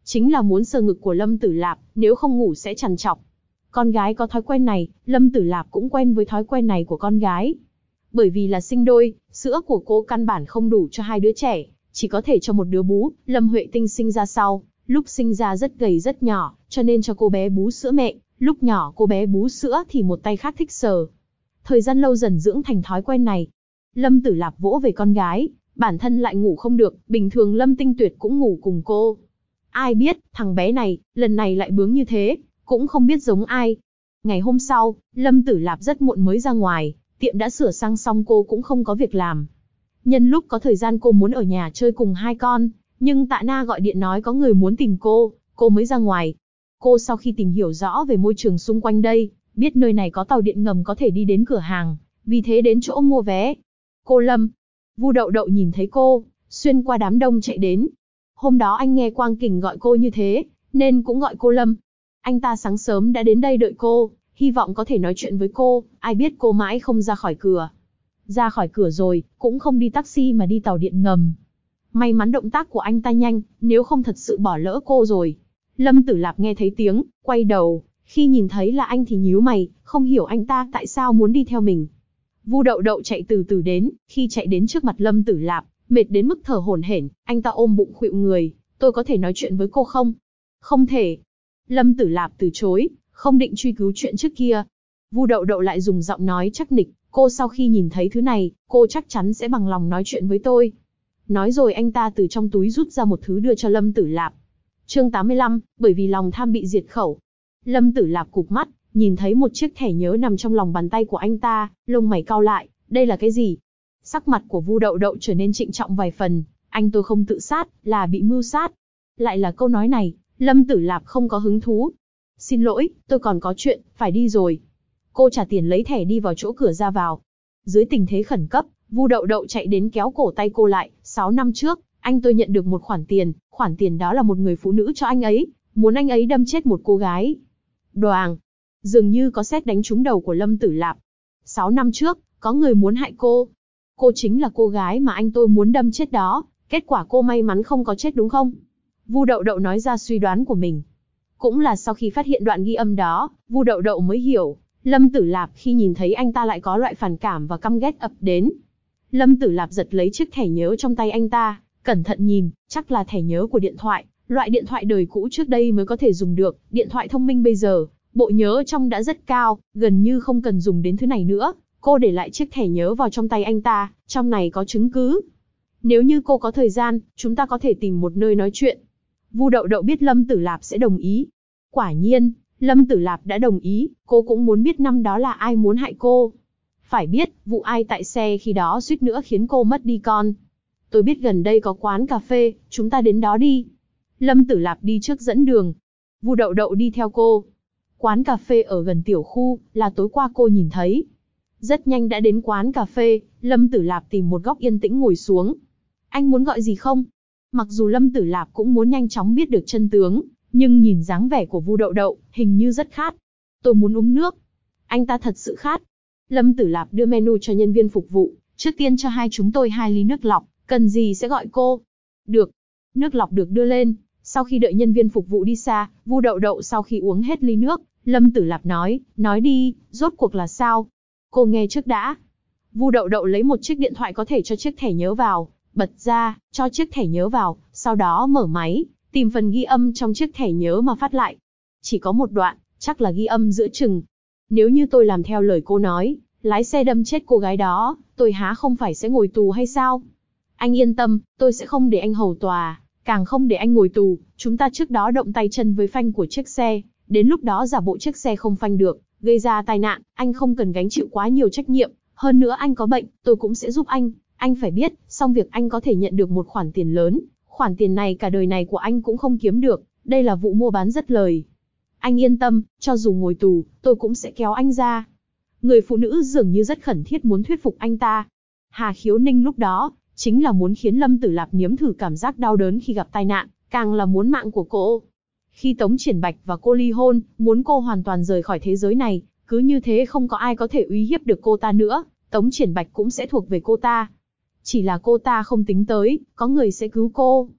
chính là muốn sờ ngực của Lâm Tử Lạp, nếu không ngủ sẽ trằn trọc. Con gái có thói quen này, Lâm Tử Lạp cũng quen với thói quen này của con gái. Bởi vì là sinh đôi, sữa của cô căn bản không đủ cho hai đứa trẻ, chỉ có thể cho một đứa bú. Lâm Huệ Tinh sinh ra sau, lúc sinh ra rất gầy rất nhỏ, cho nên cho cô bé bú sữa mẹ. Lúc nhỏ cô bé bú sữa thì một tay khác thích sờ. Thời gian lâu dần dưỡng thành thói quen này. Lâm Tử Lạp vỗ về con gái, bản thân lại ngủ không được, bình thường Lâm Tinh Tuyệt cũng ngủ cùng cô. Ai biết, thằng bé này, lần này lại bướng như thế, cũng không biết giống ai. Ngày hôm sau, Lâm Tử Lạp rất muộn mới ra ngoài, tiệm đã sửa sang xong cô cũng không có việc làm. Nhân lúc có thời gian cô muốn ở nhà chơi cùng hai con, nhưng Tạ Na gọi điện nói có người muốn tìm cô mới ra ngoài. Cô sau khi tìm hiểu rõ về môi trường xung quanh đây, biết nơi này có tàu điện ngầm có thể đi đến cửa hàng, vì thế đến chỗ mua vé. Cô Lâm. Vu Đậu Đậu nhìn thấy cô, xuyên qua đám đông chạy đến. Hôm đó anh nghe Quang Kình gọi cô như thế, nên cũng gọi cô Lâm. Anh ta sáng sớm đã đến đây đợi cô, hy vọng có thể nói chuyện với cô, ai biết cô mãi không ra khỏi cửa. Ra khỏi cửa rồi, cũng không đi taxi mà đi tàu điện ngầm. May mắn động tác của anh ta nhanh, nếu không thật sự bỏ lỡ cô rồi. Lâm Tử Lạp nghe thấy tiếng, quay đầu, khi nhìn thấy là anh thì nhíu mày, không hiểu anh ta tại sao muốn đi theo mình. Vu Đậu Đậu chạy từ từ đến, khi chạy đến trước mặt Lâm Tử Lạp, mệt đến mức thở hổn hển, anh ta ôm bụng khuỵu người, tôi có thể nói chuyện với cô không? Không thể. Lâm Tử Lạp từ chối, không định truy cứu chuyện trước kia. Vu Đậu Đậu lại dùng giọng nói chắc nịch, cô sau khi nhìn thấy thứ này, cô chắc chắn sẽ bằng lòng nói chuyện với tôi. Nói rồi anh ta từ trong túi rút ra một thứ đưa cho Lâm Tử Lạp. Chương 85, bởi vì lòng tham bị diệt khẩu. Lâm Tử Lạp cụp mắt, nhìn thấy một chiếc thẻ nhớ nằm trong lòng bàn tay của anh ta, lông mày cau lại, đây là cái gì? Sắc mặt của Vu Đậu Đậu trở nên trịnh trọng vài phần, tôi không tự sát, là bị mưu sát. Lại là câu nói này, Lâm Tử Lạp không có hứng thú. Xin lỗi, tôi còn có chuyện, phải đi rồi. Cô trả tiền lấy thẻ đi vào chỗ cửa ra vào. Dưới tình thế khẩn cấp, Vu Đậu Đậu chạy đến kéo cổ tay cô lại. 6 năm trước, tôi nhận được một khoản tiền đó là một người phụ nữ cho anh ấy, muốn anh ấy đâm chết một cô gái. Đoàng! Dường như có sét đánh trúng đầu của Lâm Tử Lạp. 6 năm trước, có người muốn hại cô. Cô chính là cô gái mà tôi muốn đâm chết đó, kết quả cô may mắn không có chết đúng không? Vu Đậu Đậu nói ra suy đoán của mình. Cũng là sau khi phát hiện đoạn ghi âm đó, Vu Đậu Đậu mới hiểu, Lâm Tử Lạp khi nhìn thấy anh ta lại có loại phản cảm và căm ghét ập đến. Lâm Tử Lạp giật lấy chiếc thẻ nhớ trong tay anh ta, cẩn thận nhìn, chắc là thẻ nhớ của điện thoại, loại điện thoại đời cũ trước đây mới có thể dùng được, điện thoại thông minh bây giờ, bộ nhớ trong đã rất cao, gần như không cần dùng đến thứ này nữa. Cô để lại chiếc thẻ nhớ vào trong tay anh ta, trong này có chứng cứ. Nếu như cô có thời gian, chúng ta có thể tìm một nơi nói chuyện. Vu Đậu Đậu biết Lâm Tử Lạp sẽ đồng ý. Quả nhiên, Lâm Tử Lạp đã đồng ý, cô cũng muốn biết năm đó là ai muốn hại cô. Phải biết, vụ ai tại xe khi đó suýt nữa khiến cô mất đi con. Tôi biết gần đây có quán cà phê, chúng ta đến đó đi. Lâm Tử Lạp đi trước dẫn đường. Vu Đậu Đậu đi theo cô. Quán cà phê ở gần tiểu khu, là tối qua cô nhìn thấy. Rất nhanh đã đến quán cà phê, Lâm Tử Lạp tìm một góc yên tĩnh ngồi xuống. Anh muốn gọi gì không? Mặc dù Lâm Tử Lạp cũng muốn nhanh chóng biết được chân tướng, nhưng nhìn dáng vẻ của Vu Đậu Đậu, hình như rất khát. Tôi muốn uống nước. Anh ta thật sự khát. Lâm Tử Lạp đưa menu cho nhân viên phục vụ. Trước tiên cho chúng tôi 2 ly nước lọc, cần gì sẽ gọi cô. Được. Nước lọc được đưa lên. Sau khi đợi nhân viên phục vụ đi xa, Vu Đậu Đậu sau khi uống hết ly nước, Lâm Tử Lạp nói đi, rốt cuộc là sao? Cô nghe trước đã. Vu Đậu Đậu lấy một chiếc điện thoại có thể cho chiếc thẻ nhớ vào, bật ra, cho chiếc thẻ nhớ vào, sau đó mở máy, tìm phần ghi âm trong chiếc thẻ nhớ mà phát lại. Chỉ có một đoạn, chắc là ghi âm giữa chừng. Nếu như tôi làm theo lời cô nói, lái xe đâm chết cô gái đó, tôi há không phải sẽ ngồi tù hay sao? Anh yên tâm, tôi sẽ không để anh hầu tòa, càng không để anh ngồi tù. Chúng ta trước đó động tay chân với phanh của chiếc xe, đến lúc đó giả bộ chiếc xe không phanh được, gây ra tai nạn, anh không cần gánh chịu quá nhiều trách nhiệm. Hơn nữa anh có bệnh, tôi cũng sẽ giúp anh. Anh phải biết, xong việc anh có thể nhận được một khoản tiền lớn. Khoản tiền này cả đời này của anh cũng không kiếm được, đây là vụ mua bán rất lời. Anh yên tâm, cho dù ngồi tù, tôi cũng sẽ kéo anh ra. Người phụ nữ dường như rất khẩn thiết muốn thuyết phục anh ta. Hà Khiếu Ninh lúc đó, chính là muốn khiến Lâm Tử Lạp nếm thử cảm giác đau đớn khi gặp tai nạn, càng là muốn mạng của cô. Khi Tống Triển Bạch và cô ly hôn, muốn cô hoàn toàn rời khỏi thế giới này, cứ như thế không có ai có thể uy hiếp được cô ta nữa, Tống Triển Bạch cũng sẽ thuộc về cô ta. Chỉ là cô ta không tính tới, có người sẽ cứu cô.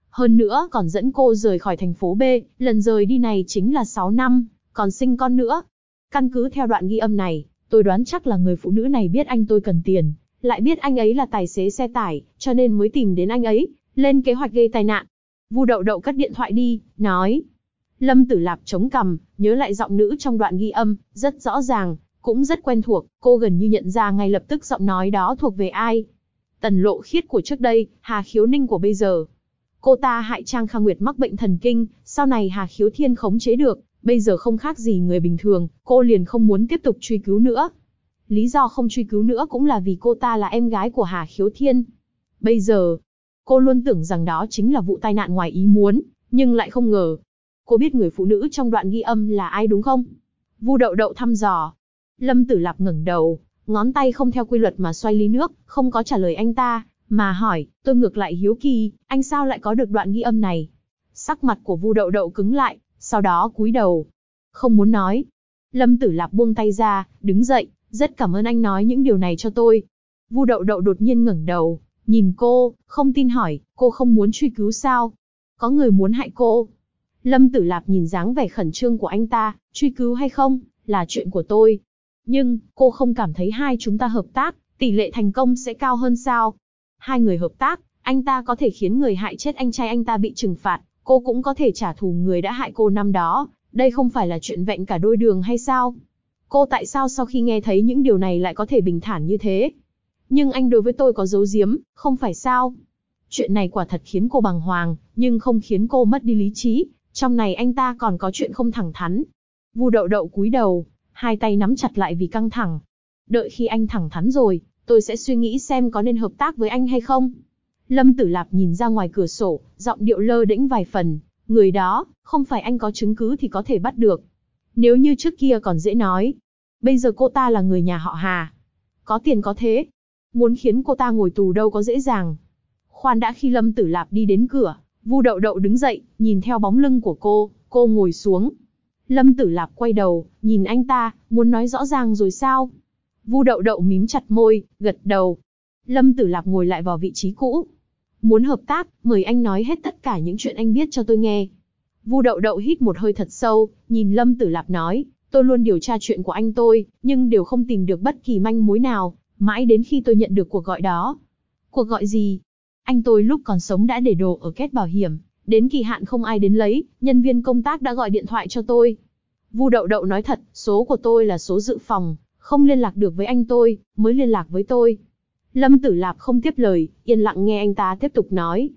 Hơn nữa còn dẫn cô rời khỏi thành phố B, lần rời đi này chính là 6 năm, còn sinh con nữa. Căn cứ theo đoạn ghi âm này, tôi đoán chắc là người phụ nữ này biết anh tôi cần tiền, lại biết anh ấy là tài xế xe tải, cho nên mới tìm đến anh ấy, lên kế hoạch gây tai nạn. Vu Đậu Đậu cất điện thoại đi, nói. Lâm Tử Lạp chống cằm, nhớ lại giọng nữ trong đoạn ghi âm, rất rõ ràng, cũng rất quen thuộc, cô gần như nhận ra ngay lập tức giọng nói đó thuộc về ai. Tần Lộ Khiết của trước đây, Hà Khiếu Ninh của bây giờ. Cô ta hại Trang Kha Nguyệt mắc bệnh thần kinh, sau này Hà Khiếu Thiên khống chế được, bây giờ không khác gì người bình thường, cô liền không muốn tiếp tục truy cứu nữa. Lý do không truy cứu nữa cũng là vì cô ta là em gái của Hà Khiếu Thiên. Bây giờ, cô luôn tưởng rằng đó chính là vụ tai nạn ngoài ý muốn, nhưng lại không ngờ. Cô biết người phụ nữ trong đoạn ghi âm là ai đúng không? Vu Đậu Đậu thăm dò. Lâm Tử Lạp ngẩng đầu, ngón tay không theo quy luật mà xoay ly nước, không có trả lời anh ta, mà hỏi, tôi ngược lại hiếu kỳ, anh sao lại có được đoạn ghi âm này? Sắc mặt của Vu Đậu Đậu cứng lại, sau đó cúi đầu. Không muốn nói. Lâm Tử Lạp buông tay ra, đứng dậy, rất cảm ơn anh nói những điều này cho tôi. Vu Đậu Đậu đột nhiên ngẩng đầu, nhìn cô, không tin hỏi, cô không muốn truy cứu sao? Có người muốn hại cô. Lâm Tử Lạp nhìn dáng vẻ khẩn trương của anh ta, truy cứu hay không, là chuyện của tôi. Nhưng, cô không cảm thấy hai chúng ta hợp tác, tỷ lệ thành công sẽ cao hơn sao? Hai người hợp tác, anh ta có thể khiến người hại chết anh trai anh ta bị trừng phạt, cô cũng có thể trả thù người đã hại cô năm đó, đây không phải là chuyện vẹn cả đôi đường hay sao? Cô tại sao sau khi nghe thấy những điều này lại có thể bình thản như thế? Nhưng anh đối với tôi có giấu giếm, không phải sao? Chuyện này quả thật khiến cô bàng hoàng, nhưng không khiến cô mất đi lý trí, trong này anh ta còn có chuyện không thẳng thắn. Vu Đậu Đậu cúi đầu, hai tay nắm chặt lại vì căng thẳng. Đợi khi anh thẳng thắn rồi, tôi sẽ suy nghĩ xem có nên hợp tác với anh hay không. Lâm Tử Lạp nhìn ra ngoài cửa sổ, giọng điệu lơ đễnh vài phần. Người đó, không phải anh có chứng cứ thì có thể bắt được. Nếu như trước kia còn dễ nói. Bây giờ cô ta là người nhà họ Hà. Có tiền có thế. Muốn khiến cô ta ngồi tù đâu có dễ dàng. Khoan đã, khi Lâm Tử Lạp đi đến cửa, Vu Đậu Đậu đứng dậy, nhìn theo bóng lưng của cô ngồi xuống. Lâm Tử Lạp quay đầu, nhìn anh ta, muốn nói rõ ràng rồi sao? Vu Đậu Đậu mím chặt môi, gật đầu. Lâm Tử Lạp ngồi lại vào vị trí cũ. Muốn hợp tác, mời anh nói hết tất cả những chuyện anh biết cho tôi nghe. Vu Đậu Đậu hít một hơi thật sâu, nhìn Lâm Tử Lạp nói, tôi luôn điều tra chuyện của anh tôi, nhưng đều không tìm được bất kỳ manh mối nào, mãi đến khi tôi nhận được cuộc gọi đó. Cuộc gọi gì? Anh tôi lúc còn sống đã để đồ ở két bảo hiểm, đến kỳ hạn không ai đến lấy, nhân viên công tác đã gọi điện thoại cho tôi. Vu Đậu Đậu nói thật, số của tôi là số dự phòng, không liên lạc được với anh tôi, mới liên lạc với tôi. Lâm Tử Lạp không tiếp lời, yên lặng nghe anh ta tiếp tục nói.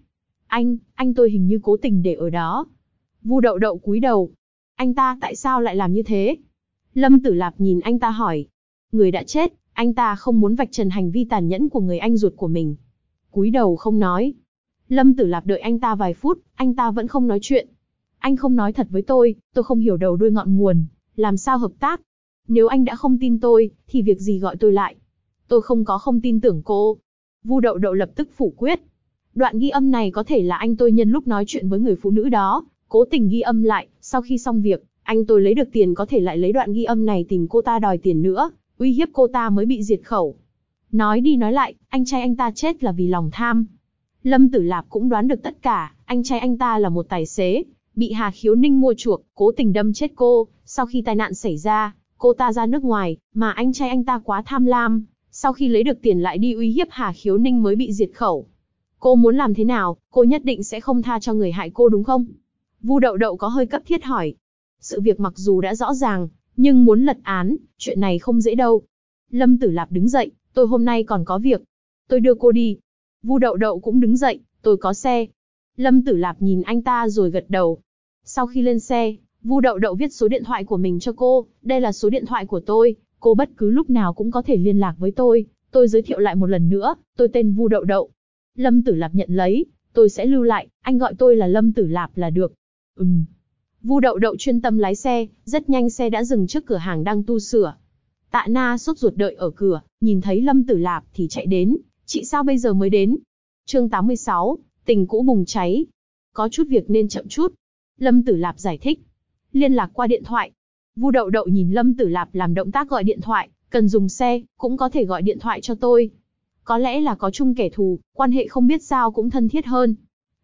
Anh tôi hình như cố tình để ở đó. Vu Đậu Đậu cúi đầu. Anh ta tại sao lại làm như thế? Lâm Tử Lạp nhìn anh ta hỏi. Người đã chết, anh ta không muốn vạch trần hành vi tàn nhẫn của người anh ruột của mình. Cúi đầu không nói. Lâm Tử Lạp đợi anh ta vài phút, anh ta vẫn không nói chuyện. Anh không nói thật với tôi không hiểu đầu đuôi ngọn nguồn, làm sao hợp tác? Nếu anh đã không tin tôi, thì việc gì gọi tôi lại? Tôi không tin tưởng cô. Vu Đậu Đậu lập tức phủ quyết. Đoạn ghi âm này có thể là anh tôi nhân lúc nói chuyện với người phụ nữ đó, cố tình ghi âm lại, sau khi xong việc, anh tôi lấy được tiền có thể lại lấy đoạn ghi âm này tìm cô ta đòi tiền nữa, uy hiếp cô ta mới bị diệt khẩu. Nói đi nói lại, anh trai anh ta chết là vì lòng tham. Lâm Tử Lạp cũng đoán được tất cả, anh trai anh ta là một tài xế, bị Hà Khiếu Ninh mua chuộc, cố tình đâm chết cô, sau khi tai nạn xảy ra, cô ta ra nước ngoài, mà anh trai anh ta quá tham lam, sau khi lấy được tiền lại đi uy hiếp Hà Khiếu Ninh mới bị diệt khẩu. Cô muốn làm thế nào, cô nhất định sẽ không tha cho người hại cô đúng không? Vu Đậu Đậu có hơi cấp thiết hỏi. Sự việc mặc dù đã rõ ràng, nhưng muốn lật án, chuyện này không dễ đâu. Lâm Tử Lạp đứng dậy, tôi hôm nay còn có việc. Tôi đưa cô đi. Vu Đậu Đậu cũng đứng dậy, tôi có xe. Lâm Tử Lạp nhìn anh ta rồi gật đầu. Sau khi lên xe, Vu Đậu Đậu viết số điện thoại của mình cho cô. Đây là số điện thoại của tôi, cô bất cứ lúc nào cũng có thể liên lạc với tôi. Tôi giới thiệu lại một lần nữa, tôi tên Vu Đậu Đậu. Lâm Tử Lạp nhận lấy, tôi sẽ lưu lại, anh gọi tôi là Lâm Tử Lạp là được. Vu Đậu Đậu chuyên tâm lái xe, rất nhanh xe đã dừng trước cửa hàng đang tu sửa. Tạ Na sốt ruột đợi ở cửa, nhìn thấy Lâm Tử Lạp thì chạy đến, chị sao bây giờ mới đến? Chương 86, tình cũ bùng cháy. Có chút việc nên chậm chút. Lâm Tử Lạp giải thích. Liên lạc qua điện thoại. Vu Đậu Đậu nhìn Lâm Tử Lạp làm động tác gọi điện thoại, cần dùng xe, cũng có thể gọi điện thoại cho tôi. Có lẽ là có chung kẻ thù, quan hệ không biết sao cũng thân thiết hơn.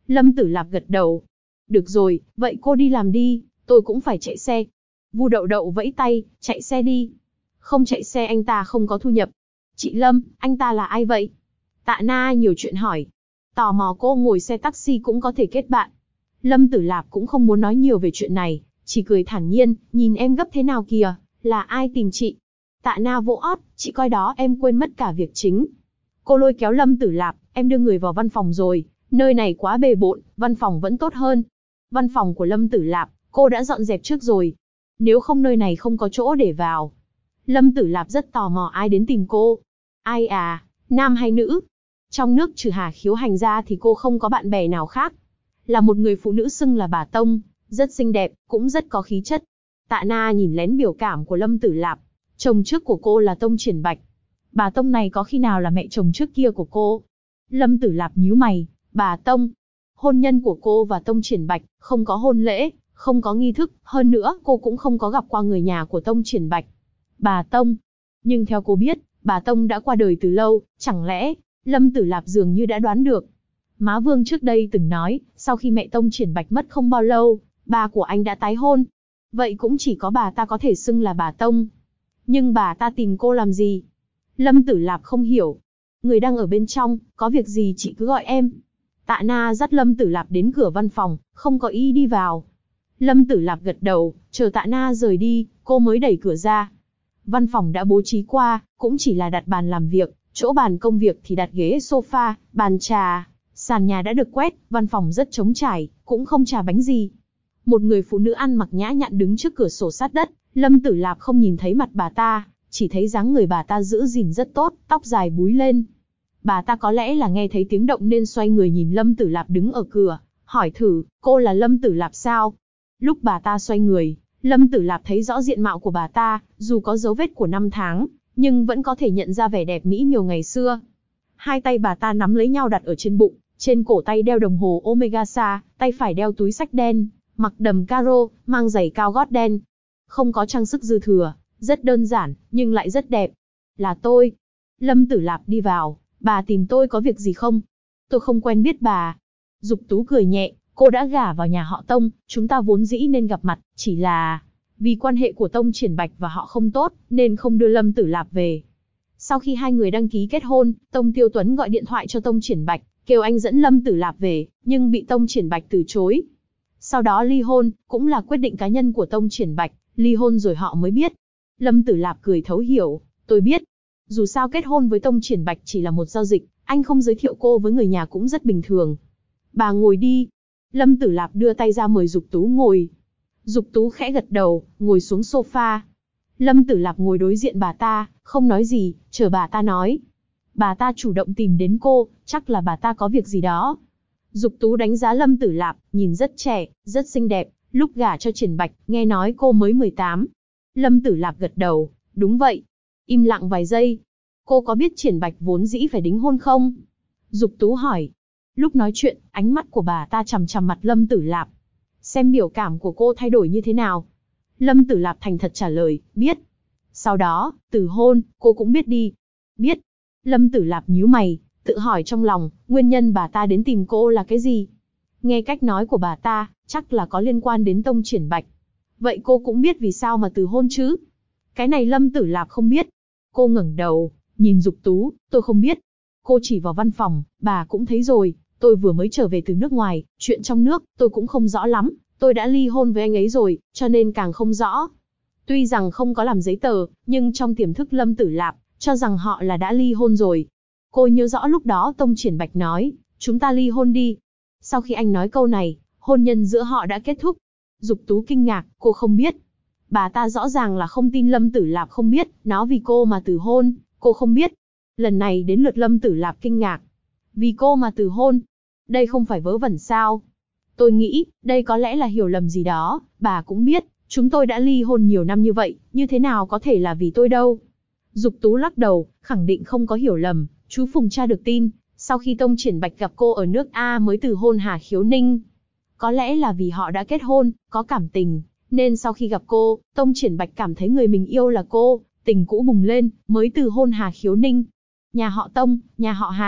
Lâm Tử Lạp gật đầu. Được rồi, vậy cô đi làm đi, tôi cũng phải chạy xe. Vu Đậu Đậu vẫy tay, chạy xe đi. Không chạy xe anh ta không có thu nhập. Chị Lâm, anh ta là ai vậy? Tạ Na nhiều chuyện hỏi. Tò mò cô ngồi xe taxi cũng có thể kết bạn. Lâm Tử Lạp cũng không muốn nói nhiều về chuyện này, chỉ cười thản nhiên, nhìn em gấp thế nào kìa, là ai tìm chị? Tạ Na vỗ ót, chị coi đó em quên mất cả việc chính. Cô lôi kéo Lâm Tử Lạp, em đưa người vào văn phòng rồi, nơi này quá bề bộn, văn phòng vẫn tốt hơn. Văn phòng của Lâm Tử Lạp, cô đã dọn dẹp trước rồi. Nếu không nơi này không có chỗ để vào. Lâm Tử Lạp rất tò mò ai đến tìm cô. Ai à, nam hay nữ? Trong nước trừ Hà Khiếu Hành ra thì cô không có bạn bè nào khác. Là một người phụ nữ xưng là bà Tông, rất xinh đẹp, cũng rất có khí chất. Tạ Na nhìn lén biểu cảm của Lâm Tử Lạp. Chồng trước của cô là Tông Triển Bạch. Bà Tông này có khi nào là mẹ chồng trước kia của cô? Lâm Tử Lạp nhíu mày, bà Tông. Hôn nhân của cô và Tông Triển Bạch, không có hôn lễ, không có nghi thức, hơn nữa cô cũng không có gặp qua người nhà của Tông Triển Bạch. Bà Tông. Nhưng theo cô biết, bà Tông đã qua đời từ lâu, chẳng lẽ, Lâm Tử Lạp dường như đã đoán được. Má Vương trước đây từng nói, sau khi mẹ Tông Triển Bạch mất không bao lâu, ba của anh đã tái hôn. Vậy cũng chỉ có bà ta có thể xưng là bà Tông. Nhưng bà ta tìm cô làm gì? Lâm Tử Lạp không hiểu. Người đang ở bên trong, có việc gì chị cứ gọi em. Tạ Na dắt Lâm Tử Lạp đến cửa văn phòng, không có ý đi vào. Lâm Tử Lạp gật đầu, chờ Tạ Na rời đi, cô mới đẩy cửa ra. Văn phòng đã bố trí qua, cũng chỉ là đặt bàn làm việc, chỗ bàn công việc thì đặt ghế sofa, bàn trà, sàn nhà đã được quét, văn phòng rất trống trải, cũng không trà bánh gì. Một người phụ nữ ăn mặc nhã nhặn đứng trước cửa sổ sát đất, Lâm Tử Lạp không nhìn thấy mặt bà ta, chỉ thấy dáng người bà ta giữ gìn rất tốt, tóc dài búi lên. Bà ta có lẽ là nghe thấy tiếng động nên xoay người nhìn Lâm Tử Lạp đứng ở cửa, hỏi thử, cô là Lâm Tử Lạp sao? Lúc bà ta xoay người, Lâm Tử Lạp thấy rõ diện mạo của bà ta, dù có dấu vết của năm tháng, nhưng vẫn có thể nhận ra vẻ đẹp mỹ miều ngày xưa. Hai tay bà ta nắm lấy nhau đặt ở trên bụng, trên cổ tay đeo đồng hồ Omegasa, tay phải đeo túi xách đen, mặc đầm caro, mang giày cao gót đen. Không có trang sức dư thừa, rất đơn giản, nhưng lại rất đẹp. Là tôi. Lâm Tử Lạp đi vào, bà tìm tôi có việc gì không? Tôi không quen biết bà. Dục Tú cười nhẹ, cô đã gả vào nhà họ Tông, chúng ta vốn dĩ nên gặp mặt, chỉ là vì quan hệ của Tông Triển Bạch và họ không tốt, nên không đưa Lâm Tử Lạp về. Sau khi hai người đăng ký kết hôn, Tông Tiêu Tuấn gọi điện thoại cho Tông Triển Bạch, kêu anh dẫn Lâm Tử Lạp về, nhưng bị Tông Triển Bạch từ chối. Sau đó ly hôn, cũng là quyết định cá nhân của Tông Triển Bạch, ly hôn rồi họ mới biết. Lâm Tử Lạp cười thấu hiểu, tôi biết. Dù sao kết hôn với Tông Triển Bạch chỉ là một giao dịch, anh không giới thiệu cô với người nhà cũng rất bình thường. Bà ngồi đi. Lâm Tử Lạp đưa tay ra mời Dục Tú ngồi. Dục Tú khẽ gật đầu, ngồi xuống sofa. Lâm Tử Lạp ngồi đối diện bà ta, không nói gì, chờ bà ta nói. Bà ta chủ động tìm đến cô, chắc là bà ta có việc gì đó. Dục Tú đánh giá Lâm Tử Lạp, nhìn rất trẻ, rất xinh đẹp, lúc gả cho Triển Bạch, nghe nói cô mới 18. Lâm Tử Lạp gật đầu, đúng vậy. Im lặng vài giây. Cô có biết Triển Bạch vốn dĩ phải đính hôn không? Dục Tú hỏi. Lúc nói chuyện, ánh mắt của bà ta chằm chằm mặt Lâm Tử Lạp. Xem biểu cảm của cô thay đổi như thế nào. Lâm Tử Lạp thành thật trả lời, biết. Sau đó, từ hôn, cô cũng biết đi. Biết. Lâm Tử Lạp nhíu mày, tự hỏi trong lòng, nguyên nhân bà ta đến tìm cô là cái gì? Nghe cách nói của bà ta, chắc là có liên quan đến Tông Triển Bạch. Vậy cô cũng biết vì sao mà từ hôn chứ? Cái này Lâm Tử Lạp không biết. Cô ngẩng đầu, nhìn Dục Tú, tôi không biết. Cô chỉ vào văn phòng, bà cũng thấy rồi, tôi vừa mới trở về từ nước ngoài, chuyện trong nước, tôi cũng không rõ lắm. Tôi đã ly hôn với anh ấy rồi, cho nên càng không rõ. Tuy rằng không có làm giấy tờ, nhưng trong tiềm thức Lâm Tử Lạp, cho rằng họ là đã ly hôn rồi. Cô nhớ rõ lúc đó Tông Triển Bạch nói, chúng ta ly hôn đi. Sau khi anh nói câu này, hôn nhân giữa họ đã kết thúc. Dục Tú kinh ngạc, cô không biết. Bà ta rõ ràng là không tin Lâm Tử Lạp không biết, nó vì cô mà từ hôn, cô không biết. Lần này đến lượt Lâm Tử Lạp kinh ngạc. Vì cô mà từ hôn. Đây không phải vớ vẩn sao? Tôi nghĩ, đây có lẽ là hiểu lầm gì đó, bà cũng biết, chúng tôi đã ly hôn nhiều năm như vậy, như thế nào có thể là vì tôi đâu. Dục Tú lắc đầu, khẳng định không có hiểu lầm, chú Phùng tra được tin, sau khi Tông Triển Bạch gặp cô ở nước A mới từ hôn Hà Khiếu Ninh. Có lẽ là vì họ đã kết hôn, có cảm tình, nên sau khi gặp cô, Tông Triển Bạch cảm thấy người mình yêu là cô, tình cũ bùng lên, mới từ hôn Hà Khiếu Ninh. Nhà họ Tông, nhà họ Hà,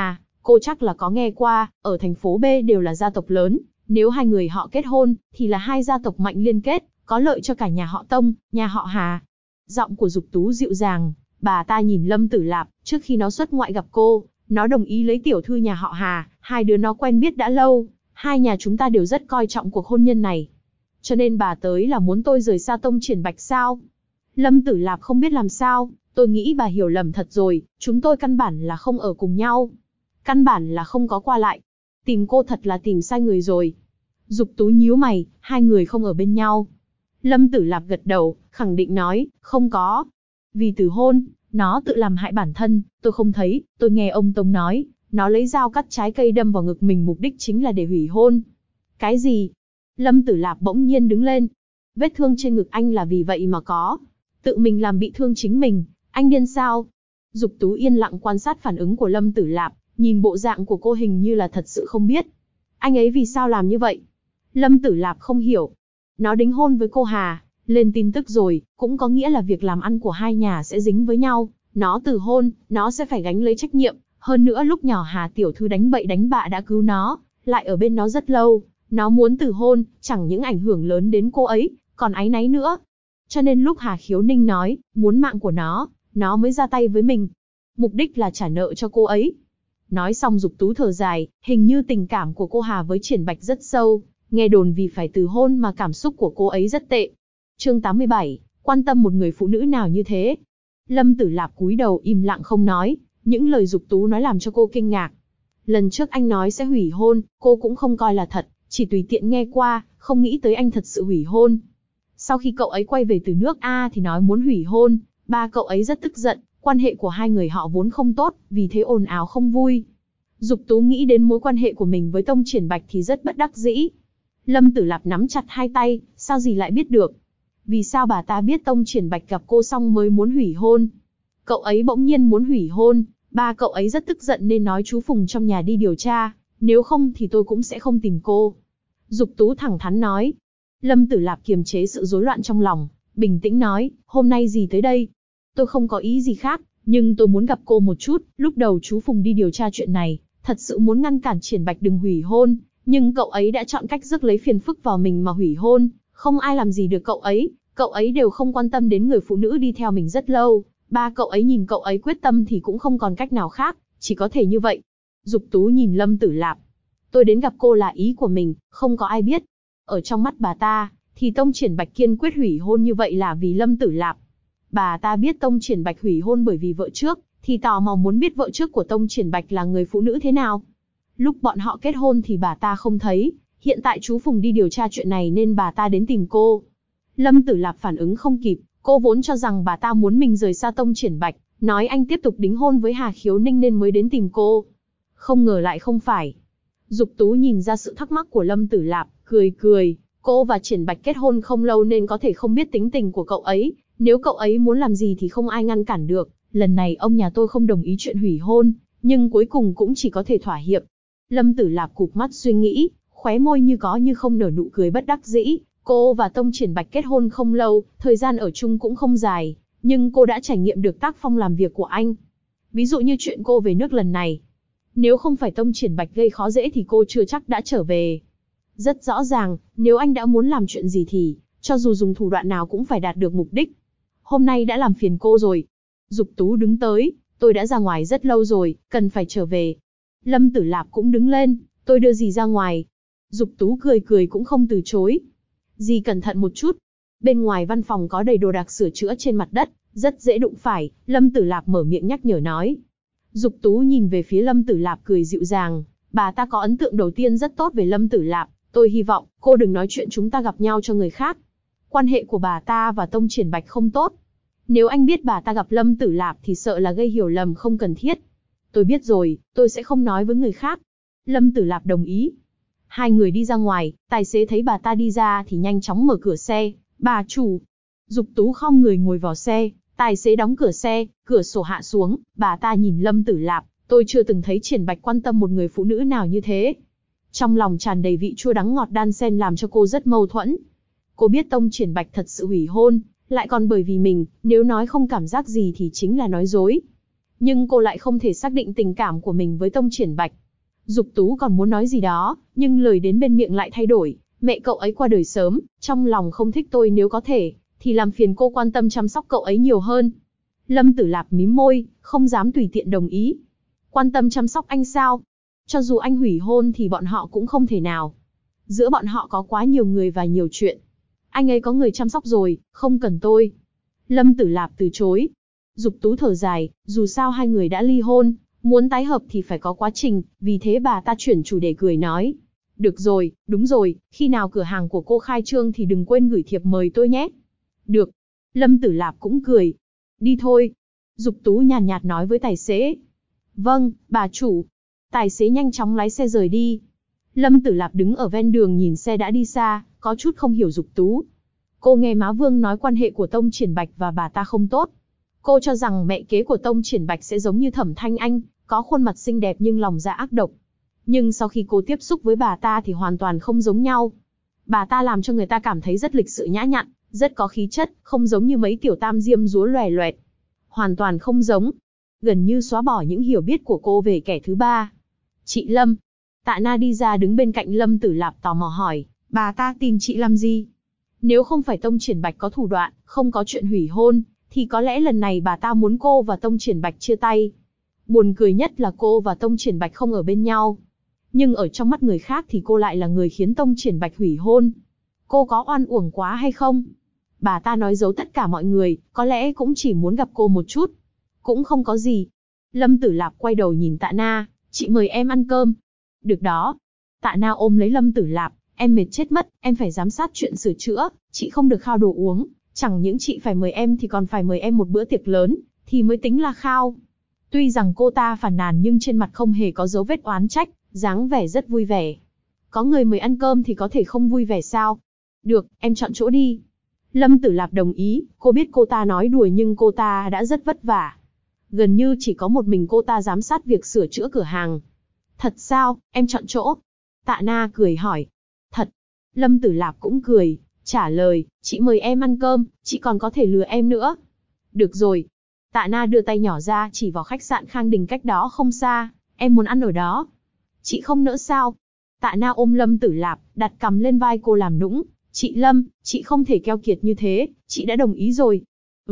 cô chắc là có nghe qua, ở thành phố B đều là gia tộc lớn, nếu hai người họ kết hôn, thì là hai gia tộc mạnh liên kết, có lợi cho cả nhà họ Tông, nhà họ Hà. Giọng của Dục Tú dịu dàng, bà ta nhìn Lâm Tử Lạp, trước khi nó xuất ngoại gặp cô, nó đồng ý lấy tiểu thư nhà họ Hà, hai đứa nó quen biết đã lâu, hai nhà chúng ta đều rất coi trọng cuộc hôn nhân này. Cho nên bà tới là muốn tôi rời xa Tông Triển Bạch sao? Lâm Tử Lạp không biết làm sao, tôi nghĩ bà hiểu lầm thật rồi, chúng tôi căn bản là không ở cùng nhau. Căn bản là không có qua lại. Tìm cô thật là tìm sai người rồi. Dục Tú nhíu mày, hai người không ở bên nhau. Lâm Tử Lạp gật đầu, khẳng định nói, không có. Vì từ hôn, nó tự làm hại bản thân, tôi không thấy, tôi nghe ông Tông nói, nó lấy dao cắt trái cây đâm vào ngực mình mục đích chính là để hủy hôn. Cái gì? Lâm Tử Lạp bỗng nhiên đứng lên. Vết thương trên ngực anh là vì vậy mà có. Tự mình làm bị thương chính mình, anh điên sao? Dục Tú yên lặng quan sát phản ứng của Lâm Tử Lạp, nhìn bộ dạng của cô hình như là thật sự không biết. Anh ấy vì sao làm như vậy? Lâm Tử Lạp không hiểu. Nó đính hôn với cô Hà, lên tin tức rồi, cũng có nghĩa là việc làm ăn của hai nhà sẽ dính với nhau. Nó từ hôn, nó sẽ phải gánh lấy trách nhiệm. Hơn nữa lúc nhỏ Hà tiểu thư đánh bậy đánh bạ đã cứu nó, lại ở bên nó rất lâu. Nó muốn từ hôn, chẳng những ảnh hưởng lớn đến cô ấy, còn áy náy nữa. Cho nên lúc Hà Khiếu Ninh nói, muốn mạng của nó mới ra tay với mình. Mục đích là trả nợ cho cô ấy. Nói xong Dục Tú thở dài, hình như tình cảm của cô Hà với Triển Bạch rất sâu, nghe đồn vì phải từ hôn mà cảm xúc của cô ấy rất tệ. Chương 87, quan tâm một người phụ nữ nào như thế? Lâm Tử Lạp cúi đầu im lặng không nói, những lời Dục Tú nói làm cho cô kinh ngạc. Lần trước anh nói sẽ hủy hôn, cô cũng không coi là thật, chỉ tùy tiện nghe qua, không nghĩ tới anh thật sự hủy hôn. Sau khi cậu ấy quay về từ nước A thì nói muốn hủy hôn, ba cậu ấy rất tức giận, quan hệ của hai người họ vốn không tốt, vì thế ồn ào không vui. Dục Tú nghĩ đến mối quan hệ của mình với Tông Triển Bạch thì rất bất đắc dĩ. Lâm Tử Lạp nắm chặt hai tay, sao gì lại biết được? Vì sao bà ta biết Tông Triển Bạch gặp cô xong mới muốn hủy hôn? Cậu ấy bỗng nhiên muốn hủy hôn, ba cậu ấy rất tức giận nên nói chú Phùng trong nhà đi điều tra, nếu không thì tôi cũng sẽ không tìm cô. Dục Tú thẳng thắn nói. Lâm Tử Lạp kiềm chế sự rối loạn trong lòng, bình tĩnh nói, hôm nay gì tới đây? Tôi không có ý gì khác, nhưng tôi muốn gặp cô một chút, lúc đầu chú Phùng đi điều tra chuyện này, thật sự muốn ngăn cản Triển Bạch đừng hủy hôn, nhưng cậu ấy đã chọn cách rước lấy phiền phức vào mình mà hủy hôn, không ai làm gì được cậu ấy đều không quan tâm đến người phụ nữ đi theo mình rất lâu, ba cậu ấy nhìn cậu ấy quyết tâm thì cũng không còn cách nào khác, chỉ có thể như vậy. Dục Tú nhìn Lâm Tử Lạp. Tôi đến gặp cô là ý của mình, không có ai biết. Ở trong mắt bà ta, thì Tông Triển Bạch kiên quyết hủy hôn như vậy là vì Lâm Tử Lạp. Bà ta biết Tông Triển Bạch hủy hôn bởi vì vợ trước, thì tò mò muốn biết vợ trước của Tông Triển Bạch là người phụ nữ thế nào. Lúc bọn họ kết hôn thì bà ta không thấy, hiện tại chú Phùng đi điều tra chuyện này nên bà ta đến tìm cô. Lâm Tử Lạp phản ứng không kịp, cô vốn cho rằng bà ta muốn mình rời xa Tông Triển Bạch, nói anh tiếp tục đính hôn với Hà Khiếu Ninh nên mới đến tìm cô. Không ngờ lại không phải. Dục Tú nhìn ra sự thắc mắc của Lâm Tử Lạp, cười, cô và Triển Bạch kết hôn không lâu nên có thể không biết tính tình của cậu ấy, nếu cậu ấy muốn làm gì thì không ai ngăn cản được, lần này ông nhà tôi không đồng ý chuyện hủy hôn, nhưng cuối cùng cũng chỉ có thể thỏa hiệp. Lâm Tử Lạp cụp mắt suy nghĩ, khóe môi như có như không nở nụ cười bất đắc dĩ, cô và Tông Triển Bạch kết hôn không lâu, thời gian ở chung cũng không dài, nhưng cô đã trải nghiệm được tác phong làm việc của anh. Ví dụ như chuyện cô về nước lần này. Nếu không phải Tông Triển Bạch gây khó dễ thì cô chưa chắc đã trở về. Rất rõ ràng, nếu anh đã muốn làm chuyện gì thì, cho dù dùng thủ đoạn nào cũng phải đạt được mục đích. Hôm nay đã làm phiền cô rồi. Dục Tú đứng tới, tôi đã ra ngoài rất lâu rồi, cần phải trở về. Lâm Tử Lạp cũng đứng lên, tôi đưa dì ra ngoài. Dục Tú cười cũng không từ chối. Dì cẩn thận một chút. Bên ngoài văn phòng có đầy đồ đạc sửa chữa trên mặt đất, rất dễ đụng phải, Lâm Tử Lạp mở miệng nhắc nhở nói. Dục Tú nhìn về phía Lâm Tử Lạp cười dịu dàng, bà ta có ấn tượng đầu tiên rất tốt về Lâm Tử Lạp, tôi hy vọng cô đừng nói chuyện chúng ta gặp nhau cho người khác. Quan hệ của bà ta và Tông Triển Bạch không tốt. Nếu anh biết bà ta gặp Lâm Tử Lạp thì sợ là gây hiểu lầm không cần thiết. Tôi biết rồi, tôi sẽ không nói với người khác. Lâm Tử Lạp đồng ý. Hai người đi ra ngoài, tài xế thấy bà ta đi ra thì nhanh chóng mở cửa xe. Bà chủ. Dục Tú khom người ngồi vào xe, tài xế đóng cửa xe, cửa sổ hạ xuống, bà ta nhìn Lâm Tử Lạp, tôi chưa từng thấy Triển Bạch quan tâm một người phụ nữ nào như thế. Trong lòng tràn đầy vị chua đắng ngọt đan xen làm cho cô rất mâu thuẫn. Cô biết Tông Triển Bạch thật sự hủy hôn, lại còn bởi vì mình, nếu nói không cảm giác gì thì chính là nói dối. Nhưng cô lại không thể xác định tình cảm của mình với Tông Triển Bạch. Dục Tú còn muốn nói gì đó, nhưng lời đến bên miệng lại thay đổi. Mẹ cậu ấy qua đời sớm, trong lòng không thích tôi, nếu có thể, thì làm phiền cô quan tâm chăm sóc cậu ấy nhiều hơn. Lâm Tử Lạp mím môi, không dám tùy tiện đồng ý. Quan tâm chăm sóc anh sao? Cho dù anh hủy hôn thì bọn họ cũng không thể nào. Giữa bọn họ có quá nhiều người và nhiều chuyện. Anh ấy có người chăm sóc rồi, không cần tôi. Lâm Tử Lạp từ chối. Dục Tú thở dài, dù sao hai người đã ly hôn, muốn tái hợp thì phải có quá trình, vì thế bà ta chuyển chủ đề cười nói. Được rồi, đúng rồi, khi nào cửa hàng của cô khai trương thì đừng quên gửi thiệp mời tôi nhé. Được. Lâm Tử Lạp cũng cười. Đi thôi. Dục Tú nhàn nhạt nói với tài xế. Vâng, bà chủ. Tài xế nhanh chóng lái xe rời đi. Lâm Tử Lạp đứng ở ven đường nhìn xe đã đi xa, có chút không hiểu Dục Tú. Cô nghe má Vương nói quan hệ của Tông Triển Bạch và bà ta không tốt. Cô cho rằng mẹ kế của Tông Triển Bạch sẽ giống như Thẩm Thanh Anh, có khuôn mặt xinh đẹp nhưng lòng dạ ác độc. Nhưng sau khi cô tiếp xúc với bà ta thì hoàn toàn không giống nhau. Bà ta làm cho người ta cảm thấy rất lịch sự nhã nhặn, rất có khí chất, không giống như mấy tiểu tam diêm dúa loè loẹt. Hoàn toàn không giống. Gần như xóa bỏ những hiểu biết của cô về kẻ thứ ba. Chị Lâm. Tạ Na đi ra đứng bên cạnh Lâm Tử Lạp tò mò hỏi, bà ta tìm chị làm gì? Nếu không phải Tông Triển Bạch có thủ đoạn, không có chuyện hủy hôn, thì có lẽ lần này bà ta muốn cô và Tông Triển Bạch chia tay. Buồn cười nhất là cô và Tông Triển Bạch không ở bên nhau. Nhưng ở trong mắt người khác thì cô lại là người khiến Tông Triển Bạch hủy hôn. Cô có oan uổng quá hay không? Bà ta nói giấu tất cả mọi người, có lẽ cũng chỉ muốn gặp cô một chút. Cũng không có gì. Lâm Tử Lạp quay đầu nhìn Tạ Na, chị mời em ăn cơm. Được đó. Tạ Na ôm lấy Lâm Tử Lạp, em mệt chết mất, em phải giám sát chuyện sửa chữa, chị không được khao đồ uống. Chẳng những chị phải mời em thì còn phải mời em một bữa tiệc lớn, thì mới tính là khao. Tuy rằng cô ta phàn nàn nhưng trên mặt không hề có dấu vết oán trách, dáng vẻ rất vui vẻ. Có người mời ăn cơm thì có thể không vui vẻ sao? Được, em chọn chỗ đi. Lâm Tử Lạp đồng ý, cô biết cô ta nói đùa nhưng cô ta đã rất vất vả. Gần như chỉ có một mình cô ta giám sát việc sửa chữa cửa hàng. Thật sao, em chọn chỗ? Tạ Na cười hỏi. Thật. Lâm Tử Lạp cũng cười, trả lời, chị mời em ăn cơm, chị còn có thể lừa em nữa. Được rồi. Tạ Na đưa tay nhỏ ra chỉ vào khách sạn Khang Đình cách đó không xa, em muốn ăn ở đó. Chị không nỡ sao? Tạ Na ôm Lâm Tử Lạp, đặt cằm lên vai cô làm nũng. Chị Lâm, chị không thể keo kiệt như thế, chị đã đồng ý rồi.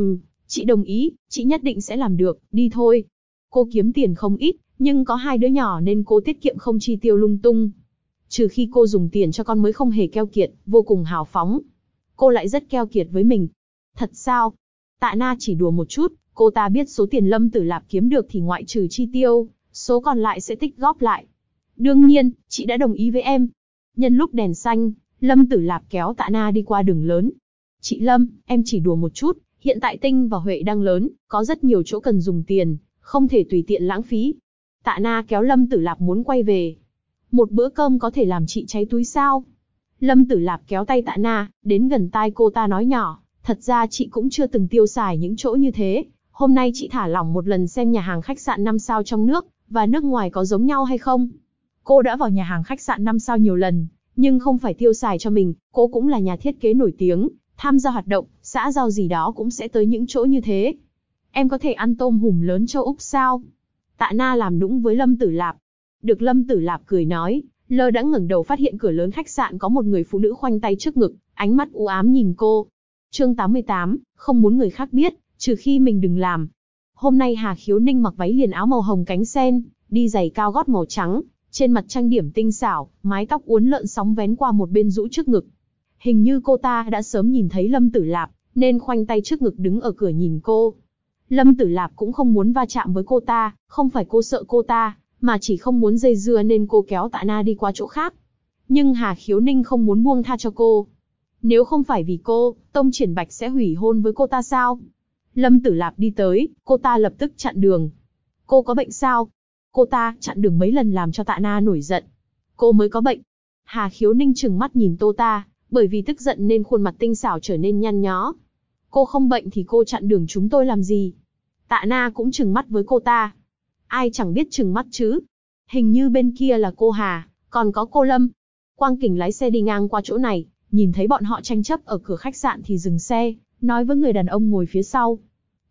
Chị đồng ý, chị nhất định sẽ làm được, đi thôi. Cô kiếm tiền không ít, nhưng có hai đứa nhỏ nên cô tiết kiệm không chi tiêu lung tung. Trừ khi cô dùng tiền cho con mới không hề keo kiệt, vô cùng hào phóng. Cô lại rất keo kiệt với mình. Thật sao? Tạ Na chỉ đùa một chút, cô ta biết số tiền Lâm Tử Lạp kiếm được thì ngoại trừ chi tiêu, số còn lại sẽ tích góp lại. Đương nhiên, chị đã đồng ý với em. Nhân lúc đèn xanh, Lâm Tử Lạp kéo Tạ Na đi qua đường lớn. Chị Lâm, em chỉ đùa một chút, hiện tại Tinh và Huệ đang lớn, có rất nhiều chỗ cần dùng tiền, không thể tùy tiện lãng phí. Tạ Na kéo Lâm Tử Lạp muốn quay về. Một bữa cơm có thể làm chị cháy túi sao? Lâm Tử Lạp kéo tay Tạ Na, đến gần tai cô ta nói nhỏ, thật ra chị cũng chưa từng tiêu xài những chỗ như thế. Hôm nay chị thả lỏng một lần xem nhà hàng khách sạn 5 sao trong nước và nước ngoài có giống nhau hay không. Cô đã vào nhà hàng khách sạn 5 sao nhiều lần, nhưng không phải tiêu xài cho mình, cô cũng là nhà thiết kế nổi tiếng, tham gia hoạt động, xã giao gì đó cũng sẽ tới những chỗ như thế. Em có thể ăn tôm hùm lớn châu Úc sao? Tạ Na làm nũng với Lâm Tử Lạp. Được. Lâm Tử Lạp cười nói, lơ đãng ngẩng đầu phát hiện cửa lớn khách sạn có một người phụ nữ khoanh tay trước ngực, ánh mắt u ám nhìn cô. Chương 88, không muốn người khác biết, trừ khi mình đừng làm. Hôm nay Hà Khiếu Ninh mặc váy liền áo màu hồng cánh sen, đi giày cao gót màu trắng, trên mặt trang điểm tinh xảo, mái tóc uốn lượn sóng vén qua một bên rũ trước ngực. Hình như cô ta đã sớm nhìn thấy Lâm Tử Lạp, nên khoanh tay trước ngực đứng ở cửa nhìn cô. Lâm Tử Lạp cũng không muốn va chạm với cô ta, không phải cô sợ cô ta, mà chỉ không muốn dây dưa nên cô kéo Tạ Na đi qua chỗ khác. Nhưng Hà Khiếu Ninh không muốn buông tha cho cô. Nếu không phải vì cô, Tông Triển Bạch sẽ hủy hôn với cô ta sao? Lâm Tử Lạp đi tới, cô ta lập tức chặn đường. Cô có bệnh sao? Cô ta chặn đường mấy lần làm cho Tạ Na nổi giận. Cô mới có bệnh. Hà Khiếu Ninh trừng mắt nhìn cô ta, bởi vì tức giận nên khuôn mặt tinh xảo trở nên nhăn nhó. Cô không bệnh thì cô chặn đường chúng tôi làm gì? Tạ Na cũng trừng mắt với cô ta. Ai chẳng biết trừng mắt chứ? Hình như bên kia là cô Hà, còn có cô Lâm. Quang Kình lái xe đi ngang qua chỗ này, nhìn thấy bọn họ tranh chấp ở cửa khách sạn thì dừng xe, nói với người đàn ông ngồi phía sau.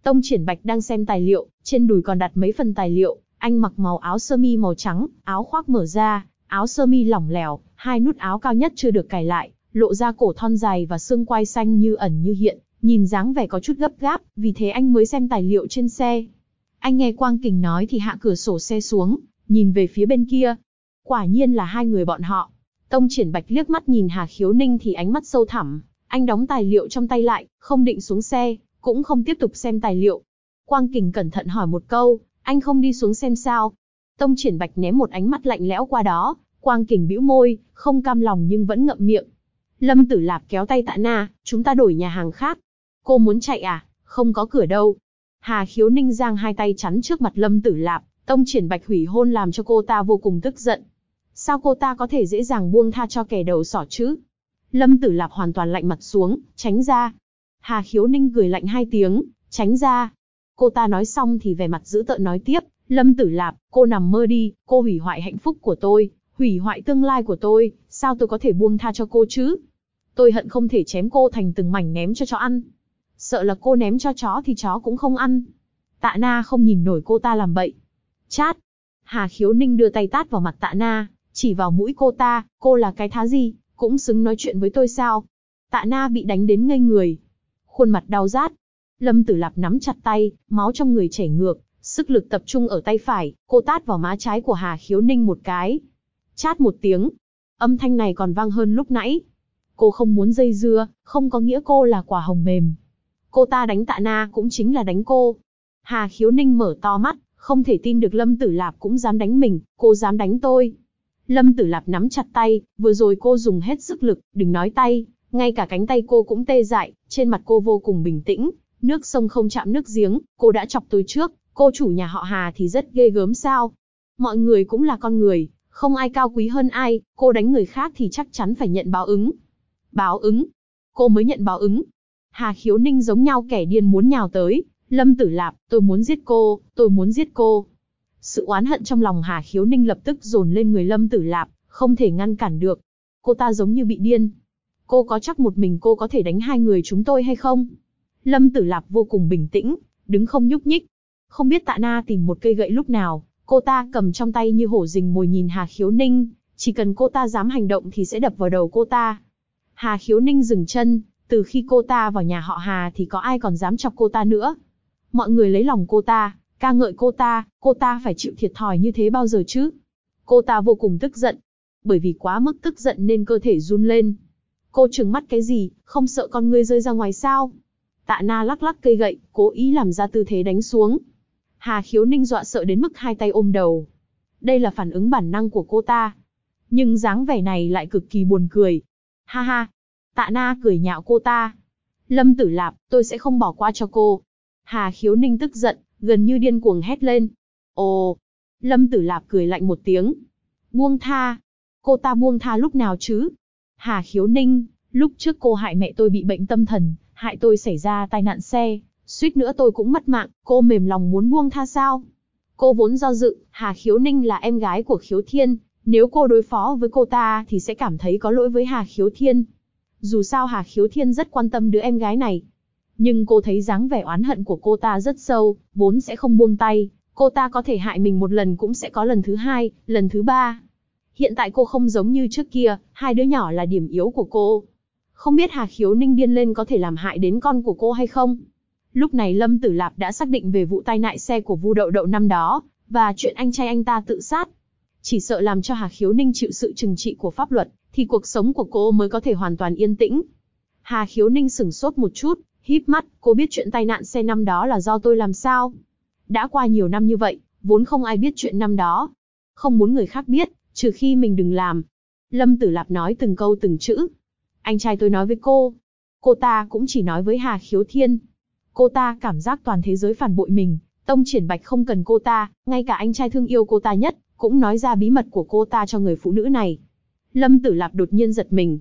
Tông Triển Bạch đang xem tài liệu, trên đùi còn đặt mấy phần tài liệu. Anh mặc màu áo sơ mi màu trắng, áo khoác mở ra, áo sơ mi lỏng lẻo, hai nút áo cao nhất chưa được cài lại, lộ ra cổ thon dài và xương quai xanh như ẩn như hiện, nhìn dáng vẻ có chút gấp gáp, vì thế anh mới xem tài liệu trên xe. Anh nghe Quang Kình nói thì hạ cửa sổ xe xuống, nhìn về phía bên kia. Quả nhiên là hai người bọn họ. Tông Triển Bạch liếc mắt nhìn Hà Khiếu Ninh thì ánh mắt sâu thẳm, anh đóng tài liệu trong tay lại, không định xuống xe, cũng không tiếp tục xem tài liệu. Quang Kình cẩn thận hỏi một câu, anh không đi xuống xem sao? Tông Triển Bạch ném một ánh mắt lạnh lẽo qua đó, Quang Kình bĩu môi, không cam lòng nhưng vẫn ngậm miệng. Lâm Tử Lạp kéo tay Tạ Na, chúng ta đổi nhà hàng khác. Cô muốn chạy à? Không có cửa đâu. Hà Khiếu Ninh giang hai tay chắn trước mặt Lâm Tử Lạp, Tông Triển Bạch hủy hôn làm cho cô ta vô cùng tức giận. Sao cô ta có thể dễ dàng buông tha cho kẻ đầu sỏ chứ? Lâm Tử Lạp hoàn toàn lạnh mặt xuống, tránh ra. Hà Khiếu Ninh cười lạnh hai tiếng, tránh ra. Cô ta nói xong thì vẻ mặt dữ tợn nói tiếp, Lâm Tử Lạp, cô nằm mơ đi, cô hủy hoại hạnh phúc của tôi, hủy hoại tương lai của tôi, sao tôi có thể buông tha cho cô chứ? Tôi hận không thể chém cô thành từng mảnh ném cho chó ăn. Sợ là cô ném cho chó thì chó cũng không ăn. Tạ Na không nhìn nổi cô ta làm bậy. Chát. Hà Khiếu Ninh đưa tay tát vào mặt Tạ Na, chỉ vào mũi cô ta, cô là cái thá gì, cũng xứng nói chuyện với tôi sao? Tạ Na bị đánh đến ngây người. Khuôn mặt đau rát. Lâm Tử Lạp nắm chặt tay, máu trong người chảy ngược, sức lực tập trung ở tay phải, cô tát vào má trái của Hà Khiếu Ninh một cái. Chát một tiếng. Âm thanh này còn vang hơn lúc nãy. Cô không muốn dây dưa, không có nghĩa cô là quả hồng mềm. Cô ta đánh Tạ Na cũng chính là đánh cô. Hà Khiếu Ninh mở to mắt, không thể tin được Lâm Tử Lạp cũng dám đánh mình, cô dám đánh tôi. Lâm Tử Lạp nắm chặt tay, vừa rồi cô dùng hết sức lực, đừng nói tay, ngay cả cánh tay cô cũng tê dại, trên mặt cô vô cùng bình tĩnh, nước sông không chạm nước giếng, cô đã chọc tôi trước, cô chủ nhà họ Hà thì rất ghê gớm sao? Mọi người cũng là con người, không ai cao quý hơn ai, cô đánh người khác thì chắc chắn phải nhận báo ứng. Báo ứng? Cô mới nhận báo ứng. Hà Khiếu Ninh giống nhau kẻ điên muốn nhào tới, Lâm Tử Lạp, tôi muốn giết cô, tôi muốn giết cô. Sự oán hận trong lòng Hà Khiếu Ninh lập tức dồn lên người Lâm Tử Lạp, không thể ngăn cản được. Cô ta giống như bị điên. Cô có chắc một mình cô có thể đánh hai người chúng tôi hay không? Lâm Tử Lạp vô cùng bình tĩnh, đứng không nhúc nhích. Không biết Tạ Na tìm một cây gậy lúc nào, cô ta cầm trong tay như hổ rình mồi nhìn Hà Khiếu Ninh, chỉ cần cô ta dám hành động thì sẽ đập vào đầu cô ta. Hà Khiếu Ninh dừng chân, từ khi cô ta vào nhà họ Hà thì có ai còn dám chọc cô ta nữa. Mọi người lấy lòng cô ta, ca ngợi cô ta phải chịu thiệt thòi như thế bao giờ chứ? Cô ta vô cùng tức giận, bởi vì quá mức tức giận nên cơ thể run lên. Cô trừng mắt cái gì, không sợ con ngươi rơi ra ngoài sao? Tạ Na lắc lắc cây gậy, cố ý làm ra tư thế đánh xuống. Hà Khiếu Ninh dọa sợ đến mức hai tay ôm đầu. Đây là phản ứng bản năng của cô ta. Nhưng dáng vẻ này lại cực kỳ buồn cười. Ha ha. Tạ Na cười nhạo cô ta. Lâm Tử Lạp, tôi sẽ không bỏ qua cho cô. Hà Khiếu Ninh tức giận, gần như điên cuồng hét lên. Ồ. Lâm Tử Lạp cười lạnh một tiếng. Buông tha. Cô ta buông tha lúc nào chứ? Hà Khiếu Ninh, lúc trước cô hại mẹ tôi bị bệnh tâm thần, hại tôi xảy ra tai nạn xe, suýt nữa tôi cũng mất mạng, cô mềm lòng muốn buông tha sao? Cô vốn do dự, Hà Khiếu Ninh là em gái của Khiếu Thiên, nếu cô đối phó với cô ta thì sẽ cảm thấy có lỗi với Hà Khiếu Thiên. Dù sao Hà Khiếu Thiên rất quan tâm đứa em gái này. Nhưng cô thấy dáng vẻ oán hận của cô ta rất sâu, vốn sẽ không buông tay, cô ta có thể hại mình một lần cũng sẽ có lần thứ hai, lần thứ ba. Hiện tại cô không giống như trước kia, hai đứa nhỏ là điểm yếu của cô. Không biết Hà Khiếu Ninh điên lên có thể làm hại đến con của cô hay không? Lúc này Lâm Tử Lạp đã xác định về vụ tai nạn xe của Vu Đậu Đậu năm đó, và chuyện anh trai anh ta tự sát. Chỉ sợ làm cho Hà Khiếu Ninh chịu sự trừng trị của pháp luật, thì cuộc sống của cô mới có thể hoàn toàn yên tĩnh. Hà Khiếu Ninh sửng sốt một chút, híp mắt, cô biết chuyện tai nạn xe năm đó là do tôi làm sao? Đã qua nhiều năm như vậy, vốn không ai biết chuyện năm đó. Không muốn người khác biết, trừ khi mình đừng làm. Lâm Tử Lạp nói từng câu từng chữ. Anh trai tôi nói với cô ta cũng chỉ nói với Hà Khiếu Thiên. Cô ta cảm giác toàn thế giới phản bội mình, Tông Triển Bạch không cần cô ta, ngay cả anh trai thương yêu cô ta nhất, cũng nói ra bí mật của cô ta cho người phụ nữ này. Lâm Tử Lạp đột nhiên giật mình,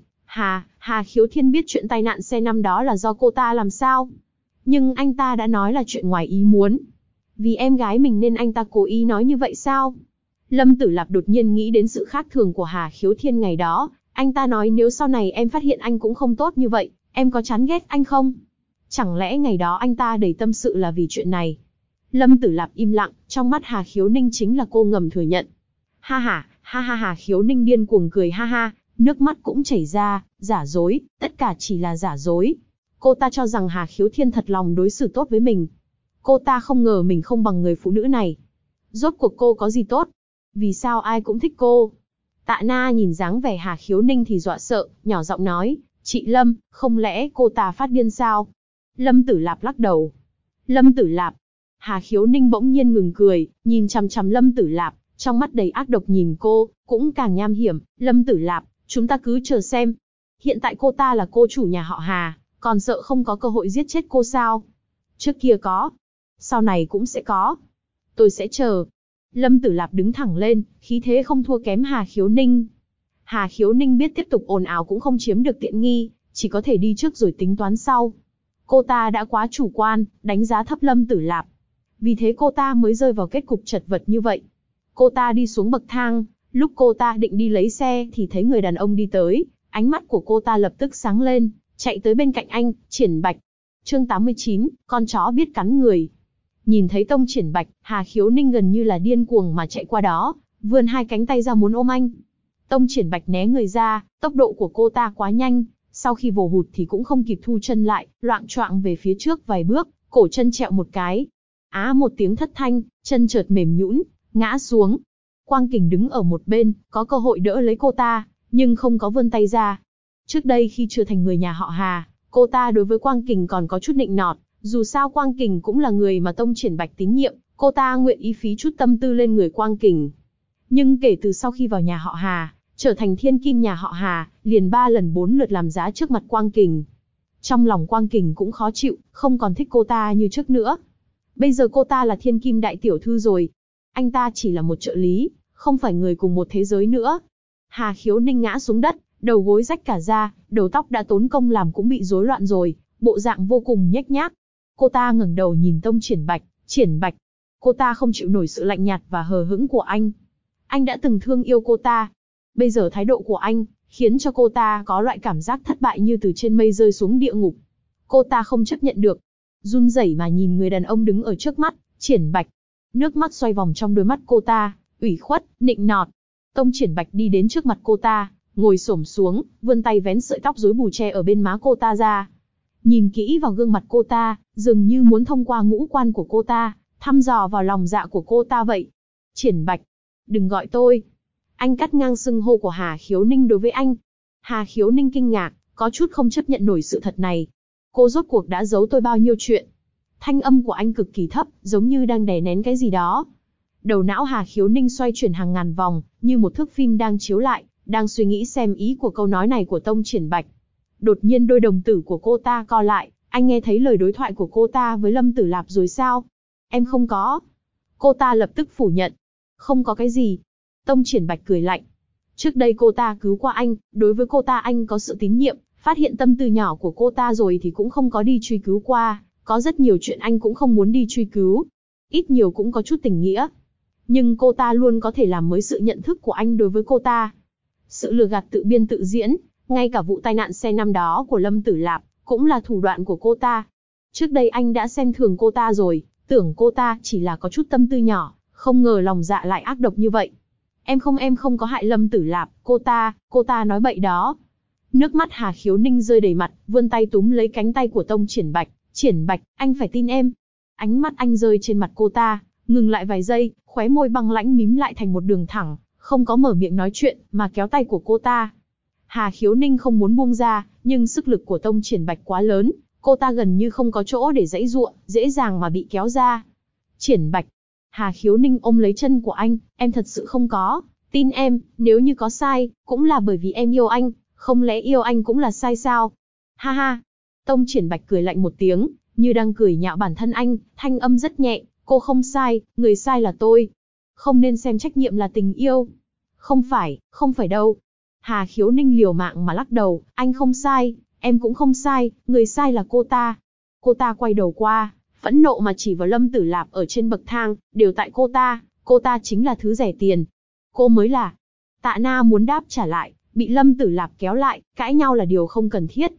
Hà Khiếu Thiên biết chuyện tai nạn xe năm đó là do cô ta làm sao? Nhưng anh ta đã nói là chuyện ngoài ý muốn. Vì em gái mình nên anh ta cố ý nói như vậy sao? Lâm Tử Lạp đột nhiên nghĩ đến sự khác thường của Hà Khiếu Thiên ngày đó, anh ta nói nếu sau này em phát hiện anh cũng không tốt như vậy, em có chán ghét anh không? Chẳng lẽ ngày đó anh ta đầy tâm sự là vì chuyện này? Lâm Tử Lạp im lặng, trong mắt Hà Khiếu Ninh chính là cô ngầm thừa nhận. Ha ha, ha ha, Hà Khiếu Ninh điên cuồng cười ha ha, nước mắt cũng chảy ra, giả dối, tất cả chỉ là giả dối. Cô ta cho rằng Hà Khiếu Thiên thật lòng đối xử tốt với mình. Cô ta không ngờ mình không bằng người phụ nữ này. Rốt cuộc cô có gì tốt? Vì sao ai cũng thích cô? Tạ Na nhìn dáng vẻ Hà Khiếu Ninh thì dọa sợ, nhỏ giọng nói, chị Lâm, không lẽ cô ta phát điên sao? Lâm Tử Lạp lắc đầu. Lâm Tử Lạp. Hà Khiếu Ninh bỗng nhiên ngừng cười, nhìn chằm chằm Lâm Tử Lạp, trong mắt đầy ác độc nhìn cô, cũng càng nham hiểm. Lâm Tử Lạp, chúng ta cứ chờ xem. Hiện tại cô ta là cô chủ nhà họ Hà, còn sợ không có cơ hội giết chết cô sao? Trước kia có, sau này cũng sẽ có. Tôi sẽ chờ. Lâm Tử Lạp đứng thẳng lên, khí thế không thua kém Hà Khiếu Ninh. Hà Khiếu Ninh biết tiếp tục ồn ào cũng không chiếm được tiện nghi, chỉ có thể đi trước rồi tính toán sau. Cô ta đã quá chủ quan, đánh giá thấp Lâm Tử Lạp. Vì thế cô ta mới rơi vào kết cục chật vật như vậy. Cô ta đi xuống bậc thang, lúc cô ta định đi lấy xe thì thấy người đàn ông đi tới, ánh mắt của cô ta lập tức sáng lên, chạy tới bên cạnh anh, Triển Bạch. Chương 89, con chó biết cắn người. Nhìn thấy Tông Triển Bạch, Hà Khiếu Ninh gần như là điên cuồng mà chạy qua đó, vươn hai cánh tay ra muốn ôm anh. Tông Triển Bạch né người ra, tốc độ của cô ta quá nhanh, sau khi vồ hụt thì cũng không kịp thu chân lại, loạng choạng về phía trước vài bước, cổ chân trẹo một cái. Á một tiếng thất thanh, chân chợt mềm nhũn, ngã xuống. Quang Kình đứng ở một bên, có cơ hội đỡ lấy cô ta, nhưng không có vươn tay ra. Trước đây khi chưa thành người nhà họ Hà, cô ta đối với Quang Kình còn có chút nịnh nọt, dù sao Quang Kình cũng là người mà Tông Triển Bạch tín nhiệm, cô ta nguyện ý phí chút tâm tư lên người Quang Kình. Nhưng kể từ sau khi vào nhà họ Hà, trở thành thiên kim nhà họ Hà, liền 3 lần 4 lượt làm giá trước mặt Quang Kình. Trong lòng Quang Kình cũng khó chịu, không còn thích cô ta như trước nữa. Bây giờ cô ta là thiên kim đại tiểu thư rồi. Anh ta chỉ là một trợ lý, không phải người cùng một thế giới nữa. Hà Khiếu Ninh ngã xuống đất, đầu gối rách cả ra, đầu tóc đã tốn công làm cũng bị rối loạn rồi, bộ dạng vô cùng nhếch nhác. Cô ta ngẩng đầu nhìn Tông Triển Bạch, Triển Bạch. Cô ta không chịu nổi sự lạnh nhạt và hờ hững của anh. Anh đã từng thương yêu cô ta. Bây giờ thái độ của anh, khiến cho cô ta có loại cảm giác thất bại như từ trên mây rơi xuống địa ngục. Cô ta không chấp nhận được. Run rẩy mà nhìn người đàn ông đứng ở trước mắt, Triển Bạch. Nước mắt xoay vòng trong đôi mắt cô ta, ủy khuất, nịnh nọt. Tông Triển Bạch đi đến trước mặt cô ta, ngồi xổm xuống, vươn tay vén sợi tóc rối bù che ở bên má cô ta ra. Nhìn kỹ vào gương mặt cô ta, dường như muốn thông qua ngũ quan của cô ta, thăm dò vào lòng dạ của cô ta vậy. Triển Bạch, đừng gọi tôi. Anh cắt ngang xưng hô của Hà Khiếu Ninh đối với anh. Hà Khiếu Ninh kinh ngạc, có chút không chấp nhận nổi sự thật này. Cô rốt cuộc đã giấu tôi bao nhiêu chuyện. Thanh âm của anh cực kỳ thấp, giống như đang đè nén cái gì đó. Đầu não Hà Khiếu Ninh xoay chuyển hàng ngàn vòng, như một thước phim đang chiếu lại, đang suy nghĩ xem ý của câu nói này của Tông Triển Bạch. Đột nhiên đôi đồng tử của cô ta co lại, anh nghe thấy lời đối thoại của cô ta với Lâm Tử Lạp rồi sao? Em không có. Cô ta lập tức phủ nhận. Không có cái gì. Tông Triển Bạch cười lạnh. Trước đây cô ta cứu qua anh, đối với cô ta anh có sự tín nhiệm, phát hiện tâm tư nhỏ của cô ta rồi thì cũng không có đi truy cứu qua, có rất nhiều chuyện anh cũng không muốn đi truy cứu. Ít nhiều cũng có chút tình nghĩa. Nhưng cô ta luôn có thể làm mới sự nhận thức của anh đối với cô ta. Sự lừa gạt tự biên tự diễn, ngay cả vụ tai nạn xe năm đó của Lâm Tử Lạp, cũng là thủ đoạn của cô ta. Trước đây anh đã xem thường cô ta rồi, tưởng cô ta chỉ là có chút tâm tư nhỏ, không ngờ lòng dạ lại ác độc như vậy. Em không có hại Lâm Tử Lạp, cô ta nói bậy đó. Nước mắt Hà Khiếu Ninh rơi đầy mặt, vươn tay túm lấy cánh tay của Tông Triển Bạch. Triển Bạch, anh phải tin em. Ánh mắt anh rơi trên mặt cô ta, ngừng lại vài giây, khóe môi băng lãnh mím lại thành một đường thẳng, không có mở miệng nói chuyện, mà kéo tay của cô ta. Hà Khiếu Ninh không muốn buông ra, nhưng sức lực của Tông Triển Bạch quá lớn, cô ta gần như không có chỗ để giãy giụa, dễ dàng mà bị kéo ra. Triển Bạch. Hà Khiếu Ninh ôm lấy chân của anh, em thật sự không có, tin em, nếu như có sai, cũng là bởi vì em yêu anh, không lẽ yêu anh cũng là sai sao? Ha ha. Tông Triển Bạch cười lạnh một tiếng, như đang cười nhạo bản thân anh, thanh âm rất nhẹ, cô không sai, người sai là tôi. Không nên xem trách nhiệm là tình yêu. Không phải đâu. Hà Khiếu Ninh liều mạng mà lắc đầu, anh không sai, em cũng không sai, người sai là cô ta. Cô ta quay đầu qua, phẫn nộ mà chỉ vào Lâm Tử Lạp ở trên bậc thang, đều tại cô ta chính là thứ rẻ tiền. Cô mới là. Tạ Na muốn đáp trả lại, bị Lâm Tử Lạp kéo lại, cãi nhau là điều không cần thiết.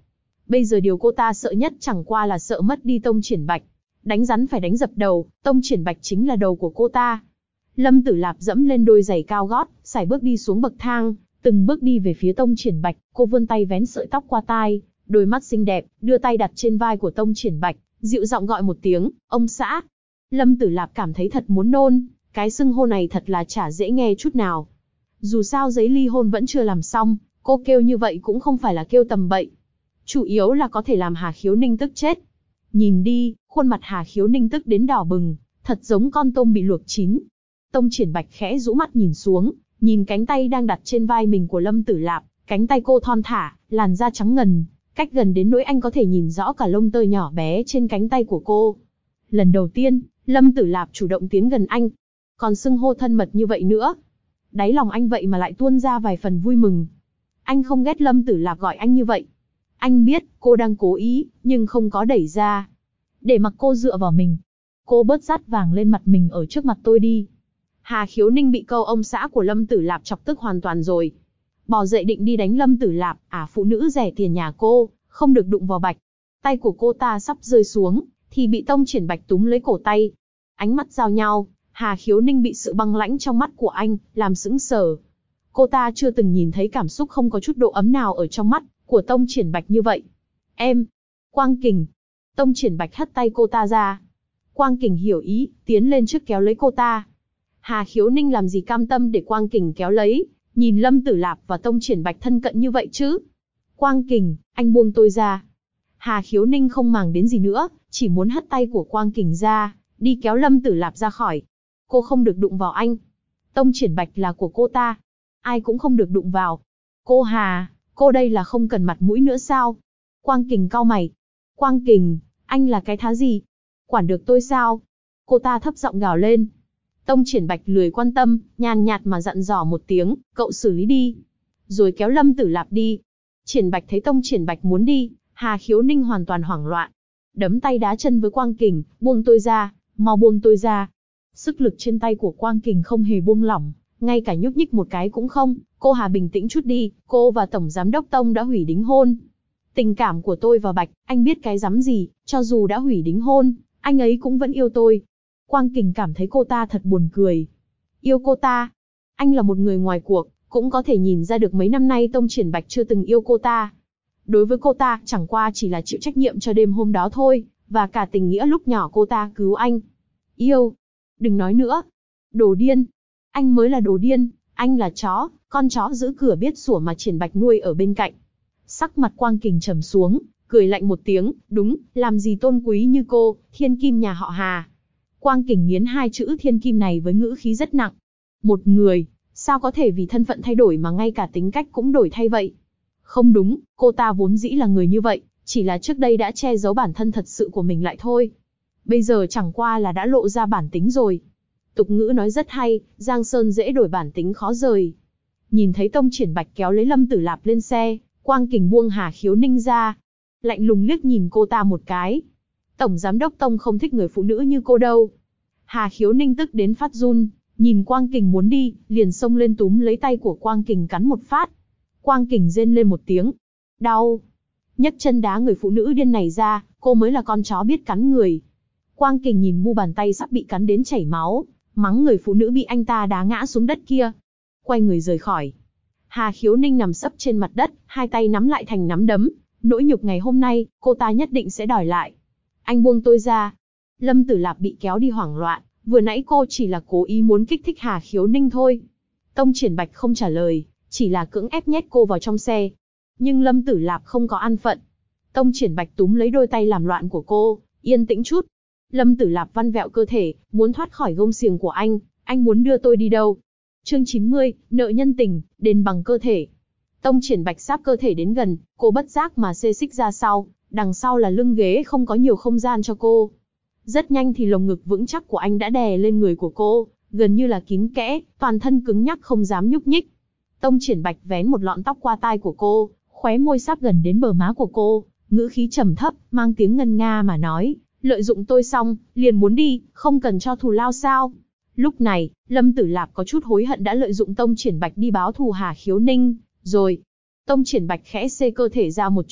Bây giờ điều cô ta sợ nhất chẳng qua là sợ mất đi Tông Triển Bạch. Đánh rắn phải đánh dập đầu, Tông Triển Bạch chính là đầu của cô ta. Lâm Tử Lạp dẫm lên đôi giày cao gót, sải bước đi xuống bậc thang, từng bước đi về phía Tông Triển Bạch. Cô vươn tay vén sợi tóc qua tai, đôi mắt xinh đẹp, đưa tay đặt trên vai của Tông Triển Bạch, dịu giọng gọi một tiếng, ông xã. Lâm Tử Lạp cảm thấy thật muốn nôn, cái xưng hô này thật là chả dễ nghe chút nào. Dù sao giấy ly hôn vẫn chưa làm xong, cô kêu như vậy cũng không phải là kêu tầm bậy. Chủ yếu là có thể làm Hà Khiếu Ninh tức chết. Nhìn đi, khuôn mặt Hà Khiếu Ninh tức đến đỏ bừng, thật giống con tôm bị luộc chín. Tông Triển Bạch khẽ rũ mắt nhìn xuống, nhìn cánh tay đang đặt trên vai mình của Lâm Tử Lạp, cánh tay cô thon thả, làn da trắng ngần, cách gần đến nỗi anh có thể nhìn rõ cả lông tơ nhỏ bé trên cánh tay của cô. Lần đầu tiên, Lâm Tử Lạp chủ động tiến gần anh, còn xưng hô thân mật như vậy nữa. Đáy lòng anh vậy mà lại tuôn ra vài phần vui mừng. Anh không ghét Lâm Tử Lạp gọi anh như vậy. Anh biết, cô đang cố ý, nhưng không có đẩy ra. Để mặc cô dựa vào mình. Cô bớt dát vàng lên mặt mình ở trước mặt tôi đi. Hà Khiếu Ninh bị câu ông xã của Lâm Tử Lạp chọc tức hoàn toàn rồi. Bò dậy định đi đánh Lâm Tử Lạp, phụ nữ rẻ tiền nhà cô, không được đụng vào Bạch. Tay của cô ta sắp rơi xuống, thì bị Tông Triển Bạch túm lấy cổ tay. Ánh mắt giao nhau, Hà Khiếu Ninh bị sự băng lãnh trong mắt của anh, làm sững sờ. Cô ta chưa từng nhìn thấy cảm xúc không có chút độ ấm nào ở trong mắt của Tông Triển Bạch như vậy. Em, Quang Kình. Tông Triển Bạch hất tay cô ta ra. Quang Kình hiểu ý, tiến lên trước kéo lấy cô ta. Hà Khiếu Ninh làm gì cam tâm để Quang Kình kéo lấy, nhìn Lâm Tử Lạp và Tông Triển Bạch thân cận như vậy chứ. Quang Kình, anh buông tôi ra. Hà Khiếu Ninh không màng đến gì nữa, chỉ muốn hất tay của Quang Kình ra, đi kéo Lâm Tử Lạp ra khỏi. Cô không được đụng vào anh. Tông Triển Bạch là của cô ta. Ai cũng không được đụng vào. Cô Hà, cô đây là không cần mặt mũi nữa sao? Quang Kình cau mày. Quang Kình, anh là cái thá gì? Quản được tôi sao? Cô ta thấp giọng gào lên. Tông Triển Bạch lười quan tâm, nhàn nhạt mà dặn dò một tiếng, cậu xử lý đi. Rồi kéo Lâm Tử Lạp đi. Triển Bạch thấy Tông Triển Bạch muốn đi, Hà Khiếu Ninh hoàn toàn hoảng loạn. Đấm tay đá chân với Quang Kình, buông tôi ra, mau buông tôi ra. Sức lực trên tay của Quang Kình không hề buông lỏng, ngay cả nhúc nhích một cái cũng không. Cô Hà bình tĩnh chút đi, cô và Tổng Giám đốc Tông đã hủy đính hôn. Tình cảm của tôi và Bạch, anh biết cái rắm gì, cho dù đã hủy đính hôn, anh ấy cũng vẫn yêu tôi. Quang Kình cảm thấy cô ta thật buồn cười. Yêu cô ta? Anh là một người ngoài cuộc, cũng có thể nhìn ra được mấy năm nay Tông Triển Bạch chưa từng yêu cô ta. Đối với cô ta, chẳng qua chỉ là chịu trách nhiệm cho đêm hôm đó thôi, và cả tình nghĩa lúc nhỏ cô ta cứu anh. Yêu? Đừng nói nữa. Đồ điên. Anh mới là đồ điên, anh là chó, con chó giữ cửa biết sủa mà Triển Bạch nuôi ở bên cạnh. Sắc mặt Quang Kình trầm xuống, cười lạnh một tiếng, đúng, làm gì tôn quý như cô, thiên kim nhà họ Hà. Quang Kình nghiến hai chữ thiên kim này với ngữ khí rất nặng. Một người, sao có thể vì thân phận thay đổi mà ngay cả tính cách cũng đổi thay vậy? Không đúng, cô ta vốn dĩ là người như vậy, chỉ là trước đây đã che giấu bản thân thật sự của mình lại thôi. Bây giờ chẳng qua là đã lộ ra bản tính rồi. Tục ngữ nói rất hay, Giang Sơn dễ đổi bản tính khó rời. Nhìn thấy Tông Triển Bạch kéo lấy Lâm Tử Lạp lên xe, Quang Kình buông Hà Khiếu Ninh ra. Lạnh lùng liếc nhìn cô ta một cái. Tổng Giám đốc Tông không thích người phụ nữ như cô đâu. Hà Khiếu Ninh tức đến phát run, nhìn Quang Kình muốn đi, liền xông lên túm lấy tay của Quang Kình cắn một phát. Quang Kình rên lên một tiếng. Đau. Nhấc chân đá người phụ nữ điên này ra, cô mới là con chó biết cắn người. Quang Kình nhìn mu bàn tay sắp bị cắn đến chảy máu, mắng người phụ nữ bị anh ta đá ngã xuống đất kia. Quay người rời khỏi. Hà Khiếu Ninh nằm sấp trên mặt đất, hai tay nắm lại thành nắm đấm. Nỗi nhục ngày hôm nay, cô ta nhất định sẽ đòi lại. Anh buông tôi ra. Lâm Tử Lạp bị kéo đi hoảng loạn, vừa nãy cô chỉ là cố ý muốn kích thích Hà Khiếu Ninh thôi. Tông Triển Bạch không trả lời, chỉ là cưỡng ép nhét cô vào trong xe. Nhưng Lâm Tử Lạp không có an phận. Tông Triển Bạch túm lấy đôi tay làm loạn của cô, yên tĩnh chút. Lâm Tử Lạp vặn vẹo cơ thể, muốn thoát khỏi gông xiềng của anh muốn đưa tôi đi đâu? Chương 90, nợ nhân tình, đền bằng cơ thể. Tông Triển Bạch sáp cơ thể đến gần, cô bất giác mà xê xích ra sau, đằng sau là lưng ghế không có nhiều không gian cho cô. Rất nhanh thì lồng ngực vững chắc của anh đã đè lên người của cô, gần như là kín kẽ, toàn thân cứng nhắc không dám nhúc nhích. Tông Triển Bạch vén một lọn tóc qua tai của cô, khóe môi sáp gần đến bờ má của cô, ngữ khí trầm thấp, mang tiếng ngân nga mà nói, lợi dụng tôi xong, liền muốn đi, không cần cho thù lao sao? Lúc này, Lâm Tử Lạp có chút hối hận đã lợi dụng Tông Triển Bạch đi báo thù Hà Khiếu Ninh, rồi. Tông Triển Bạch khẽ xê cơ thể ra một chút,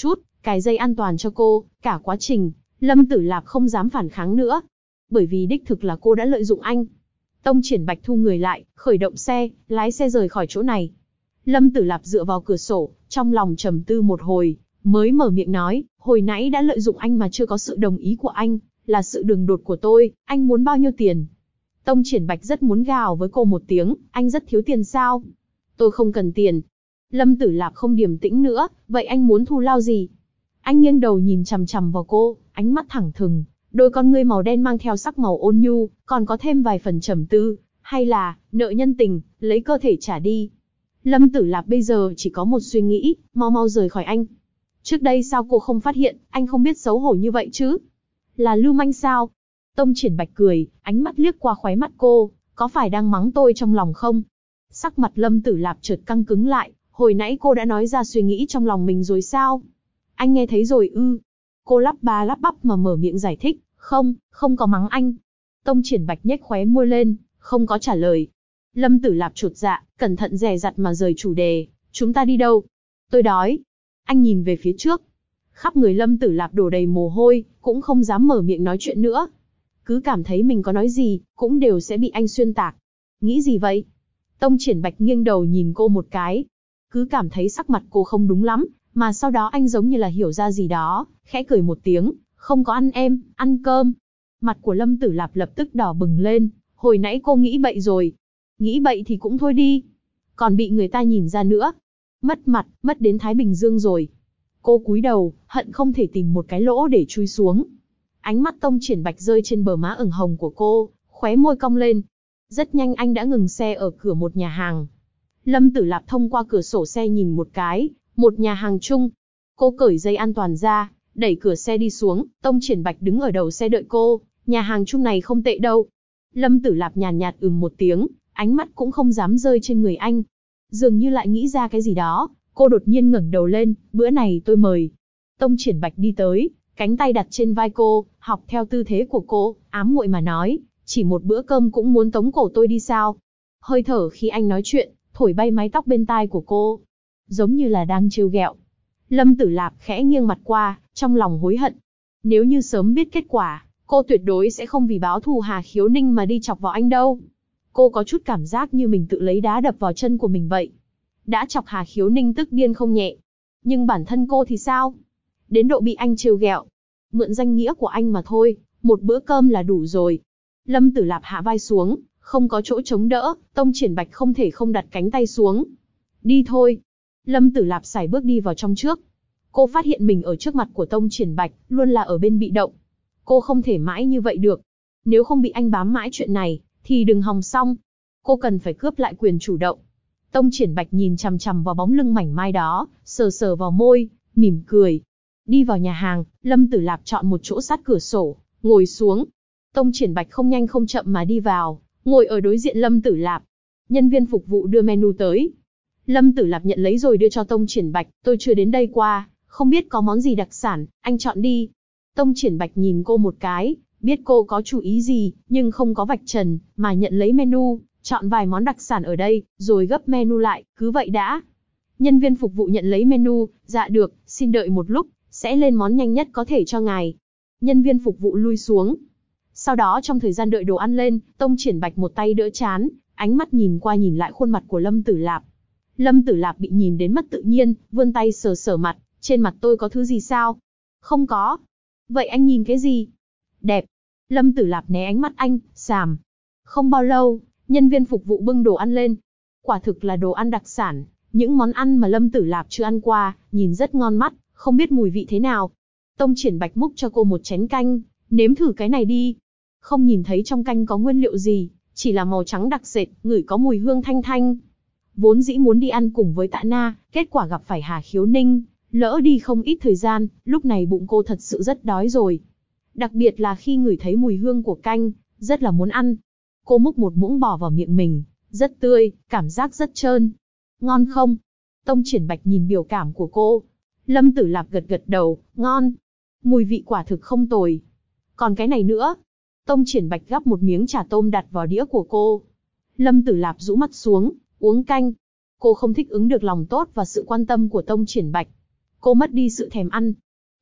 cài dây an toàn cho cô, cả quá trình, Lâm Tử Lạp không dám phản kháng nữa. Bởi vì đích thực là cô đã lợi dụng anh. Tông Triển Bạch thu người lại, khởi động xe, lái xe rời khỏi chỗ này. Lâm Tử Lạp dựa vào cửa sổ, trong lòng trầm tư một hồi, mới mở miệng nói, hồi nãy đã lợi dụng anh mà chưa có sự đồng ý của anh, là sự đường đột của tôi, anh muốn bao nhiêu tiền? Tông Triển Bạch rất muốn gào với cô một tiếng, anh rất thiếu tiền sao? Tôi không cần tiền. Lâm Tử Lạp không điềm tĩnh nữa, vậy anh muốn thù lao gì? Anh nghiêng đầu nhìn chằm chằm vào cô, ánh mắt thẳng thừng, đôi con ngươi màu đen mang theo sắc màu ôn nhu, còn có thêm vài phần trầm tư, hay là, nợ nhân tình, lấy cơ thể trả đi. Lâm Tử Lạp bây giờ chỉ có một suy nghĩ, mau mau rời khỏi anh. Trước đây sao cô không phát hiện, anh không biết xấu hổ như vậy chứ? Là lưu manh sao? Tông Triển Bạch cười, ánh mắt liếc qua khóe mắt cô, có phải đang mắng tôi trong lòng không? Sắc mặt Lâm Tử Lạp chợt căng cứng lại, hồi nãy cô đã nói ra suy nghĩ trong lòng mình rồi sao? Anh nghe thấy rồi ư? Cô lắp ba lắp bắp mà mở miệng giải thích, không có mắng anh. Tông Triển Bạch nhếch khóe môi lên, không có trả lời. Lâm Tử Lạp chột dạ, cẩn thận dè dặt mà rời chủ đề, chúng ta đi đâu? Tôi đói. Anh nhìn về phía trước. Khắp người Lâm Tử Lạp đổ đầy mồ hôi, cũng không dám mở miệng nói chuyện nữa. Cứ cảm thấy mình có nói gì, cũng đều sẽ bị anh xuyên tạc. Nghĩ gì vậy? Tông Triển Bạch nghiêng đầu nhìn cô một cái. Cứ cảm thấy sắc mặt cô không đúng lắm, mà sau đó anh giống như là hiểu ra gì đó, khẽ cười một tiếng, không có ăn em, ăn cơm. Mặt của Lâm Tử Lạp lập tức đỏ bừng lên, hồi nãy cô nghĩ bậy rồi. Nghĩ bậy thì cũng thôi đi. Còn bị người ta nhìn ra nữa. Mất mặt, mất đến Thái Bình Dương rồi. Cô cúi đầu, hận không thể tìm một cái lỗ để chui xuống. Ánh mắt Tông Triển Bạch rơi trên bờ má ửng hồng của cô, khóe môi cong lên. Rất nhanh anh đã ngừng xe ở cửa một nhà hàng. Lâm Tử Lạp thông qua cửa sổ xe nhìn một cái, một nhà hàng chung. Cô cởi dây an toàn ra, đẩy cửa xe đi xuống, Tông Triển Bạch đứng ở đầu xe đợi cô, nhà hàng chung này không tệ đâu. Lâm Tử Lạp nhàn nhạt một tiếng, ánh mắt cũng không dám rơi trên người anh. Dường như lại nghĩ ra cái gì đó, cô đột nhiên ngẩng đầu lên, bữa này tôi mời. Tông Triển Bạch đi tới, cánh tay đặt trên vai cô, học theo tư thế của cô, ám muội mà nói, chỉ một bữa cơm cũng muốn tống cổ tôi đi sao? Hơi thở khi anh nói chuyện, thổi bay mái tóc bên tai của cô, giống như là đang trêu ghẹo. Lâm Tử Lạp khẽ nghiêng mặt qua, trong lòng hối hận. Nếu như sớm biết kết quả, cô tuyệt đối sẽ không vì báo thù Hà Khiếu Ninh mà đi chọc vào anh đâu. Cô có chút cảm giác như mình tự lấy đá đập vào chân của mình vậy. Đã chọc Hà Khiếu Ninh tức điên không nhẹ. Nhưng bản thân cô thì sao? Đến độ bị anh trêu ghẹo. Mượn danh nghĩa của anh mà thôi, một bữa cơm là đủ rồi. Lâm Tử Lạp hạ vai xuống, không có chỗ chống đỡ, Tông Triển Bạch không thể không đặt cánh tay xuống. Đi thôi. Lâm Tử Lạp sải bước đi vào trong trước. Cô phát hiện mình ở trước mặt của Tông Triển Bạch, luôn là ở bên bị động. Cô không thể mãi như vậy được. Nếu không bị anh bám mãi chuyện này, thì đừng hòng xong. Cô cần phải cướp lại quyền chủ động. Tông Triển Bạch nhìn chằm chằm vào bóng lưng mảnh mai đó, sờ sờ vào môi, mỉm cười. Đi vào nhà hàng, Lâm Tử Lạp chọn một chỗ sát cửa sổ, ngồi xuống. Tông Triển Bạch không nhanh không chậm mà đi vào, ngồi ở đối diện Lâm Tử Lạp. Nhân viên phục vụ đưa menu tới. Lâm Tử Lạp nhận lấy rồi đưa cho Tông Triển Bạch, tôi chưa đến đây qua, không biết có món gì đặc sản, anh chọn đi. Tông Triển Bạch nhìn cô một cái, biết cô có chủ ý gì, nhưng không có vạch trần, mà nhận lấy menu, chọn vài món đặc sản ở đây, rồi gấp menu lại, cứ vậy đã. Nhân viên phục vụ nhận lấy menu, dạ được, xin đợi một lúc, sẽ lên món nhanh nhất có thể cho ngài. Nhân viên phục vụ lui xuống. Sau đó trong thời gian đợi đồ ăn lên, Tông Triển Bạch một tay đỡ chán, ánh mắt nhìn qua nhìn lại khuôn mặt của Lâm Tử Lạp. Lâm Tử Lạp bị nhìn đến mất tự nhiên, vươn tay sờ sờ mặt, trên mặt tôi có thứ gì sao? Không có. Vậy anh nhìn cái gì? Đẹp. Lâm Tử Lạp né ánh mắt anh, xàm. Không bao lâu, nhân viên phục vụ bưng đồ ăn lên. Quả thực là đồ ăn đặc sản, những món ăn mà Lâm Tử Lạp chưa ăn qua, nhìn rất ngon mắt, không biết mùi vị thế nào. Tông Triển Bạch múc cho cô một chén canh, nếm thử cái này đi. Không nhìn thấy trong canh có nguyên liệu gì, chỉ là màu trắng đặc sệt, ngửi có mùi hương thanh thanh. Vốn dĩ muốn đi ăn cùng với Tạ Na, kết quả gặp phải Hà Khiếu Ninh, lỡ đi không ít thời gian, lúc này bụng cô thật sự rất đói rồi. Đặc biệt là khi ngửi thấy mùi hương của canh, rất là muốn ăn. Cô múc một muỗng bỏ vào miệng mình, rất tươi, cảm giác rất trơn. Ngon không? Tông Triển Bạch nhìn biểu cảm của cô. Lâm Tử Lạp gật gật đầu, ngon. Mùi vị quả thực không tồi. Còn cái này nữa. Tông Triển Bạch gắp một miếng chả tôm đặt vào đĩa của cô. Lâm Tử Lạp rũ mắt xuống, uống canh. Cô không thích ứng được lòng tốt và sự quan tâm của Tông Triển Bạch. Cô mất đi sự thèm ăn.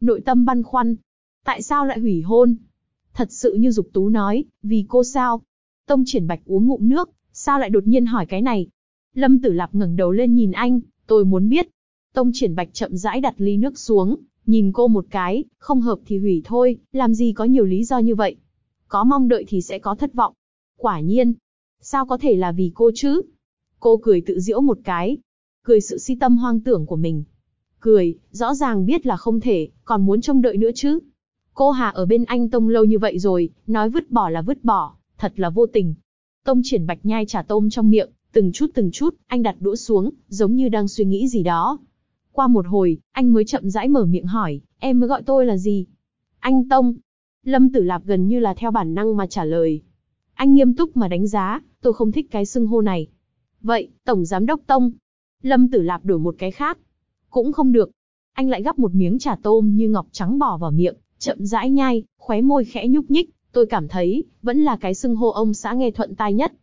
nội tâm băn khoăn. Tại sao lại hủy hôn? Thật sự như Dục Tú nói, vì cô sao? Tông Triển Bạch uống ngụm nước, sao lại đột nhiên hỏi cái này? Lâm Tử Lạp ngẩng đầu lên nhìn anh, tôi muốn biết. Tông Triển Bạch chậm rãi đặt ly nước xuống, nhìn cô một cái, không hợp thì hủy thôi, làm gì có nhiều lý do như vậy. Có mong đợi thì sẽ có thất vọng. Quả nhiên. Sao có thể là vì cô chứ? Cô cười tự giễu một cái. Cười sự si tâm hoang tưởng của mình. Cười, rõ ràng biết là không thể, còn muốn trông đợi nữa chứ. Cô Hà ở bên anh Tông lâu như vậy rồi, nói vứt bỏ là vứt bỏ, thật là vô tình. Tông Triển Bạch nhai trà tôm trong miệng, từng chút, anh đặt đũa xuống, giống như đang suy nghĩ gì đó. Qua một hồi, anh mới chậm rãi mở miệng hỏi, em mới gọi tôi là gì? Anh Tông. Lâm Tử Lạp gần như là theo bản năng mà trả lời. Anh nghiêm túc mà đánh giá, tôi không thích cái xưng hô này. Vậy, Tổng Giám đốc Tông. Lâm Tử Lạp đổi một cái khác. Cũng không được. Anh lại gắp một miếng trà tôm như ngọc trắng bỏ vào miệng, chậm rãi nhai, khóe môi khẽ nhúc nhích. Tôi cảm thấy, vẫn là cái xưng hô ông xã nghe thuận tai nhất.